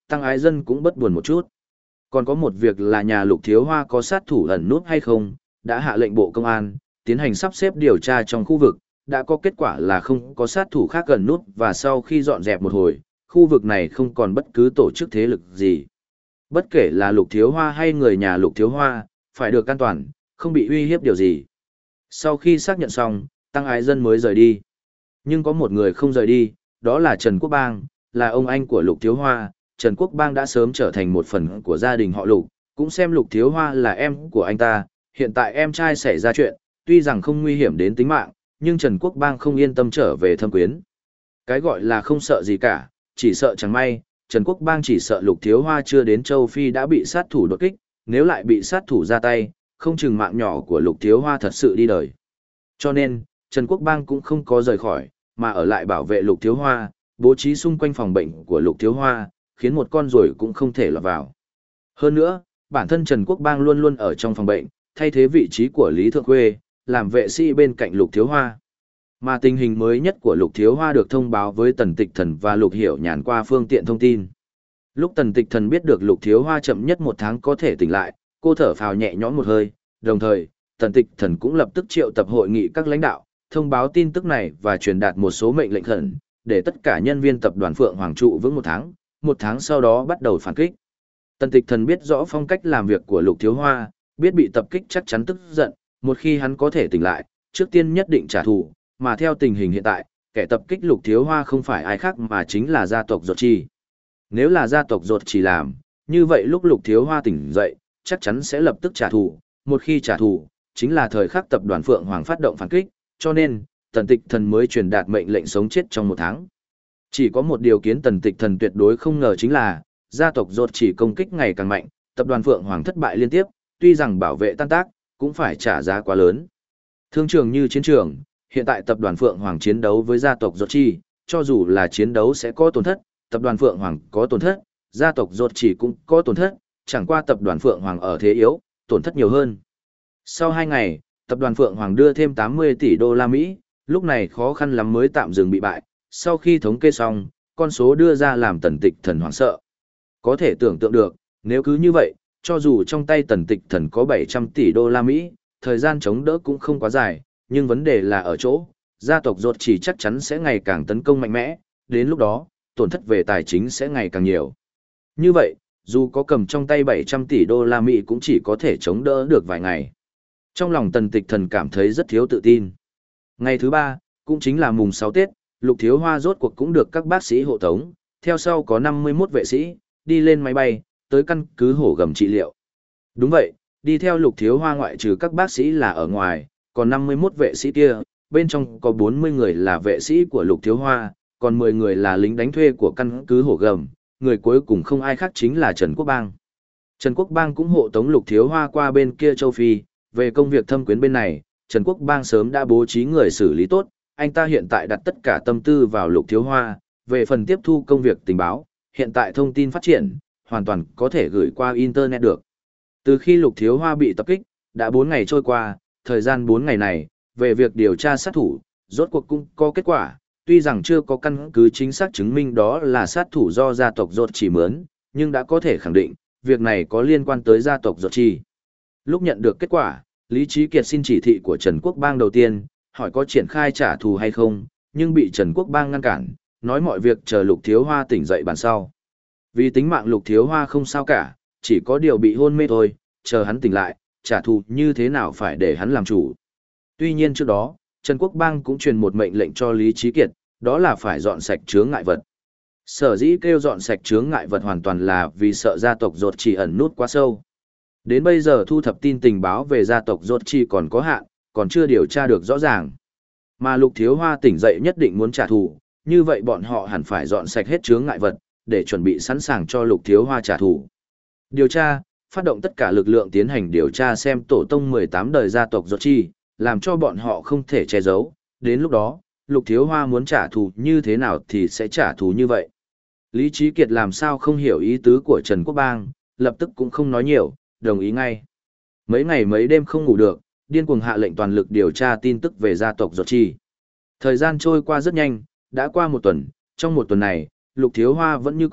Tăng Ái Dân cũng bất buồn một chút. Còn có một việc là nhà Lục Thiếu Hoa có sát thủ ẩn núp hay không, đã hạ lệnh Bộ Công an, tiến hành sắp xếp điều tra trong khu vực, đã có kết quả là không có sát thủ khác ẩn núp và sau khi dọn dẹp một hồi, khu vực này không còn bất cứ tổ chức thế lực gì. Bất kể là Lục Thiếu Hoa hay người nhà Lục Thiếu Hoa, phải được an toàn, không bị uy hiếp điều gì. Sau khi xác nhận xong, Tăng Ái Dân mới rời đi. Nhưng có một người không rời đi, đó là Trần Quốc Bang, là ông anh của Lục Thiếu Hoa. Trần Quốc Bang đã sớm trở thành một phần của gia đình họ Lục, cũng xem Lục Thiếu Hoa là em của anh ta. Hiện tại em trai xảy ra chuyện, tuy rằng không nguy hiểm đến tính mạng, nhưng Trần Quốc Bang không yên tâm trở về Thâm Quyến. Cái gọi là không sợ gì cả, chỉ sợ chẳng may, Trần Quốc Bang chỉ sợ Lục Thiếu Hoa chưa đến châu Phi đã bị sát thủ đột kích, nếu lại bị sát thủ ra tay, không chừng mạng nhỏ của Lục Thiếu Hoa thật sự đi đời. Cho nên, Trần Quốc Bang cũng không có rời khỏi, mà ở lại bảo vệ Lục Thiếu Hoa, bố trí xung quanh phòng bệnh của Lục Thiếu Hoa, khiến một con ruồi cũng không thể lọt vào. Hơn nữa, bản thân Trần Quốc Bang luôn luôn ở trong phòng bệnh, thay thế vị trí của Lý Thượng Khuê, làm vệ sĩ bên cạnh Lục Thiếu Hoa. Mà tình hình mới nhất của Lục Thiếu Hoa được thông báo với Tần Tịch Thần và Lục Hiểu Nhàn qua phương tiện thông tin. Lúc Tần Tịch Thần biết được Lục Thiếu Hoa chậm nhất một tháng có thể tỉnh lại, cô thở phào nhẹ nhõm một hơi, đồng thời, Tần Tịch Thần cũng lập tức triệu tập hội nghị các lãnh đạo, thông báo tin tức này và truyền đạt một số mệnh lệnh khẩn, để tất cả nhân viên tập đoàn Phượng Hoàng trụ vững một tháng, một tháng sau đó bắt đầu phản kích. Tần Tịch Thần biết rõ phong cách làm việc của Lục Thiếu Hoa, biết bị tập kích chắc chắn tức giận, một khi hắn có thể tỉnh lại, trước tiên nhất định trả thù, mà theo tình hình hiện tại, kẻ tập kích Lục Thiếu Hoa không phải ai khác mà chính là gia tộc Ruột Trì. Nếu là gia tộc Ruột Trì làm, như vậy lúc Lục Thiếu Hoa tỉnh dậy, chắc chắn sẽ lập tức trả thù, một khi trả thù, chính là thời khắc tập đoàn Phượng Hoàng phát động phản kích, cho nên, Tần Tịch Thần mới truyền đạt mệnh lệnh sống chết trong một tháng. Chỉ có một điều kiến Tần Tịch Thần tuyệt đối không ngờ chính là, gia tộc Ruột Trì công kích ngày càng mạnh, tập đoàn Phượng Hoàng thất bại liên tiếp, tuy rằng bảo vệ tan tác, cũng phải trả giá quá lớn. Thương trường như chiến trường, hiện tại tập đoàn Phượng Hoàng chiến đấu với gia tộc Ruột Trì, cho dù là chiến đấu sẽ có tổn thất, tập đoàn Phượng Hoàng có tổn thất, gia tộc Ruột Trì cũng có tổn thất, chẳng qua tập đoàn Phượng Hoàng ở thế yếu, tổn thất nhiều hơn. Sau hai ngày, tập đoàn Phượng Hoàng đưa thêm tám mươi tỷ đô la Mỹ, lúc này khó khăn lắm mới tạm dừng bị bại, sau khi thống kê xong, con số đưa ra làm Tần Tịch Thần hoảng sợ. Có thể tưởng tượng được, nếu cứ như vậy, cho dù trong tay Tần Tịch Thần có bảy trăm tỷ đô la Mỹ, thời gian chống đỡ cũng không quá dài, nhưng vấn đề là ở chỗ, gia tộc Ruột Trì chắc chắn sẽ ngày càng tấn công mạnh mẽ, đến lúc đó, tổn thất về tài chính sẽ ngày càng nhiều. Như vậy, dù có cầm trong tay bảy trăm tỷ đô la Mỹ cũng chỉ có thể chống đỡ được vài ngày. Trong lòng Tần Tịch Thần cảm thấy rất thiếu tự tin. Ngày thứ ba, cũng chính là mùng sáu Tết, Lục Thiếu Hoa rốt cuộc cũng được các bác sĩ hộ tống, theo sau có năm mươi mốt vệ sĩ, đi lên máy bay, tới căn cứ Hổ Gầm trị liệu. Đúng vậy, đi theo Lục Thiếu Hoa ngoại trừ các bác sĩ là ở ngoài, còn năm mươi mốt vệ sĩ kia, bên trong có bốn mươi người là vệ sĩ của Lục Thiếu Hoa, còn mười người là lính đánh thuê của căn cứ Hổ Gầm, người cuối cùng không ai khác chính là Trần Quốc Bang. Trần Quốc Bang cũng hộ tống Lục Thiếu Hoa qua bên kia châu Phi, về công việc thâm quyến bên này, Trần Quốc Bang sớm đã bố trí người xử lý tốt, anh ta hiện tại đặt tất cả tâm tư vào Lục Thiếu Hoa, về phần tiếp thu công việc tình báo, hiện tại thông tin phát triển, hoàn toàn có thể gửi qua Internet được. Từ khi Lục Thiếu Hoa bị tập kích, đã bốn ngày trôi qua, thời gian bốn ngày này, về việc điều tra sát thủ, rốt cuộc cũng có kết quả, tuy rằng chưa có căn cứ chính xác chứng minh đó là sát thủ do gia tộc Ruột Trì mướn, nhưng đã có thể khẳng định, việc này có liên quan tới gia tộc Ruột Trì. Lúc nhận được kết quả, Lý Trí Kiệt xin chỉ thị của Trần Quốc Bang đầu tiên, hỏi có triển khai trả thù hay không, nhưng bị Trần Quốc Bang ngăn cản, nói mọi việc chờ Lục Thiếu Hoa tỉnh dậy bàn sau. Vì tính mạng Lục Thiếu Hoa không sao cả, chỉ có điều bị hôn mê thôi, chờ hắn tỉnh lại, trả thù như thế nào phải để hắn làm chủ. Tuy nhiên trước đó, Trần Quốc Bang cũng truyền một mệnh lệnh cho Lý Trí Kiệt, đó là phải dọn sạch chướng ngại vật. Sở dĩ kêu dọn sạch chướng ngại vật hoàn toàn là vì sợ gia tộc Ruột Trì ẩn nút quá sâu. Đến bây giờ thu thập tin tình báo về gia tộc Ruột Trì còn có hạn, còn chưa điều tra được rõ ràng. Mà Lục Thiếu Hoa tỉnh dậy nhất định muốn trả thù, như vậy bọn họ hẳn phải dọn sạch hết chướng ngại vật, để chuẩn bị sẵn sàng cho Lục Thiếu Hoa trả thù. Điều tra, phát động tất cả lực lượng tiến hành điều tra xem tổ tông mười tám đời gia tộc Ruột Trì, làm cho bọn họ không thể che giấu, đến lúc đó, Lục Thiếu Hoa muốn trả thù như thế nào thì sẽ trả thù như vậy. Lý Trí Kiệt làm sao không hiểu ý tứ của Trần Quốc Bang, lập tức cũng không nói nhiều, đồng ý ngay. Mấy ngày mấy đêm không ngủ được, điên cuồng hạ lệnh toàn lực điều tra tin tức về gia tộc Ruột Trì. Thời gian trôi qua rất nhanh, đã qua một tuần, trong một tuần này, Lục Thiếu Hoa vẫn như cũ,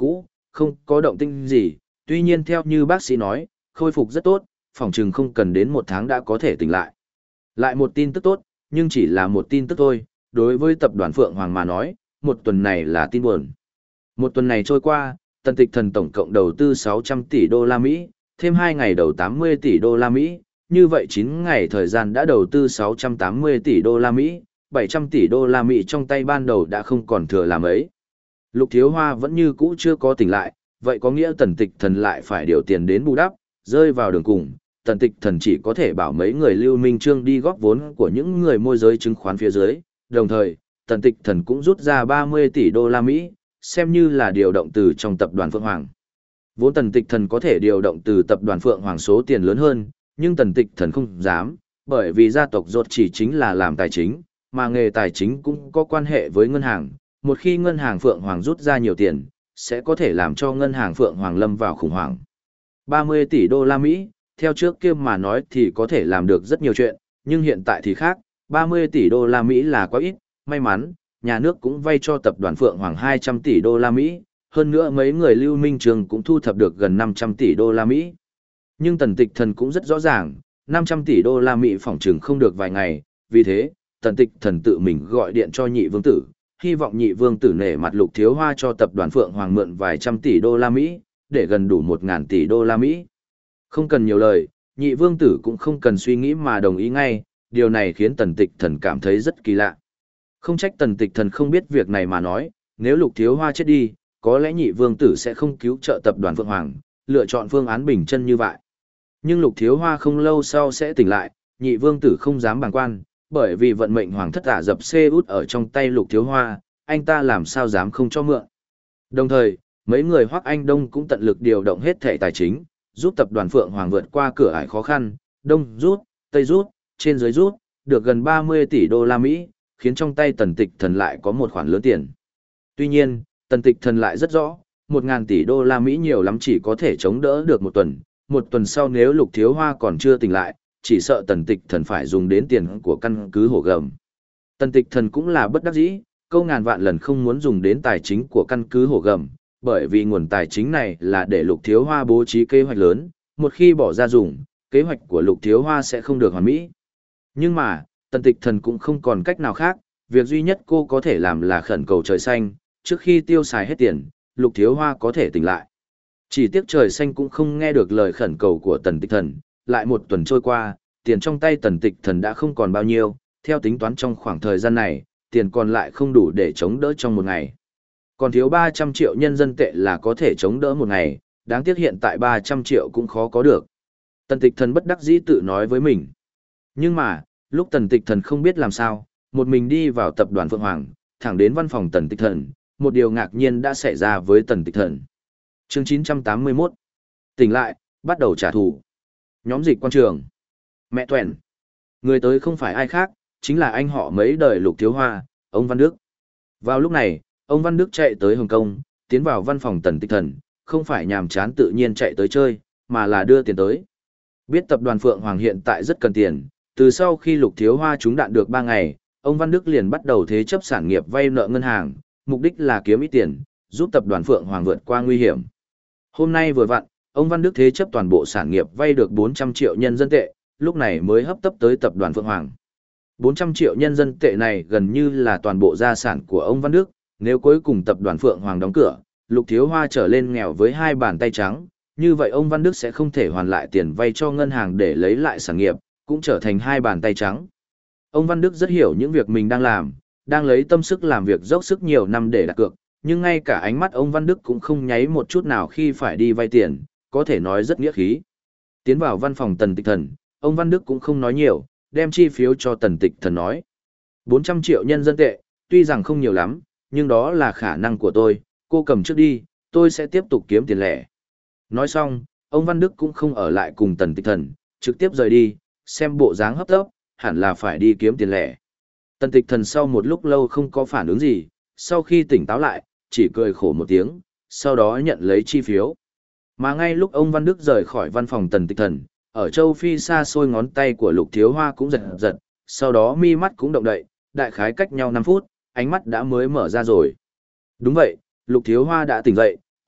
không có động tĩnh gì, tuy nhiên theo như bác sĩ nói, khôi phục rất tốt, phòng chừng không cần đến một tháng đã có thể tỉnh lại. Lại một tin tức tốt, nhưng chỉ là một tin tức thôi, đối với tập đoàn Phượng Hoàng mà nói, một tuần này là tin buồn. Một tuần này trôi qua, Tần Tịch Thần tổng cộng đầu tư sáu trăm tỷ đô la Mỹ, thêm hai ngày đầu tám mươi tỷ đô la Mỹ, như vậy chín ngày thời gian đã đầu tư sáu trăm tám mươi tỷ đô la Mỹ, bảy trăm tỷ đô la Mỹ trong tay ban đầu đã không còn thừa làm ấy. Lục Thiếu Hoa vẫn như cũ chưa có tỉnh lại, vậy có nghĩa Tần Tịch Thần lại phải điều tiền đến bù đắp, rơi vào đường cùng. Tần Tịch Thần chỉ có thể bảo mấy người Lưu Minh Trương đi góp vốn của những người môi giới chứng khoán phía dưới, đồng thời, Tần Tịch Thần cũng rút ra ba mươi tỷ đô la Mỹ, xem như là điều động từ trong tập đoàn Phượng Hoàng. Vốn Tần Tịch Thần có thể điều động từ tập đoàn Phượng Hoàng số tiền lớn hơn, nhưng Tần Tịch Thần không dám, bởi vì gia tộc rốt chỉ chính là làm tài chính, mà nghề tài chính cũng có quan hệ với ngân hàng. Một khi ngân hàng Phượng Hoàng rút ra nhiều tiền, sẽ có thể làm cho ngân hàng Phượng Hoàng lâm vào khủng hoảng. ba mươi tỷ đô la Mỹ, theo trước kia mà nói thì có thể làm được rất nhiều chuyện, nhưng hiện tại thì khác, ba mươi tỷ đô la Mỹ là quá ít, may mắn, nhà nước cũng vay cho tập đoàn Phượng Hoàng hai trăm tỷ đô la Mỹ, hơn nữa mấy người Lưu Minh Trường cũng thu thập được gần năm trăm tỷ đô la Mỹ. Nhưng Tần Tịch Thần cũng rất rõ ràng, năm trăm tỷ đô la Mỹ phỏng chừng không được vài ngày, vì thế, Tần Tịch Thần tự mình gọi điện cho nhị vương tử, hy vọng nhị vương tử nể mặt Lục Thiếu Hoa cho tập đoàn Phượng Hoàng mượn vài trăm tỷ đô la Mỹ, để gần đủ một ngàn tỷ đô la Mỹ. Không cần nhiều lời, nhị vương tử cũng không cần suy nghĩ mà đồng ý ngay, điều này khiến Tần Tịch Thần cảm thấy rất kỳ lạ. Không trách Tần Tịch Thần không biết việc này mà nói, nếu Lục Thiếu Hoa chết đi, có lẽ nhị vương tử sẽ không cứu trợ tập đoàn Phượng Hoàng, lựa chọn phương án bình chân như vậy. Nhưng Lục Thiếu Hoa không lâu sau sẽ tỉnh lại, nhị vương tử không dám bàng quan, bởi vì vận mệnh hoàng thất Ả Rập Xê Út ở trong tay Lục Thiếu Hoa, anh ta làm sao dám không cho mượn. Đồng thời, mấy người Hoắc Anh Đông cũng tận lực điều động hết thảy tài chính, giúp tập đoàn Phượng Hoàng vượt qua cửa ải khó khăn, đông rút, tây rút, trên dưới rút, được gần ba mươi tỷ đô la Mỹ, khiến trong tay Tần Tịch Thần lại có một khoản lớn tiền. Tuy nhiên, Tần Tịch Thần lại rất rõ, một ngàn tỷ đô la Mỹ nhiều lắm chỉ có thể chống đỡ được một tuần, một tuần sau nếu Lục Thiếu Hoa còn chưa tỉnh lại, chỉ sợ Tần Tịch Thần phải dùng đến tiền của căn cứ hổ gầm. Tần Tịch Thần cũng là bất đắc dĩ, câu ngàn vạn lần không muốn dùng đến tài chính của căn cứ hổ gầm, bởi vì nguồn tài chính này là để Lục Thiếu Hoa bố trí kế hoạch lớn, một khi bỏ ra dùng, kế hoạch của Lục Thiếu Hoa sẽ không được hoàn mỹ. Nhưng mà, Tần Tịch Thần cũng không còn cách nào khác, việc duy nhất cô có thể làm là khẩn cầu trời xanh, trước khi tiêu xài hết tiền, Lục Thiếu Hoa có thể tỉnh lại. Chỉ tiếc trời xanh cũng không nghe được lời khẩn cầu của Tần Tịch Thần, lại một tuần trôi qua, tiền trong tay Tần Tịch Thần đã không còn bao nhiêu, theo tính toán trong khoảng thời gian này, tiền còn lại không đủ để chống đỡ trong một ngày. Còn thiếu ba trăm triệu nhân dân tệ là có thể chống đỡ một ngày, đáng tiếc hiện tại ba trăm triệu cũng khó có được. Tần Tịch Thần bất đắc dĩ tự nói với mình. Nhưng mà, lúc Tần Tịch Thần không biết làm sao, một mình đi vào tập đoàn Phượng Hoàng, thẳng đến văn phòng Tần Tịch Thần, một điều ngạc nhiên đã xảy ra với Tần Tịch Thần. Chương chín trăm tám mươi mốt. Tỉnh lại, bắt đầu trả thù. Nhóm dịch quan trường. Mẹ Tuẻn. Người tới không phải ai khác, chính là anh họ mấy đời Lục Thiếu Hoa, ông Văn Đức. Vào lúc này, ông Văn Đức chạy tới Hồng Kông, tiến vào văn phòng Tần Tịch Thần, không phải nhàm chán tự nhiên chạy tới chơi, mà là đưa tiền tới. Biết tập đoàn Phượng Hoàng hiện tại rất cần tiền, từ sau khi Lục Thiếu Hoa trúng đạn được ba ngày, ông Văn Đức liền bắt đầu thế chấp sản nghiệp vay nợ ngân hàng, mục đích là kiếm ít tiền, giúp tập đoàn Phượng Hoàng vượt qua nguy hiểm. Hôm nay vừa vặn, ông Văn Đức thế chấp toàn bộ sản nghiệp vay được bốn trăm triệu nhân dân tệ, lúc này mới hấp tấp tới tập đoàn Phượng Hoàng. bốn trăm triệu nhân dân tệ này gần như là toàn bộ gia sản của ông Văn Đức, nếu cuối cùng tập đoàn Phượng Hoàng đóng cửa, Lục Thiếu Hoa trở lên nghèo với hai bàn tay trắng, như vậy ông Văn Đức sẽ không thể hoàn lại tiền vay cho ngân hàng để lấy lại sản nghiệp, cũng trở thành hai bàn tay trắng. Ông Văn Đức rất hiểu những việc mình đang làm, đang lấy tâm sức làm việc dốc sức nhiều năm để đặt cược, nhưng ngay cả ánh mắt ông Văn Đức cũng không nháy một chút nào khi phải đi vay tiền, có thể nói rất nghĩa khí. Tiến vào văn phòng Tần Tịch Thần, ông Văn Đức cũng không nói nhiều, đem chi phiếu cho Tần Tịch Thần nói. bốn trăm triệu nhân dân tệ, tuy rằng không nhiều lắm, nhưng đó là khả năng của tôi, cô cầm trước đi, tôi sẽ tiếp tục kiếm tiền lẻ. Nói xong, ông Văn Đức cũng không ở lại cùng Tần Tịch Thần, trực tiếp rời đi, xem bộ dáng hấp tấp, hẳn là phải đi kiếm tiền lẻ. Tần Tịch Thần sau một lúc lâu không có phản ứng gì, sau khi tỉnh táo lại, chỉ cười khổ một tiếng, sau đó nhận lấy chi phiếu. Mà ngay lúc ông Văn Đức rời khỏi văn phòng Tần Tịch Thần, ở châu Phi xa xôi ngón tay của Lục Thiếu Hoa cũng giật giật, sau đó mi mắt cũng động đậy, đại khái cách nhau năm phút, ánh mắt đã mới mở ra rồi. Đúng vậy, Lục Thiếu Hoa đã tỉnh dậy,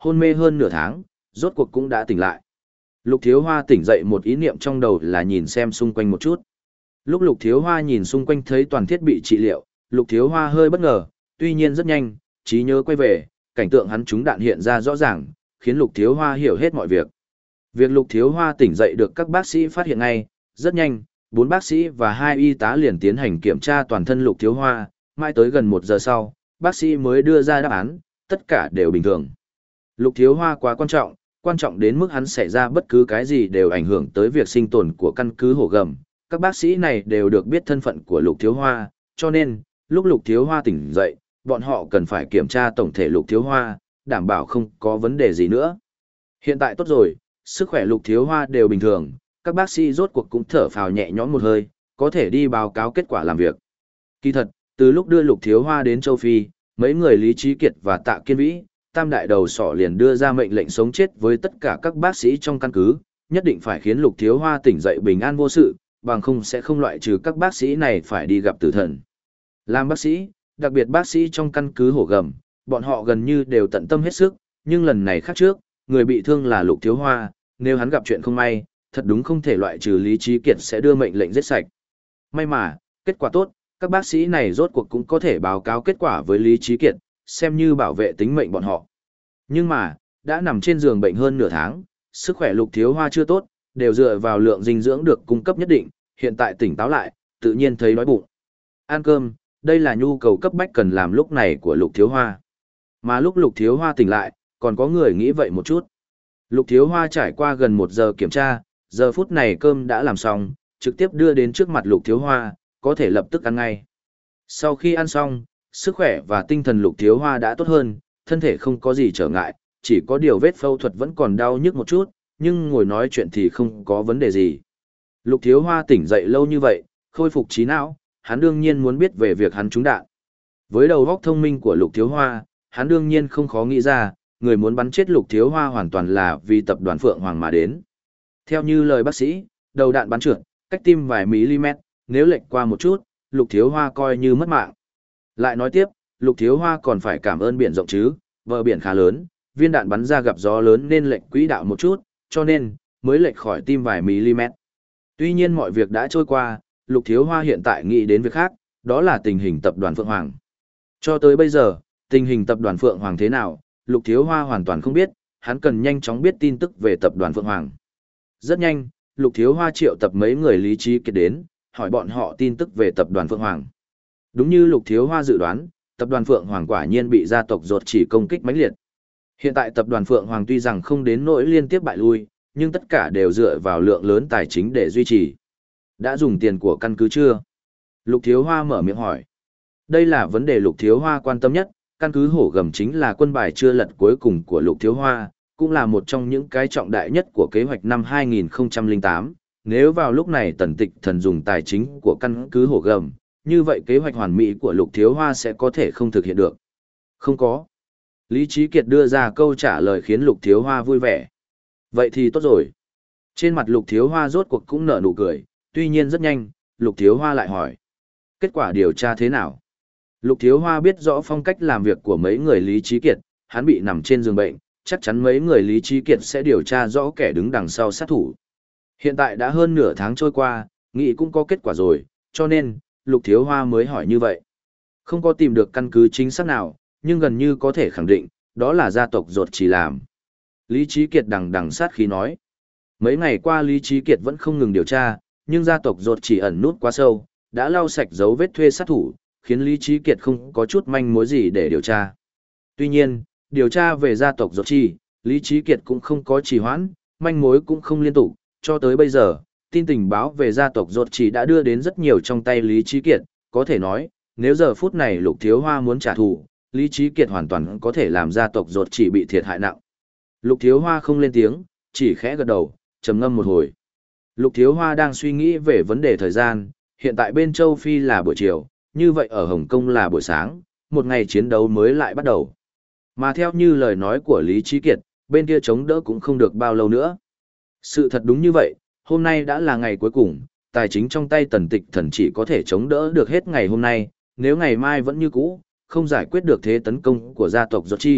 hôn mê hơn nửa tháng, rốt cuộc cũng đã tỉnh lại. Lục Thiếu Hoa tỉnh dậy một ý niệm trong đầu là nhìn xem xung quanh một chút. Lúc Lục Thiếu Hoa nhìn xung quanh thấy toàn thiết bị trị liệu, Lục Thiếu Hoa hơi bất ngờ, tuy nhiên rất nhanh, trí nhớ quay về, cảnh tượng hắn trúng đạn hiện ra rõ ràng, khiến Lục Thiếu Hoa hiểu hết mọi việc. Việc Lục Thiếu Hoa tỉnh dậy được các bác sĩ phát hiện ngay, rất nhanh, bốn bác sĩ và hai y tá liền tiến hành kiểm tra toàn thân Lục Thiếu Hoa, mãi tới gần một giờ sau, bác sĩ mới đưa ra đáp án, tất cả đều bình thường. Lục Thiếu Hoa quá quan trọng, quan trọng đến mức hắn xảy ra bất cứ cái gì đều ảnh hưởng tới việc sinh tồn của căn cứ Hổ Gầm. Các bác sĩ này đều được biết thân phận của Lục Thiếu Hoa, cho nên, lúc Lục Thiếu Hoa tỉnh dậy, bọn họ cần phải kiểm tra tổng thể Lục Thiếu Hoa, đảm bảo không có vấn đề gì nữa. Hiện tại tốt rồi, sức khỏe Lục Thiếu Hoa đều bình thường, các bác sĩ rốt cuộc cũng thở phào nhẹ nhõm một hơi, có thể đi báo cáo kết quả làm việc. Kỳ thật, từ lúc đưa Lục Thiếu Hoa đến châu Phi, mấy người Lý Trí Kiệt và Tạ Kiên Vĩ, tam đại đầu sỏ liền đưa ra mệnh lệnh sống chết với tất cả các bác sĩ trong căn cứ, nhất định phải khiến Lục Thiếu Hoa tỉnh dậy bình an vô sự, bằng không sẽ không loại trừ các bác sĩ này phải đi gặp tử thần. Làm bác sĩ, đặc biệt bác sĩ trong căn cứ Hổ Gầm, bọn họ gần như đều tận tâm hết sức, nhưng lần này khác trước, người bị thương là Lục Thiếu Hoa, nếu hắn gặp chuyện không may, thật đúng không thể loại trừ Lý Trí Kiệt sẽ đưa mệnh lệnh giết sạch. May mà, kết quả tốt, các bác sĩ này rốt cuộc cũng có thể báo cáo kết quả với Lý Trí Kiệt, xem như bảo vệ tính mệnh bọn họ. Nhưng mà, đã nằm trên giường bệnh hơn nửa tháng, sức khỏe Lục Thiếu Hoa chưa tốt, đều dựa vào lượng dinh dưỡng được cung cấp nhất định, hiện tại tỉnh táo lại, tự nhiên thấy đói bụng. Ăn cơm, đây là nhu cầu cấp bách cần làm lúc này của Lục Thiếu Hoa. Mà lúc Lục Thiếu Hoa tỉnh lại, còn có người nghĩ vậy một chút. Lục Thiếu Hoa trải qua gần một giờ kiểm tra, giờ phút này cơm đã làm xong, trực tiếp đưa đến trước mặt Lục Thiếu Hoa, có thể lập tức ăn ngay. Sau khi ăn xong, sức khỏe và tinh thần Lục Thiếu Hoa đã tốt hơn, thân thể không có gì trở ngại, chỉ có điều vết phẫu thuật vẫn còn đau nhức một chút, nhưng ngồi nói chuyện thì không có vấn đề gì. Lục Thiếu Hoa tỉnh dậy lâu như vậy, khôi phục trí não, hắn đương nhiên muốn biết về việc hắn trúng đạn. Với đầu óc thông minh của Lục Thiếu Hoa, hắn đương nhiên không khó nghĩ ra, người muốn bắn chết Lục Thiếu Hoa hoàn toàn là vì tập đoàn Phượng Hoàng mà đến. Theo như lời bác sĩ, đầu đạn bắn trượt, cách tim vài mm, nếu lệch qua một chút, Lục Thiếu Hoa coi như mất mạng. Lại nói tiếp, Lục Thiếu Hoa còn phải cảm ơn biển rộng chứ, bờ biển khá lớn, viên đạn bắn ra gặp gió lớn nên lệch quỹ đạo một chút, cho nên, mới lệch khỏi tim vài mm. Tuy nhiên mọi việc đã trôi qua, Lục Thiếu Hoa hiện tại nghĩ đến việc khác, đó là tình hình tập đoàn Phượng Hoàng. Cho tới bây giờ, tình hình tập đoàn Phượng Hoàng thế nào, Lục Thiếu Hoa hoàn toàn không biết, hắn cần nhanh chóng biết tin tức về tập đoàn Phượng Hoàng. Rất nhanh, Lục Thiếu Hoa triệu tập mấy người Lý Trí Kiệt đến, hỏi bọn họ tin tức về tập đoàn Phượng Hoàng. Đúng như Lục Thiếu Hoa dự đoán, tập đoàn Phượng Hoàng quả nhiên bị gia tộc Rột Chỉ công kích mãnh liệt. Hiện tại tập đoàn Phượng Hoàng tuy rằng không đến nỗi liên tiếp bại lui, nhưng tất cả đều dựa vào lượng lớn tài chính để duy trì. Đã dùng tiền của căn cứ chưa? Lục Thiếu Hoa mở miệng hỏi. Đây là vấn đề Lục Thiếu Hoa quan tâm nhất, căn cứ Hổ Gầm chính là quân bài chưa lật cuối cùng của Lục Thiếu Hoa, cũng là một trong những cái trọng đại nhất của kế hoạch năm hai nghìn không trăm lẻ tám. Nếu vào lúc này Tần Tịch Thần dùng tài chính của căn cứ Hổ Gầm, như vậy kế hoạch hoàn mỹ của Lục Thiếu Hoa sẽ có thể không thực hiện được. Không có. Lý Trí Kiệt đưa ra câu trả lời khiến Lục Thiếu Hoa vui vẻ. Vậy thì tốt rồi. Trên mặt Lục Thiếu Hoa rốt cuộc cũng nở nụ cười, tuy nhiên rất nhanh, Lục Thiếu Hoa lại hỏi. Kết quả điều tra thế nào? Lục Thiếu Hoa biết rõ phong cách làm việc của mấy người Lý Trí Kiệt, hắn bị nằm trên giường bệnh, chắc chắn mấy người Lý Trí Kiệt sẽ điều tra rõ kẻ đứng đằng sau sát thủ. Hiện tại đã hơn nửa tháng trôi qua, nghĩ cũng có kết quả rồi, cho nên, Lục Thiếu Hoa mới hỏi như vậy. Không có tìm được căn cứ chính xác nào, nhưng gần như có thể khẳng định, đó là gia tộc Rột Chỉ làm. Lý Trí Kiệt đằng đằng sát khí nói. Mấy ngày qua Lý Trí Kiệt vẫn không ngừng điều tra, nhưng gia tộc Rột Chỉ ẩn nút quá sâu, đã lau sạch dấu vết thuê sát thủ, khiến Lý Trí Kiệt không có chút manh mối gì để điều tra. Tuy nhiên, điều tra về gia tộc Rột Chỉ, Lý Trí Kiệt cũng không có trì hoãn, manh mối cũng không liên tục, cho tới bây giờ, tin tình báo về gia tộc Rột Chỉ đã đưa đến rất nhiều trong tay Lý Trí Kiệt, có thể nói, nếu giờ phút này Lục Thiếu Hoa muốn trả thù, Lý Trí Kiệt hoàn toàn có thể làm gia tộc Rột Chỉ bị thiệt hại nặng. Lục Thiếu Hoa không lên tiếng, chỉ khẽ gật đầu, trầm ngâm một hồi. Lục Thiếu Hoa đang suy nghĩ về vấn đề thời gian, hiện tại bên châu Phi là buổi chiều, như vậy ở Hồng Kông là buổi sáng, một ngày chiến đấu mới lại bắt đầu. Mà theo như lời nói của Lý Trí Kiệt, bên kia chống đỡ cũng không được bao lâu nữa. Sự thật đúng như vậy, hôm nay đã là ngày cuối cùng, tài chính trong tay Tần Tịch Thần chỉ có thể chống đỡ được hết ngày hôm nay, nếu ngày mai vẫn như cũ, không giải quyết được thế tấn công của gia tộc Rột Chỉ,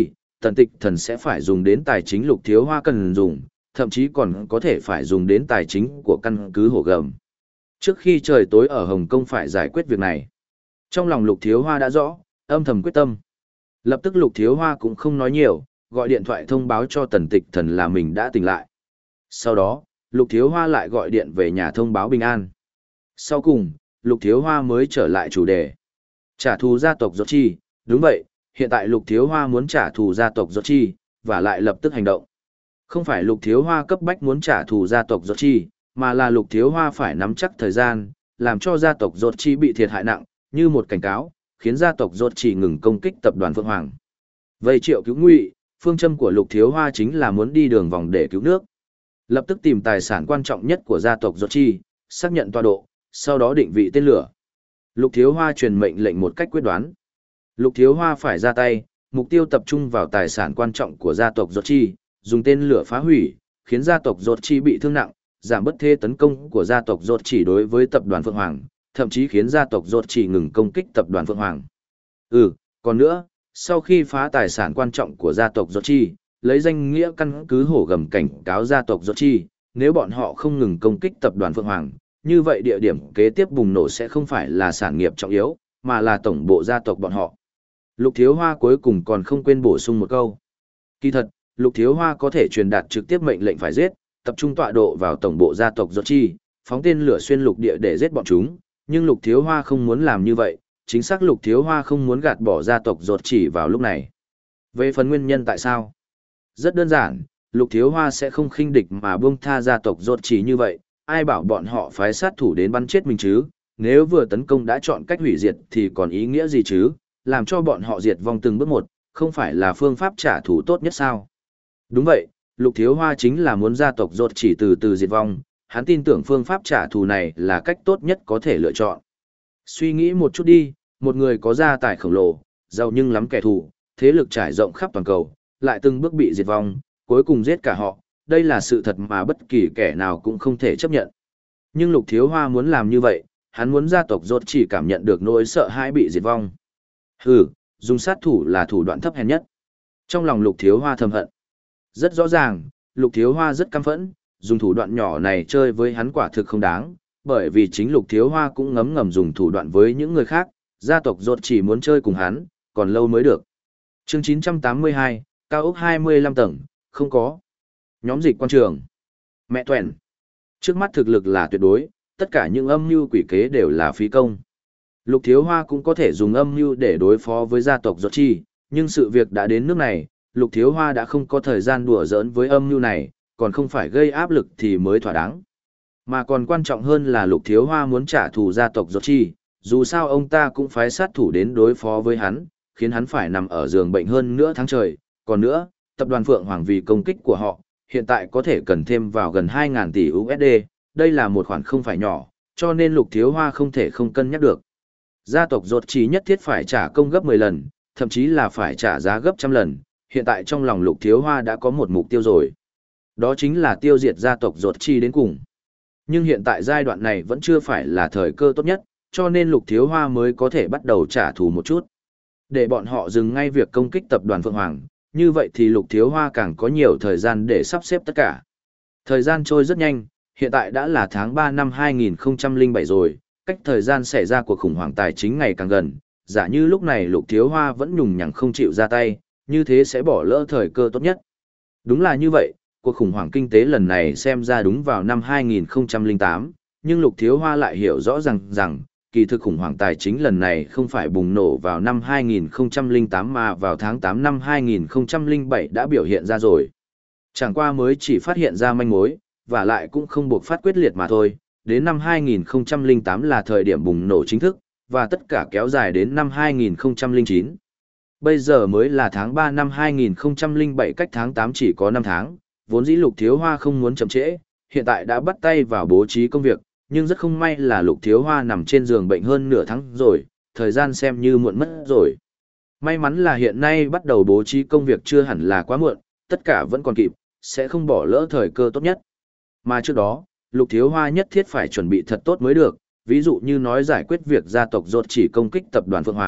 tần tịch thần sẽ phải dùng đến tài chính Lục Thiếu Hoa cần dùng, thậm chí còn có thể phải dùng đến tài chính của căn cứ Hổ Gầm. Trước khi trời tối ở Hồng Kông phải giải quyết việc này. Trong lòng Lục Thiếu Hoa đã rõ, âm thầm quyết tâm. Lập tức Lục Thiếu Hoa cũng không nói nhiều, gọi điện thoại thông báo cho tần tịch thần là mình đã tỉnh lại. Sau đó, Lục Thiếu Hoa lại gọi điện về nhà thông báo bình an. Sau cùng, Lục Thiếu Hoa mới trở lại chủ đề. Trả thù gia tộc Giọt Chi, đúng vậy, hiện tại Lục Thiếu Hoa muốn trả thù gia tộc Giọt Chi, và lại lập tức hành động. Không phải Lục Thiếu Hoa cấp bách muốn trả thù gia tộc Giọt Chi, mà là Lục Thiếu Hoa phải nắm chắc thời gian, làm cho gia tộc Giọt Chi bị thiệt hại nặng, như một cảnh cáo, khiến gia tộc Giọt Chi ngừng công kích tập đoàn Phượng Hoàng. Vậy Triệu Cứu Ngụy, phương châm của Lục Thiếu Hoa chính là muốn đi đường vòng để cứu nước. Lập tức tìm tài sản quan trọng nhất của gia tộc Giọt Chi, xác nhận tọa độ, sau đó định vị tên lửa. Lục Thiếu Hoa truyền mệnh lệnh một cách quyết đoán. Lục Thiếu Hoa phải ra tay, mục tiêu tập trung vào tài sản quan trọng của gia tộc Giọt Chi, dùng tên lửa phá hủy, khiến gia tộc Giọt Chi bị thương nặng, giảm bớt thế tấn công của gia tộc Giọt Chi đối với tập đoàn Phượng Hoàng, thậm chí khiến gia tộc Giọt Chi ngừng công kích tập đoàn Phượng Hoàng. Ừ, còn nữa, sau khi phá tài sản quan trọng của gia tộc Giọt Chi, lấy danh nghĩa căn cứ Hổ Gầm cảnh cáo gia tộc Giọt Chi, nếu bọn họ không ngừng công kích tập đoàn Phượng Hoàng, như vậy địa điểm kế tiếp bùng nổ sẽ không phải là sản nghiệp trọng yếu, mà là tổng bộ gia tộc bọn họ. Lục Thiếu Hoa cuối cùng còn không quên bổ sung một câu. Kỳ thật, Lục Thiếu Hoa có thể truyền đạt trực tiếp mệnh lệnh phải giết, tập trung tọa độ vào tổng bộ gia tộc Giọt Chi, phóng tên lửa xuyên lục địa để giết bọn chúng, nhưng Lục Thiếu Hoa không muốn làm như vậy, chính xác Lục Thiếu Hoa không muốn gạt bỏ gia tộc Giọt Chi vào lúc này. Về phần nguyên nhân tại sao? Rất đơn giản, Lục Thiếu Hoa sẽ không khinh địch mà buông tha gia tộc Giọt Chi như vậy, ai bảo bọn họ phái sát thủ đến bắn chết mình chứ, nếu vừa tấn công đã chọn cách hủy diệt thì còn ý nghĩa gì chứ, làm cho bọn họ diệt vong từng bước một, không phải là phương pháp trả thù tốt nhất sao? Đúng vậy, Lục Thiếu Hoa chính là muốn gia tộc Giọt Chi từ từ diệt vong, hắn tin tưởng phương pháp trả thù này là cách tốt nhất có thể lựa chọn. Suy nghĩ một chút đi, một người có gia tài khổng lồ, giàu nhưng lắm kẻ thù, thế lực trải rộng khắp toàn cầu, lại từng bước bị diệt vong, cuối cùng giết cả họ, đây là sự thật mà bất kỳ kẻ nào cũng không thể chấp nhận. Nhưng Lục Thiếu Hoa muốn làm như vậy, hắn muốn gia tộc Giọt Chi cảm nhận được nỗi sợ hãi bị diệt vong. Hừ, dùng sát thủ là thủ đoạn thấp hèn nhất. Trong lòng Lục Thiếu Hoa thầm hận. Rất rõ ràng, Lục Thiếu Hoa rất căm phẫn, dùng thủ đoạn nhỏ này chơi với hắn quả thực không đáng, bởi vì chính Lục Thiếu Hoa cũng ngấm ngầm dùng thủ đoạn với những người khác, gia tộc Giọt Chi muốn chơi cùng hắn, còn lâu mới được. Chương chín trăm tám mươi hai, cao ốc hai mươi lăm tầng, không có. Nhóm dịch quan trường. Mẹ tuẹn. Trước mắt thực lực là tuyệt đối, tất cả những âm mưu quỷ kế đều là phí công. Lục Thiếu Hoa cũng có thể dùng âm mưu để đối phó với gia tộc Giọt Chi, nhưng sự việc đã đến nước này, Lục Thiếu Hoa đã không có thời gian đùa giỡn với âm mưu này, còn không phải gây áp lực thì mới thỏa đáng. Mà còn quan trọng hơn là Lục Thiếu Hoa muốn trả thù gia tộc Giọt Chi, dù sao ông ta cũng phái sát thủ đến đối phó với hắn, khiến hắn phải nằm ở giường bệnh hơn nửa tháng trời. Còn nữa, tập đoàn Phượng Hoàng vì công kích của họ, hiện tại có thể cần thêm vào gần hai nghìn tỷ u ét đê, đây là một khoản không phải nhỏ, cho nên Lục Thiếu Hoa không thể không cân nhắc được. Gia tộc Giọt Chi nhất thiết phải trả công gấp mười lần, thậm chí là phải trả giá gấp trăm lần, hiện tại trong lòng Lục Thiếu Hoa đã có một mục tiêu rồi. Đó chính là tiêu diệt gia tộc Giọt Chi đến cùng. Nhưng hiện tại giai đoạn này vẫn chưa phải là thời cơ tốt nhất, cho nên Lục Thiếu Hoa mới có thể bắt đầu trả thù một chút. Để bọn họ dừng ngay việc công kích tập đoàn Phượng Hoàng, như vậy thì Lục Thiếu Hoa càng có nhiều thời gian để sắp xếp tất cả. Thời gian trôi rất nhanh, hiện tại đã là tháng ba năm hai nghìn không trăm lẻ bảy rồi, cách thời gian xảy ra cuộc khủng hoảng tài chính ngày càng gần, giả như lúc này Lục Thiếu Hoa vẫn nhùng nhằng không chịu ra tay, như thế sẽ bỏ lỡ thời cơ tốt nhất. Đúng là như vậy, cuộc khủng hoảng kinh tế lần này xem ra đúng vào năm hai nghìn không trăm lẻ tám, nhưng Lục Thiếu Hoa lại hiểu rõ rằng rằng, kỳ thực khủng hoảng tài chính lần này không phải bùng nổ vào năm hai nghìn không trăm lẻ tám mà vào tháng tám năm hai nghìn không trăm lẻ bảy đã biểu hiện ra rồi. Chẳng qua mới chỉ phát hiện ra manh mối, và lại cũng không buộc phát quyết liệt mà thôi, đến năm hai nghìn không trăm lẻ tám là thời điểm bùng nổ chính thức, và tất cả kéo dài đến năm hai nghìn không trăm lẻ chín. Bây giờ mới là tháng ba năm hai nghìn không trăm lẻ bảy, cách tháng tám chỉ có năm tháng, vốn dĩ Lục Thiếu Hoa không muốn chậm trễ, hiện tại đã bắt tay vào bố trí công việc, nhưng rất không may là Lục Thiếu Hoa nằm trên giường bệnh hơn nửa tháng rồi, thời gian xem như muộn mất rồi. May mắn là hiện nay bắt đầu bố trí công việc chưa hẳn là quá muộn, tất cả vẫn còn kịp, sẽ không bỏ lỡ thời cơ tốt nhất. Mà trước đó, Lục Thiếu Hoa nhất thiết phải chuẩn bị thật tốt mới được, ví dụ như nói giải quyết việc gia tộc Giọt Chi công kích tập đoàn Phượng Hoàng,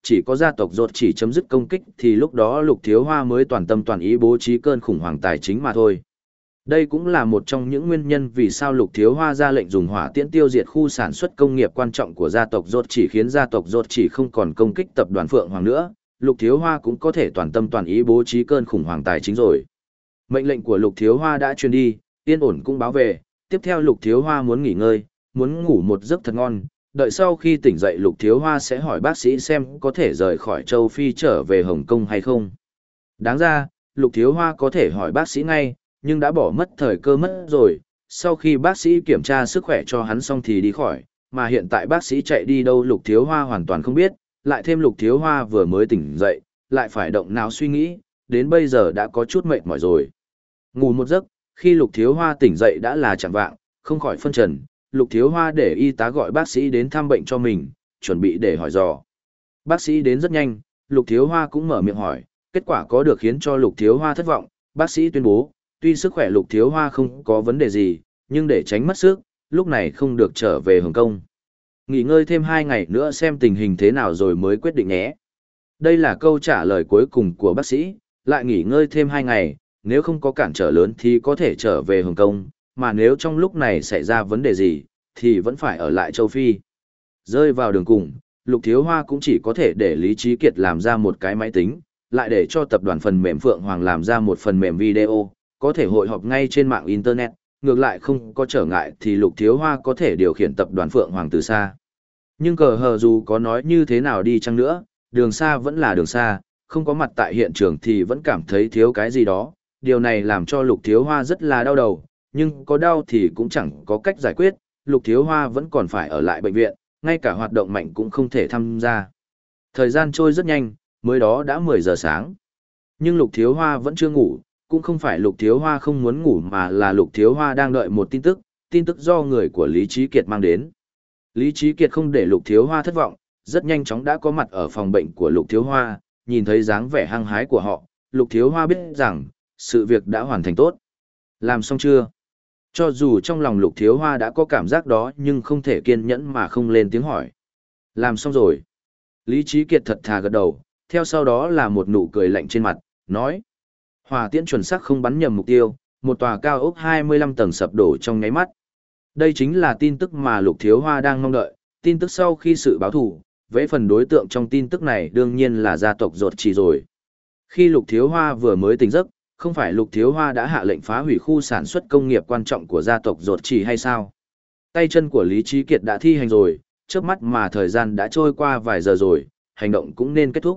chỉ có gia tộc rốt chỉ chấm dứt công kích thì lúc đó Lục Thiếu Hoa mới toàn tâm toàn ý bố trí cơn khủng hoảng tài chính mà thôi. Đây cũng là một trong những nguyên nhân vì sao Lục Thiếu Hoa ra lệnh dùng hỏa tiễn tiêu diệt khu sản xuất công nghiệp quan trọng của gia tộc rốt chỉ, khiến gia tộc rốt chỉ không còn công kích tập đoàn Phượng Hoàng nữa, Lục Thiếu Hoa cũng có thể toàn tâm toàn ý bố trí cơn khủng hoảng tài chính rồi. Mệnh lệnh của Lục Thiếu Hoa đã truyền đi, yên ổn cũng báo về, tiếp theo Lục Thiếu Hoa muốn nghỉ ngơi, muốn ngủ một giấc thật ngon, đợi sau khi tỉnh dậy Lục Thiếu Hoa sẽ hỏi bác sĩ xem có thể rời khỏi châu Phi trở về Hồng Kông hay không. Đáng ra, Lục Thiếu Hoa có thể hỏi bác sĩ ngay, nhưng đã bỏ mất thời cơ mất rồi, sau khi bác sĩ kiểm tra sức khỏe cho hắn xong thì đi khỏi, mà hiện tại bác sĩ chạy đi đâu Lục Thiếu Hoa hoàn toàn không biết, lại thêm Lục Thiếu Hoa vừa mới tỉnh dậy, lại phải động não suy nghĩ, đến bây giờ đã có chút mệt mỏi rồi. Ngủ một giấc, khi Lục Thiếu Hoa tỉnh dậy đã là chạng vạng, không khỏi phân trần, Lục Thiếu Hoa để y tá gọi bác sĩ đến thăm bệnh cho mình, chuẩn bị để hỏi dò. Bác sĩ đến rất nhanh, Lục Thiếu Hoa cũng mở miệng hỏi, kết quả có được khiến cho Lục Thiếu Hoa thất vọng, bác sĩ tuyên bố, tuy sức khỏe Lục Thiếu Hoa không có vấn đề gì, nhưng để tránh mất sức, lúc này không được trở về Hồng Kông. Nghỉ ngơi thêm hai ngày nữa xem tình hình thế nào rồi mới quyết định nhé. Đây là câu trả lời cuối cùng của bác sĩ, lại nghỉ ngơi thêm hai ngày, nếu không có cản trở lớn thì có thể trở về Hồng Kông, mà nếu trong lúc này xảy ra vấn đề gì, thì vẫn phải ở lại châu Phi. Rơi vào đường cùng, Lục Thiếu Hoa cũng chỉ có thể để Lý Trí Kiệt làm ra một cái máy tính, lại để cho tập đoàn phần mềm Phượng Hoàng làm ra một phần mềm video, có thể hội họp ngay trên mạng Internet, ngược lại không có trở ngại thì Lục Thiếu Hoa có thể điều khiển tập đoàn Phượng Hoàng từ xa. Nhưng cờ hờ dù có nói như thế nào đi chăng nữa, đường xa vẫn là đường xa, không có mặt tại hiện trường thì vẫn cảm thấy thiếu cái gì đó, điều này làm cho Lục Thiếu Hoa rất là đau đầu, nhưng có đau thì cũng chẳng có cách giải quyết, Lục Thiếu Hoa vẫn còn phải ở lại bệnh viện, ngay cả hoạt động mạnh cũng không thể tham gia. Thời gian trôi rất nhanh, mới đó đã mười giờ sáng. Nhưng Lục Thiếu Hoa vẫn chưa ngủ, cũng không phải Lục Thiếu Hoa không muốn ngủ mà là Lục Thiếu Hoa đang đợi một tin tức, tin tức do người của Lý Trí Kiệt mang đến. Lý Trí Kiệt không để Lục Thiếu Hoa thất vọng, rất nhanh chóng đã có mặt ở phòng bệnh của Lục Thiếu Hoa, nhìn thấy dáng vẻ hăng hái của họ, Lục Thiếu Hoa biết rằng, sự việc đã hoàn thành tốt. Làm xong chưa? Cho dù trong lòng Lục Thiếu Hoa đã có cảm giác đó nhưng không thể kiên nhẫn mà không lên tiếng hỏi. Làm xong rồi. Lý Trí Kiệt thật thà gật đầu, theo sau đó là một nụ cười lạnh trên mặt, nói. Hỏa tiễn chuẩn xác không bắn nhầm mục tiêu, một tòa cao ốc hai mươi lăm tầng sập đổ trong nháy mắt. Đây chính là tin tức mà Lục Thiếu Hoa đang mong đợi, tin tức sau khi sự báo thù, vẽ phần đối tượng trong tin tức này đương nhiên là gia tộc Rốt Chỉ rồi. Khi Lục Thiếu Hoa vừa mới tỉnh giấc, không phải Lục Thiếu Hoa đã hạ lệnh phá hủy khu sản xuất công nghiệp quan trọng của gia tộc Rốt Chỉ hay sao? Tay chân của Lý Trí Kiệt đã thi hành rồi, chớp mắt mà thời gian đã trôi qua vài giờ rồi, hành động cũng nên kết thúc.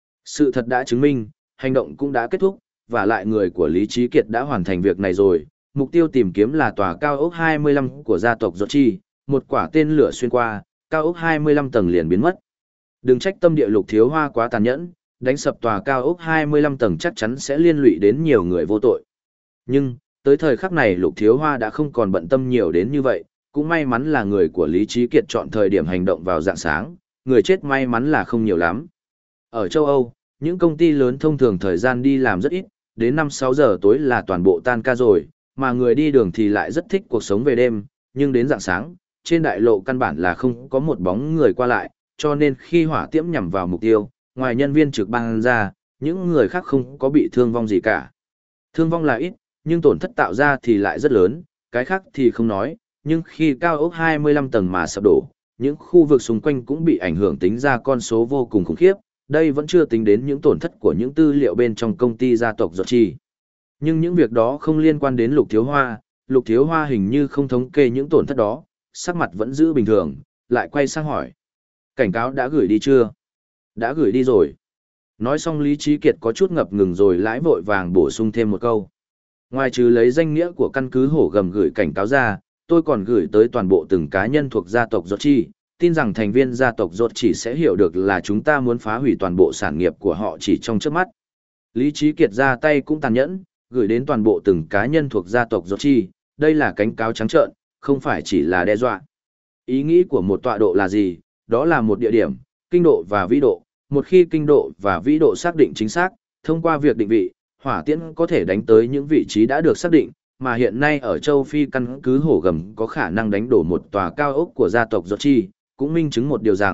Sự thật đã chứng minh, hành động cũng đã kết thúc, và lại người của Lý Trí Kiệt đã hoàn thành việc này rồi. Mục tiêu tìm kiếm là tòa cao ốc hai mươi lăm của gia tộc Rốt Chỉ, một quả tên lửa xuyên qua, cao ốc hai mươi lăm tầng liền biến mất. Đừng trách tâm địa Lục Thiếu Hoa quá tàn nhẫn, đánh sập tòa cao ốc hai mươi lăm tầng chắc chắn sẽ liên lụy đến nhiều người vô tội. Nhưng, tới thời khắc này Lục Thiếu Hoa đã không còn bận tâm nhiều đến như vậy, cũng may mắn là người của Lý Trí Kiệt chọn thời điểm hành động vào rạng sáng, người chết may mắn là không nhiều lắm. Ở châu Âu, những công ty lớn thông thường thời gian đi làm rất ít, đến năm sáu giờ tối là toàn bộ tan ca rồi, mà người đi đường thì lại rất thích cuộc sống về đêm, nhưng đến rạng sáng, trên đại lộ căn bản là không có một bóng người qua lại, cho nên khi hỏa tiễn nhằm vào mục tiêu, ngoài nhân viên trực ban ra, những người khác không có bị thương vong gì cả. Thương vong là ít, nhưng tổn thất tạo ra thì lại rất lớn, cái khác thì không nói, nhưng khi cao ốc hai mươi lăm tầng mà sập đổ, những khu vực xung quanh cũng bị ảnh hưởng, tính ra con số vô cùng khủng khiếp, đây vẫn chưa tính đến những tổn thất của những tư liệu bên trong công ty gia tộc Rốt Chỉ. Nhưng những việc đó không liên quan đến Lục Thiếu Hoa, Lục Thiếu Hoa hình như không thống kê những tổn thất đó, sắc mặt vẫn giữ bình thường, lại quay sang hỏi. Cảnh cáo đã gửi đi chưa? Đã gửi đi rồi. Nói xong Lý Trí Kiệt có chút ngập ngừng rồi lãi vội vàng bổ sung thêm một câu. Ngoài trừ lấy danh nghĩa của căn cứ Hổ Gầm gửi cảnh cáo ra, tôi còn gửi tới toàn bộ từng cá nhân thuộc gia tộc Rốt Chỉ, tin rằng thành viên gia tộc Rốt Chỉ sẽ hiểu được là chúng ta muốn phá hủy toàn bộ sản nghiệp của họ chỉ trong chớp mắt. Lý Trí Kiệt ra tay cũng tàn nhẫn, gửi đến toàn bộ từng cá nhân thuộc gia tộc Rốt Chỉ, đây là cảnh cáo trắng trợn, không phải chỉ là đe dọa. Ý nghĩ của một tọa độ là gì? Đó là một địa điểm, kinh độ và vĩ độ. Một khi kinh độ và vĩ độ xác định chính xác, thông qua việc định vị, hỏa tiễn có thể đánh tới những vị trí đã được xác định, mà hiện nay ở châu Phi căn cứ Hổ Gầm có khả năng đánh đổ một tòa cao ốc của gia tộc Rốt Chỉ, cũng minh chứng một điều rằng,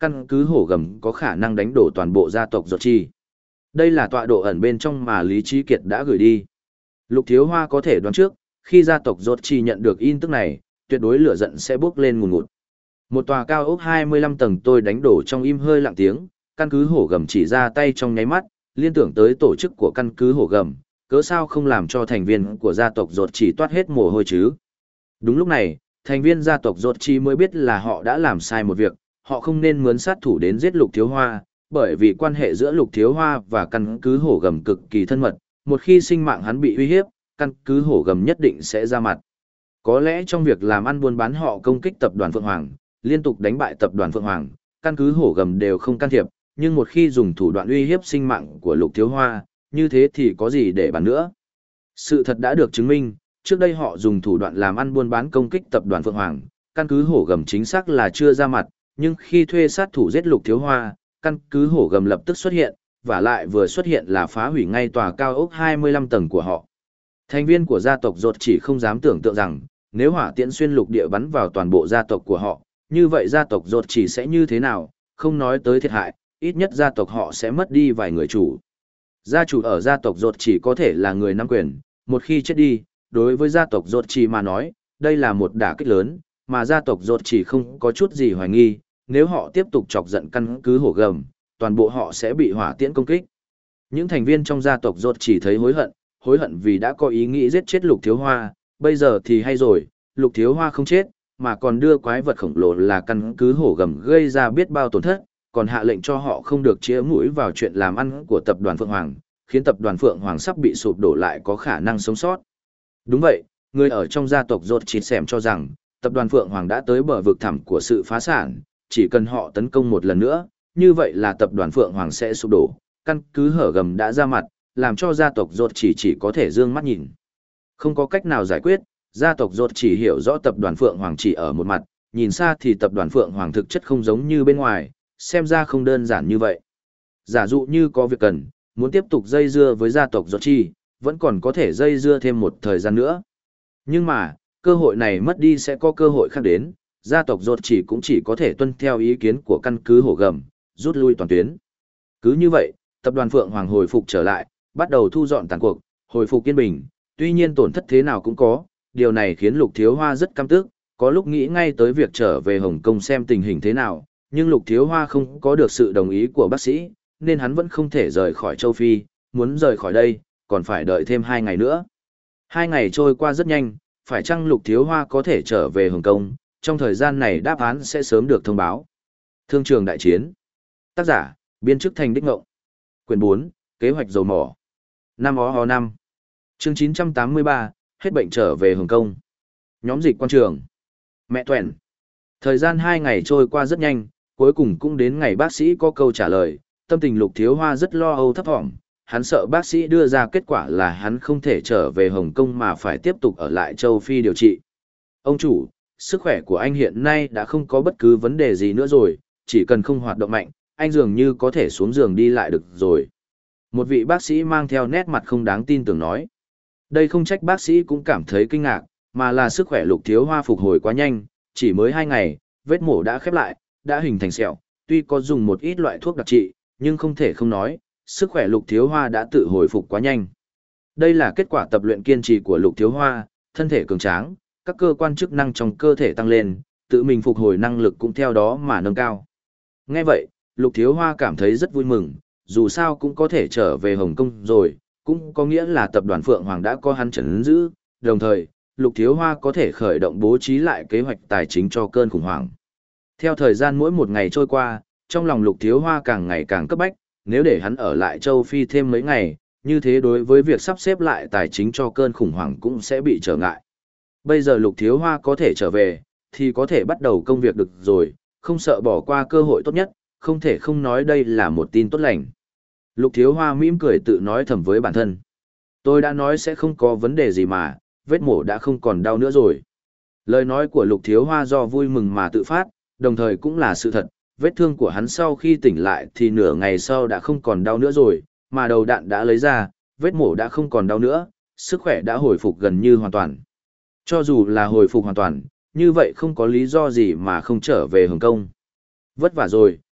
căn cứ hổ gầm có khả năng đánh đổ toàn bộ gia tộc Rốt Chi. Đây là tọa độ ẩn bên trong mà Lý Trí Kiệt đã gửi đi. Lục Thiếu Hoa có thể đoán trước, khi gia tộc Rốt Chi nhận được in tức này, tuyệt đối lửa giận sẽ bốc lên ngùn ngụt. Một tòa cao ốc hai mươi lăm tầng tôi đánh đổ trong im hơi lặng tiếng, căn cứ hổ gầm chỉ ra tay trong nháy mắt, liên tưởng tới tổ chức của căn cứ hổ gầm, cớ sao không làm cho thành viên của gia tộc Rốt Chi toát hết mồ hôi chứ. Đúng lúc này, thành viên gia tộc Rốt Chi mới biết là họ đã làm sai một việc, họ không nên mướn sát thủ đến giết Lục Thiếu Hoa, bởi vì quan hệ giữa Lục Thiếu Hoa và căn cứ hổ gầm cực kỳ thân mật, một khi sinh mạng hắn bị uy hiếp, căn cứ hổ gầm nhất định sẽ ra mặt. Có lẽ trong việc làm ăn buôn bán họ công kích tập đoàn Phượng Hoàng, liên tục đánh bại tập đoàn Phượng Hoàng, căn cứ hổ gầm đều không can thiệp, nhưng một khi dùng thủ đoạn uy hiếp sinh mạng của Lục Thiếu Hoa, như thế thì có gì để bàn nữa. Sự thật đã được chứng minh, trước đây họ dùng thủ đoạn làm ăn buôn bán công kích tập đoàn Phượng Hoàng, căn cứ hổ gầm chính xác là chưa ra mặt, nhưng khi thuê sát thủ giết Lục Thiếu Hoa, căn cứ hổ gầm lập tức xuất hiện, và lại vừa xuất hiện là phá hủy ngay tòa cao ốc hai mươi lăm tầng của họ. Thành viên của gia tộc Rốt chỉ không dám tưởng tượng rằng, nếu hỏa tiễn xuyên lục địa bắn vào toàn bộ gia tộc của họ, như vậy gia tộc Rốt chỉ sẽ như thế nào, không nói tới thiệt hại, ít nhất gia tộc họ sẽ mất đi vài người chủ. Gia chủ ở gia tộc Rốt chỉ có thể là người nắm quyền, một khi chết đi, đối với gia tộc Rốt chỉ mà nói, đây là một đả kích lớn, mà gia tộc Rốt chỉ không có chút gì hoài nghi, nếu họ tiếp tục chọc giận căn cứ hổ gầm, toàn bộ họ sẽ bị hỏa tiễn công kích. Những thành viên trong gia tộc Rốt chỉ thấy hối hận, hối hận vì đã có ý nghĩ giết chết Lục Thiếu Hoa, bây giờ thì hay rồi, Lục Thiếu Hoa không chết, mà còn đưa quái vật khổng lồ là căn cứ hổ gầm gây ra biết bao tổn thất, còn hạ lệnh cho họ không được chĩa mũi vào chuyện làm ăn của tập đoàn Phượng Hoàng, khiến tập đoàn Phượng Hoàng sắp bị sụp đổ lại có khả năng sống sót. Đúng vậy, người ở trong gia tộc Rốt chỉ xem cho rằng, tập đoàn Phượng Hoàng đã tới bờ vực thẳm của sự phá sản, chỉ cần họ tấn công một lần nữa, như vậy là tập đoàn Phượng Hoàng sẽ sụp đổ, căn cứ hở gầm đã ra mặt, làm cho gia tộc Rốt chỉ chỉ có thể dương mắt nhìn. Không có cách nào giải quyết, gia tộc Rốt chỉ hiểu rõ tập đoàn Phượng Hoàng chỉ ở một mặt, nhìn xa thì tập đoàn Phượng Hoàng thực chất không giống như bên ngoài, xem ra không đơn giản như vậy. Giả dụ như có việc cần, muốn tiếp tục dây dưa với gia tộc Rốt chỉ, vẫn còn có thể dây dưa thêm một thời gian nữa. Nhưng mà, cơ hội này mất đi sẽ có cơ hội khác đến, gia tộc Rốt chỉ cũng chỉ có thể tuân theo ý kiến của căn cứ hổ gầm, rút lui toàn tuyến. Cứ như vậy, tập đoàn Phượng Hoàng hồi phục trở lại, bắt đầu thu dọn tàn cuộc, hồi phục yên bình, tuy nhiên tổn thất thế nào cũng có, điều này khiến Lục Thiếu Hoa rất căm tức, có lúc nghĩ ngay tới việc trở về Hồng Kông xem tình hình thế nào, nhưng Lục Thiếu Hoa không có được sự đồng ý của bác sĩ, nên hắn vẫn không thể rời khỏi châu Phi, muốn rời khỏi đây, còn phải đợi thêm hai ngày nữa. Hai ngày trôi qua rất nhanh, phải chăng Lục Thiếu Hoa có thể trở về Hồng Kông, trong thời gian này đáp án sẽ sớm được thông báo. Thương trường đại chiến. Tác giả, biên chức Thành Đích Ngộng. Quyển bốn, kế hoạch dầu mỏ. Năm ó ho năm. Chương chín trăm tám mươi ba, hết bệnh trở về Hồng Kông. Nhóm dịch quan trường. Mẹ Tuẻn. Thời gian hai ngày trôi qua rất nhanh, cuối cùng cũng đến ngày bác sĩ có câu trả lời, tâm tình Lục Thiếu Hoa rất lo âu thấp thỏm, hắn sợ bác sĩ đưa ra kết quả là hắn không thể trở về Hồng Kông mà phải tiếp tục ở lại châu Phi điều trị. Ông chủ, sức khỏe của anh hiện nay đã không có bất cứ vấn đề gì nữa rồi, chỉ cần không hoạt động mạnh, anh dường như có thể xuống giường đi lại được rồi. Một vị bác sĩ mang theo nét mặt không đáng tin tưởng nói. Đây không trách bác sĩ cũng cảm thấy kinh ngạc, mà là sức khỏe Lục Thiếu Hoa phục hồi quá nhanh, chỉ mới hai ngày, vết mổ đã khép lại, đã hình thành sẹo, tuy có dùng một ít loại thuốc đặc trị, nhưng không thể không nói, sức khỏe Lục Thiếu Hoa đã tự hồi phục quá nhanh. Đây là kết quả tập luyện kiên trì của Lục Thiếu Hoa, thân thể cường tráng, các cơ quan chức năng trong cơ thể tăng lên, tự mình phục hồi năng lực cũng theo đó mà nâng cao. Nghe vậy, Lục Thiếu Hoa cảm thấy rất vui mừng, dù sao cũng có thể trở về Hồng Kông rồi, cũng có nghĩa là tập đoàn Phượng Hoàng đã có hắn trấn giữ, đồng thời, Lục Thiếu Hoa có thể khởi động bố trí lại kế hoạch tài chính cho cơn khủng hoảng. Theo thời gian mỗi một ngày trôi qua, trong lòng Lục Thiếu Hoa càng ngày càng cấp bách, nếu để hắn ở lại châu Phi thêm mấy ngày, như thế đối với việc sắp xếp lại tài chính cho cơn khủng hoảng cũng sẽ bị trở ngại. Bây giờ Lục Thiếu Hoa có thể trở về, thì có thể bắt đầu công việc được rồi, không sợ bỏ qua cơ hội tốt nhất, không thể không nói đây là một tin tốt lành. Lục Thiếu Hoa mỉm cười tự nói thầm với bản thân. Tôi đã nói sẽ không có vấn đề gì mà, vết mổ đã không còn đau nữa rồi. Lời nói của Lục Thiếu Hoa do vui mừng mà tự phát, đồng thời cũng là sự thật, vết thương của hắn sau khi tỉnh lại thì nửa ngày sau đã không còn đau nữa rồi, mà đầu đạn đã lấy ra, vết mổ đã không còn đau nữa, sức khỏe đã hồi phục gần như hoàn toàn. Cho dù là hồi phục hoàn toàn, như vậy không có lý do gì mà không trở về Hồng Kông. Vất vả rồi,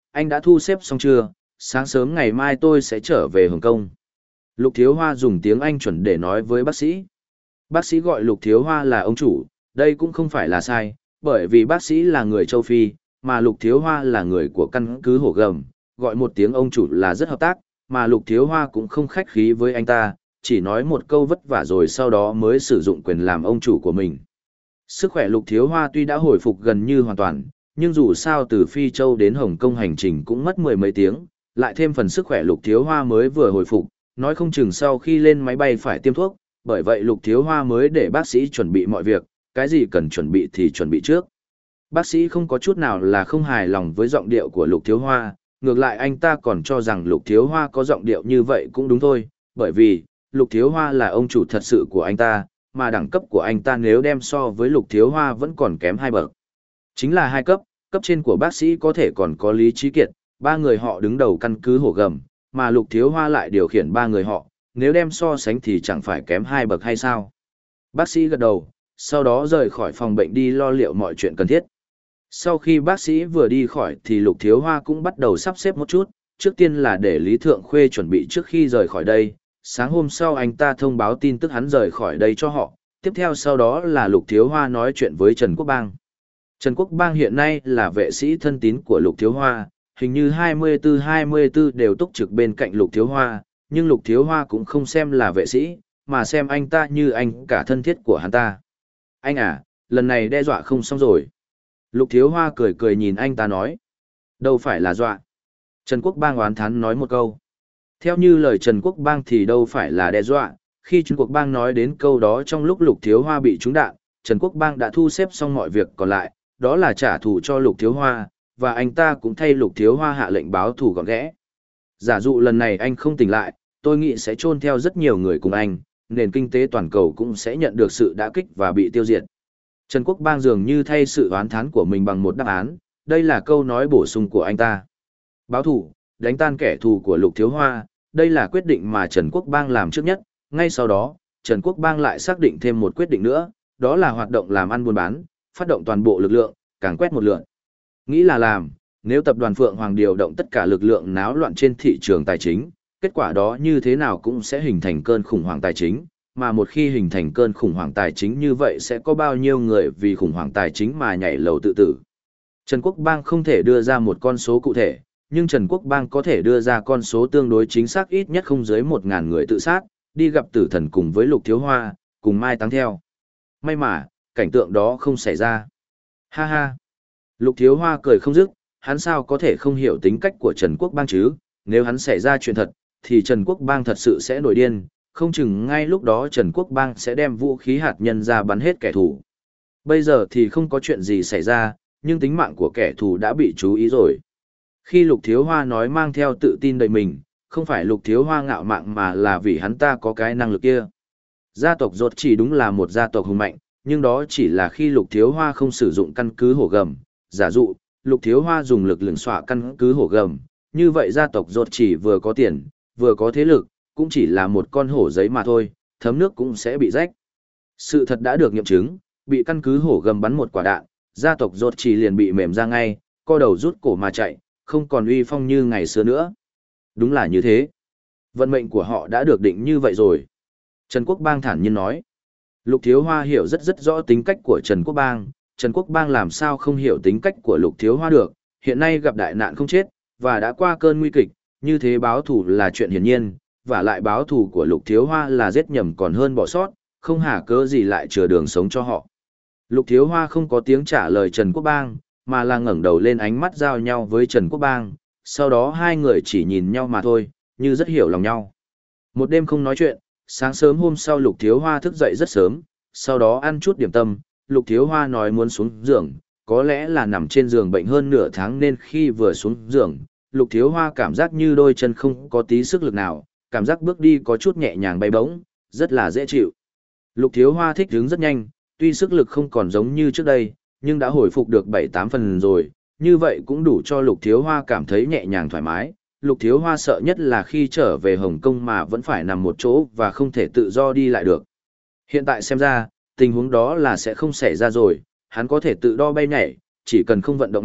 anh đã thu xếp xong chưa? Sáng sớm ngày mai tôi sẽ trở về Hồng Kông. Lục Thiếu Hoa dùng tiếng Anh chuẩn để nói với bác sĩ. Bác sĩ gọi Lục Thiếu Hoa là ông chủ, đây cũng không phải là sai, bởi vì bác sĩ là người châu Phi, mà Lục Thiếu Hoa là người của căn cứ Hổ Gầm, gọi một tiếng ông chủ là rất hợp tác, mà Lục Thiếu Hoa cũng không khách khí với anh ta, chỉ nói một câu vất vả rồi sau đó mới sử dụng quyền làm ông chủ của mình. Sức khỏe Lục Thiếu Hoa tuy đã hồi phục gần như hoàn toàn, nhưng dù sao từ Phi Châu đến Hồng Kông hành trình cũng mất mười mấy tiếng, lại thêm phần sức khỏe Lục Thiếu Hoa mới vừa hồi phục, nói không chừng sau khi lên máy bay phải tiêm thuốc, bởi vậy Lục Thiếu Hoa mới để bác sĩ chuẩn bị mọi việc, cái gì cần chuẩn bị thì chuẩn bị trước. Bác sĩ không có chút nào là không hài lòng với giọng điệu của Lục Thiếu Hoa, ngược lại anh ta còn cho rằng Lục Thiếu Hoa có giọng điệu như vậy cũng đúng thôi, bởi vì, Lục Thiếu Hoa là ông chủ thật sự của anh ta, mà đẳng cấp của anh ta nếu đem so với Lục Thiếu Hoa vẫn còn kém hai bậc. Chính là hai cấp, cấp trên của bác sĩ có thể còn có Lý Trí Kiệt, ba người họ đứng đầu căn cứ Hổ Gầm, mà Lục Thiếu Hoa lại điều khiển ba người họ, nếu đem so sánh thì chẳng phải kém hai bậc hay sao? Bác sĩ gật đầu, sau đó rời khỏi phòng bệnh đi lo liệu mọi chuyện cần thiết. Sau khi bác sĩ vừa đi khỏi thì Lục Thiếu Hoa cũng bắt đầu sắp xếp một chút, trước tiên là để Lý Thượng Khuê chuẩn bị trước khi rời khỏi đây, sáng hôm sau anh ta thông báo tin tức hắn rời khỏi đây cho họ, tiếp theo sau đó là Lục Thiếu Hoa nói chuyện với Trần Quốc Bang. Trần Quốc Bang hiện nay là vệ sĩ thân tín của Lục Thiếu Hoa, hình như hai mươi tư hai mươi tư đều túc trực bên cạnh Lục Thiếu Hoa, nhưng Lục Thiếu Hoa cũng không xem là vệ sĩ, mà xem anh ta như anh cả thân thiết của hắn ta. Anh à, lần này đe dọa không xong rồi. Lục Thiếu Hoa cười cười nhìn anh ta nói. Đâu phải là dọa. Trần Quốc Bang oán thán nói một câu. Theo như lời Trần Quốc Bang thì đâu phải là đe dọa, khi Trần Quốc Bang nói đến câu đó trong lúc Lục Thiếu Hoa bị trúng đạn, Trần Quốc Bang đã thu xếp xong mọi việc còn lại, đó là trả thù cho Lục Thiếu Hoa, và anh ta cũng thay Lục Thiếu Hoa hạ lệnh báo thù gọn ghẽ. Giả dụ lần này anh không tỉnh lại, tôi nghĩ sẽ chôn theo rất nhiều người cùng anh, nền kinh tế toàn cầu cũng sẽ nhận được sự đả kích và bị tiêu diệt. Trần Quốc Bang dường như thay sự oán thán của mình bằng một đáp án, đây là câu nói bổ sung của anh ta. Báo thù, đánh tan kẻ thù của Lục Thiếu Hoa, đây là quyết định mà Trần Quốc Bang làm trước nhất, ngay sau đó, Trần Quốc Bang lại xác định thêm một quyết định nữa, đó là hoạt động làm ăn buôn bán, phát động toàn bộ lực lượng, càng quét một lượt. Nghĩ là làm, nếu tập đoàn Phượng Hoàng điều động tất cả lực lượng náo loạn trên thị trường tài chính, kết quả đó như thế nào cũng sẽ hình thành cơn khủng hoảng tài chính, mà một khi hình thành cơn khủng hoảng tài chính như vậy sẽ có bao nhiêu người vì khủng hoảng tài chính mà nhảy lầu tự tử. Trần Quốc Bang không thể đưa ra một con số cụ thể, nhưng Trần Quốc Bang có thể đưa ra con số tương đối chính xác, ít nhất không dưới một nghìn người tự sát, đi gặp tử thần cùng với Lục Thiếu Hoa, cùng mai táng theo. May mà, cảnh tượng đó không xảy ra. Ha ha. Lục Thiếu Hoa cười không dứt, hắn sao có thể không hiểu tính cách của Trần Quốc Bang chứ, nếu hắn xảy ra chuyện thật, thì Trần Quốc Bang thật sự sẽ nổi điên, không chừng ngay lúc đó Trần Quốc Bang sẽ đem vũ khí hạt nhân ra bắn hết kẻ thù. Bây giờ thì không có chuyện gì xảy ra, nhưng tính mạng của kẻ thù đã bị chú ý rồi. Khi Lục Thiếu Hoa nói mang theo tự tin đầy mình, không phải Lục Thiếu Hoa ngạo mạn mà là vì hắn ta có cái năng lực kia. Gia tộc Rốt chỉ đúng là một gia tộc hùng mạnh, nhưng đó chỉ là khi Lục Thiếu Hoa không sử dụng căn cứ Hổ Gầm. Giả dụ, Lục Thiếu Hoa dùng lực lượng xóa căn cứ Hổ Gầm, như vậy gia tộc Rốt chỉ vừa có tiền, vừa có thế lực, cũng chỉ là một con hổ giấy mà thôi, thấm nước cũng sẽ bị rách. Sự thật đã được nghiệm chứng, bị căn cứ Hổ Gầm bắn một quả đạn, gia tộc Rốt chỉ liền bị mềm ra ngay, co đầu rút cổ mà chạy, không còn uy phong như ngày xưa nữa. Đúng là như thế. Vận mệnh của họ đã được định như vậy rồi. Trần Quốc Bang thản nhiên nói. Lục Thiếu Hoa hiểu rất rất rõ tính cách của Trần Quốc Bang, Trần Quốc Bang làm sao không hiểu tính cách của Lục Thiếu Hoa được, hiện nay gặp đại nạn không chết, và đã qua cơn nguy kịch, như thế báo thù là chuyện hiển nhiên, và lại báo thù của Lục Thiếu Hoa là giết nhầm còn hơn bỏ sót, không hả cớ gì lại chừa đường sống cho họ. Lục Thiếu Hoa không có tiếng trả lời Trần Quốc Bang, mà là ngẩng đầu lên, ánh mắt giao nhau với Trần Quốc Bang, sau đó hai người chỉ nhìn nhau mà thôi, như rất hiểu lòng nhau. Một đêm không nói chuyện, sáng sớm hôm sau Lục Thiếu Hoa thức dậy rất sớm, sau đó ăn chút điểm tâm, Lục Thiếu Hoa nói muốn xuống giường, có lẽ là nằm trên giường bệnh hơn nửa tháng nên khi vừa xuống giường, Lục Thiếu Hoa cảm giác như đôi chân không có tí sức lực nào, cảm giác bước đi có chút nhẹ nhàng bay bổng, rất là dễ chịu. Lục Thiếu Hoa thích đứng rất nhanh, tuy sức lực không còn giống như trước đây, nhưng đã hồi phục được bảy tám phần rồi, như vậy cũng đủ cho Lục Thiếu Hoa cảm thấy nhẹ nhàng thoải mái. Lục Thiếu Hoa sợ nhất là khi trở về Hồng Kông mà vẫn phải nằm một chỗ và không thể tự do đi lại được. Hiện tại xem ra, tình huống đó là sẽ không xảy ra rồi, hắn có thể tự do bay nhảy, chỉ cần không vận động mạnh,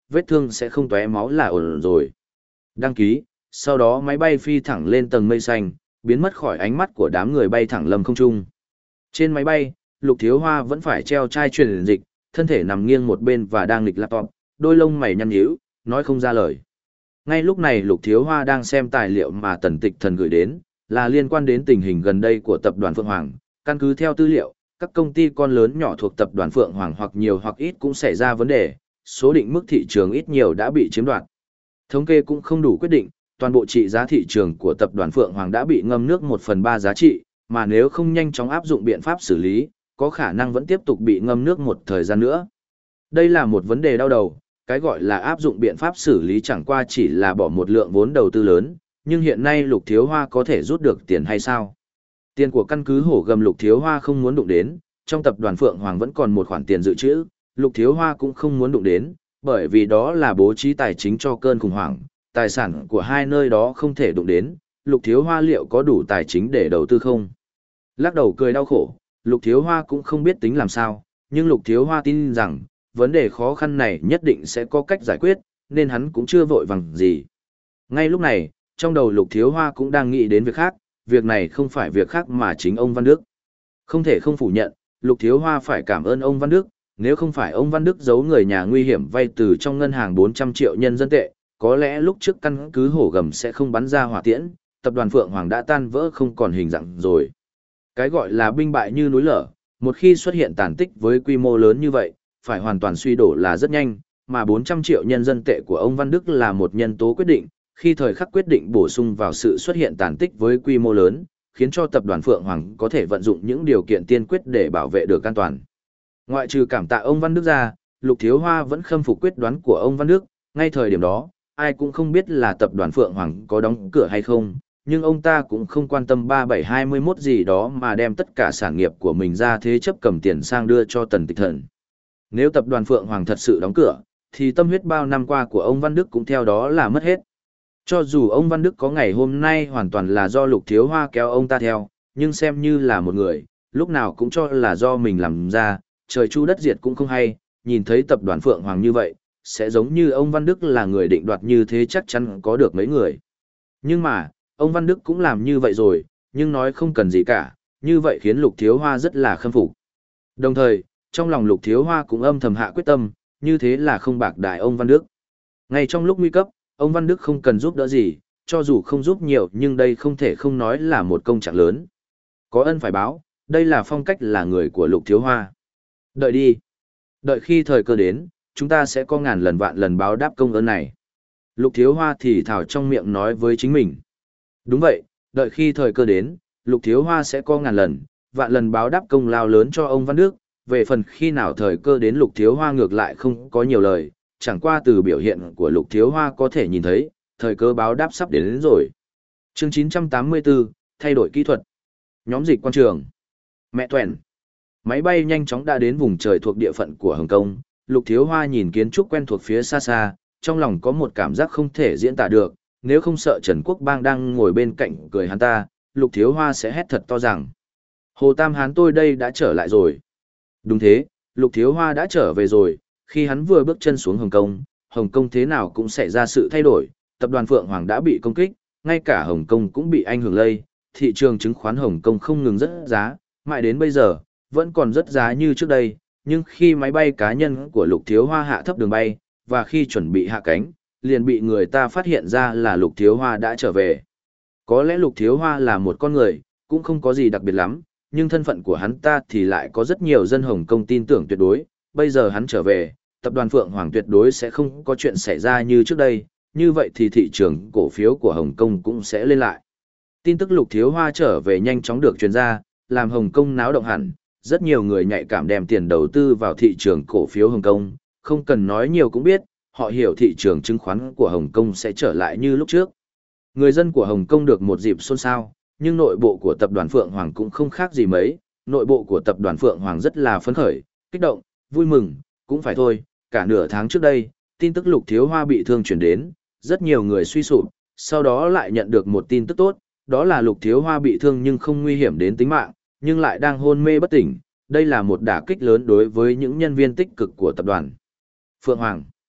vết thương sẽ không tóe máu là ổn rồi. Đăng ký, sau đó máy bay phi thẳng lên tầng mây xanh, biến mất khỏi ánh mắt của đám người bay thẳng lâm không trung. Trên máy bay, Lục Thiếu Hoa vẫn phải treo chai truyền dịch, thân thể nằm nghiêng một bên và đang nghịch laptop, đôi lông mày nhăn nhíu, nói không ra lời. Ngay lúc này Lục Thiếu Hoa đang xem tài liệu mà Tần Tịch Thần gửi đến, là liên quan đến tình hình gần đây của tập đoàn Phượng Hoàng. Căn cứ theo tư liệu, các công ty con lớn nhỏ thuộc tập đoàn Phượng Hoàng hoặc nhiều hoặc ít cũng xảy ra vấn đề, số định mức thị trường ít nhiều đã bị chiếm đoạt. Thống kê cũng không đủ quyết định, toàn bộ trị giá thị trường của tập đoàn Phượng Hoàng đã bị ngâm nước một phần ba giá trị, mà nếu không nhanh chóng áp dụng biện pháp xử lý, có khả năng vẫn tiếp tục bị ngâm nước một thời gian nữa. Đây là một vấn đề đau đầu, cái gọi là áp dụng biện pháp xử lý chẳng qua chỉ là bỏ một lượng vốn đầu tư lớn, nhưng hiện nay Lục Thiếu Hoa có thể rút được tiền hay sao? Tiền của căn cứ hổ gầm Lục Thiếu Hoa không muốn đụng đến, trong tập đoàn Phượng Hoàng vẫn còn một khoản tiền dự trữ, Lục Thiếu Hoa cũng không muốn đụng đến, bởi vì đó là bố trí tài chính cho cơn khủng hoảng, tài sản của hai nơi đó không thể đụng đến, Lục Thiếu Hoa liệu có đủ tài chính để đầu tư không? Lắc đầu cười đau khổ, Lục Thiếu Hoa cũng không biết tính làm sao, nhưng Lục Thiếu Hoa tin rằng, vấn đề khó khăn này nhất định sẽ có cách giải quyết, nên hắn cũng chưa vội vàng gì. Ngay lúc này, trong đầu Lục Thiếu Hoa cũng đang nghĩ đến việc khác, việc này không phải việc khác mà chính ông Văn Đức. Không thể không phủ nhận, Lục Thiếu Hoa phải cảm ơn ông Văn Đức, nếu không phải ông Văn Đức giấu người nhà nguy hiểm vay từ trong ngân hàng bốn trăm triệu nhân dân tệ, có lẽ lúc trước căn cứ hổ gầm sẽ không bắn ra hỏa tiễn, tập đoàn Phượng Hoàng đã tan vỡ không còn hình dạng rồi. Cái gọi là binh bại như núi lở, một khi xuất hiện tàn tích với quy mô lớn như vậy, phải hoàn toàn suy đổ là rất nhanh, mà bốn trăm triệu nhân dân tệ của ông Văn Đức là một nhân tố quyết định, khi thời khắc quyết định bổ sung vào sự xuất hiện tàn tích với quy mô lớn, khiến cho tập đoàn Phượng Hoàng có thể vận dụng những điều kiện tiên quyết để bảo vệ được an toàn. Ngoại trừ cảm tạ ông Văn Đức ra, Lục Thiếu Hoa vẫn khâm phục quyết đoán của ông Văn Đức, ngay thời điểm đó, ai cũng không biết là tập đoàn Phượng Hoàng có đóng cửa hay không, nhưng ông ta cũng không quan tâm ba bảy hai mốt gì đó mà đem tất cả sản nghiệp của mình ra thế chấp cầm tiền sang đưa cho Tần Tịch Thần. Nếu tập đoàn Phượng Hoàng thật sự đóng cửa, thì tâm huyết bao năm qua của ông Văn Đức cũng theo đó là mất hết. Cho dù ông Văn Đức có ngày hôm nay hoàn toàn là do Lục Thiếu Hoa kéo ông ta theo, nhưng xem như là một người, lúc nào cũng cho là do mình làm ra, trời chu đất diệt cũng không hay, nhìn thấy tập đoàn Phượng Hoàng như vậy, sẽ giống như ông Văn Đức là người định đoạt như thế chắc chắn có được mấy người. Nhưng mà, ông Văn Đức cũng làm như vậy rồi, nhưng nói không cần gì cả, như vậy khiến Lục Thiếu Hoa rất là khâm phục. Đồng thời, trong lòng Lục Thiếu Hoa cũng âm thầm hạ quyết tâm, như thế là không bạc đại ông Văn Đức. Ngay trong lúc nguy cấp, ông Văn Đức không cần giúp đỡ gì, cho dù không giúp nhiều nhưng đây không thể không nói là một công trạng lớn. Có ân phải báo, đây là phong cách là người của Lục Thiếu Hoa. Đợi đi. Đợi khi thời cơ đến, chúng ta sẽ có ngàn lần vạn lần báo đáp công ơn này. Lục Thiếu Hoa thì thào trong miệng nói với chính mình. Đúng vậy, đợi khi thời cơ đến, Lục Thiếu Hoa sẽ có ngàn lần, vạn lần báo đáp công lao lớn cho ông Văn Đức. Về phần khi nào thời cơ đến Lục Thiếu Hoa ngược lại không có nhiều lời, chẳng qua từ biểu hiện của Lục Thiếu Hoa có thể nhìn thấy, thời cơ báo đáp sắp đến, đến rồi. Chương chín trăm tám mươi tư, thay đổi kỹ thuật. Nhóm dịch quan trường. Mẹ Tuẻn. Máy bay nhanh chóng đã đến vùng trời thuộc địa phận của Hồng Kông, Lục Thiếu Hoa nhìn kiến trúc quen thuộc phía xa xa, trong lòng có một cảm giác không thể diễn tả được, nếu không sợ Trần Quốc Bang đang ngồi bên cạnh cười hắn ta, Lục Thiếu Hoa sẽ hét thật to rằng: Hồ Tam Hán tôi đây đã trở lại rồi. Đúng thế, Lục Thiếu Hoa đã trở về rồi, khi hắn vừa bước chân xuống Hồng Kông, Hồng Kông thế nào cũng xảy ra sự thay đổi, tập đoàn Phượng Hoàng đã bị công kích, ngay cả Hồng Kông cũng bị ảnh hưởng lây, thị trường chứng khoán Hồng Kông không ngừng rất giá, mãi đến bây giờ, vẫn còn rất giá như trước đây, nhưng khi máy bay cá nhân của Lục Thiếu Hoa hạ thấp đường bay, và khi chuẩn bị hạ cánh, liền bị người ta phát hiện ra là Lục Thiếu Hoa đã trở về. Có lẽ Lục Thiếu Hoa là một con người, cũng không có gì đặc biệt lắm, nhưng thân phận của hắn ta thì lại có rất nhiều dân Hồng Kông tin tưởng tuyệt đối, bây giờ hắn trở về, tập đoàn Phượng Hoàng tuyệt đối sẽ không có chuyện xảy ra như trước đây, như vậy thì thị trường cổ phiếu của Hồng Kông cũng sẽ lên lại. Tin tức Lục Thiếu Hoa trở về nhanh chóng được truyền ra, làm Hồng Kông náo động hẳn, rất nhiều người nhạy cảm đem tiền đầu tư vào thị trường cổ phiếu Hồng Kông, không cần nói nhiều cũng biết, họ hiểu thị trường chứng khoán của Hồng Kông sẽ trở lại như lúc trước. Người dân của Hồng Kông được một dịp xôn xao, nhưng nội bộ của tập đoàn Phượng Hoàng cũng không khác gì mấy, nội bộ của tập đoàn Phượng Hoàng rất là phấn khởi, kích động, vui mừng, cũng phải thôi, cả nửa tháng trước đây, tin tức Lục Thiếu Hoa bị thương chuyển đến, rất nhiều người suy sụp, sau đó lại nhận được một tin tức tốt, đó là Lục Thiếu Hoa bị thương nhưng không nguy hiểm đến tính mạng, nhưng lại đang hôn mê bất tỉnh, đây là một đả kích lớn đối với những nhân viên tích cực của tập đoàn Phượng Hoàng.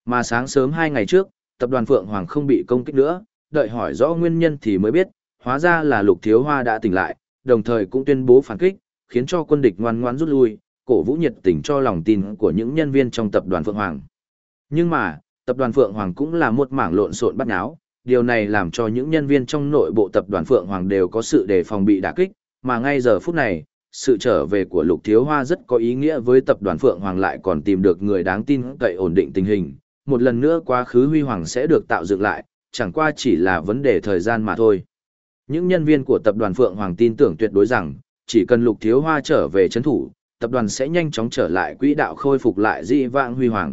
Mà sáng sớm hai ngày trước, tập đoàn Phượng Hoàng không bị công kích nữa, đợi hỏi rõ nguyên nhân thì mới biết, hóa ra là Lục Thiếu Hoa đã tỉnh lại, đồng thời cũng tuyên bố phản kích, khiến cho quân địch ngoan ngoãn rút lui, cổ vũ nhiệt tình cho lòng tin của những nhân viên trong tập đoàn Phượng Hoàng. Nhưng mà, tập đoàn Phượng Hoàng cũng là một mảng lộn xộn bát nháo, điều này làm cho những nhân viên trong nội bộ tập đoàn Phượng Hoàng đều có sự đề phòng bị đả kích, mà ngay giờ phút này, sự trở về của Lục Thiếu Hoa rất có ý nghĩa với tập đoàn Phượng Hoàng lại còn tìm được người đáng tin cậy ổn định tình hình, một lần nữa quá khứ huy hoàng sẽ được tạo dựng lại, chẳng qua chỉ là vấn đề thời gian mà thôi. Những nhân viên của tập đoàn Phượng Hoàng tin tưởng tuyệt đối rằng, chỉ cần Lục Thiếu Hoa trở về trấn thủ, tập đoàn sẽ nhanh chóng trở lại quỹ đạo khôi phục lại dị vãng huy hoàng.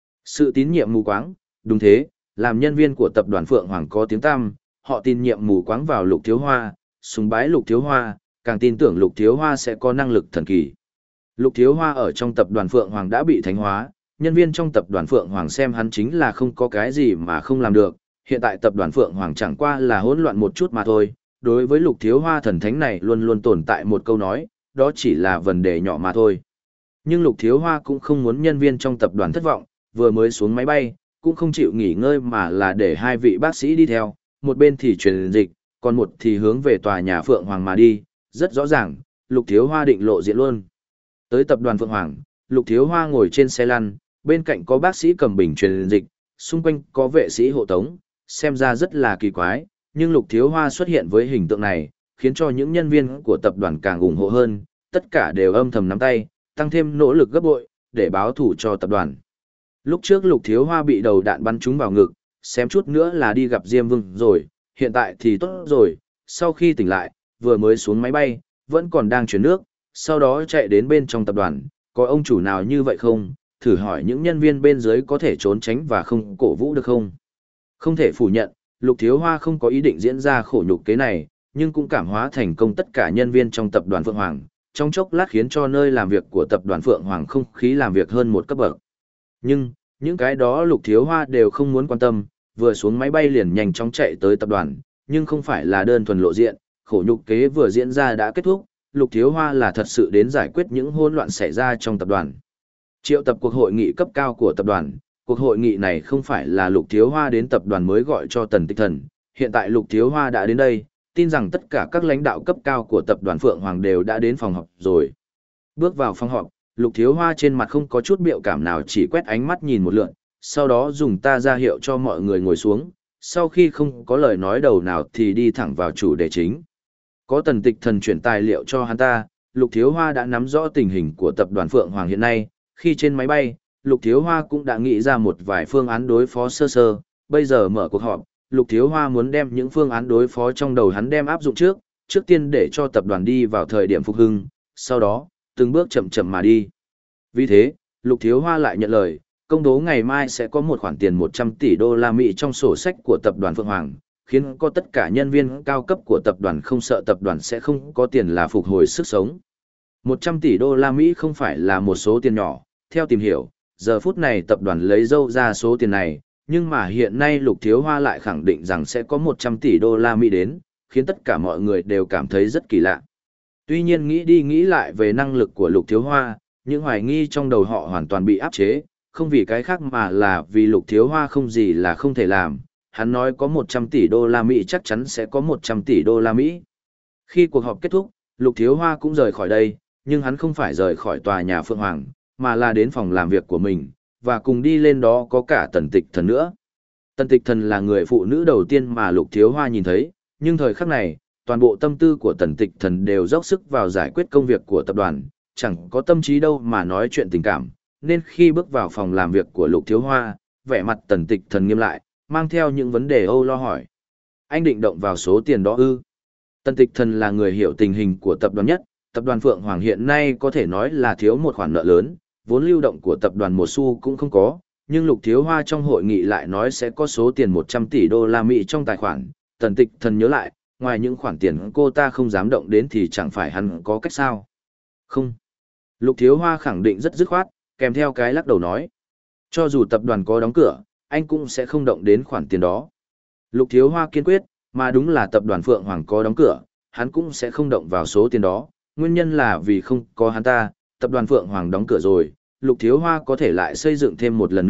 Sự tín nhiệm mù quáng, đúng thế, làm nhân viên của tập đoàn Phượng Hoàng có tiếng tăm, họ tin nhiệm mù quáng vào Lục Thiếu Hoa, sùng bái Lục Thiếu Hoa, càng tin tưởng Lục Thiếu Hoa sẽ có năng lực thần kỳ. Lục Thiếu Hoa ở trong tập đoàn Phượng Hoàng đã bị thánh hóa, nhân viên trong tập đoàn Phượng Hoàng xem hắn chính là không có cái gì mà không làm được, hiện tại tập đoàn Phượng Hoàng chẳng qua là hỗn loạn một chút mà thôi, đối với Lục Thiếu Hoa thần thánh này luôn luôn tồn tại một câu nói, đó chỉ là vấn đề nhỏ mà thôi. Nhưng Lục Thiếu Hoa cũng không muốn nhân viên trong tập đoàn thất vọng, vừa mới xuống máy bay, cũng không chịu nghỉ ngơi mà là để hai vị bác sĩ đi theo, một bên thì truyền dịch, còn một thì hướng về tòa nhà Phượng Hoàng mà đi, rất rõ ràng, Lục Thiếu Hoa định lộ diện luôn. Tới tập đoàn Phượng Hoàng, Lục Thiếu Hoa ngồi trên xe lăn, bên cạnh có bác sĩ cầm bình truyền dịch, xung quanh có vệ sĩ hộ tống, xem ra rất là kỳ quái, nhưng Lục Thiếu Hoa xuất hiện với hình tượng này, khiến cho những nhân viên của tập đoàn càng ủng hộ hơn, tất cả đều âm thầm nắm tay, tăng thêm nỗ lực gấp bội, để báo thủ cho tập đoàn. Lúc trước Lục Thiếu Hoa bị đầu đạn bắn trúng vào ngực, xém chút nữa là đi gặp Diêm Vương rồi, hiện tại thì tốt rồi, sau khi tỉnh lại, vừa mới xuống máy bay, vẫn còn đang chuyển nước, sau đó chạy đến bên trong tập đoàn, có ông chủ nào như vậy không, thử hỏi những nhân viên bên dưới có thể trốn tránh và không cổ vũ được không? Không thể phủ nhận, Lục Thiếu Hoa không có ý định diễn ra khổ nhục kế này, nhưng cũng cảm hóa thành công tất cả nhân viên trong tập đoàn Phượng Hoàng, trong chốc lát khiến cho nơi làm việc của tập đoàn Phượng Hoàng không khí làm việc hơn một cấp bậc. Nhưng, những cái đó Lục Thiếu Hoa đều không muốn quan tâm, vừa xuống máy bay liền nhanh chóng chạy tới tập đoàn, nhưng không phải là đơn thuần lộ diện, khổ nhục kế vừa diễn ra đã kết thúc, Lục Thiếu Hoa là thật sự đến giải quyết những hỗn loạn xảy ra trong tập đoàn. Triệu tập cuộc hội nghị cấp cao của tập đoàn, cuộc hội nghị này không phải là Lục Thiếu Hoa đến tập đoàn mới gọi cho Tần Tịch Thần, hiện tại Lục Thiếu Hoa đã đến đây, tin rằng tất cả các lãnh đạo cấp cao của tập đoàn Phượng Hoàng đều đã đến phòng họp rồi. Bước vào phòng họp, Lục Thiếu Hoa trên mặt không có chút biểu cảm nào, chỉ quét ánh mắt nhìn một lượt, sau đó dùng ta ra hiệu cho mọi người ngồi xuống, sau khi không có lời nói đầu nào thì đi thẳng vào chủ đề chính. Có Tần Tịch Thần chuyển tài liệu cho hắn ta, Lục Thiếu Hoa đã nắm rõ tình hình của tập đoàn Phượng Hoàng hiện nay, khi trên máy bay, Lục Thiếu Hoa cũng đã nghĩ ra một vài phương án đối phó sơ sơ, bây giờ mở cuộc họp, Lục Thiếu Hoa muốn đem những phương án đối phó trong đầu hắn đem áp dụng trước, trước tiên để cho tập đoàn đi vào thời điểm phục hưng, sau đó, từng bước chậm chậm mà đi. Vì thế, Lục Thiếu Hoa lại nhận lời, công bố ngày mai sẽ có một khoản tiền một trăm tỷ đô la Mỹ trong sổ sách của tập đoàn Phượng Hoàng, khiến có tất cả nhân viên cao cấp của tập đoàn không sợ tập đoàn sẽ không có tiền là phục hồi sức sống. một trăm tỷ đô la Mỹ không phải là một số tiền nhỏ, theo tìm hiểu, giờ phút này tập đoàn lấy dâu ra số tiền này, nhưng mà hiện nay Lục Thiếu Hoa lại khẳng định rằng sẽ có một trăm tỷ đô la Mỹ đến, khiến tất cả mọi người đều cảm thấy rất kỳ lạ. Tuy nhiên nghĩ đi nghĩ lại về năng lực của Lục Thiếu Hoa, những hoài nghi trong đầu họ hoàn toàn bị áp chế, không vì cái khác mà là vì Lục Thiếu Hoa không gì là không thể làm. Hắn nói có một trăm tỷ đô la Mỹ chắc chắn sẽ có một trăm tỷ đô la Mỹ. Khi cuộc họp kết thúc, Lục Thiếu Hoa cũng rời khỏi đây, nhưng hắn không phải rời khỏi tòa nhà Phượng Hoàng, mà là đến phòng làm việc của mình, và cùng đi lên đó có cả Tần Tịch Thần nữa. Tần Tịch Thần là người phụ nữ đầu tiên mà Lục Thiếu Hoa nhìn thấy, nhưng thời khắc này, toàn bộ tâm tư của Tần Tịch Thần đều dốc sức vào giải quyết công việc của tập đoàn, chẳng có tâm trí đâu mà nói chuyện tình cảm, nên khi bước vào phòng làm việc của Lục Thiếu Hoa, vẻ mặt Tần Tịch Thần nghiêm lại, mang theo những vấn đề âu lo hỏi. Anh định động vào số tiền đó ư? Tần Tịch Thần là người hiểu tình hình của tập đoàn nhất, tập đoàn Phượng Hoàng hiện nay có thể nói là thiếu một khoản nợ lớn, vốn lưu động của tập đoàn một xu cũng không có, nhưng Lục Thiếu Hoa trong hội nghị lại nói sẽ có số tiền một trăm tỷ đô la Mỹ trong tài khoản. Tần Tịch Thần nhớ lại, ngoài những khoản tiền cô ta không dám động đến thì chẳng phải hắn có cách sao? Không. Lục Thiếu Hoa khẳng định rất dứt khoát, kèm theo cái lắc đầu nói. Cho dù tập đoàn có đóng cửa, anh cũng sẽ không động đến khoản tiền đó. Lục Thiếu Hoa kiên quyết, mà đúng là tập đoàn Phượng Hoàng có đóng cửa, hắn cũng sẽ không động vào số tiền đó, nguyên nhân là vì không có hắn ta, tập đoàn Phượng Hoàng đóng cửa rồi, Lục Thiếu Hoa có thể lại xây dựng thêm một lần nữa,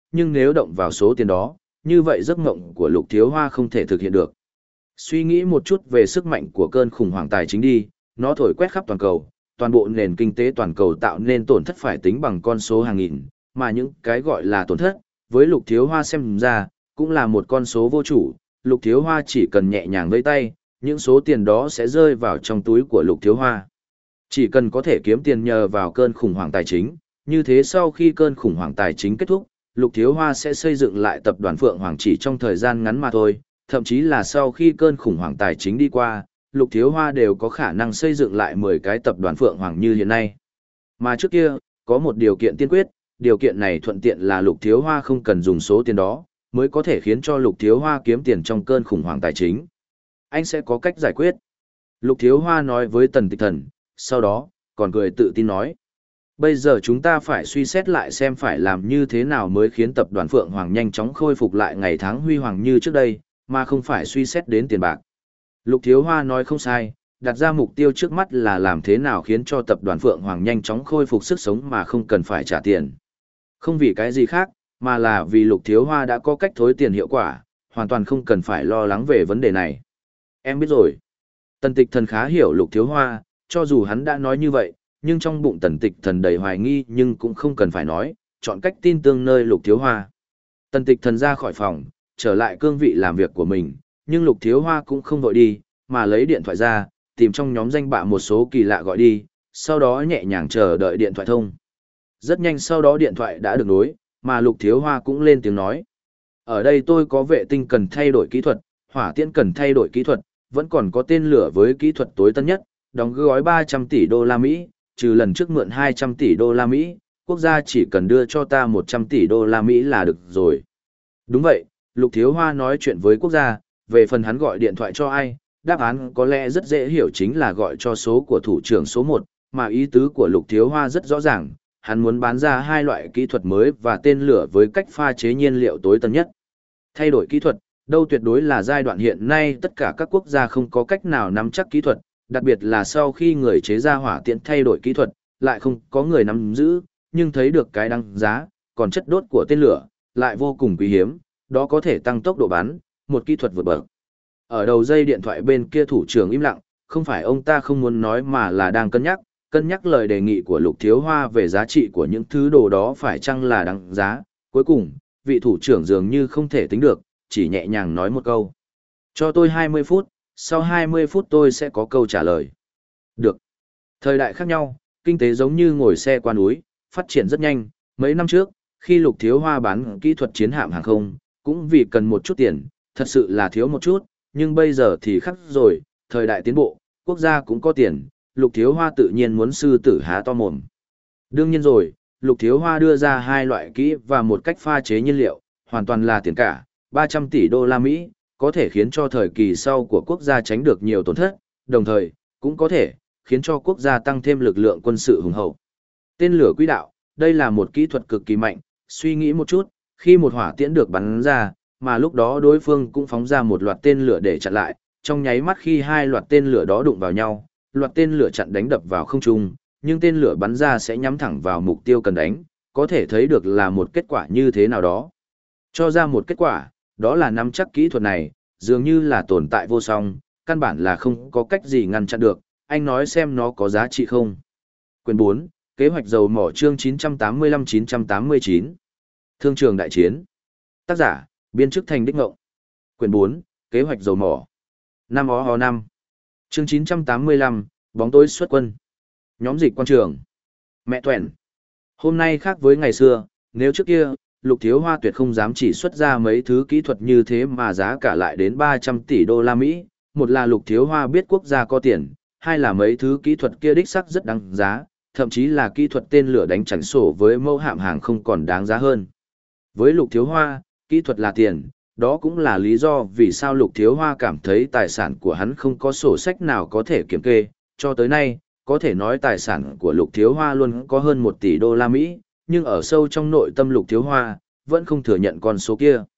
nhưng nếu động vào số tiền đó, như vậy giấc mộng của Lục Thiếu Hoa không thể thực hiện được. Suy nghĩ một chút về sức mạnh của cơn khủng hoảng tài chính đi, nó thổi quét khắp toàn cầu, toàn bộ nền kinh tế toàn cầu tạo nên tổn thất phải tính bằng con số hàng nghìn, mà những cái gọi là tổn thất, với Lục Thiếu Hoa xem ra, cũng là một con số vô chủ. Lục Thiếu Hoa chỉ cần nhẹ nhàng vẫy tay, những số tiền đó sẽ rơi vào trong túi của Lục Thiếu Hoa. Chỉ cần có thể kiếm tiền nhờ vào cơn khủng hoảng tài chính, như thế sau khi cơn khủng hoảng tài chính kết thúc, Lục Thiếu Hoa sẽ xây dựng lại tập đoàn Phượng Hoàng chỉ trong thời gian ngắn mà thôi, thậm chí là sau khi cơn khủng hoảng tài chính đi qua, Lục Thiếu Hoa đều có khả năng xây dựng lại mười cái tập đoàn Phượng Hoàng như hiện nay. Mà trước kia, có một điều kiện tiên quyết, điều kiện này thuận tiện là Lục Thiếu Hoa không cần dùng số tiền đó, mới có thể khiến cho Lục Thiếu Hoa kiếm tiền trong cơn khủng hoảng tài chính. Anh sẽ có cách giải quyết. Lục Thiếu Hoa nói với Tần Tịch Thần, sau đó, còn cười tự tin nói. Bây giờ chúng ta phải suy xét lại xem phải làm như thế nào mới khiến tập đoàn Phượng Hoàng nhanh chóng khôi phục lại ngày tháng huy hoàng như trước đây, mà không phải suy xét đến tiền bạc. Lục Thiếu Hoa nói không sai, đặt ra mục tiêu trước mắt là làm thế nào khiến cho tập đoàn Phượng Hoàng nhanh chóng khôi phục sức sống mà không cần phải trả tiền. Không vì cái gì khác, mà là vì Lục Thiếu Hoa đã có cách thối tiền hiệu quả, hoàn toàn không cần phải lo lắng về vấn đề này. Em biết rồi. Tần Tịch Thần khá hiểu Lục Thiếu Hoa, cho dù hắn đã nói như vậy, nhưng trong bụng Tần Tịch Thần đầy hoài nghi nhưng cũng không cần phải nói, chọn cách tin tương nơi Lục Thiếu Hoa. Tần Tịch Thần ra khỏi phòng, trở lại cương vị làm việc của mình, nhưng Lục Thiếu Hoa cũng không vội đi, mà lấy điện thoại ra, tìm trong nhóm danh bạ một số kỳ lạ gọi đi, sau đó nhẹ nhàng chờ đợi điện thoại thông. Rất nhanh sau đó điện thoại đã được nối, mà Lục Thiếu Hoa cũng lên tiếng nói. Ở đây tôi có vệ tinh cần thay đổi kỹ thuật, hỏa tiễn cần thay đổi kỹ thuật, vẫn còn có tên lửa với kỹ thuật tối tân nhất, đóng gói ba trăm tỷ đô la Mỹ, trừ lần trước mượn hai trăm tỷ đô la Mỹ, quốc gia chỉ cần đưa cho ta một trăm tỷ đô la Mỹ là được rồi. Đúng vậy, Lục Thiếu Hoa nói chuyện với quốc gia, về phần hắn gọi điện thoại cho ai, đáp án có lẽ rất dễ hiểu chính là gọi cho số của thủ trưởng số một, mà ý tứ của Lục Thiếu Hoa rất rõ ràng, hắn muốn bán ra hai loại kỹ thuật mới và tên lửa với cách pha chế nhiên liệu tối tân nhất. Thay đổi kỹ thuật, đâu tuyệt đối là giai đoạn hiện nay tất cả các quốc gia không có cách nào nắm chắc kỹ thuật, đặc biệt là sau khi người chế ra hỏa tiễn thay đổi kỹ thuật, lại không có người nắm giữ, nhưng thấy được cái đăng giá, còn chất đốt của tên lửa, lại vô cùng quý hiếm, đó có thể tăng tốc độ bắn, một kỹ thuật vượt bậc. Ở đầu dây điện thoại bên kia thủ trưởng im lặng, không phải ông ta không muốn nói mà là đang cân nhắc, cân nhắc lời đề nghị của Lục Thiếu Hoa về giá trị của những thứ đồ đó phải chăng là đáng giá. Cuối cùng, vị thủ trưởng dường như không thể tính được, chỉ nhẹ nhàng nói một câu. Cho tôi hai mươi phút, sau hai mươi phút tôi sẽ có câu trả lời. Được. Thời đại khác nhau, kinh tế giống như ngồi xe qua núi, phát triển rất nhanh. Mấy năm trước, khi Lục Thiếu Hoa bán kỹ thuật chiến hạm hàng không, cũng vì cần một chút tiền, thật sự là thiếu một chút, nhưng bây giờ thì khác rồi, thời đại tiến bộ, quốc gia cũng có tiền, Lục Thiếu Hoa tự nhiên muốn sư tử há to mồm. Đương nhiên rồi, Lục Thiếu Hoa đưa ra hai loại kỹ và một cách pha chế nhiên liệu, hoàn toàn là tiền cả, ba trăm tỷ đô la Mỹ, có thể khiến cho thời kỳ sau của quốc gia tránh được nhiều tổn thất, đồng thời, cũng có thể khiến cho quốc gia tăng thêm lực lượng quân sự hùng hậu. Tên lửa quỹ đạo, đây là một kỹ thuật cực kỳ mạnh, suy nghĩ một chút, khi một hỏa tiễn được bắn ra, mà lúc đó đối phương cũng phóng ra một loạt tên lửa để chặn lại, trong nháy mắt khi hai loạt tên lửa đó đụng vào nhau, loạt tên lửa chặn đánh đập vào không trung, nhưng tên lửa bắn ra sẽ nhắm thẳng vào mục tiêu cần đánh, có thể thấy được là một kết quả như thế nào đó. Cho ra một kết quả, đó là nắm chắc kỹ thuật này, dường như là tồn tại vô song, căn bản là không có cách gì ngăn chặn được, anh nói xem nó có giá trị không. Quyền bốn, Kế hoạch dầu mỏ chương chín trăm tám mươi lăm chín trăm tám mươi chín. Thương trường đại chiến. Tác giả, biên chức thành đích ngộng. Quyền bốn, Kế hoạch dầu mỏ. Năm ó ho năm. Chương chín trăm tám mươi lăm, bóng tối xuất quân. Nhóm dịch quan trường. Mẹ tuẻn. Hôm nay khác với ngày xưa, nếu trước kia, Lục Thiếu Hoa tuyệt không dám chỉ xuất ra mấy thứ kỹ thuật như thế mà giá cả lại đến ba trăm tỷ đô la Mỹ. Một là Lục Thiếu Hoa biết quốc gia có tiền, hai là mấy thứ kỹ thuật kia đích sắc rất đáng giá, thậm chí là kỹ thuật tên lửa đánh chắn sổ với mẫu hạm hàng không còn đáng giá hơn. Với Lục Thiếu Hoa, kỹ thuật là tiền, đó cũng là lý do vì sao Lục Thiếu Hoa cảm thấy tài sản của hắn không có sổ sách nào có thể kiểm kê, cho tới nay, có thể nói tài sản của Lục Thiếu Hoa luôn có hơn một tỷ đô la Mỹ, nhưng ở sâu trong nội tâm Lục Thiếu Hoa, vẫn không thừa nhận con số kia.